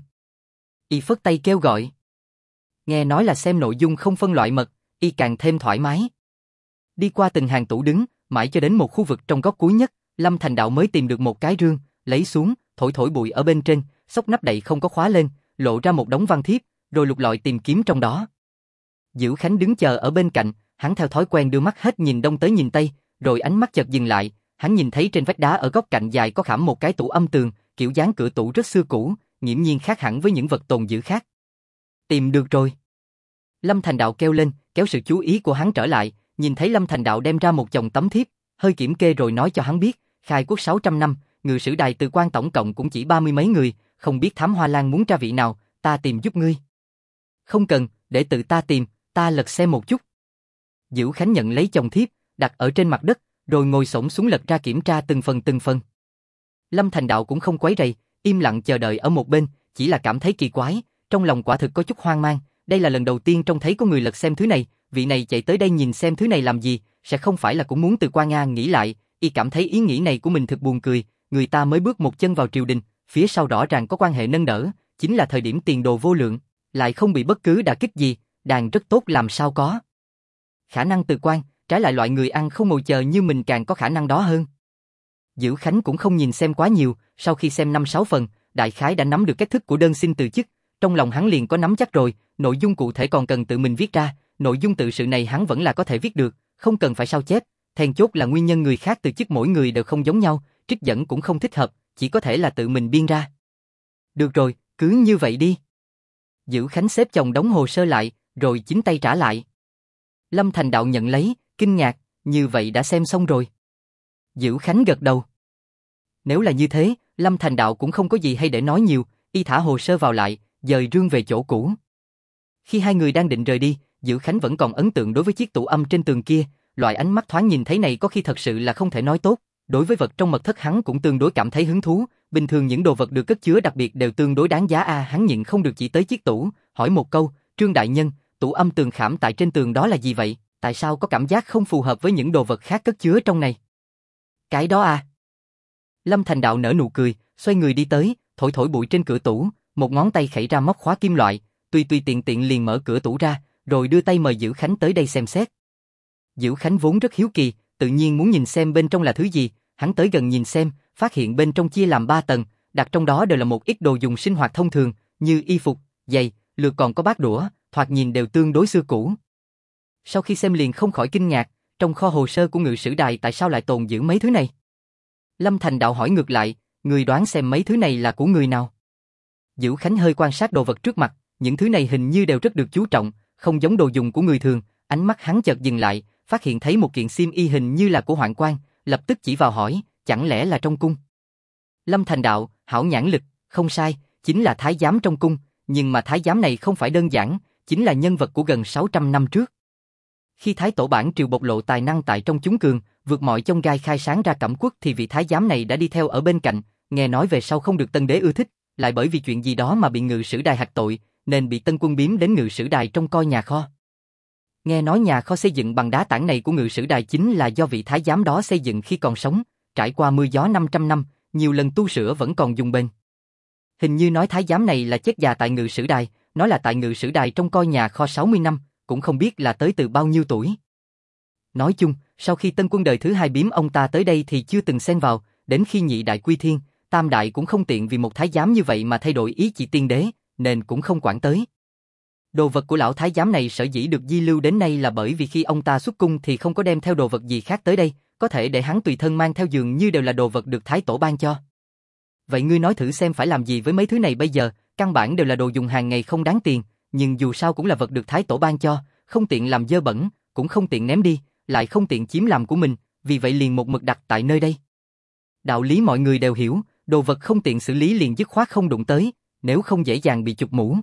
[SPEAKER 1] Y phất tay kêu gọi. Nghe nói là xem nội dung không phân loại mật, y càng thêm thoải mái. Đi qua từng hàng tủ đứng, mãi cho đến một khu vực trong góc cuối nhất, Lâm Thành Đạo mới tìm được một cái rương, lấy xuống, thổi thổi bụi ở bên trên, xốc nắp đậy không có khóa lên, lộ ra một đống văn thiếp, rồi lục lọi tìm kiếm trong đó. Dữ Khánh đứng chờ ở bên cạnh, hắn theo thói quen đưa mắt hết nhìn đông tới nhìn tây, rồi ánh mắt chợt dừng lại, hắn nhìn thấy trên vách đá ở góc cạnh dài có khảm một cái tủ âm tường, kiểu dáng cửa tủ rất xưa cũ, nghiễm nhiên khác hẳn với những vật tồn giữ khác. Tìm được rồi. Lâm Thành Đạo kêu lên, kéo sự chú ý của hắn trở lại, nhìn thấy Lâm Thành Đạo đem ra một chồng tấm thiếp, hơi kiểm kê rồi nói cho hắn biết, khai quốc 600 năm, ngự sử đài từ quan tổng cộng cũng chỉ 30 mấy người, không biết Thám Hoa Lan muốn tra vị nào, ta tìm giúp ngươi. Không cần, để tự ta tìm, ta lật xem một chút. Dữ Khánh nhận lấy chồng thiếp, đặt ở trên mặt đất, rồi ngồi xổm xuống lật ra kiểm tra từng phần từng phần. Lâm Thành Đạo cũng không quấy rầy, im lặng chờ đợi ở một bên, chỉ là cảm thấy kỳ quái, trong lòng quả thực có chút hoang mang, đây là lần đầu tiên trông thấy có người lật xem thứ này, vị này chạy tới đây nhìn xem thứ này làm gì, sẽ không phải là cũng muốn từ quan Nga nghĩ lại, y cảm thấy ý nghĩ này của mình thật buồn cười, người ta mới bước một chân vào triều đình, phía sau rõ ràng có quan hệ nâng đỡ, chính là thời điểm tiền đồ vô lượng, lại không bị bất cứ đả kích gì, đàn rất tốt làm sao có. Khả năng từ quan, trái lại loại người ăn không ngồi chờ như mình càng có khả năng đó hơn. Dữ Khánh cũng không nhìn xem quá nhiều, sau khi xem 5-6 phần, đại khái đã nắm được cách thức của đơn xin từ chức, trong lòng hắn liền có nắm chắc rồi, nội dung cụ thể còn cần tự mình viết ra, nội dung tự sự này hắn vẫn là có thể viết được, không cần phải sao chép, then chốt là nguyên nhân người khác từ chức mỗi người đều không giống nhau, trích dẫn cũng không thích hợp, chỉ có thể là tự mình biên ra. Được rồi, cứ như vậy đi. Dữ Khánh xếp chồng đóng hồ sơ lại, rồi chính tay trả lại. Lâm Thành Đạo nhận lấy, kinh ngạc, như vậy đã xem xong rồi. Dữ Khánh gật đầu. Nếu là như thế, Lâm Thành Đạo cũng không có gì hay để nói nhiều, y thả hồ sơ vào lại, dời rương về chỗ cũ. Khi hai người đang định rời đi, Dữ Khánh vẫn còn ấn tượng đối với chiếc tủ âm trên tường kia, loại ánh mắt thoáng nhìn thấy này có khi thật sự là không thể nói tốt. Đối với vật trong mật thất hắn cũng tương đối cảm thấy hứng thú, bình thường những đồ vật được cất chứa đặc biệt đều tương đối đáng giá hắn nhịn không được chỉ tới chiếc tủ, hỏi một câu, Trương đại nhân, tủ âm tường khảm tại trên tường đó là gì vậy, tại sao có cảm giác không phù hợp với những đồ vật khác cất chứa trong này? Cái đó Lâm Thành Đạo nở nụ cười, xoay người đi tới, thổi thổi bụi trên cửa tủ, một ngón tay khẩy ra móc khóa kim loại, tùy tiện tiện liền mở cửa tủ ra, rồi đưa tay mời Dữ Khánh tới đây xem xét. Dữ Khánh vốn rất hiếu kỳ, tự nhiên muốn nhìn xem bên trong là thứ gì, hắn tới gần nhìn xem, phát hiện bên trong chia làm 3 tầng, đặt trong đó đều là một ít đồ dùng sinh hoạt thông thường, như y phục, giày, lược còn có bát đũa, thoạt nhìn đều tương đối xưa cũ. Sau khi xem liền không khỏi kinh ngạc, trong kho hồ sơ của Ngự Sử Đài tại sao lại tồn giữ mấy thứ này? Lâm Thành Đạo hỏi ngược lại, người đoán xem mấy thứ này là của người nào? Dữ Khánh hơi quan sát đồ vật trước mặt, những thứ này hình như đều rất được chú trọng, không giống đồ dùng của người thường, ánh mắt hắn chợt dừng lại, phát hiện thấy một kiện xiêm y hình như là của Hoạn Quan, lập tức chỉ vào hỏi, chẳng lẽ là trong cung? Lâm Thành Đạo, hảo nhãn lực, không sai, chính là thái giám trong cung, nhưng mà thái giám này không phải đơn giản, chính là nhân vật của gần 600 năm trước. Khi Thái Tổ Bản Triều bộc lộ tài năng tại trong chúng cường, vượt mọi chông gai khai sáng ra cẩm quốc thì vị thái giám này đã đi theo ở bên cạnh, nghe nói về sau không được Tân Đế ưa thích, lại bởi vì chuyện gì đó mà bị Ngự Sử Đài hạch tội, nên bị Tân Quân biếm đến Ngự Sử Đài trông coi nhà kho. Nghe nói nhà kho xây dựng bằng đá tảng này của Ngự Sử Đài chính là do vị thái giám đó xây dựng khi còn sống, trải qua mưa gió 500 năm, nhiều lần tu sửa vẫn còn dùng bền. Hình như nói thái giám này là chết già tại Ngự Sử Đài, nói là tại Ngự Sử Đài trông coi nhà kho 60 năm, cũng không biết là tới từ bao nhiêu tuổi. Nói chung, sau khi Tân Quân đời thứ 2 biếm ông ta tới đây thì chưa từng xen vào, đến khi nhị đại quy thiên, tam đại cũng không tiện vì một thái giám như vậy mà thay đổi ý chỉ tiên đế, nên cũng không quản tới. Đồ vật của lão thái giám này sở dĩ được di lưu đến nay là bởi vì khi ông ta xuất cung thì không có đem theo đồ vật gì khác tới đây, có thể để hắn tùy thân mang theo dường như đều là đồ vật được Thái Tổ ban cho. Vậy ngươi nói thử xem phải làm gì với mấy thứ này bây giờ, căn bản đều là đồ dùng hàng ngày không đáng tiền, nhưng dù sao cũng là vật được Thái Tổ ban cho, không tiện làm dơ bẩn, cũng không tiện ném đi, lại không tiện chiếm làm của mình, vì vậy liền một mực đặt tại nơi đây. Đạo lý mọi người đều hiểu, đồ vật không tiện xử lý liền dứt khoát không đụng tới, nếu không dễ dàng bị chụp mũ.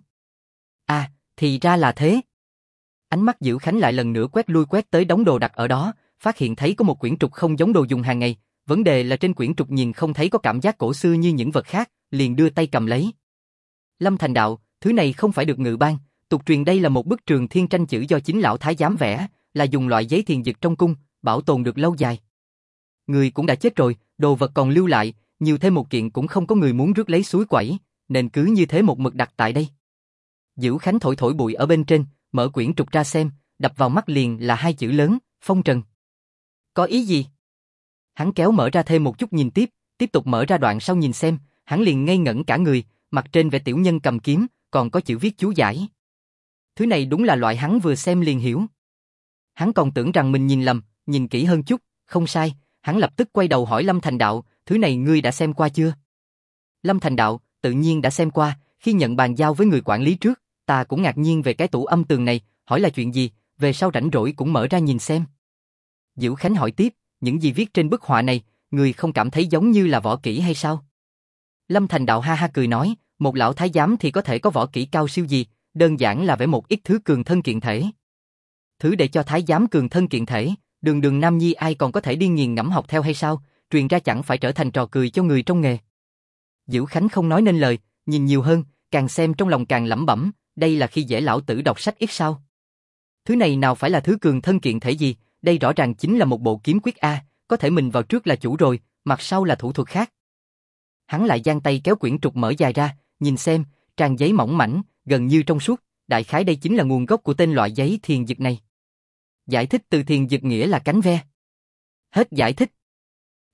[SPEAKER 1] Thì ra là thế. Ánh mắt Dữ Khánh lại lần nữa quét lui quét tới đống đồ đặt ở đó, phát hiện thấy có một quyển trục không giống đồ dùng hàng ngày, vấn đề là trên quyển trục nhìn không thấy có cảm giác cổ xưa như những vật khác, liền đưa tay cầm lấy. Lâm Thành Đạo, thứ này không phải được Ngự ban, tục truyền đây là một bức trường thiên tranh chữ do chính lão thái giám vẽ, là dùng loại giấy thiền dực trong cung, bảo tồn được lâu dài. Người cũng đã chết rồi, đồ vật còn lưu lại, nhiều thêm một kiện cũng không có người muốn rước lấy suối quẩy, nên cứ như thế một mực đặt tại đây. Dữ Khánh thổi thổi bụi ở bên trên, mở quyển trục ra xem, đập vào mắt liền là 2 chữ lớn, Phong Trần. Có ý gì? Hắn kéo mở ra thêm một chút nhìn tiếp tục mở ra đoạn sau nhìn xem, hắn liền ngây ngẩn cả người, mặt trên vẽ tiểu nhân cầm kiếm, còn có chữ viết chú giải. Thứ này đúng là loại hắn vừa xem liền hiểu. Hắn còn tưởng rằng mình nhìn lầm, nhìn kỹ hơn chút, không sai, hắn lập tức quay đầu hỏi Lâm Thành Đạo, thứ này ngươi đã xem qua chưa? Lâm Thành Đạo, tự nhiên đã xem qua, khi nhận bàn giao với người quản lý trước, ta cũng ngạc nhiên về cái tủ âm tường này, hỏi là chuyện gì, về sau rảnh rỗi cũng mở ra nhìn xem. Dữ Khánh hỏi tiếp, những gì viết trên bức họa này, người không cảm thấy giống như là võ kỹ hay sao? Lâm Thành Đạo ha ha cười nói, một lão thái giám thì có thể có võ kỹ cao siêu gì, đơn giản là vẽ một ít thứ cường thân kiện thể. Thứ để cho thái giám cường thân kiện thể, đường đường nam nhi ai còn có thể đi nghiền ngẫm học theo hay sao, truyền ra chẳng phải trở thành trò cười cho người trong nghề. Dữ Khánh không nói nên lời, nhìn nhiều hơn, càng xem trong lòng càng lẩm bẩm, đây là khi dễ lão tử đọc sách ít sao? Thứ này nào phải là thứ cường thân kiện thể gì, đây rõ ràng chính là một bộ kiếm quyết có thể mình vào trước là chủ rồi, mặt sau là thủ thuật khác. Hắn lại giang tay kéo quyển trục mở dài ra, nhìn xem, trang giấy mỏng mảnh, gần như trong suốt, đại khái đây chính là nguồn gốc của tên loại giấy thiền dực này. Giải thích từ thiền dực nghĩa là cánh ve. Hết giải thích.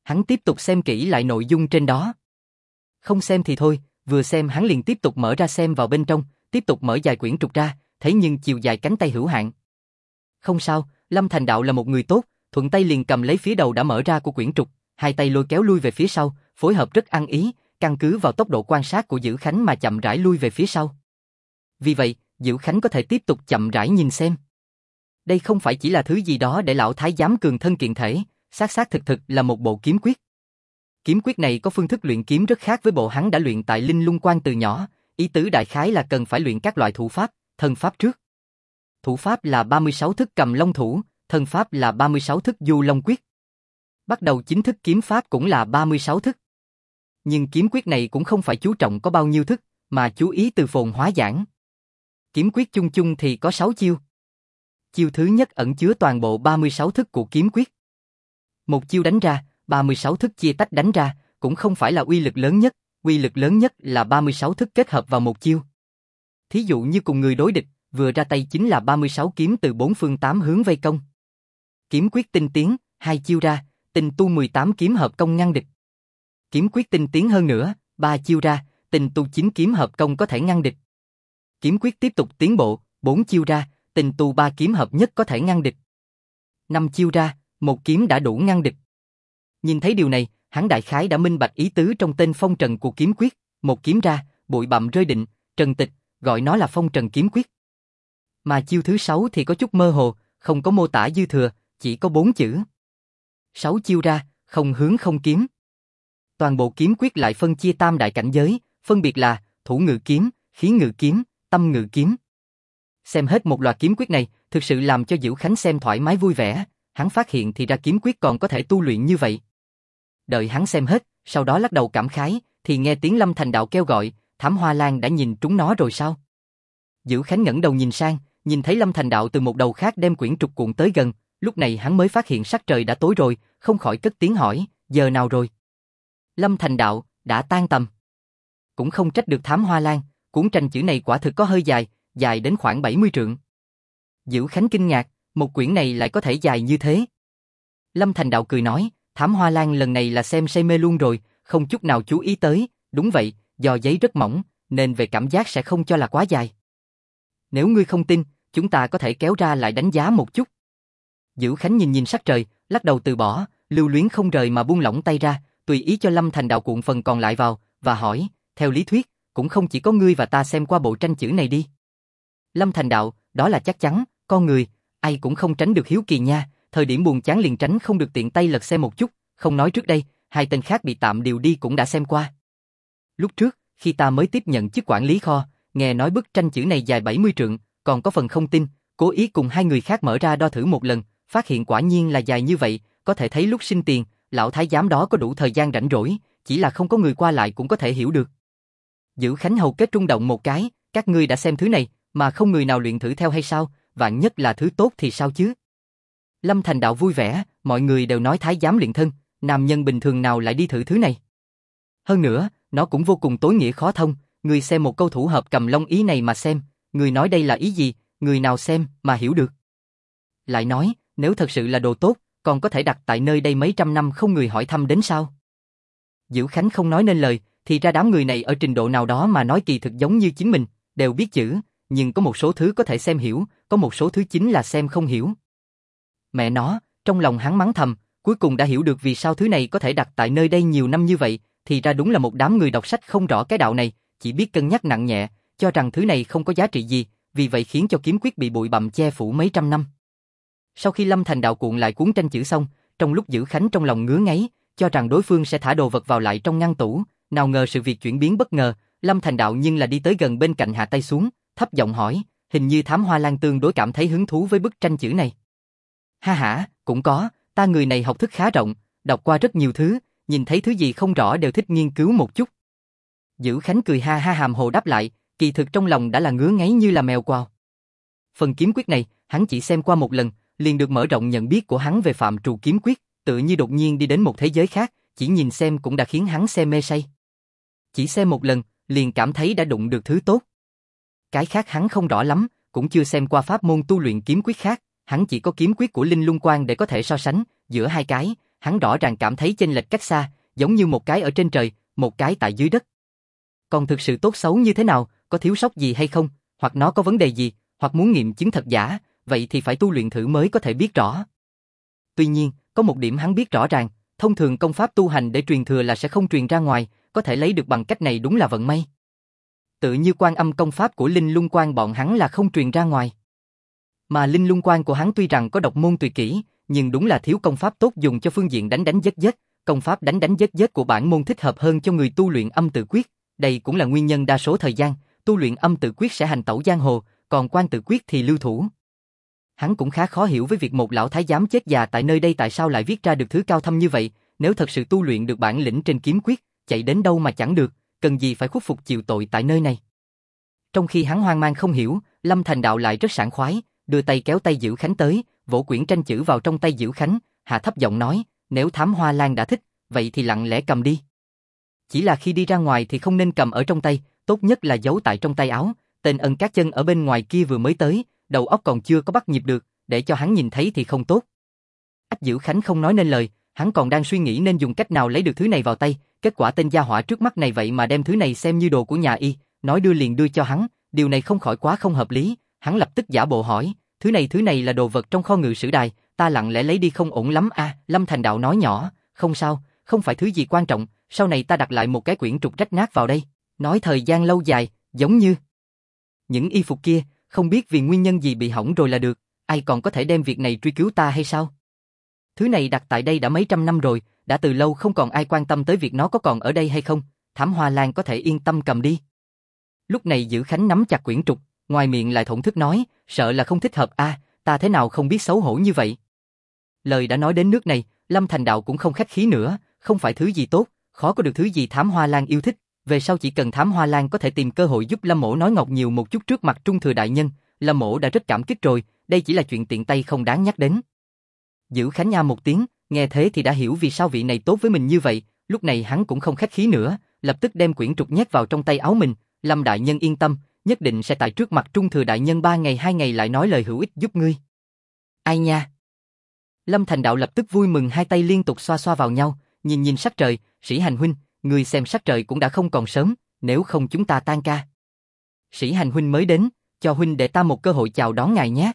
[SPEAKER 1] Hắn tiếp tục xem kỹ lại nội dung trên đó. Không xem thì thôi, vừa xem hắn liền tiếp tục mở ra xem vào bên trong, tiếp tục mở dài quyển trục ra, thế nhưng chiều dài cánh tay hữu hạn. Không sao, Lâm Thành Đạo là một người tốt, thuận tay liền cầm lấy phía đầu đã mở ra của quyển trục, hai tay lôi kéo lui về phía sau, phối hợp rất ăn ý, căn cứ vào tốc độ quan sát của Dữ Khánh mà chậm rãi lui về phía sau. Vì vậy, Dữ Khánh có thể tiếp tục chậm rãi nhìn xem. Đây không phải chỉ là thứ gì đó để lão thái giám cường thân kiện thể, xác thực là một bộ kiếm quyết. Kiếm quyết này có phương thức luyện kiếm rất khác với bộ hắn đã luyện tại Linh Lung Quan từ nhỏ, ý tứ đại khái là cần phải luyện các loại thủ pháp, thân pháp trước. Thủ pháp là 36 thức cầm long thủ, thân pháp là 36 thức du long quyết. Bắt đầu chính thức kiếm pháp cũng là 36 thức. Nhưng kiếm quyết này cũng không phải chú trọng có bao nhiêu thức, mà chú ý từ phồn hóa giảng. Kiếm quyết chung chung thì có 6 chiêu. Chiêu thứ nhất ẩn chứa toàn bộ 36 thức của kiếm quyết. Một chiêu đánh ra, 36 thức chia tách đánh ra, cũng không phải là uy lực lớn nhất là 36 thức kết hợp vào một chiêu. Thí dụ như cùng người đối địch, vừa ra tay chính là 36 kiếm từ 4 phương 8 hướng vây công. Kiếm quyết tinh tiến, hai chiêu ra, tình tu 18 kiếm hợp công ngăn địch. Kiếm quyết tinh tiến hơn nữa, 3 chiêu ra, tình tu 9 kiếm hợp công có thể ngăn địch. Kiếm quyết tiếp tục tiến bộ, 4 chiêu ra, tình tu 3 kiếm hợp nhất có thể ngăn địch. 5 chiêu ra, một kiếm đã đủ ngăn địch. Nhìn thấy điều này, hắn đại khái đã minh bạch ý tứ trong tên phong trần của kiếm quyết, một kiếm ra, bụi bặm rơi định, trần tịch, gọi nó là phong trần kiếm quyết. Mà chiêu thứ 6 thì có chút mơ hồ, không có mô tả dư thừa, chỉ có 4 chữ. 6 chiêu ra, không hướng không kiếm. Toàn bộ kiếm quyết lại phân chia tam đại cảnh giới, phân biệt là thủ ngự kiếm, khí ngự kiếm, tâm ngự kiếm. Xem hết một loạt kiếm quyết này, thực sự làm cho Dữ Khánh xem thoải mái vui vẻ, hắn phát hiện thì ra kiếm quyết còn có thể tu luyện như vậy. Đợi hắn xem hết, sau đó lắc đầu cảm khái, thì nghe tiếng Lâm Thành Đạo kêu gọi, Thảm Hoa Lan đã nhìn trúng nó rồi sao? Dữ Khánh ngẩng đầu nhìn sang, nhìn thấy Lâm Thành Đạo từ một đầu khác đem quyển trục cuộn tới gần, lúc này hắn mới phát hiện sắc trời đã tối rồi, không khỏi cất tiếng hỏi, giờ nào rồi? Lâm Thành Đạo, đã tan tầm. Cũng không trách được Thảm Hoa Lan, cuốn tranh chữ này quả thực có hơi dài, dài đến khoảng 70 trượng. Dữ Khánh kinh ngạc, một quyển này lại có thể dài như thế. Lâm Thành Đạo cười nói, Thảm Hoa Lan lần này là xem say mê luôn rồi, không chút nào chú ý tới, đúng vậy, do giấy rất mỏng, nên về cảm giác sẽ không cho là quá dài. Nếu ngươi không tin, chúng ta có thể kéo ra lại đánh giá một chút. Dữ Khánh nhìn nhìn sắc trời, lắc đầu từ bỏ, lưu luyến không rời mà buông lỏng tay ra, tùy ý cho Lâm Thành Đạo cuộn phần còn lại vào, và hỏi, theo lý thuyết, cũng không chỉ có ngươi và ta xem qua bộ tranh chữ này đi. Lâm Thành Đạo, đó là chắc chắn, con người, ai cũng không tránh được hiếu kỳ nha, thời điểm buồn chán liền tránh không được tiện tay lật xem một chút, không nói trước đây, hai tên khác bị tạm điều đi cũng đã xem qua. Lúc trước, khi ta mới tiếp nhận chức quản lý kho, nghe nói bức tranh chữ này dài 70 trượng, còn có phần không tin, cố ý cùng hai người khác mở ra đo thử một lần, phát hiện quả nhiên là dài như vậy, có thể thấy lúc sinh tiền, lão thái giám đó có đủ thời gian rảnh rỗi, chỉ là không có người qua lại cũng có thể hiểu được. Dữ Khánh hầu kết rung động một cái, các ngươi đã xem thứ này, mà không người nào luyện thử theo hay sao, vạn nhất là thứ tốt thì sao chứ? Lâm Thành Đạo vui vẻ, mọi người đều nói thái giám luyện thân, nam nhân bình thường nào lại đi thử thứ này. Hơn nữa, nó cũng vô cùng tối nghĩa khó thông, người xem một câu thủ hợp cầm long ý này mà xem, người nói đây là ý gì, người nào xem mà hiểu được. Lại nói, nếu thật sự là đồ tốt, còn có thể đặt tại nơi đây mấy trăm năm không người hỏi thăm đến sao? Dữ Khánh không nói nên lời, thì ra đám người này ở trình độ nào đó mà nói kỳ thực giống như chính mình, đều biết chữ, nhưng có một số thứ có thể xem hiểu, có một số thứ chính là xem không hiểu. Mẹ nó, trong lòng hắn mắng thầm, cuối cùng đã hiểu được vì sao thứ này có thể đặt tại nơi đây nhiều năm như vậy, thì ra đúng là một đám người đọc sách không rõ cái đạo này, chỉ biết cân nhắc nặng nhẹ, cho rằng thứ này không có giá trị gì, vì vậy khiến cho kiếm quyết bị bụi bặm che phủ mấy trăm năm. Sau khi Lâm Thành Đạo cuộn lại cuốn tranh chữ xong, trong lúc Dữ Khánh trong lòng ngứa ngáy, cho rằng đối phương sẽ thả đồ vật vào lại trong ngăn tủ, nào ngờ sự việc chuyển biến bất ngờ, Lâm Thành Đạo nhưng là đi tới gần bên cạnh hạ tay xuống, thấp giọng hỏi, hình như Thám Hoa Lan tương đối cảm thấy hứng thú với bức tranh chữ này. Ha ha, cũng có, ta người này học thức khá rộng, đọc qua rất nhiều thứ, nhìn thấy thứ gì không rõ đều thích nghiên cứu một chút. Dữ Khánh cười ha ha hàm hồ đáp lại, kỳ thực trong lòng đã là ngứa ngáy như là mèo quào. Phần kiếm quyết này, hắn chỉ xem qua một lần, liền được mở rộng nhận biết của hắn về phạm trù kiếm quyết, tự như đột nhiên đi đến một thế giới khác, chỉ nhìn xem cũng đã khiến hắn xem mê say. Chỉ xem một lần, liền cảm thấy đã đụng được thứ tốt. Cái khác hắn không rõ lắm, cũng chưa xem qua pháp môn tu luyện kiếm quyết khác, hắn chỉ có kiếm quyết của Linh Lung Quan để có thể so sánh, giữa hai cái, hắn rõ ràng cảm thấy chênh lệch cách xa, giống như một cái ở trên trời, một cái tại dưới đất. Còn thực sự tốt xấu như thế nào, có thiếu sót gì hay không, hoặc nó có vấn đề gì, hoặc muốn nghiệm chứng thật giả, vậy thì phải tu luyện thử mới có thể biết rõ. Tuy nhiên, có một điểm hắn biết rõ ràng, thông thường công pháp tu hành để truyền thừa là sẽ không truyền ra ngoài, có thể lấy được bằng cách này đúng là vận may. Tự như Quan Âm công pháp của Linh Lung Quan bọn hắn là không truyền ra ngoài. Mà Linh Lung Quan của hắn tuy rằng có độc môn tuyệt kỹ, nhưng đúng là thiếu công pháp tốt dùng cho phương diện đánh đánh giết giết, công pháp đánh đánh giết giết của bản môn thích hợp hơn cho người tu luyện âm tự quyết, đây cũng là nguyên nhân đa số thời gian, tu luyện âm tự quyết sẽ hành tẩu giang hồ, còn quan tự quyết thì lưu thủ. Hắn cũng khá khó hiểu với việc một lão thái giám chết già tại nơi đây tại sao lại viết ra được thứ cao thâm như vậy, nếu thật sự tu luyện được bản lĩnh trên kiếm quyết, chạy đến đâu mà chẳng được, cần gì phải khuất phục chịu tội tại nơi này. Trong khi hắn hoang mang không hiểu, Lâm Thành Đạo lại rất sảng khoái, đưa tay kéo tay Diễu Khánh tới, vỗ quyển tranh chữ vào trong tay Diễu Khánh, hạ thấp giọng nói, nếu Thám Hoa Lan đã thích, vậy thì lặng lẽ cầm đi. Chỉ là khi đi ra ngoài thì không nên cầm ở trong tay, tốt nhất là giấu tại trong tay áo, tên Ân Cát Chân ở bên ngoài kia vừa mới tới, đầu óc còn chưa có bắt nhịp được, để cho hắn nhìn thấy thì không tốt. Ách Diễu Khánh không nói nên lời, hắn còn đang suy nghĩ nên dùng cách nào lấy được thứ này vào tay, kết quả tên gia hỏa trước mắt này vậy mà đem thứ này xem như đồ của nhà y, nói đưa liền đưa cho hắn, điều này không khỏi quá không hợp lý, hắn lập tức giả bộ hỏi, thứ này là đồ vật trong kho Ngự Sử Đài, ta lặng lẽ lấy đi không ổn lắm à, Lâm Thành Đạo nói nhỏ, không sao, không phải thứ gì quan trọng, sau này ta đặt lại một cái quyển trục rách nát vào đây, nói thời gian lâu dài, giống như những y phục kia, không biết vì nguyên nhân gì bị hỏng rồi là được, ai còn có thể đem việc này truy cứu ta hay sao? Thứ này đặt tại đây đã mấy trăm năm rồi, đã từ lâu không còn ai quan tâm tới việc nó có còn ở đây hay không, Thám Hoa Lan có thể yên tâm cầm đi. Lúc này Dữ Khánh nắm chặt quyển trục, ngoài miệng lại thổn thức nói, sợ là không thích hợp a, ta thế nào không biết xấu hổ như vậy. Lời đã nói đến nước này, Lâm Thành Đạo cũng không khách khí nữa, không phải thứ gì tốt, khó có được thứ gì Thám Hoa Lan yêu thích, về sau chỉ cần Thám Hoa Lan có thể tìm cơ hội giúp Lâm Mỗ nói ngọt nhiều một chút trước mặt Trung Thừa đại nhân, Lâm Mỗ đã rất cảm kích rồi, đây chỉ là chuyện tiện tay không đáng nhắc đến. Dữ Khánh nha một tiếng, nghe thế thì đã hiểu vì sao vị này tốt với mình như vậy, lúc này hắn cũng không khách khí nữa, lập tức đem quyển trục nhét vào trong tay áo mình, Lâm đại nhân yên tâm, nhất định sẽ tại trước mặt Trung Thừa đại nhân 3 ngày 2 ngày lại nói lời hữu ích giúp ngươi. Ai nha? Lâm Thành Đạo lập tức vui mừng hai tay liên tục xoa xoa vào nhau, nhìn sắc trời, Sĩ Hành huynh, ngươi xem sắc trời cũng đã không còn sớm, nếu không chúng ta tan ca. Sĩ Hành huynh mới đến, cho huynh để ta một cơ hội chào đón ngài nhé.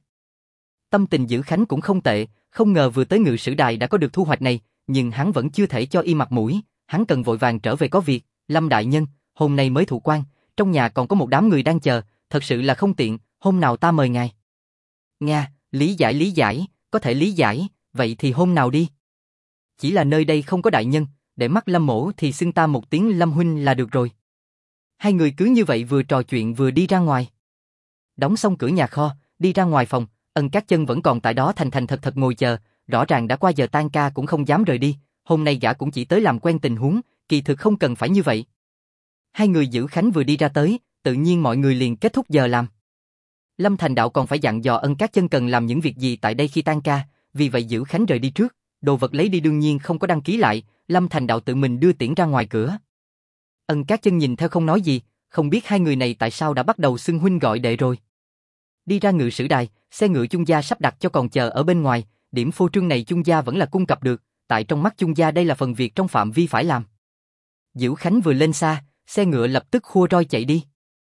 [SPEAKER 1] Tâm tình Dữ Khánh cũng không tệ, không ngờ vừa tới Ngự Sử Đài đã có được thu hoạch này, nhưng hắn vẫn chưa thể cho y mặt mũi, hắn cần vội vàng trở về có việc, Lâm đại nhân, hôm nay mới thụ quan, trong nhà còn có một đám người đang chờ, thật sự là không tiện, hôm nào ta mời ngài. Nga, lý giải, có thể lý giải, vậy thì hôm nào đi. Chỉ là nơi đây không có đại nhân, để mắt Lâm Mỗ thì xưng ta một tiếng Lâm huynh là được rồi. Hai người cứ như vậy vừa trò chuyện vừa đi ra ngoài. Đóng xong cửa nhà kho, đi ra ngoài phòng, Ân Cát Chân vẫn còn tại đó thành thật ngồi chờ, rõ ràng đã qua giờ tan ca cũng không dám rời đi, hôm nay gã cũng chỉ tới làm quen tình huống, kỳ thực không cần phải như vậy. Hai người Dữ Khánh vừa đi ra tới, tự nhiên mọi người liền kết thúc giờ làm. Lâm Thành Đạo còn phải dặn dò Ân Cát Chân cần làm những việc gì tại đây khi tan ca, vì vậy Dữ Khánh rời đi trước, đồ vật lấy đi đương nhiên không có đăng ký lại, Lâm Thành Đạo tự mình đưa tiễn ra ngoài cửa. Ân Cát Chân nhìn theo không nói gì, không biết hai người này tại sao đã bắt đầu xưng huynh gọi đệ rồi. Đi ra Ngự Sử Đài, xe ngựa Chung gia sắp đặt cho còn chờ ở bên ngoài, điểm phô trương này Chung gia vẫn là cung cập được, tại trong mắt Chung gia đây là phần việc trong phạm vi phải làm. Dữ Khánh vừa lên xa, xe ngựa lập tức khua roi chạy đi.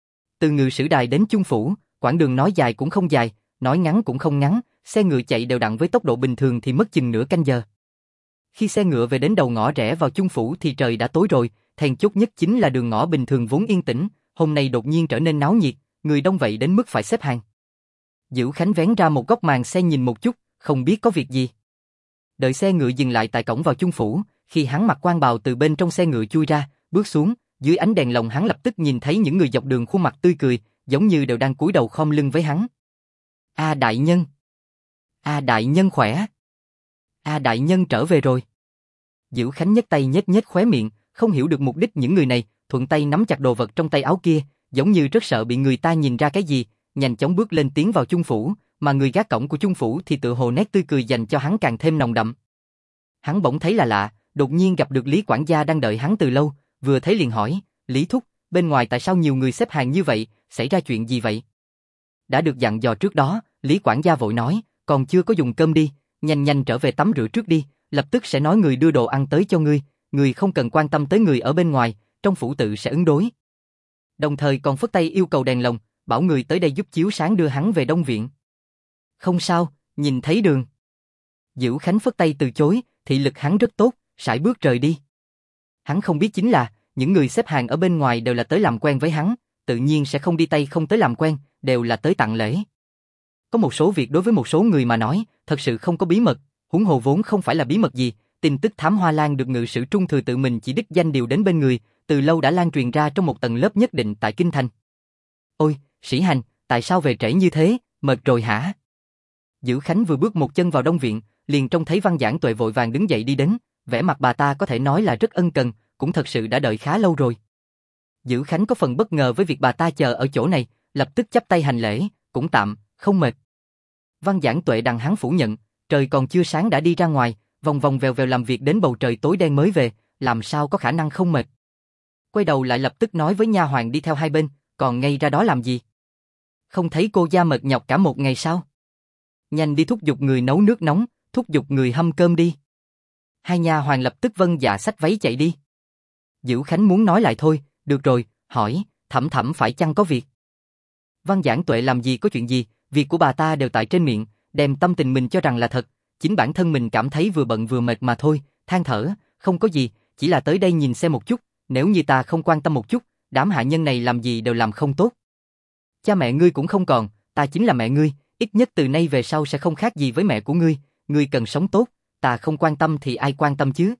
[SPEAKER 1] Từ Ngự Sử Đài đến Chung phủ, quãng đường nói dài cũng không dài, nói ngắn cũng không ngắn, xe ngựa chạy đều đặn với tốc độ bình thường thì mất chừng nửa canh giờ. Khi xe ngựa về đến đầu ngõ rẽ vào Chung phủ thì trời đã tối rồi, then chốt nhất chính là đường ngõ bình thường vốn yên tĩnh, hôm nay đột nhiên trở nên náo nhiệt, người đông vậy đến mức phải xếp hàng. Dữ Khánh vén ra một góc màn xe nhìn một chút, không biết có việc gì. Đợi xe ngựa dừng lại tại cổng vào Chung phủ, khi hắn mặc quan bào từ bên trong xe ngựa chui ra, bước xuống, dưới ánh đèn lồng hắn lập tức nhìn thấy những người dọc đường khuôn mặt tươi cười, giống như đều đang cúi đầu khom lưng với hắn. A đại nhân! A đại nhân khỏe! A đại nhân trở về rồi! Dữ Khánh nhếch tay nhếch khóe miệng, không hiểu được mục đích những người này, thuận tay nắm chặt đồ vật trong tay áo kia, giống như rất sợ bị người ta nhìn ra cái gì, nhanh chóng bước lên tiến vào Chung phủ, mà người gác cổng của Chung phủ thì tựa hồ nét tươi cười dành cho hắn càng thêm nồng đậm. Hắn bỗng thấy là lạ, đột nhiên gặp được Lý quản gia đang đợi hắn từ lâu, vừa thấy liền hỏi, Lý thúc, bên ngoài tại sao nhiều người xếp hàng như vậy, xảy ra chuyện gì vậy? Đã được dặn dò trước đó, Lý quản gia vội nói, còn chưa có dùng cơm đi, nhanh trở về tắm rửa trước đi, lập tức sẽ nói người đưa đồ ăn tới cho ngươi không cần quan tâm tới người ở bên ngoài, trong phủ tự sẽ ứng đối. Đồng thời còn phất tay yêu cầu đèn lồng, bảo người tới đây giúp chiếu sáng đưa hắn về Đông Viện. Không sao, nhìn thấy đường. Dữu Khánh phất tay từ chối, thị lực hắn rất tốt, sải bước rời đi. Hắn không biết chính là, những người xếp hàng ở bên ngoài đều là tới làm quen với hắn, tự nhiên sẽ không đi tay không tới làm quen, đều là tới tặng lễ. Có một số việc đối với một số người mà nói, thật sự không có bí mật, huống hồ vốn không phải là bí mật gì, tin tức Thám Hoa Lan được ngự sử Trung Thừa tự mình chỉ đích danh điều đến bên người, từ lâu đã lan truyền ra trong một tầng lớp nhất định tại Kinh Thành. Ôi, Sĩ Hành, tại sao về trễ như thế, mệt rồi hả? Dữu Khánh vừa bước một chân vào Đông Viện, liền trông thấy Văn Giảng Tuệ vội vàng đứng dậy đi đến, vẻ mặt bà ta có thể nói là rất ân cần, cũng thật sự đã đợi khá lâu rồi. Dữu Khánh có phần bất ngờ với việc bà ta chờ ở chỗ này, lập tức chắp tay hành lễ, cũng tạm, không mệt. Văn Giảng Tuệ đằng hắn phủ nhận, trời còn chưa sáng đã đi ra ngoài, vòng vòng vèo vèo làm việc đến bầu trời tối đen mới về, làm sao có khả năng không mệt. Quay đầu lại lập tức nói với nha hoàn đi theo hai bên, còn ngay ra đó làm gì? Không thấy cô gia mệt nhọc cả một ngày sao? Nhanh đi thúc giục người nấu nước nóng, thúc giục người hâm cơm đi. Hai nha hoàn lập tức vâng dạ xách váy chạy đi. Dữu Khánh muốn nói lại thôi, được rồi, hỏi, Thẩm Thẩm phải chăng có việc? Văn Giảng Tuệ làm gì có chuyện gì, việc của bà ta đều tại trên miệng, đem tâm tình mình cho rằng là thật, chính bản thân mình cảm thấy vừa bận vừa mệt mà thôi, than thở, không có gì, chỉ là tới đây nhìn xem một chút, nếu như ta không quan tâm một chút, đám hạ nhân này làm gì đều làm không tốt. Cha mẹ ngươi cũng không còn, ta chính là mẹ ngươi, ít nhất từ nay về sau sẽ không khác gì với mẹ của ngươi cần sống tốt, ta không quan tâm thì ai quan tâm chứ?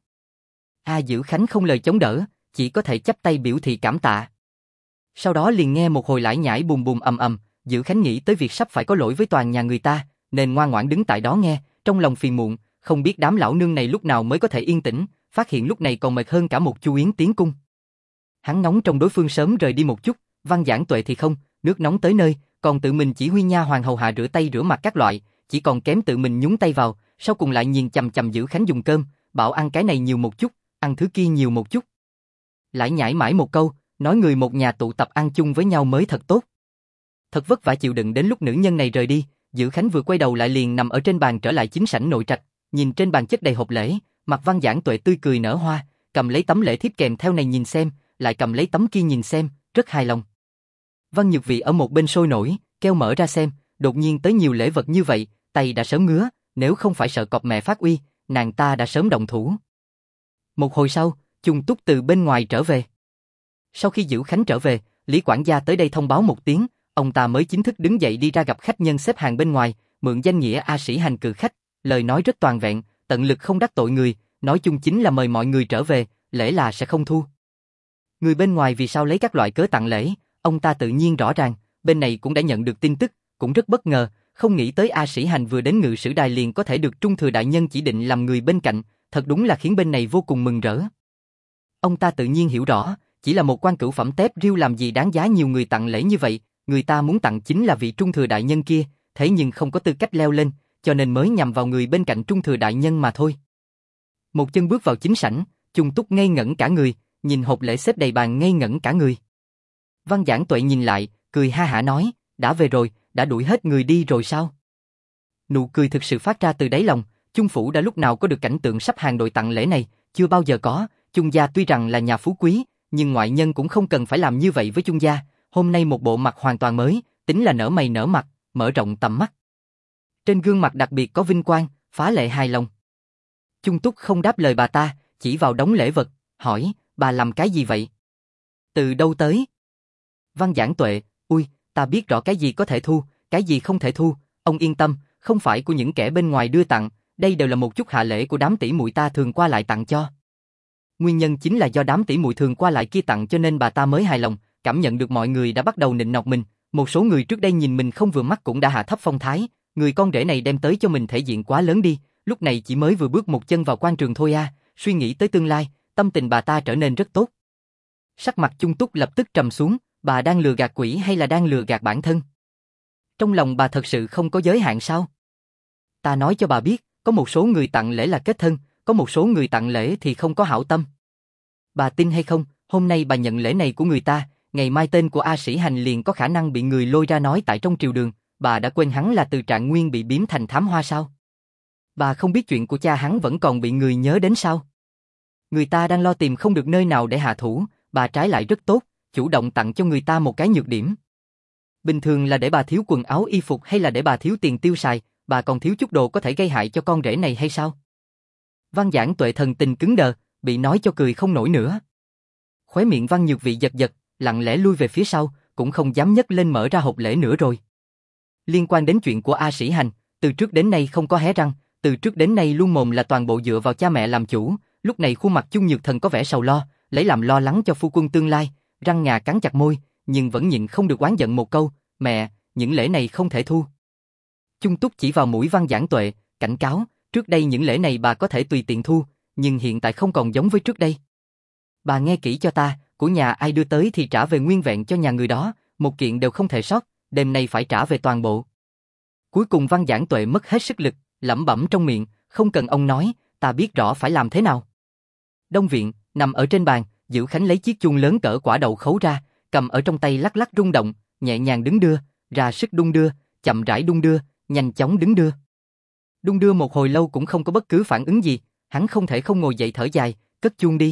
[SPEAKER 1] Dữu Khánh không lời chống đỡ, chỉ có thể chắp tay biểu thị cảm tạ. Sau đó liền nghe một hồi lải nhải bùm bùm ầm ầm, Dữu Khánh nghĩ tới việc sắp phải có lỗi với toàn nhà người ta, nên ngoan ngoãn đứng tại đó nghe, trong lòng phiền muộn, không biết đám lão nương này lúc nào mới có thể yên tĩnh, phát hiện lúc này còn mệt hơn cả một Chu Yến tiến cung. Hắn ngóng trong đối phương sớm rời đi một chút, Văn Giảng Tuệ thì không, nước nóng tới nơi, còn tự mình chỉ huy nha hoàn hầu hạ rửa tay rửa mặt các loại, chỉ còn kém tự mình nhúng tay vào, sau cùng lại nhìn chằm chằm Dữu Khánh dùng cơm, bảo ăn cái này nhiều một chút, ăn thứ kia nhiều một chút. Lại nhảy mãi một câu, nói người một nhà tụ tập ăn chung với nhau mới thật tốt. Thật vất vả chịu đựng đến lúc nữ nhân này rời đi, Dữu Khánh vừa quay đầu lại liền nằm ở trên bàn trở lại chính sảnh nội trạch, nhìn trên bàn chất đầy hộp lễ, mặt Văn Giảng Tuệ tươi cười nở hoa, cầm lấy tấm lễ thiếp kèm theo này nhìn xem, lại cầm lấy tấm kia nhìn xem, rất hài lòng. Văn Nhược Vị ở một bên sôi nổi, kêu mở ra xem, đột nhiên tới nhiều lễ vật như vậy, tay đã sớm ngứa, nếu không phải sợ cọp mẹ phát uy, nàng ta đã sớm động thủ. Một hồi sau, Chung Túc từ bên ngoài trở về. Sau khi Dữu Khánh trở về, Lý quản gia tới đây thông báo một tiếng, ông ta mới chính thức đứng dậy đi ra gặp khách nhân xếp hàng bên ngoài, mượn danh nghĩa A Sĩ Hành cử khách, lời nói rất toàn vẹn, tận lực không đắc tội người, nói chung chính là mời mọi người trở về, lễ là sẽ không thu. Người bên ngoài vì sao lấy các loại cớ tặng lễ, ông ta tự nhiên rõ ràng, bên này cũng đã nhận được tin tức, cũng rất bất ngờ, không nghĩ tới A Sĩ Hành vừa đến ngự sử đài liền có thể được Trung Thừa đại nhân chỉ định làm người bên cạnh, thật đúng là khiến bên này vô cùng mừng rỡ. Ông ta tự nhiên hiểu rõ, chỉ là một quan cửu phẩm tép riêu làm gì đáng giá nhiều người tặng lễ như vậy, người ta muốn tặng chính là vị Trung Thừa đại nhân kia, thế nhưng không có tư cách leo lên, cho nên mới nhằm vào người bên cạnh Trung Thừa đại nhân mà thôi. Một chân bước vào chính sảnh, Chung Túc ngây ngẩn cả người, nhìn hộp lễ xếp đầy bàn ngây ngẩn cả người. Văn Giảng Tuệ nhìn lại, cười ha hả nói, đã về rồi, đã đuổi hết người đi rồi sao? Nụ cười thực sự phát ra từ đáy lòng, Chung phủ đã lúc nào có được cảnh tượng sắp hàng đội tặng lễ này, chưa bao giờ có, Chung gia tuy rằng là nhà phú quý, nhưng ngoại nhân cũng không cần phải làm như vậy với Chung gia, hôm nay một bộ mặt hoàn toàn mới, tính là nở mày nở mặt, mở rộng tầm mắt. Trên gương mặt đặc biệt có vinh quang, phá lệ hài lòng. Chung Túc không đáp lời bà ta, chỉ vào đống lễ vật, hỏi, bà làm cái gì vậy? Từ đâu tới? Văn Giảng Tuệ, ui, ta biết rõ cái gì có thể thu, cái gì không thể thu, ông yên tâm, không phải của những kẻ bên ngoài đưa tặng, đây đều là một chút hạ lễ của đám tỷ muội ta thường qua lại tặng cho. Nguyên nhân chính là do đám tỷ muội thường qua lại kia tặng cho nên bà ta mới hài lòng, cảm nhận được mọi người đã bắt đầu nịnh nọt mình, một số người trước đây nhìn mình không vừa mắt cũng đã hạ thấp phong thái, người con rể này đem tới cho mình thể diện quá lớn đi, lúc này chỉ mới vừa bước một chân vào quan trường thôi suy nghĩ tới tương lai, tâm tình bà ta trở nên rất tốt. Sắc mặt Chung Túc lập tức trầm xuống, bà đang lừa gạt quỷ hay là đang lừa gạt bản thân? Trong lòng bà thật sự không có giới hạn sao? Ta nói cho bà biết, có một số người tặng lễ là kết thân, có một số người tặng lễ thì không có hảo tâm. Bà tin hay không, hôm nay bà nhận lễ này của người ta, ngày mai tên của A Sĩ Hành liền có khả năng bị người lôi ra nói tại trong triều đường, bà đã quên hắn là từ Trạng Nguyên bị biếm thành thám hoa sao? Bà không biết chuyện của cha hắn vẫn còn bị người nhớ đến sao? Người ta đang lo tìm không được nơi nào để hạ thủ, bà trái lại rất tốt, chủ động tặng cho người ta một cái nhược điểm. Bình thường là để bà thiếu quần áo y phục hay là để bà thiếu tiền tiêu xài, bà còn thiếu chút đồ có thể gây hại cho con rể này hay sao? Văn Giảng Tuệ thần tình cứng đờ, bị nói cho cười không nổi nữa. Khóe miệng Văn Nhược Vị giật giật, lặng lẽ lui về phía sau, cũng không dám nhấc lên mở ra hộp lễ nữa rồi. Liên quan đến chuyện của A Sĩ Hành, từ trước đến nay không có hé răng, từ trước đến nay luôn mồm là toàn bộ dựa vào cha mẹ làm chủ, lúc này khuôn mặt Chung Nhược Thần có vẻ sầu lo, lấy làm lo lắng cho phu quân tương lai, răng ngà cắn chặt môi, nhưng vẫn nhịn không được oán giận một câu, mẹ, những lễ này không thể thu. Chung Túc chỉ vào mũi Văn Giảng Tuệ, cảnh cáo, trước đây những lễ này bà có thể tùy tiện thu, nhưng hiện tại không còn giống với trước đây. Bà nghe kỹ cho ta, của nhà ai đưa tới thì trả về nguyên vẹn cho nhà người đó, một kiện đều không thể sót, đêm nay phải trả về toàn bộ. Cuối cùng Văn Giảng Tuệ mất hết sức lực, lẩm bẩm trong miệng, không cần ông nói, ta biết rõ phải làm thế nào. Đông viện, nằm ở trên bàn, Dữ Khánh lấy chiếc chuông lớn cỡ quả đậu khấu ra, cầm ở trong tay lắc lắc rung động, nhẹ nhàng đứng đưa, ra sức đung đưa, chậm rãi đung đưa, nhanh chóng đứng đưa. Đung đưa một hồi lâu cũng không có bất cứ phản ứng gì, hắn không thể không ngồi dậy thở dài, cất chuông đi.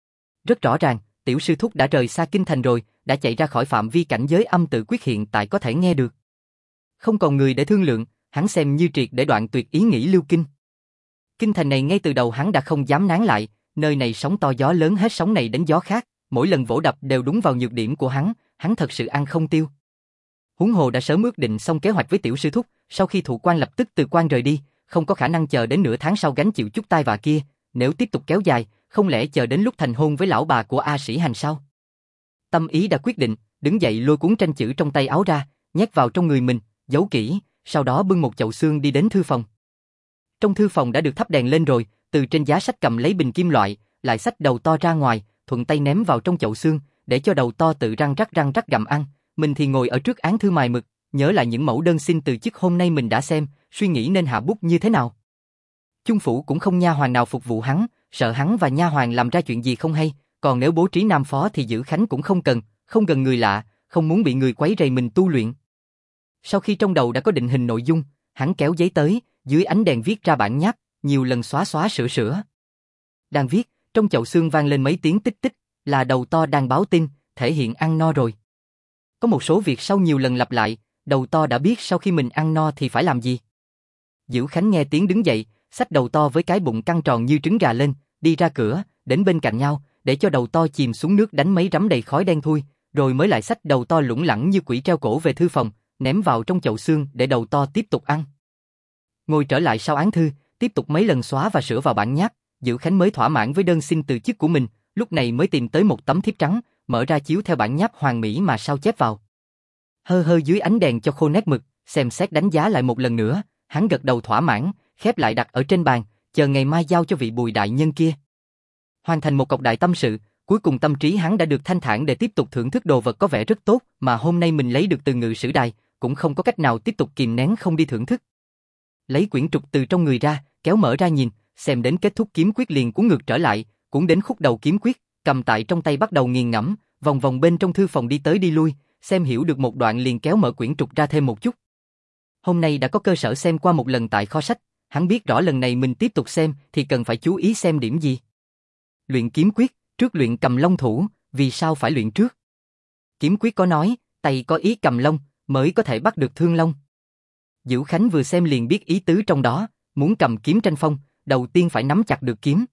[SPEAKER 1] Rất rõ ràng, tiểu sư thúc đã rời xa kinh thành rồi, đã chạy ra khỏi phạm vi cảnh giới âm tự quyết hiện tại có thể nghe được. Không còn người để thương lượng, hắn xem như triệt để đoạn tuyệt ý nghĩ lưu kinh. Kinh thành này ngay từ đầu hắn đã không dám nán lại, nơi này sóng to gió lớn hết sóng này đến gió khác, mỗi lần vỗ đập đều đúng vào nhược điểm của hắn thật sự ăn không tiêu. Huống hồ đã sớm ước định xong kế hoạch với tiểu sư thúc, sau khi thụ quan lập tức từ quan rời đi, không có khả năng chờ đến nửa tháng sau gánh chịu chút tai vạ kia, nếu tiếp tục kéo dài, không lẽ chờ đến lúc thành hôn với lão bà của A Sĩ Hành sao? Tâm ý đã quyết định, đứng dậy lôi cuốn tranh chữ trong tay áo ra, nhét vào trong người mình, giấu kỹ, sau đó bưng một chậu xương đi đến thư phòng. Trong thư phòng đã được thắp đèn lên rồi, từ trên giá sách cầm lấy bình kim loại, lại xách đầu to ra ngoài, thuận tay ném vào trong chậu xương, để cho đầu to tự răng rắc gặm ăn, mình thì ngồi ở trước án thư mài mực, nhớ lại những mẫu đơn xin từ chức hôm nay mình đã xem, suy nghĩ nên hạ bút như thế nào. Chung phủ cũng không nha hoàn nào phục vụ hắn, sợ hắn và nha hoàn làm ra chuyện gì không hay, còn nếu bố trí nam phó thì Dữ Khánh cũng không cần, không gần người lạ, không muốn bị người quấy rầy mình tu luyện. Sau khi trong đầu đã có định hình nội dung, hắn kéo giấy tới, dưới ánh đèn viết ra bản nháp, nhiều lần xóa xóa sửa sửa. Đang viết, trong chậu xương vang lên mấy tiếng tích tích, là đầu to đang báo tin, thể hiện ăn no rồi. Có một số việc sau nhiều lần lặp lại, đầu to đã biết sau khi mình ăn no thì phải làm gì. Dữ Khánh nghe tiếng đứng dậy, xách đầu to với cái bụng căng tròn như trứng gà lên, đi ra cửa, đến bên cạnh nhau, để cho đầu to chìm xuống nước đánh mấy rắm đầy khói đen thui, rồi mới lại xách đầu to lủng lẳng như quỷ treo cổ về thư phòng, ném vào trong chậu xương để đầu to tiếp tục ăn. Ngồi trở lại sau án thư, tiếp tục mấy lần xóa và sửa vào bản nháp, Dữ Khánh mới thỏa mãn với đơn xin từ chức của mình, lúc này mới tìm tới một tấm thiếp trắng, mở ra chiếu theo bản nháp hoàn mỹ mà sao chép vào. Hơ hơ dưới ánh đèn cho khô nét mực, xem xét đánh giá lại một lần nữa, hắn gật đầu thỏa mãn, khép lại đặt ở trên bàn, chờ ngày mai giao cho vị Bùi đại nhân kia. Hoàn thành một cọc đại tâm sự, cuối cùng tâm trí hắn đã được thanh thản để tiếp tục thưởng thức đồ vật có vẻ rất tốt mà hôm nay mình lấy được từ Ngự Sử Đài, cũng không có cách nào tiếp tục kìm nén không đi thưởng thức. Lấy quyển trục từ trong người ra, kéo mở ra nhìn, xem đến kết thúc kiếm quyết liền cuốn ngược trở lại, cuốn đến khúc đầu kiếm quyết, cầm tại trong tay bắt đầu nghiền ngẫm, vòng vòng bên trong thư phòng đi tới đi lui, xem hiểu được một đoạn liền kéo mở quyển trục ra thêm một chút. Hôm nay đã có cơ sở xem qua một lần tại kho sách, hắn biết rõ lần này mình tiếp tục xem thì cần phải chú ý xem điểm gì. Luyện kiếm quyết, trước luyện cầm long thủ, vì sao phải luyện trước? Kiếm quyết có nói, tay có ý cầm long, mới có thể bắt được thương long. Dữ Khánh vừa xem liền biết ý tứ trong đó, muốn cầm kiếm tranh phong, đầu tiên phải nắm chặt được kiếm.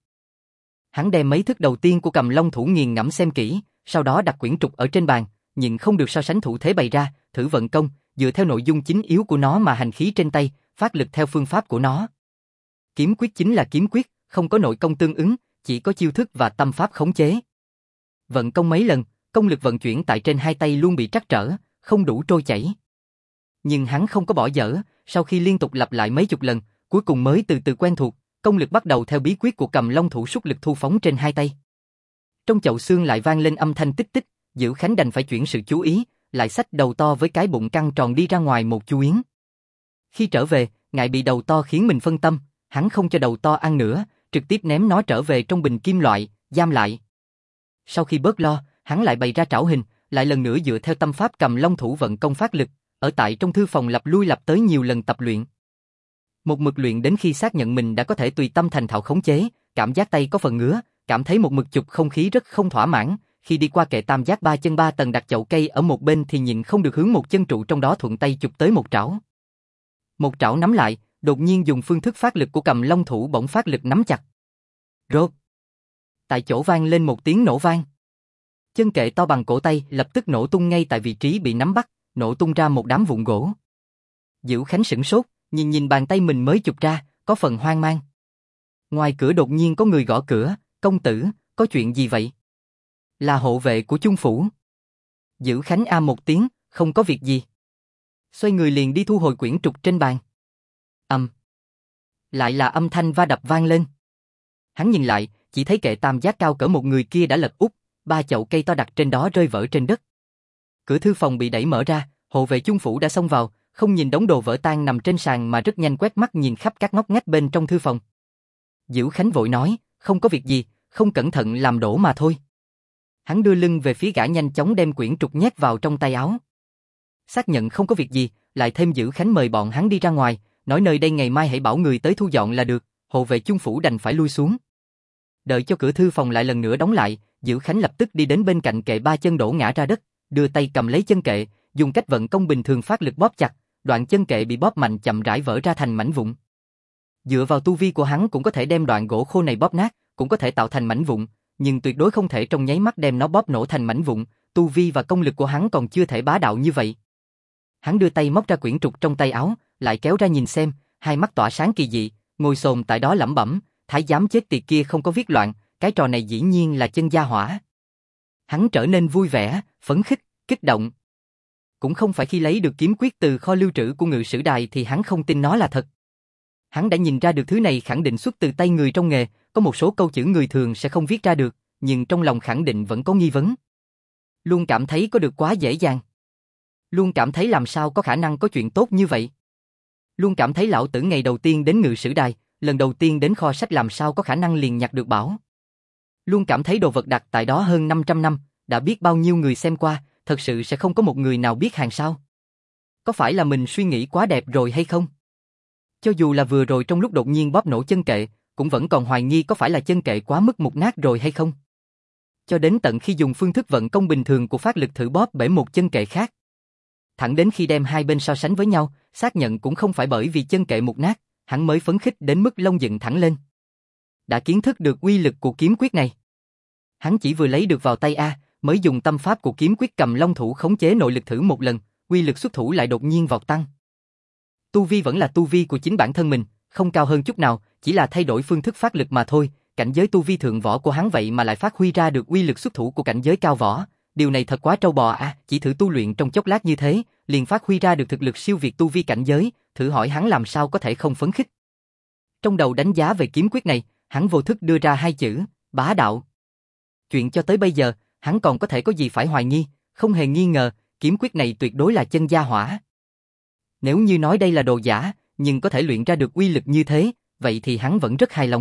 [SPEAKER 1] Hắn đem mấy thức đầu tiên của cầm long thủ nghiền ngẫm xem kỹ, sau đó đặt quyển trục ở trên bàn, nhưng không được so sánh thủ thế bày ra, thử vận công, dựa theo nội dung chính yếu của nó mà hành khí trên tay, phát lực theo phương pháp của nó. Kiếm quyết chính là kiếm quyết, không có nội công tương ứng, chỉ có chiêu thức và tâm pháp khống chế. Vận công mấy lần, công lực vận chuyển tại trên hai tay luôn bị trắc trở, không đủ trôi chảy. Nhưng hắn không có bỏ dở, sau khi liên tục lặp lại mấy chục lần, cuối cùng mới từ từ quen thuộc, công lực bắt đầu theo bí quyết của cầm long thủ xuất lực thu phóng trên hai tay. Trong chậu xương lại vang lên âm thanh tích tích, Dữ Khánh đành phải chuyển sự chú ý, lại xách đầu to với cái bụng căng tròn đi ra ngoài một chu yến. Khi trở về, ngại bị đầu to khiến mình phân tâm, hắn không cho đầu to ăn nữa, trực tiếp ném nó trở về trong bình kim loại, giam lại. Sau khi bớt lo, hắn lại bày ra trảo hình, lại lần nữa dựa theo tâm pháp cầm long thủ vận công phát lực, ở tại trong thư phòng lặp lui lặp tới nhiều lần tập luyện. Một mực luyện đến khi xác nhận mình đã có thể tùy tâm thành thạo khống chế, cảm giác tay có phần ngứa, cảm thấy một mực chụp không khí rất không thỏa mãn, khi đi qua kệ tam giác 3 chân 3 tầng đặt chậu cây ở một bên thì nhịn không được hướng một chân trụ trong đó thuận tay chụp tới một trảo. Một trảo nắm lại, đột nhiên dùng phương thức phát lực của cầm long thủ bỗng phát lực nắm chặt. Rốt. Tại chỗ vang lên một tiếng nổ vang. Chân kệ to bằng cổ tay lập tức nổ tung ngay tại vị trí bị nắm bắt, nổ tung ra một đám vụn gỗ. Diệu Khánh sửng sốt, nhìn bàn tay mình mới chụp ra, có phần hoang mang. Ngoài cửa đột nhiên có người gõ cửa, công tử, có chuyện gì vậy? Là hộ vệ của Chung phủ. Diệu Khánh a một tiếng, không có việc gì. Xoay người liền đi thu hồi quyển trục trên bàn. Lại là âm thanh va đập vang lên. Hắn nhìn lại, chỉ thấy kệ tam giác cao cỡ một người kia đã lật úp, 3 chậu cây to đặt trên đó rơi vỡ trên đất. Cửa thư phòng bị đẩy mở ra, hộ vệ Chung phủ đã xông vào, không nhìn đống đồ vỡ tan nằm trên sàn mà rất nhanh quét mắt nhìn khắp các ngóc ngách bên trong thư phòng. Diệu Khánh vội nói, không có việc gì, không cẩn thận làm đổ mà thôi. Hắn đưa lưng về phía gã nhanh chóng đem quyển trục nhét vào trong tay áo. Xác nhận không có việc gì, lại thêm Diệu Khánh mời bọn hắn đi ra ngoài, nói nơi đây ngày mai hãy bảo người tới thu dọn là được, hộ vệ Chung phủ đành phải lui xuống. Đợi cho cửa thư phòng lại lần nữa đóng lại, Diệu Khánh lập tức đi đến bên cạnh kệ 3 chân đổ ngã ra đất, đưa tay cầm lấy chân kệ, dùng cách vận công bình thường phát lực bóp chặt, đoạn chân kệ bị bóp mạnh chậm rãi vỡ ra thành mảnh vụn. Dựa vào tu vi của hắn cũng có thể đem đoạn gỗ khô này bóp nát, cũng có thể tạo thành mảnh vụn, nhưng tuyệt đối không thể trong nháy mắt đem nó bóp nổ thành mảnh vụn, tu vi và công lực của hắn còn chưa thể bá đạo như vậy. Hắn đưa tay móc ra quyển trục trong tay áo, lại kéo ra nhìn xem, hai mắt tỏa sáng kỳ dị, ngồi xổm tại đó lẩm bẩm, thái giám chết tiệt kia không có viết loạn, cái trò này dĩ nhiên là chân gia hỏa. Hắn trở nên vui vẻ, phấn khích, kích động. Cũng không phải khi lấy được kiếm quyết từ kho lưu trữ của Ngự Sử Đài thì hắn không tin nó là thật. Hắn đã nhìn ra được thứ này khẳng định xuất từ tay người trong nghề, có một số câu chữ người thường sẽ không viết ra được, nhưng trong lòng khẳng định vẫn có nghi vấn. Luôn cảm thấy có được quá dễ dàng. Luôn cảm thấy làm sao có khả năng có chuyện tốt như vậy. Luôn cảm thấy lão tử ngày đầu tiên đến Ngự Sử Đài, lần đầu tiên đến kho sách làm sao có khả năng liền nhặt được bảo. Luôn cảm thấy đồ vật đặt tại đó hơn 500 năm, đã biết bao nhiêu người xem qua, thật sự sẽ không có một người nào biết hàng sao. Có phải là mình suy nghĩ quá đẹp rồi hay không? Cho dù là vừa rồi trong lúc đột nhiên bóp nổ chân kệ, cũng vẫn còn hoài nghi có phải là chân kệ quá mức mục nát rồi hay không. Cho đến tận khi dùng phương thức vận công bình thường của phát lực thử bóp bể một chân kệ khác. Thẳng đến khi đem hai bên so sánh với nhau, xác nhận cũng không phải bởi vì chân kệ mục nát, hắn mới phấn khích đến mức lông dựng thẳng lên. Đã kiến thức được uy lực của kiếm quyết này. Hắn chỉ vừa lấy được vào tay mới dùng tâm pháp của kiếm quyết cầm long thủ khống chế nội lực thử một lần, uy lực xuất thủ lại đột nhiên vọt tăng. Tu vi vẫn là tu vi của chính bản thân mình, không cao hơn chút nào, chỉ là thay đổi phương thức phát lực mà thôi, cảnh giới tu vi thượng võ của hắn vậy mà lại phát huy ra được uy lực xuất thủ của cảnh giới cao võ, điều này thật quá trâu bò chỉ thử tu luyện trong chốc lát như thế, liền phát huy ra được thực lực siêu việt tu vi cảnh giới, thử hỏi hắn làm sao có thể không phấn khích. Trong đầu đánh giá về kiếm quyết này, hắn vô thức đưa ra hai chữ, bá đạo. Chuyện cho tới bây giờ, hắn còn có thể có gì phải hoài nghi, không hề nghi ngờ, kiếm quyết này tuyệt đối là chân gia hỏa. Nếu như nói đây là đồ giả, nhưng có thể luyện ra được uy lực như thế, vậy thì hắn vẫn rất hài lòng.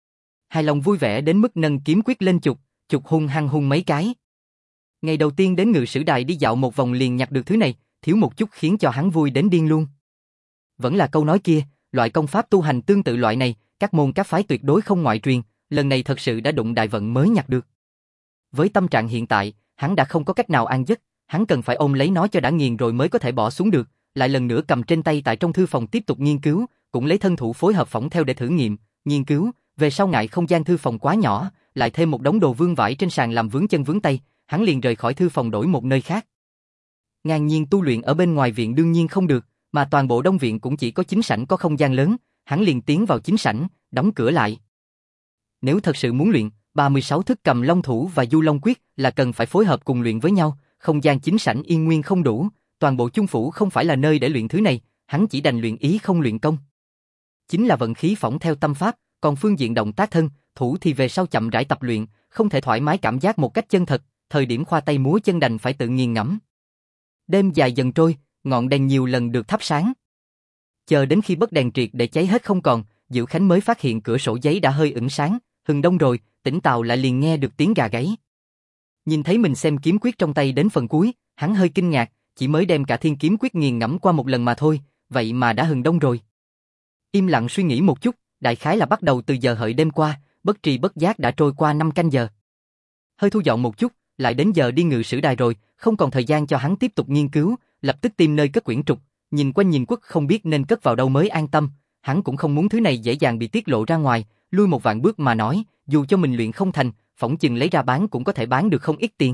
[SPEAKER 1] Hài lòng vui vẻ đến mức nâng kiếm quyết lên chụp hung hăng hung mấy cái. Ngày đầu tiên đến Ngự Sử Đài đi dạo một vòng liền nhặt được thứ này, thiếu một chút khiến cho hắn vui đến điên luôn. Vẫn là câu nói kia, loại công pháp tu hành tương tự loại này, các môn các phái tuyệt đối không ngoại truyền, lần này thật sự đã đụng đại vận mới nhặt được. Với tâm trạng hiện tại, hắn đã không có cách nào an giấc, hắn cần phải ôm lấy nó cho đã nghiền rồi mới có thể bỏ xuống được, lại lần nữa cầm trên tay tại trong thư phòng tiếp tục nghiên cứu, cũng lấy thân thủ phối hợp phỏng theo để thử nghiệm, nghiên cứu, về sau ngại không gian thư phòng quá nhỏ, lại thêm một đống đồ vương vãi trên sàn làm vướng chân vướng tay, hắn liền rời khỏi thư phòng đổi một nơi khác. Ngang nhiên tu luyện ở bên ngoài viện đương nhiên không được, mà toàn bộ đông viện cũng chỉ có chính sảnh có không gian lớn, hắn liền tiến vào chính sảnh, đóng cửa lại. Nếu thật sự muốn luyện, 36 thức cầm long thủ và du long quyết là cần phải phối hợp cùng luyện với nhau, không gian chính sảnh yên nguyên không đủ, toàn bộ Chung phủ không phải là nơi để luyện thứ này, hắn chỉ đành luyện ý không luyện công. Chính là vận khí phỏng theo tâm pháp, còn phương diện động tác thân, thủ thì về sau chậm rãi tập luyện, không thể thoải mái cảm giác một cách chân thật, thời điểm khoa tay múa chân đành phải tự nghiền ngẫm. Đêm dài dần trôi, ngọn đèn nhiều lần được thắp sáng. Chờ đến khi bấc đèn triệt để cháy hết không còn, Diệu Khánh mới phát hiện cửa sổ giấy đã hơi ửng sáng, hừng đông rồi, tỉnh táo lại liền nghe được tiếng gà gáy. Nhìn thấy mình xem kiếm quyết trong tay đến phần cuối, hắn hơi kinh ngạc, chỉ mới đem cả thiên kiếm quyết nghiền ngẫm qua một lần mà thôi, vậy mà đã hừng đông rồi. Im lặng suy nghĩ một chút, đại khái là bắt đầu từ giờ hợi đêm qua, bất tri bất giác đã trôi qua 5 canh giờ. Hơi thu dọn một chút, lại đến giờ đi ngự sử đài rồi, không còn thời gian cho hắn tiếp tục nghiên cứu, lập tức tìm nơi cất quyển trục, nhìn quanh nhìn quất không biết nên cất vào đâu mới an tâm, hắn cũng không muốn thứ này dễ dàng bị tiết lộ ra ngoài, lui một vạn bước mà nói, dù cho mình luyện không thành, phỏng chừng lấy ra bán cũng có thể bán được không ít tiền.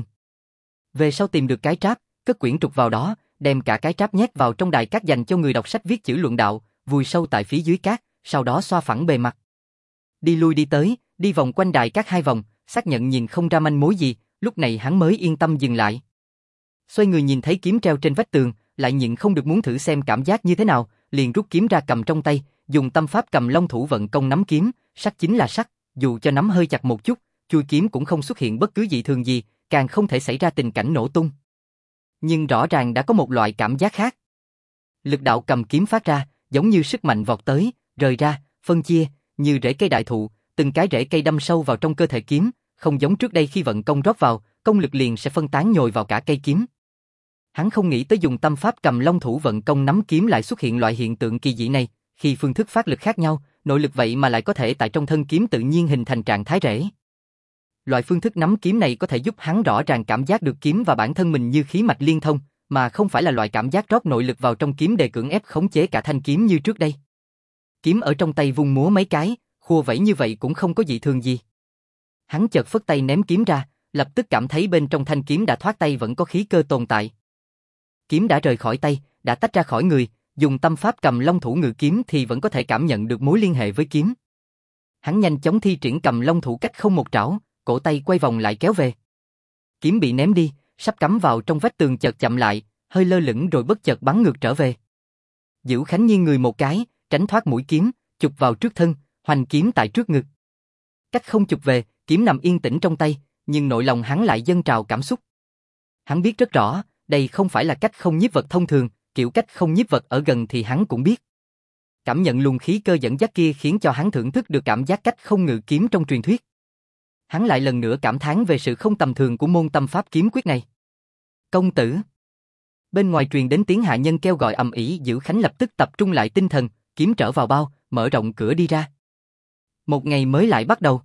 [SPEAKER 1] Về sau tìm được cái tráp, cất quyển trục vào đó, đem cả cái tráp nhét vào trong đài cát dành cho người đọc sách viết chữ luận đạo, vùi sâu tại phía dưới cát, sau đó xoa phẳng bề mặt. Đi lui đi tới, đi vòng quanh đài cát 2 vòng, xác nhận nhìn không ra manh mối gì, lúc này hắn mới yên tâm dừng lại. Xoay người nhìn thấy kiếm treo trên vách tường, lại nhịn không được muốn thử xem cảm giác như thế nào, liền rút kiếm ra cầm trong tay, dùng tâm pháp cầm long thủ vận công nắm kiếm, sắc chính là sắc, dù cho nắm hơi chặt một chút, chui kiếm cũng không xuất hiện bất cứ dị thường gì, càng không thể xảy ra tình cảnh nổ tung. Nhưng rõ ràng đã có một loại cảm giác khác. Lực đạo cầm kiếm phát ra, giống như sức mạnh vọt tới, rời ra, phân chia, như rễ cây đại thụ, từng cái rễ cây đâm sâu vào trong cơ thể kiếm, không giống trước đây khi vận công rót vào, công lực liền sẽ phân tán nhồi vào cả cây kiếm. Hắn không nghĩ tới dùng tâm pháp cầm long thủ vận công nắm kiếm lại xuất hiện loại hiện tượng kỳ dị này, khi phương thức phát lực khác nhau, nội lực vậy mà lại có thể tại trong thân kiếm tự nhiên hình thành trạng thái rễ. Loại phương thức nắm kiếm này có thể giúp hắn rõ ràng cảm giác được kiếm và bản thân mình như khí mạch liên thông, mà không phải là loại cảm giác rót nội lực vào trong kiếm để cưỡng ép khống chế cả thanh kiếm như trước đây. Kiếm ở trong tay vung múa mấy cái, khua vẫy như vậy cũng không có dị thường gì. Hắn chợt phất tay ném kiếm ra, lập tức cảm thấy bên trong thanh kiếm đã thoát tay vẫn có khí cơ tồn tại. Kiếm đã rời khỏi tay, đã tách ra khỏi người, dùng tâm pháp cầm long thủ ngự kiếm thì vẫn có thể cảm nhận được mối liên hệ với kiếm. Hắn nhanh chóng thi triển cầm long thủ cách không một trảo, cổ tay quay vòng lại kéo về. Kiếm bị ném đi, sắp cắm vào trong vách tường chợt chậm lại, hơi lơ lửng rồi bất chợt bắn ngược trở về. Dữu Khánh nghiêng người một cái, tránh thoát mũi kiếm, chụp vào trước thân, hoành kiếm tại trước ngực. Cách không chụp về, kiếm nằm yên tĩnh trong tay, nhưng nội lòng hắn lại dâng trào cảm xúc. Hắn biết rất rõ, đây không phải là cách không nhiếp vật thông thường, kiểu cách không nhiếp vật ở gần thì hắn cũng biết. Cảm nhận luồng khí cơ dẫn dắt kia khiến cho hắn thưởng thức được cảm giác cách không ngự kiếm trong truyền thuyết. Hắn lại lần nữa cảm thán về sự không tầm thường của môn tâm pháp kiếm quyết này. Công tử. Bên ngoài truyền đến tiếng hạ nhân kêu gọi ầm ĩ, Dữu Khánh lập tức tập trung lại tinh thần, kiếm trở vào bao, mở rộng cửa đi ra. Một ngày mới lại bắt đầu.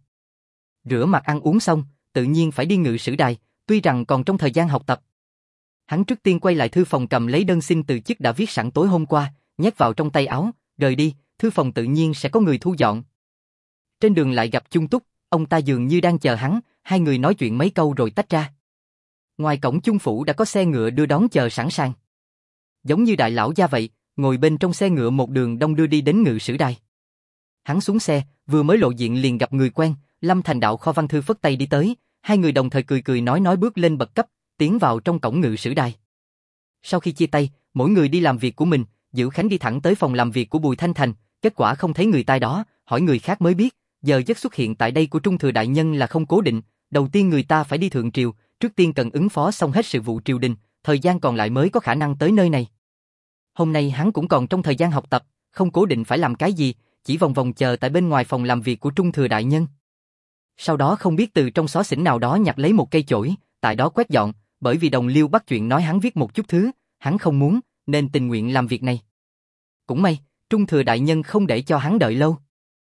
[SPEAKER 1] Rửa mặt ăn uống xong, tự nhiên phải đi ngự sử đài, tuy rằng còn trong thời gian học tập. Hắn trước tiên quay lại thư phòng cầm lấy đơn xin từ chức đã viết sẵn tối hôm qua, nhét vào trong tay áo, rời đi, thư phòng tự nhiên sẽ có người thu dọn. Trên đường lại gặp Chung Túc, ông ta dường như đang chờ hắn, hai người nói chuyện mấy câu rồi tách ra. Ngoài cổng Chung phủ đã có xe ngựa đưa đón chờ sẵn sàng. Giống như đại lão gia vậy, ngồi bên trong xe ngựa một đường đông đưa đi đến ngự sử đài. Hắn xuống xe, vừa mới lộ diện liền gặp người quen, Lâm Thành Đạo Kho Văn Thư phất tay đi tới, hai người đồng thời cười cười nói bước lên bậc cấp, tiến vào trong cổng ngự sử đài. Sau khi chia tay, mỗi người đi làm việc của mình, Dữu Khánh đi thẳng tới phòng làm việc của Bùi Thanh Thành, kết quả không thấy người tai đó, hỏi người khác mới biết, giờ giấc xuất hiện tại đây của Trung Thừa đại nhân là không cố định, đầu tiên người ta phải đi thượng triều, trước tiên cần ứng phó xong hết sự vụ triều đình, thời gian còn lại mới có khả năng tới nơi này. Hôm nay hắn cũng còn trong thời gian học tập, không cố định phải làm cái gì, chỉ vòng vòng chờ tại bên ngoài phòng làm việc của Trung Thừa đại nhân. Sau đó không biết từ trong xó xỉnh nào đó nhặt lấy một cây chổi, tại đó quét dọn, bởi vì đồng liêu bắt chuyện nói hắn viết một chút thứ, hắn không muốn, nên tình nguyện làm việc này. Cũng may, Trung Thừa đại nhân không để cho hắn đợi lâu.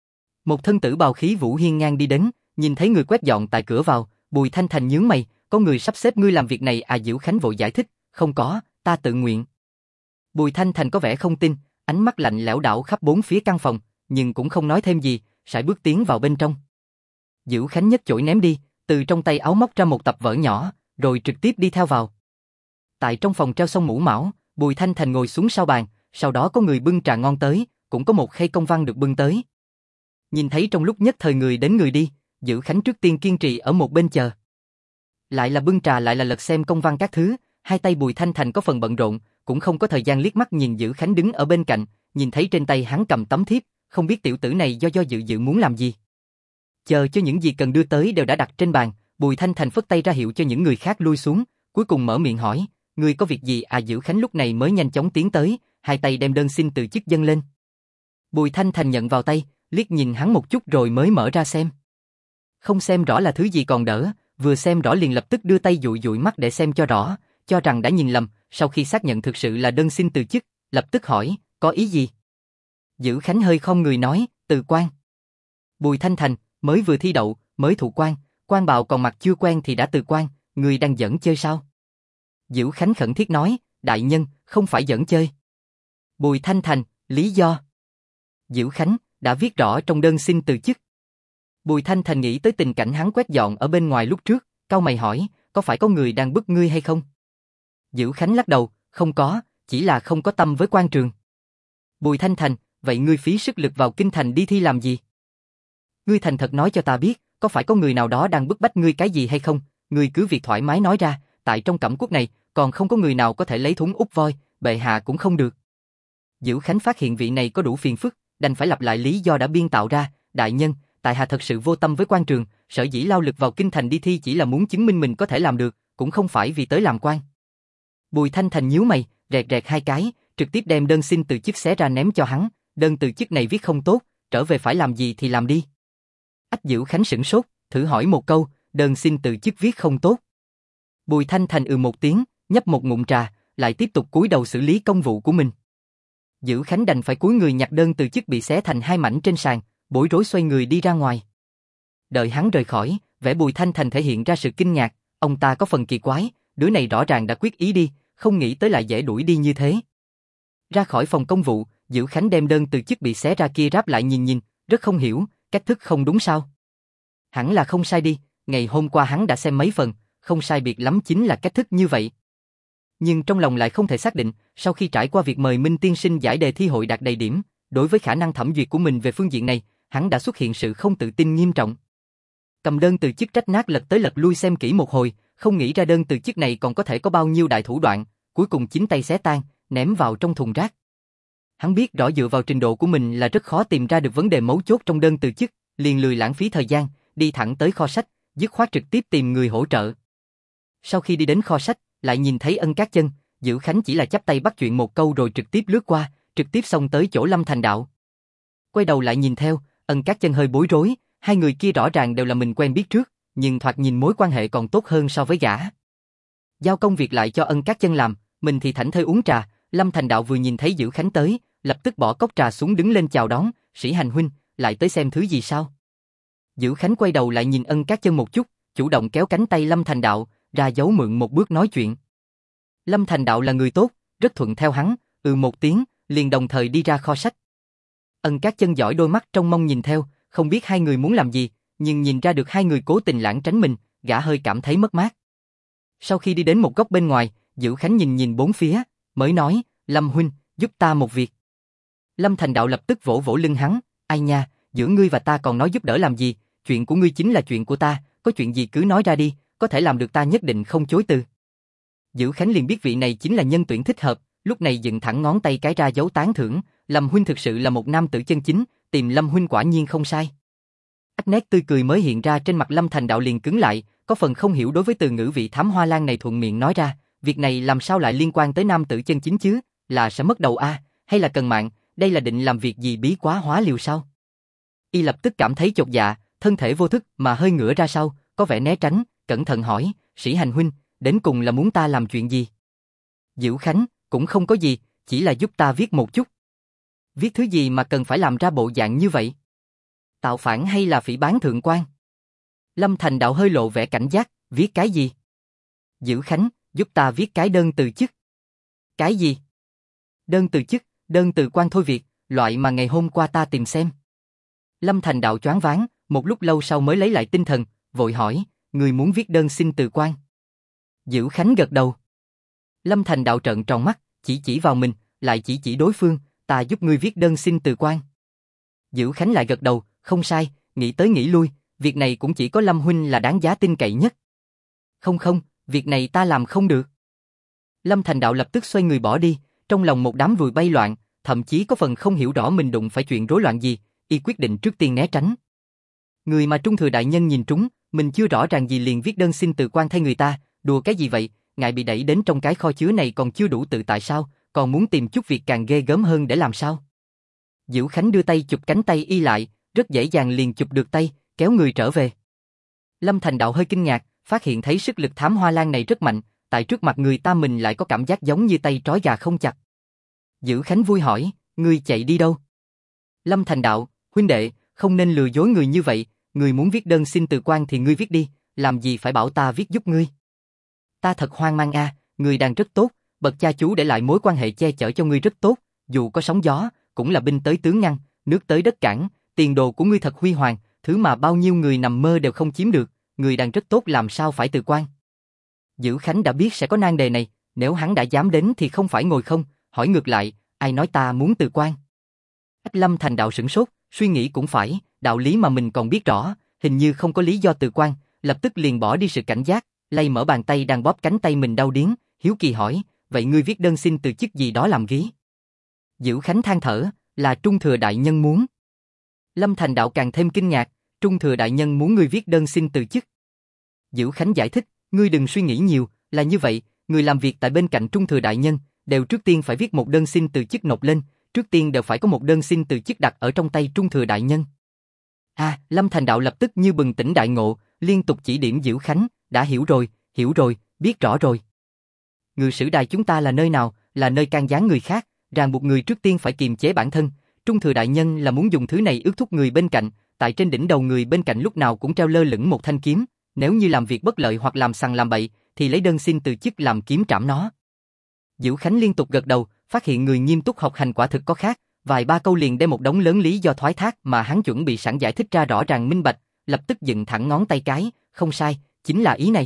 [SPEAKER 1] Một thân tử bào khí vũ hiên ngang đi đến, nhìn thấy người quét dọn tại cửa vào, Bùi Thanh Thành nhướng mày, có người sắp xếp ngươi làm việc này à? Dữu Khánh vội giải thích, không có, ta tự nguyện. Bùi Thanh Thành có vẻ không tin, ánh mắt lạnh lẽo đảo khắp bốn phía căn phòng, nhưng cũng không nói thêm gì, sải bước tiến vào bên trong. Dữu Khánh nhấc chổi ném đi, từ trong tay áo móc ra một tập vở nhỏ, rồi trực tiếp đi theo vào. Tại trong phòng treo xong mũ mão, Bùi Thanh Thành ngồi xuống sau bàn, sau đó có người bưng trà ngon tới, cũng có một khay công văn được bưng tới. Nhìn thấy trong lúc nhất thời người đến người đi, Dữu Khánh trước tiên kiên trì ở một bên chờ. Lại là bưng trà lại là lật xem công văn các thứ, hai tay Bùi Thanh Thành có phần bận rộn, cũng không có thời gian liếc mắt nhìn Dữu Khánh đứng ở bên cạnh, nhìn thấy trên tay hắn cầm tấm thiếp, không biết tiểu tử này do dự muốn làm gì. Chờ cho những gì cần đưa tới đều đã đặt trên bàn, Bùi Thanh Thành phất tay ra hiệu cho những người khác lui xuống, cuối cùng mở miệng hỏi, ngươi có việc gì à? Dữu Khánh lúc này mới nhanh chóng tiến tới, hai tay đem đơn xin từ chức dâng lên. Bùi Thanh Thành nhận vào tay, liếc nhìn hắn một chút rồi mới mở ra xem. Không xem rõ là thứ gì còn đỡ, vừa xem rõ liền lập tức đưa tay dụi dụi mắt để xem cho rõ, cho rằng đã nhìn lầm, sau khi xác nhận thực sự là đơn xin từ chức, lập tức hỏi, có ý gì? Dữ Khánh hơi khom người nói, Từ quan. Bùi Thanh Thành, mới vừa thi đậu, mới thụ quan, quan bào còn mặt chưa quen thì đã từ quan, người đang giỡn chơi sao? Dữ Khánh khẩn thiết nói, đại nhân, không phải giỡn chơi. Bùi Thanh Thành, lý do. Dữ Khánh, đã viết rõ trong đơn xin từ chức. Bùi Thanh Thành nghĩ tới tình cảnh hắn quét dọn ở bên ngoài lúc trước, cau mày hỏi, có phải có người đang bức ngươi hay không? Dữ Khánh lắc đầu, không có, chỉ là không có tâm với quan trường. Bùi Thanh Thành, vậy ngươi phí sức lực vào kinh thành đi thi làm gì? Ngươi thành thật nói cho ta biết, có phải có người nào đó đang bức bách ngươi cái gì hay không? Ngươi cứ việc thoải mái nói ra, tại trong Cẩm Quốc này, còn không có người nào có thể lấy thúng úp voi, bệ hạ cũng không được. Dữ Khánh phát hiện vị này có đủ phiền phức, đành phải lặp lại lý do đã biên tạo ra, đại nhân, tại hạ thật sự vô tâm với quan trường, sở dĩ lao lực vào kinh thành đi thi chỉ là muốn chứng minh mình có thể làm được, cũng không phải vì tới làm quan. Bùi Thanh Thành nhíu mày, rẹt rẹt hai cái, trực tiếp đem đơn xin từ chức xé ra ném cho hắn, đơn từ chức này viết không tốt, trở về phải làm gì thì làm đi. Ách Dữ Khánh sửng sốt, thử hỏi một câu, đơn xin từ chức viết không tốt. Bùi Thanh Thành một tiếng, nhấp một ngụm trà, lại tiếp tục cúi đầu xử lý công vụ của mình. Dữ Khánh đành phải cúi người nhặt đơn từ chức bị xé thành hai mảnh trên sàn, bối rối xoay người đi ra ngoài. Đợi hắn rời khỏi, vẻ Bùi Thanh Thành thể hiện ra sự kinh ngạc, ông ta có phần kỳ quái, đứa này rõ ràng đã quyết ý đi, không nghĩ tới lại dễ đuổi đi như thế. Ra khỏi phòng công vụ, Dữ Khánh đem đơn từ chức bị xé ra kia ráp lại nhìn, rất không hiểu, cách thức không đúng sao? Hẳn là không sai đi, ngày hôm qua hắn đã xem mấy phần, không sai biệt lắm chính là cách thức như vậy. Nhưng trong lòng lại không thể xác định, sau khi trải qua việc mời Minh tiên sinh giải đề thi hội đạt đầy điểm, đối với khả năng thẩm duyệt của mình về phương diện này, hắn đã xuất hiện sự không tự tin nghiêm trọng. Cầm đơn từ chức trách nát lật tới lật lui xem kỹ một hồi, không nghĩ ra đơn từ chức này còn có thể có bao nhiêu đại thủ đoạn, cuối cùng chính tay xé tan, ném vào trong thùng rác. Hắn biết rõ dựa vào trình độ của mình là rất khó tìm ra được vấn đề mấu chốt trong đơn từ chức, liền lười lãng phí thời gian, đi thẳng tới kho sách, dứt khoát trực tiếp tìm người hỗ trợ. Sau khi đi đến kho sách, lại nhìn thấy Ân Cát Chân, Dữ Khánh chỉ là chắp tay bắt chuyện một câu rồi trực tiếp lướt qua, trực tiếp xông tới chỗ Lâm Thành Đạo. Quay đầu lại nhìn theo, Ân Cát Chân hơi bối rối, hai người kia rõ ràng đều là mình quen biết trước, nhưng thoạt nhìn mối quan hệ còn tốt hơn so với gã. Giao công việc lại cho Ân Cát Chân làm, mình thì thảnh thơi uống trà. Lâm Thành Đạo vừa nhìn thấy Dữ Khánh tới, lập tức bỏ cốc trà xuống đứng lên chào đón, Sĩ Hành huynh, lại tới xem thứ gì sao? Dữ Khánh quay đầu lại nhìn Ân Cát Chân một chút, chủ động kéo cánh tay Lâm Thành Đạo, ra dấu mượn một bước nói chuyện. Lâm Thành Đạo là người tốt, rất thuận theo hắn, một tiếng, liền đồng thời đi ra kho sách. Ân Cát Chân giỏi đôi mắt trong mong nhìn theo, không biết hai người muốn làm gì, nhưng nhìn ra được hai người cố tình lảng tránh mình, gã hơi cảm thấy mất mát. Sau khi đi đến một góc bên ngoài, Dữ Khánh nhìn bốn phía, mới nói, Lâm huynh, giúp ta một việc. Lâm Thành Đạo lập tức vỗ vỗ lưng hắn, ai nha, giữa ngươi và ta còn nói giúp đỡ làm gì, chuyện của ngươi chính là chuyện của ta, có chuyện gì cứ nói ra đi, có thể làm được ta nhất định không chối từ. Dữ Khánh liền biết vị này chính là nhân tuyển thích hợp, lúc này dựng thẳng ngón tay cái ra dấu tán thưởng, Lâm huynh thực sự là một nam tử chân chính, tìm Lâm huynh quả nhiên không sai. Nét tươi cười mới hiện ra trên mặt Lâm Thành Đạo liền cứng lại, có phần không hiểu đối với từ ngữ vị thám hoa lan này thuận miệng nói ra, việc này làm sao lại liên quan tới nam tử chân chính chứ, là sẽ mất đầu hay là cần mạng, đây là định làm việc gì bí quá hóa liều sao? Y lập tức cảm thấy chột dạ, thân thể vô thức mà hơi ngửa ra sau, có vẻ né tránh, cẩn thận hỏi, Sĩ Hành huynh, đến cùng là muốn ta làm chuyện gì? Dữ Khánh, cũng không có gì, chỉ là giúp ta viết một chút. Viết thứ gì mà cần phải làm ra bộ dạng như vậy? Tạo phản hay là phỉ báng thượng quan? Lâm Thành Đạo hơi lộ vẻ cảnh giác, viết cái gì? Dữ Khánh, giúp ta viết cái đơn từ chức. Cái gì? Đơn từ chức, đơn từ quan thôi việc, loại mà ngày hôm qua ta tìm xem. Lâm Thành Đạo choáng váng, một lúc lâu sau mới lấy lại tinh thần, vội hỏi, người muốn viết đơn xin từ quan? Dữ Khánh gật đầu. Lâm Thành Đạo trợn tròn mắt, chỉ vào mình, lại chỉ đối phương, ta giúp ngươi viết đơn xin từ quan. Dữ Khánh lại gật đầu, không sai, nghĩ tới nghĩ lui, việc này cũng chỉ có Lâm huynh là đáng giá tin cậy nhất. Không, việc này ta làm không được. Lâm Thành Đạo lập tức xoay người bỏ đi, trong lòng một đám ruồi bay loạn, thậm chí có phần không hiểu rõ mình đụng phải chuyện rối loạn gì, y quyết định trước tiên né tránh. Người mà Trung Thừa đại nhân nhìn trúng, mình chưa rõ ràng gì liền viết đơn xin từ quan thay người ta, đùa cái gì vậy, ngài bị đẩy đến trong cái kho chứa này còn chưa đủ tự tại sao, còn muốn tìm chút việc càng ghê gớm hơn để làm sao? Dữ Khánh đưa tay chụp cánh tay y lại, rất dễ dàng liền chụp được tay, kéo người trở về. Lâm Thành Đạo hơi kinh ngạc, phát hiện thấy sức lực thám hoa lan này rất mạnh, tại trước mặt người ta mình lại có cảm giác giống như tay trói gà không chặt. Dữ Khánh vui hỏi, ngươi chạy đi đâu? Lâm Thành Đạo, huynh đệ, không nên lừa dối người như vậy, người muốn viết đơn xin từ quan thì ngươi viết đi, làm gì phải bảo ta viết giúp ngươi. Ta thật hoang mang a, người đang rất tốt, bậc cha chú để lại mối quan hệ che chở cho ngươi rất tốt, dù có sóng gió, cũng là binh tới tướng ngăn, nước tới đất cản, tiền đồ của ngươi thật huy hoàng, thứ mà bao nhiêu người nằm mơ đều không chiếm được, người đang rất tốt làm sao phải từ quan. Dữ Khánh đã biết sẽ có nan đề này, nếu hắn đã dám đến thì không phải ngồi không, hỏi ngược lại, ai nói ta muốn từ quan. Lâm Thành Đạo sửng sốt, suy nghĩ cũng phải, đạo lý mà mình còn biết rõ, hình như không có lý do từ quan, lập tức liền bỏ đi sự cảnh giác, lay mở bàn tay đang bóp cánh tay mình đau điếng, hiếu kỳ hỏi, vậy ngươi viết đơn xin từ chức gì đó làm ghí? Dữ Khánh than thở, là Trung Thừa Đại Nhân muốn. Lâm Thành Đạo càng thêm kinh ngạc, Trung Thừa Đại Nhân muốn ngươi viết đơn xin từ chức. Dữ Khánh giải thích, ngươi đừng suy nghĩ nhiều, là như vậy, người làm việc tại bên cạnh Trung Thừa Đại Nhân, đều trước tiên phải viết một đơn xin từ chức nộp lên, trước tiên đều phải có một đơn xin từ chức đặt ở trong tay Trung Thừa Đại Nhân. Lâm Thành Đạo lập tức như bừng tỉnh đại ngộ, liên tục chỉ điểm Dữ Khánh, đã hiểu rồi, biết rõ rồi. Ngự sử đài chúng ta là nơi nào, là nơi can gián người khác, ràng buộc người trước tiên phải kiềm chế bản thân. Trung Thừa Đại Nhân là muốn dùng thứ này ước thúc người bên cạnh, tại trên đỉnh đầu người bên cạnh lúc nào cũng treo lơ lửng một thanh kiếm, nếu như làm việc bất lợi hoặc làm sằng làm bậy, thì lấy đơn xin từ chức làm kiếm trảm nó. Dữ Khánh liên tục gật đầu, phát hiện người nghiêm túc học hành quả thực có khác, vài ba câu liền đem một đống lớn lý do thoái thác mà hắn chuẩn bị sẵn giải thích ra rõ ràng minh bạch, lập tức dựng thẳng ngón tay cái, không sai, chính là ý này.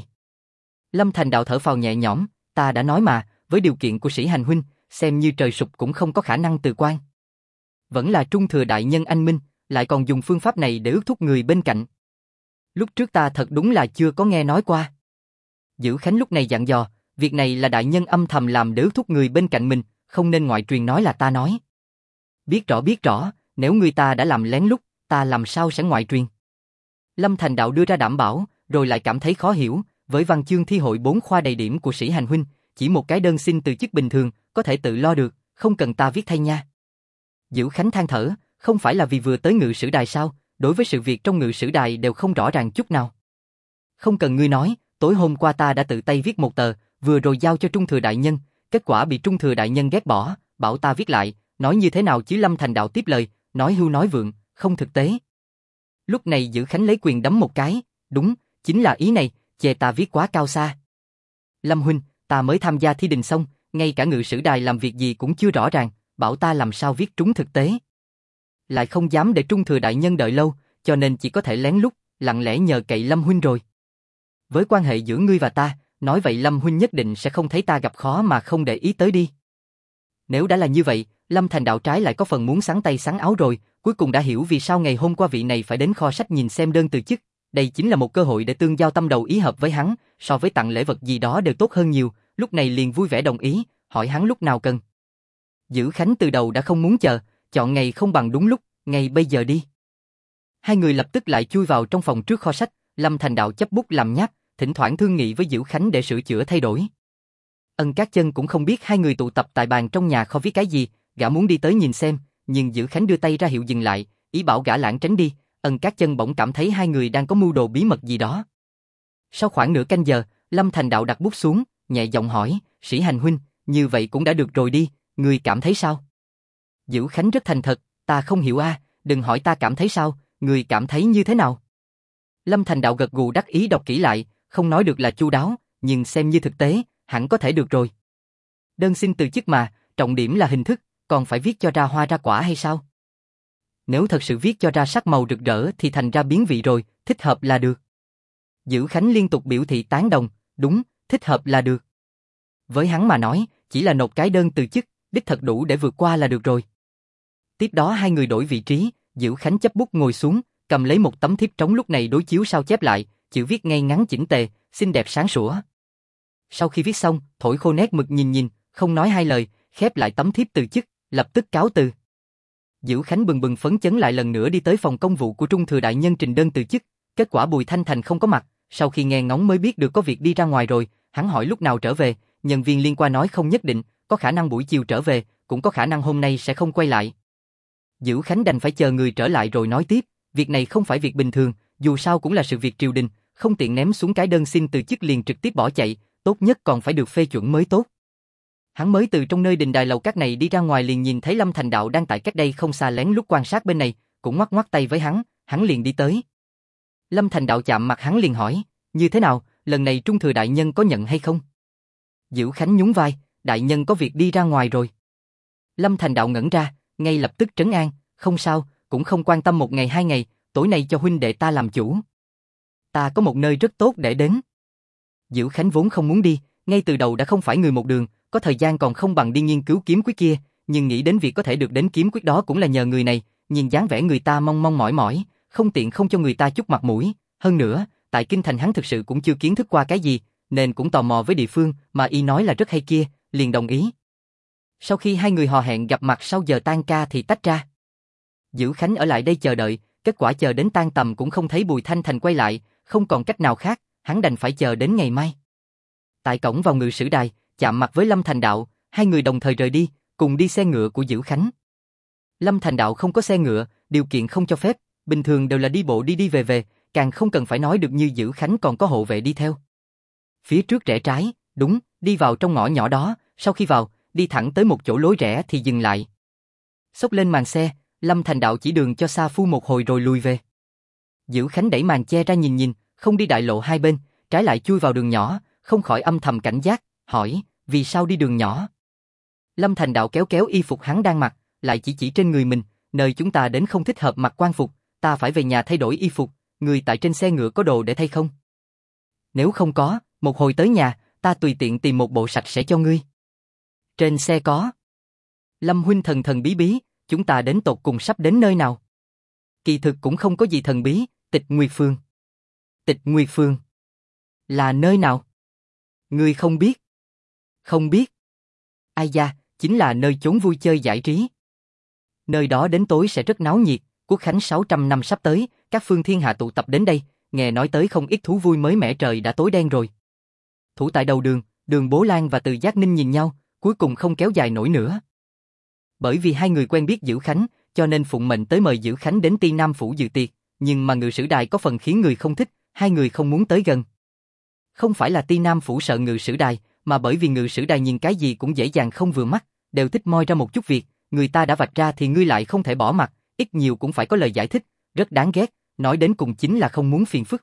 [SPEAKER 1] Lâm Thành Đạo thở phào nhẹ nhõm, ta đã nói mà, với điều kiện của Sĩ Hành huynh, xem như trời sụp cũng không có khả năng từ quan. Vẫn là Trung Thừa Đại Nhân anh minh, lại còn dùng phương pháp này để ước thúc người bên cạnh. Lúc trước ta thật đúng là chưa có nghe nói qua. Dữ Khánh lúc này dặn dò, việc này là đại nhân âm thầm làm để ước thúc người bên cạnh mình, không nên ngoại truyền nói là ta nói. Biết rõ, nếu người ta đã làm lén lút, ta làm sao sẽ ngoại truyền. Lâm Thành Đạo đưa ra đảm bảo, rồi lại cảm thấy khó hiểu, với văn chương thi hội 4 khoa đầy điểm của Sĩ Hành huynh, chỉ một cái đơn xin từ chức bình thường, có thể tự lo được, không cần ta viết thay nha. Dữ Khánh than thở, không phải là vì vừa tới ngự sử đài sao, đối với sự việc trong ngự sử đài đều không rõ ràng chút nào. Không cần ngươi nói, tối hôm qua ta đã tự tay viết một tờ, vừa rồi giao cho Trung Thừa Đại Nhân, kết quả bị Trung Thừa Đại Nhân ghét bỏ, bảo ta viết lại, nói như thế nào chứ. Lâm Thành Đạo tiếp lời, nói hưu nói vượng, không thực tế. Lúc này Dữ Khánh lấy quyền đấm một cái, đúng, chính là ý này, chê ta viết quá cao xa. Lâm huynh, ta mới tham gia thi đình xong, ngay cả ngự sử đài làm việc gì cũng chưa rõ ràng, bảo ta làm sao viết trúng thực tế. Lại không dám để Trung Thừa Đại Nhân đợi lâu, cho nên chỉ có thể lén lút, lặng lẽ nhờ cậy Lâm huynh rồi. Với quan hệ giữa ngươi và ta, nói vậy Lâm huynh nhất định sẽ không thấy ta gặp khó mà không để ý tới đi. Nếu đã là như vậy, Lâm Thành Đạo trái lại có phần muốn xắn tay xắn áo rồi, cuối cùng đã hiểu vì sao ngày hôm qua vị này phải đến kho sách nhìn xem đơn từ chức. Đây chính là một cơ hội để tương giao tâm đầu ý hợp với hắn, so với tặng lễ vật gì đó đều tốt hơn nhiều, lúc này liền vui vẻ đồng ý, hỏi hắn lúc nào cần. Dữ Khánh từ đầu đã không muốn chờ, chọn ngày không bằng đúng lúc, ngày bây giờ đi. Hai người lập tức lại chui vào trong phòng trước kho sách, Lâm Thành Đạo chấp bút làm nháp, thỉnh thoảng thương nghị với Dữ Khánh để sửa chữa thay đổi. Ân Cát Chân cũng không biết hai người tụ tập tại bàn trong nhà kho viết cái gì, gã muốn đi tới nhìn xem, nhưng Dữ Khánh đưa tay ra hiệu dừng lại, ý bảo gã lãng tránh đi. Ân Cát Chân bỗng cảm thấy hai người đang có mưu đồ bí mật gì đó. Sau khoảng nửa canh giờ, Lâm Thành Đạo đặt bút xuống, nhẹ giọng hỏi, Sĩ Hành huynh, như vậy cũng đã được rồi đi, ngươi cảm thấy sao? Dữ Khánh rất thành thật, ta không hiểu đừng hỏi ta cảm thấy sao, ngươi cảm thấy như thế nào? Lâm Thành Đạo gật gù đắc ý đọc kỹ lại, không nói được là chu đáo, nhưng xem như thực tế, hẳn có thể được rồi. Đơn xin từ chức mà, trọng điểm là hình thức, còn phải viết cho ra hoa ra quả hay sao? Nếu thật sự viết cho ra sắc màu rực rỡ thì thành ra biến vị rồi, thích hợp là được. Dữ Khánh liên tục biểu thị tán đồng, đúng, thích hợp là được. Với hắn mà nói, chỉ là nộp cái đơn từ chức, đích thật đủ để vượt qua là được rồi. Tiếp đó hai người đổi vị trí, Dữ Khánh chấp bút ngồi xuống, cầm lấy một tấm thiếp trống lúc này đối chiếu sao chép lại, chữ viết ngay ngắn chỉnh tề, xinh đẹp sáng sủa. Sau khi viết xong, thổi khô nét mực nhìn, không nói hai lời, khép lại tấm thiếp từ chức, lập tức cáo từ. Dữ Khánh bừng bừng phấn chấn lại lần nữa đi tới phòng công vụ của Trung Thừa Đại Nhân trình đơn từ chức, kết quả Bùi Thanh Thành không có mặt, sau khi nghe ngóng mới biết được có việc đi ra ngoài rồi, hắn hỏi lúc nào trở về, nhân viên liên quan nói không nhất định, có khả năng buổi chiều trở về, cũng có khả năng hôm nay sẽ không quay lại. Dữ Khánh đành phải chờ người trở lại rồi nói tiếp, việc này không phải việc bình thường, dù sao cũng là sự việc triều đình, không tiện ném xuống cái đơn xin từ chức liền trực tiếp bỏ chạy, tốt nhất còn phải được phê chuẩn mới tốt. Hắn mới từ trong nơi đình đài lầu các này đi ra ngoài liền nhìn thấy Lâm Thành Đạo đang tại cách đây không xa lén lút quan sát bên này, cũng ngoắc ngoắc tay với hắn liền đi tới. Lâm Thành Đạo chạm mặt hắn liền hỏi, như thế nào, lần này Trung Thừa đại nhân có nhận hay không? Dữ Khánh nhún vai, đại nhân có việc đi ra ngoài rồi. Lâm Thành Đạo ngẩn ra, ngay lập tức trấn an, không sao, cũng không quan tâm một ngày hai ngày, tối nay cho huynh đệ ta làm chủ. Ta có một nơi rất tốt để đến. Dữ Khánh vốn không muốn đi, ngay từ đầu đã không phải người một đường, có thời gian còn không bằng đi nghiên cứu kiếm quyết kia, nhưng nghĩ đến việc có thể được đến kiếm quyết đó cũng là nhờ người này, nhìn dáng vẻ người ta mong mong mỏi mỏi, không tiện không cho người ta chút mặt mũi, hơn nữa, tại kinh thành hắn thực sự cũng chưa kiến thức qua cái gì, nên cũng tò mò với địa phương mà y nói là rất hay kia, liền đồng ý. Sau khi hai người hò hẹn gặp mặt sau giờ tan ca thì tách ra. Dữ Khánh ở lại đây chờ đợi, kết quả chờ đến tan tầm cũng không thấy Bùi Thanh Thành quay lại, không còn cách nào khác, hắn đành phải chờ đến ngày mai. Tại cổng vào Ngự Sử Đài, chạm mặt với Lâm Thành Đạo, hai người đồng thời rời đi, cùng đi xe ngựa của Dữ Khánh. Lâm Thành Đạo không có xe ngựa, điều kiện không cho phép, bình thường đều là đi bộ đi đi về về, càng không cần phải nói được như Dữ Khánh còn có hộ vệ đi theo. Phía trước rẽ trái, đúng, đi vào trong ngõ nhỏ đó, sau khi vào, đi thẳng tới một chỗ lối rẽ thì dừng lại. Xốc lên màn xe, Lâm Thành Đạo chỉ đường cho Sa Phu một hồi rồi lùi về. Dữ Khánh đẩy màn che ra nhìn, không đi đại lộ hai bên, trái lại chui vào đường nhỏ, không khỏi âm thầm cảnh giác, hỏi, vì sao đi đường nhỏ? Lâm Thành Đạo kéo kéo y phục hắn đang mặc, lại chỉ trên người mình, nơi chúng ta đến không thích hợp mặc quan phục, ta phải về nhà thay đổi y phục, người tại trên xe ngựa có đồ để thay không? Nếu không có, một hồi tới nhà, ta tùy tiện tìm một bộ sạch sẽ cho ngươi. Trên xe có. Lâm huynh thần thần bí bí, chúng ta đến tột cùng sắp đến nơi nào? Kỳ thực cũng không có gì thần bí, Tịch Nguyệt Phường. Tịch Nguyệt Phường là nơi nào? Ngươi không biết? Không biết. Ai da, chính là nơi chốn vui chơi giải trí. Nơi đó đến tối sẽ rất náo nhiệt, Quốc khánh 600 năm sắp tới, các phương thiên hạ tụ tập đến đây, nghe nói tới không ít thú vui mới mẻ trời đã tối đen rồi. Thủ tại đầu đường, Đường Bố Lan và Từ Giác Ninh nhìn nhau, cuối cùng không kéo dài nổi nữa. Bởi vì hai người quen biết Dữ Khánh, cho nên phụng mệnh tới mời Dữ Khánh đến Ti Nam Phủ dự tiệc, nhưng mà Ngự Sử Đài có phần khiến người không thích, hai người không muốn tới gần. Không phải là Ti Nam Phủ sợ Ngự Sử Đài, mà bởi vì Ngự Sử Đài nhìn cái gì cũng dễ dàng không vừa mắt, đều thích moi ra một chút việc, người ta đã vạch ra thì ngươi lại không thể bỏ mặc, ít nhiều cũng phải có lời giải thích, rất đáng ghét, nói đến cùng chính là không muốn phiền phức.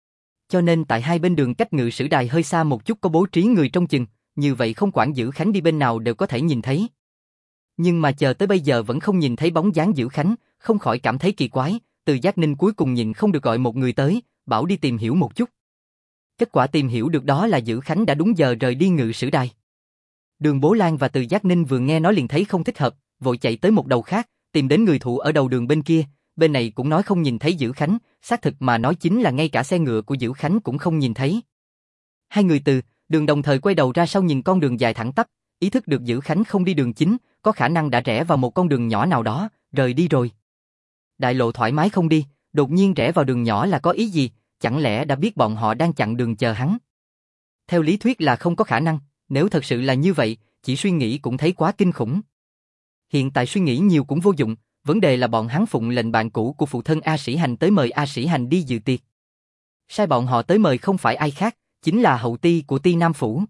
[SPEAKER 1] Cho nên tại hai bên đường cách Ngự Sử Đài hơi xa một chút có bố trí người trông chừng, như vậy không quản Dữ Khánh đi bên nào đều có thể nhìn thấy. Nhưng mà chờ tới bây giờ vẫn không nhìn thấy bóng dáng Dữ Khánh, không khỏi cảm thấy kỳ quái, Từ Giác Ninh cuối cùng nhìn không được gọi một người tới, bảo đi tìm hiểu một chút. Kết quả tìm hiểu được đó là Dữ Khánh đã đúng giờ rời đi Ngự Sử Đài. Đường Bố Lan và Từ Giác Ninh vừa nghe nói liền thấy không thích hợp, vội chạy tới một đầu khác, tìm đến người thụ ở đầu đường bên kia, bên này cũng nói không nhìn thấy Dữ Khánh, xác thực mà nói chính là ngay cả xe ngựa của Dữ Khánh cũng không nhìn thấy. Hai người từ đường đồng thời quay đầu ra sau nhìn con đường dài thẳng tắp, ý thức được Dữ Khánh không đi đường chính, có khả năng đã rẽ vào một con đường nhỏ nào đó, rời đi rồi. Đại lộ thoải mái không đi, đột nhiên rẽ vào đường nhỏ là có ý gì, chẳng lẽ đã biết bọn họ đang chặn đường chờ hắn? Theo lý thuyết là không có khả năng, nếu thật sự là như vậy, chỉ suy nghĩ cũng thấy quá kinh khủng. Hiện tại suy nghĩ nhiều cũng vô dụng, vấn đề là bọn hắn phụng lệnh bạn cũ của phụ thân A Sĩ Hành tới mời A Sĩ Hành đi dự tiệc. Sai bọn họ tới mời không phải ai khác, chính là hậu ti của Ti Nam Phủ.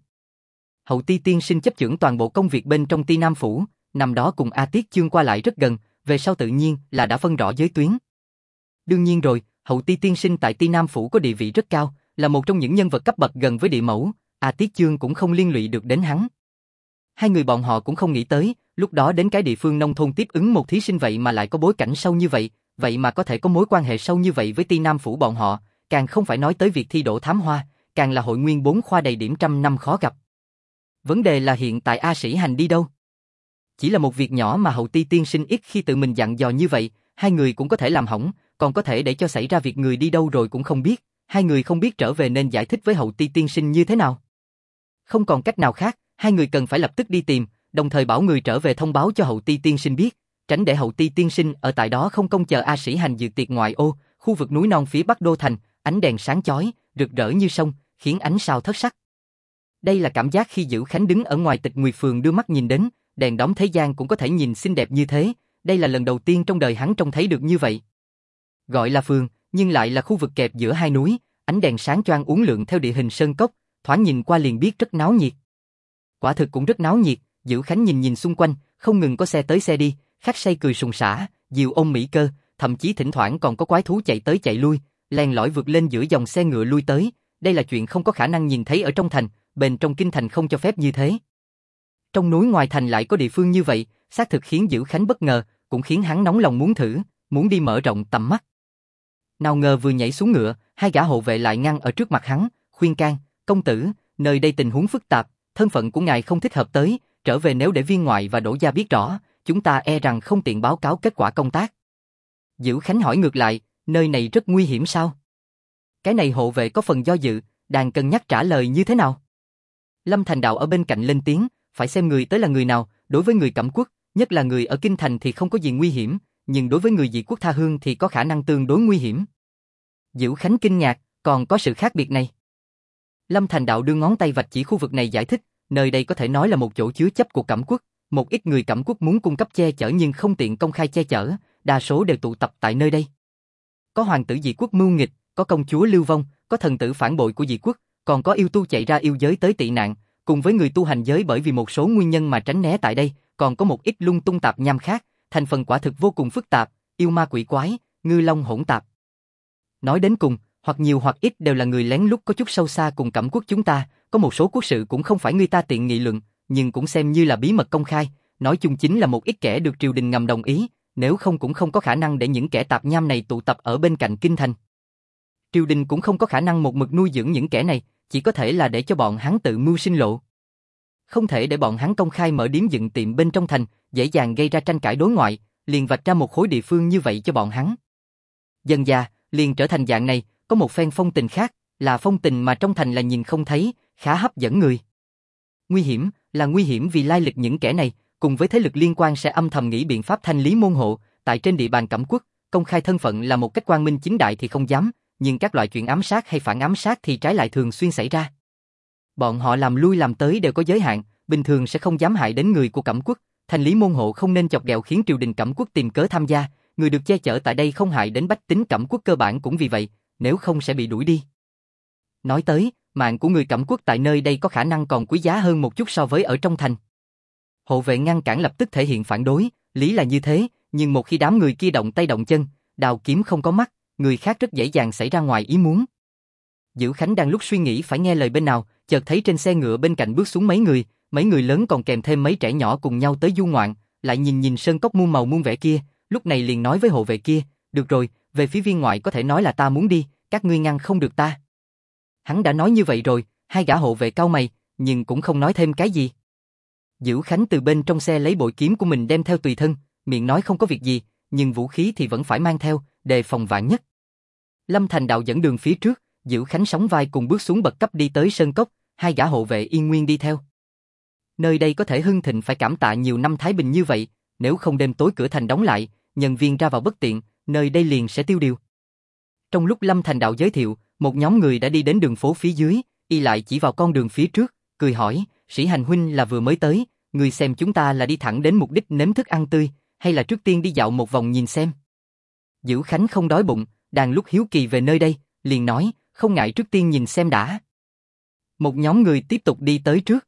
[SPEAKER 1] Hậu ti tiên sinh chấp chưởng toàn bộ công việc bên trong Ti Nam Phủ, năm đó cùng A Tiết Chương qua lại rất gần, về sau tự nhiên là đã phân rõ giới tuyến. Đương nhiên rồi, hậu ti tiên sinh tại Ti Nam Phủ có địa vị rất cao, là một trong những nhân vật cấp bậc gần với địa mẫu, A Tiết Chương cũng không liên lụy được đến hắn. Hai người bọn họ cũng không nghĩ tới, lúc đó đến cái địa phương nông thôn tiếp ứng một thí sinh vậy mà lại có bối cảnh sâu như vậy, vậy mà có thể có mối quan hệ sâu như vậy với Ti Nam Phủ bọn họ, càng không phải nói tới việc thi đỗ thám hoa, càng là hội nguyên 4 khoa đầy điểm trăm năm khó gặp. Vấn đề là hiện tại A Sĩ Hành đi đâu? Chỉ là một việc nhỏ mà hậu ti tiên sinh ít khi tự mình dặn dò như vậy, hai người cũng có thể làm hỏng, còn có thể để cho xảy ra việc người đi đâu rồi cũng không biết, hai người không biết trở về nên giải thích với hậu ti tiên sinh như thế nào. Không còn cách nào khác, hai người cần phải lập tức đi tìm, đồng thời bảo người trở về thông báo cho hậu ti tiên sinh biết, tránh để hậu ti tiên sinh ở tại đó không công chờ A Sĩ Hành dự tiệc ngoại ô, khu vực núi non phía bắc đô thành, ánh đèn sáng chói, rực rỡ như sông, khiến ánh sao thất sắc. Đây là cảm giác khi Dữ Khánh đứng ở ngoài Tịch Nguyệt Phường đưa mắt nhìn đến, đèn đóm thế gian cũng có thể nhìn xinh đẹp như thế, đây là lần đầu tiên trong đời hắn trông thấy được như vậy. Gọi là phường, nhưng lại là khu vực kẹp giữa hai núi, ánh đèn sáng choang uốn lượn theo địa hình sơn cốc, thoáng nhìn qua liền biết rất náo nhiệt. Quả thực cũng rất náo nhiệt, Dữ Khánh nhìn nhìn xung quanh, không ngừng có xe tới xe đi, khách say cười sùng sã, diều ôm mỹ cơ, thậm chí thỉnh thoảng còn có quái thú chạy tới chạy lui, len lỏi vượt lên giữa dòng xe ngựa lui tới. Đây là chuyện không có khả năng nhìn thấy ở trong thành, bên trong kinh thành không cho phép như thế. Trong núi ngoài thành lại có địa phương như vậy, xác thực khiến Dữ Khánh bất ngờ, cũng khiến hắn nóng lòng muốn thử, muốn đi mở rộng tầm mắt. Nào ngờ vừa nhảy xuống ngựa, hai gã hộ vệ lại ngăn ở trước mặt hắn, khuyên can, công tử, nơi đây tình huống phức tạp, thân phận của ngài không thích hợp tới, trở về nếu để viên ngoại và Đỗ gia biết rõ, chúng ta e rằng không tiện báo cáo kết quả công tác. Dữ Khánh hỏi ngược lại, nơi này rất nguy hiểm sao? Cái này hộ vệ có phần do dự, đang cân nhắc trả lời như thế nào. Lâm Thành Đạo ở bên cạnh lên tiếng, phải xem người tới là người nào, đối với người Cẩm Quốc, nhất là người ở kinh thành thì không có gì nguy hiểm, nhưng đối với người dị quốc tha hương thì có khả năng tương đối nguy hiểm. Dữ Khánh kinh ngạc, còn có sự khác biệt này. Lâm Thành Đạo đưa ngón tay vạch chỉ khu vực này giải thích, nơi đây có thể nói là một chỗ chứa chấp của Cẩm Quốc, một ít người Cẩm Quốc muốn cung cấp che chở nhưng không tiện công khai che chở, đa số đều tụ tập tại nơi đây. Có hoàng tử dị quốc mưu nghịch, có công chúa lưu vong, có thần tử phản bội của dị quốc, còn có yêu tu chạy ra yêu giới tới tị nạn, cùng với người tu hành giới bởi vì một số nguyên nhân mà tránh né tại đây, còn có một ít lung tung tạp nham khác, thành phần quả thực vô cùng phức tạp, yêu ma quỷ quái, ngư long hỗn tạp. Nói đến cùng, hoặc nhiều hoặc ít đều là người lén lút có chút sâu xa cùng Cẩm Quốc chúng ta, có một số quốc sự cũng không phải người ta tiện nghị luận, nhưng cũng xem như là bí mật công khai, nói chung chính là một ít kẻ được triều đình ngầm đồng ý, nếu không cũng không có khả năng để những kẻ tạp nham này tụ tập ở bên cạnh kinh thành. Triều đình cũng không có khả năng một mực nuôi dưỡng những kẻ này, chỉ có thể là để cho bọn hắn tự mưu sinh lộ. Không thể để bọn hắn công khai mở điếm dựng tiệm bên trong thành, dễ dàng gây ra tranh cãi đối ngoại, liền vạch ra một khối địa phương như vậy cho bọn hắn. Dần dà, liền trở thành dạng này, có một phen phong tình khác, là phong tình mà trong thành là nhìn không thấy, khá hấp dẫn người. Nguy hiểm, là nguy hiểm vì lai lịch những kẻ này, cùng với thế lực liên quan sẽ âm thầm nghĩ biện pháp thanh lý môn hộ, tại trên địa bàn Cẩm Quốc, công khai thân phận là một cách quang minh chính đại thì không dám, nhưng các loại chuyện ám sát hay phản ám sát thì trái lại thường xuyên xảy ra. Bọn họ làm lui làm tới đều có giới hạn, bình thường sẽ không dám hại đến người của Cẩm Quốc, thanh lý môn hộ không nên chọc ghẹo khiến triều đình Cẩm Quốc tìm cớ tham gia, người được che chở tại đây không hại đến bách tính Cẩm Quốc cơ bản cũng vì vậy, nếu không sẽ bị đuổi đi. Nói tới, mạng của người Cẩm Quốc tại nơi đây có khả năng còn quý giá hơn một chút so với ở trong thành. Hộ vệ ngăn cản lập tức thể hiện phản đối, lý là như thế, nhưng một khi đám người kia động tay động chân, đào kiếm không có mắt, người khác rất dễ dàng xảy ra ngoài ý muốn. Dữ Khánh đang lúc suy nghĩ phải nghe lời bên nào, chợt thấy trên xe ngựa bên cạnh bước xuống mấy người lớn còn kèm thêm mấy trẻ nhỏ cùng nhau tới du ngoạn, lại nhìn nhìn sơn cốc muôn màu muôn vẻ kia, lúc này liền nói với hộ vệ kia, được rồi, về phía viên ngoại có thể nói là ta muốn đi, các ngươi ngăn không được ta. Hắn đã nói như vậy rồi, hai gã hộ vệ cau mày, nhưng cũng không nói thêm cái gì. Dữ Khánh từ bên trong xe lấy bội kiếm của mình đem theo tùy thân, miệng nói không có việc gì, nhưng vũ khí thì vẫn phải mang theo, đề phòng vạn nhất. Lâm Thành Đạo dẫn đường phía trước, Dữ Khánh sóng vai cùng bước xuống bậc cấp đi tới sơn cốc, hai gã hộ vệ yên nguyên đi theo. Nơi đây có thể hưng thịnh phải cảm tạ nhiều năm thái bình như vậy, nếu không đêm tối cửa thành đóng lại, nhân viên ra vào bất tiện, nơi đây liền sẽ tiêu điều. Trong lúc Lâm Thành Đạo giới thiệu, một nhóm người đã đi đến đường phố phía dưới, y lại chỉ vào con đường phía trước, cười hỏi, Sĩ Hành huynh là vừa mới tới, người xem chúng ta là đi thẳng đến mục đích nếm thức ăn tươi, hay là trước tiên đi dạo một vòng nhìn xem. Dữ Khánh không đói bụng, đang lúc hiếu kỳ về nơi đây, liền nói, không ngại trước tiên nhìn xem đã. Một nhóm người tiếp tục đi tới trước.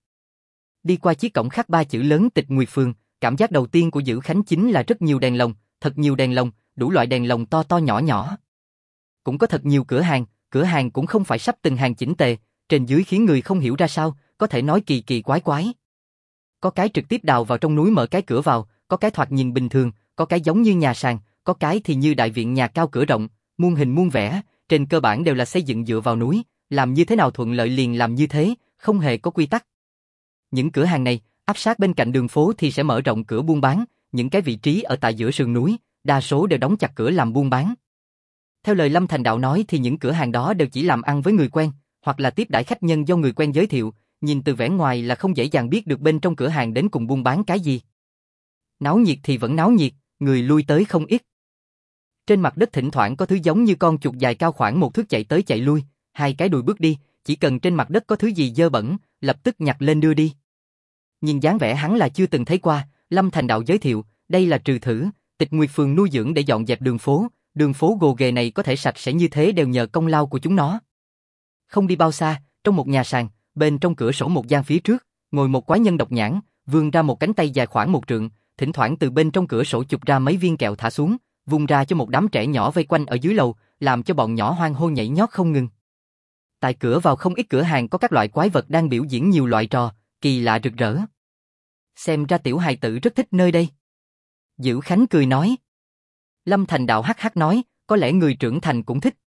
[SPEAKER 1] Đi qua chiếc cổng khắc 3 chữ lớn Tịch Nguyệt Phường, cảm giác đầu tiên của Dữ Khánh chính là rất nhiều đèn lồng, thật nhiều đèn lồng, đủ loại đèn lồng to to nhỏ nhỏ. Cũng có thật nhiều cửa hàng cũng không phải sắp từng hàng chỉnh tề, trên dưới khiến người không hiểu ra sao, có thể nói kỳ kỳ quái quái. Có cái trực tiếp đào vào trong núi mở cái cửa vào, có cái thoạt nhìn bình thường, có cái giống như nhà sàn, có cái thì như đại viện nhà cao cửa rộng, muôn hình muôn vẻ, trên cơ bản đều là xây dựng dựa vào núi, làm như thế nào thuận lợi liền làm như thế, không hề có quy tắc. Những cửa hàng này, áp sát bên cạnh đường phố thì sẽ mở rộng cửa buôn bán, những cái vị trí ở tại giữa sườn núi, đa số đều đóng chặt cửa làm buôn bán. Theo lời Lâm Thành Đạo nói thì những cửa hàng đó đều chỉ làm ăn với người quen, hoặc là tiếp đãi khách nhân do người quen giới thiệu, nhìn từ vẻ ngoài là không dễ dàng biết được bên trong cửa hàng đến cùng buôn bán cái gì. Náo nhiệt thì vẫn náo nhiệt, người lui tới không ít. Trên mặt đất thỉnh thoảng có thứ giống như con chuột dài cao khoảng một thước chạy tới chạy lui, hai cái đùi bước đi, chỉ cần trên mặt đất có thứ gì dơ bẩn, lập tức nhặt lên đưa đi. Nhìn dáng vẻ hắn là chưa từng thấy qua, Lâm Thành Đạo giới thiệu, đây là trừ thử, Tịch Nguyệt Phường nuôi dưỡng để dọn dẹp đường phố gồ ghề này có thể sạch sẽ như thế đều nhờ công lao của chúng nó. Không đi bao xa, trong một nhà sàn, bên trong cửa sổ một gian phía trước, ngồi một quái nhân độc nhãn, vươn ra một cánh tay dài khoảng 1 trượng, thỉnh thoảng từ bên trong cửa sổ chụp ra mấy viên kẹo thả xuống, vung ra cho một đám trẻ nhỏ vây quanh ở dưới lầu, làm cho bọn nhỏ hoan hô nhảy nhót không ngừng. Tại cửa vào không ít cửa hàng có các loại quái vật đang biểu diễn nhiều loại trò, kỳ lạ rực rỡ. Xem ra tiểu hài tử rất thích nơi đây. Dữ Khánh cười nói. Lâm Thành Đạo hắc hắc nói, có lẽ người trưởng thành cũng thích.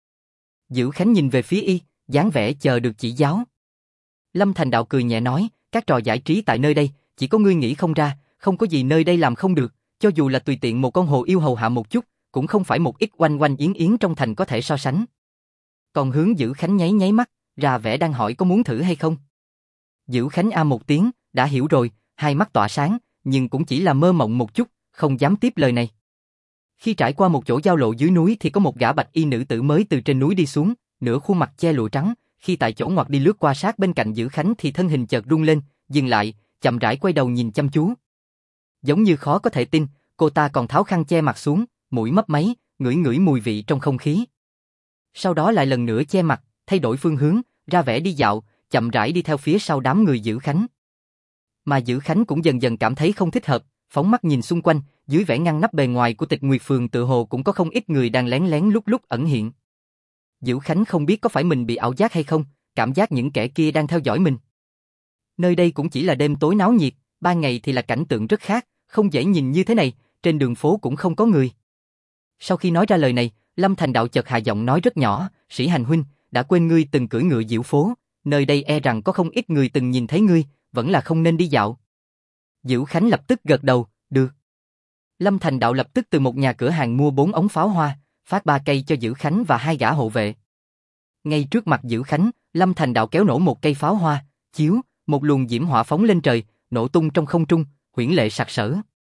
[SPEAKER 1] Dữ Khánh nhìn về phía y, dáng vẻ chờ được chỉ giáo. Lâm Thành Đạo cười nhẹ nói, các trò giải trí tại nơi đây, chỉ có ngươi nghĩ không ra, không có gì nơi đây làm không được, cho dù là tùy tiện một con hồ yêu hầu hạ một chút, cũng không phải một ít oanh oanh yến yến trong thành có thể so sánh. Còn hướng Dữ Khánh nháy nháy mắt, ra vẻ đang hỏi có muốn thử hay không. Dữ Khánh a một tiếng, đã hiểu rồi, hai mắt tỏa sáng, nhưng cũng chỉ là mơ mộng một chút, không dám tiếp lời này. Khi trải qua một chỗ giao lộ dưới núi thì có một gã bạch y nữ tử mới từ trên núi đi xuống, nửa khuôn mặt che lụa trắng, khi tại chỗ ngoặt đi lướt qua sát bên cạnh Dữ Khánh thì thân hình chợt rung lên, dừng lại, chậm rãi quay đầu nhìn chăm chú. Giống như khó có thể tin, cô ta còn tháo khăn che mặt xuống, mũi mấp máy, ngửi ngửi mùi vị trong không khí. Sau đó lại lần nữa che mặt, thay đổi phương hướng, ra vẻ đi dạo, chậm rãi đi theo phía sau đám người Dữ Khánh. Mà Dữ Khánh cũng dần dần cảm thấy không thích hợp, phóng mắt nhìn xung quanh, dưới vẻ ngăn nắp bề ngoài của Tịch Nguyệt Phường tự hồ cũng có không ít người đang lén lén lúc lúc ẩn hiện. Dữ Khánh không biết có phải mình bị ảo giác hay không, cảm giác những kẻ kia đang theo dõi mình. Nơi đây cũng chỉ là đêm tối náo nhiệt, ban ngày thì là cảnh tượng rất khác, không dễ nhìn như thế này, trên đường phố cũng không có người. Sau khi nói ra lời này, Lâm Thành Đạo chợt hạ giọng nói rất nhỏ, Sĩ Hành huynh, đã quên ngươi từng cưỡi ngựa diễu phố, nơi đây e rằng có không ít người từng nhìn thấy ngươi, vẫn là không nên đi dạo. Dữ Khánh lập tức gật đầu, được. Lâm Thành Đạo lập tức từ một nhà cửa hàng mua 4 ống pháo hoa, phát 3 cây cho Dữ Khánh và 2 gã hộ vệ. Ngay trước mặt Dữ Khánh, Lâm Thành Đạo kéo nổ một cây pháo hoa, chiếu, một luồng diễm hỏa phóng lên trời, nổ tung trong không trung, huyễn lệ sặc sỡ.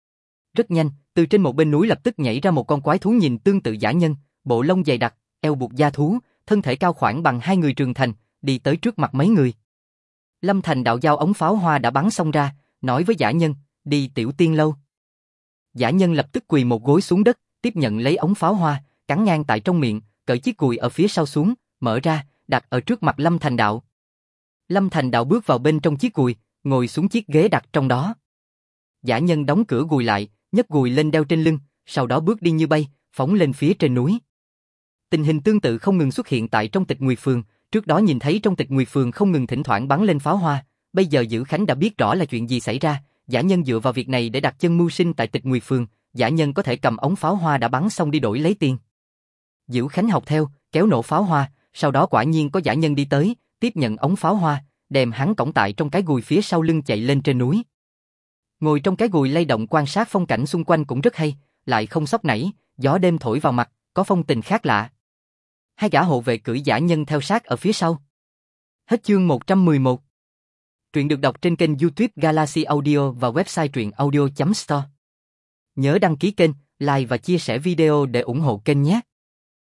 [SPEAKER 1] Rất nhanh, từ trên một bên núi lập tức nhảy ra một con quái thú nhìn tương tự dã nhân, bộ lông dày đặc, eo buộc da thú, thân thể cao khoảng bằng 2 người trưởng thành, đi tới trước mặt mấy người. Lâm Thành Đạo giao ống pháo hoa đã bắn xong ra, nói với dã nhân, đi Tiểu Tiên lâu. Dã nhân lập tức quỳ một gối xuống đất, tiếp nhận lấy ống pháo hoa, cắn ngang tại trong miệng, cởi chiếc cùi ở phía sau xuống, mở ra, đặt ở trước mặt Lâm Thành Đạo. Lâm Thành Đạo bước vào bên trong chiếc cùi, ngồi xuống chiếc ghế đặt trong đó. Dã nhân đóng cửa gùi lại, nhấc gùi lên đeo trên lưng, sau đó bước đi như bay, phóng lên phía trên núi. Tình hình tương tự không ngừng xuất hiện tại trong Tịch Nguyệt Phường, trước đó nhìn thấy trong Tịch Nguyệt Phường không ngừng thỉnh thoảng bắn lên pháo hoa, bây giờ Dữ Khánh đã biết rõ là chuyện gì xảy ra, dã nhân dựa vào việc này để đặt chân mưu sinh tại Tịch Nguyệt Phường, dã nhân có thể cầm ống pháo hoa đã bắn xong đi đổi lấy tiền. Dữ Khánh học theo, kéo nổ pháo hoa, sau đó quả nhiên có dã nhân đi tới, tiếp nhận ống pháo hoa, đem hắn cõng tại trong cái gùi phía sau lưng chạy lên trên núi. Ngồi trong cái gùi lay động quan sát phong cảnh xung quanh cũng rất hay, lại không sốc nảy, gió đêm thổi vào mặt, có phong tình khác lạ. 2 gã hộ vệ cưỡi dã nhân theo sát ở phía sau. Hết chương 111. Truyện được đọc trên kênh YouTube Galaxy Audio và website truyệnaudio.store. Nhớ đăng ký kênh, like và chia sẻ video để ủng hộ kênh nhé.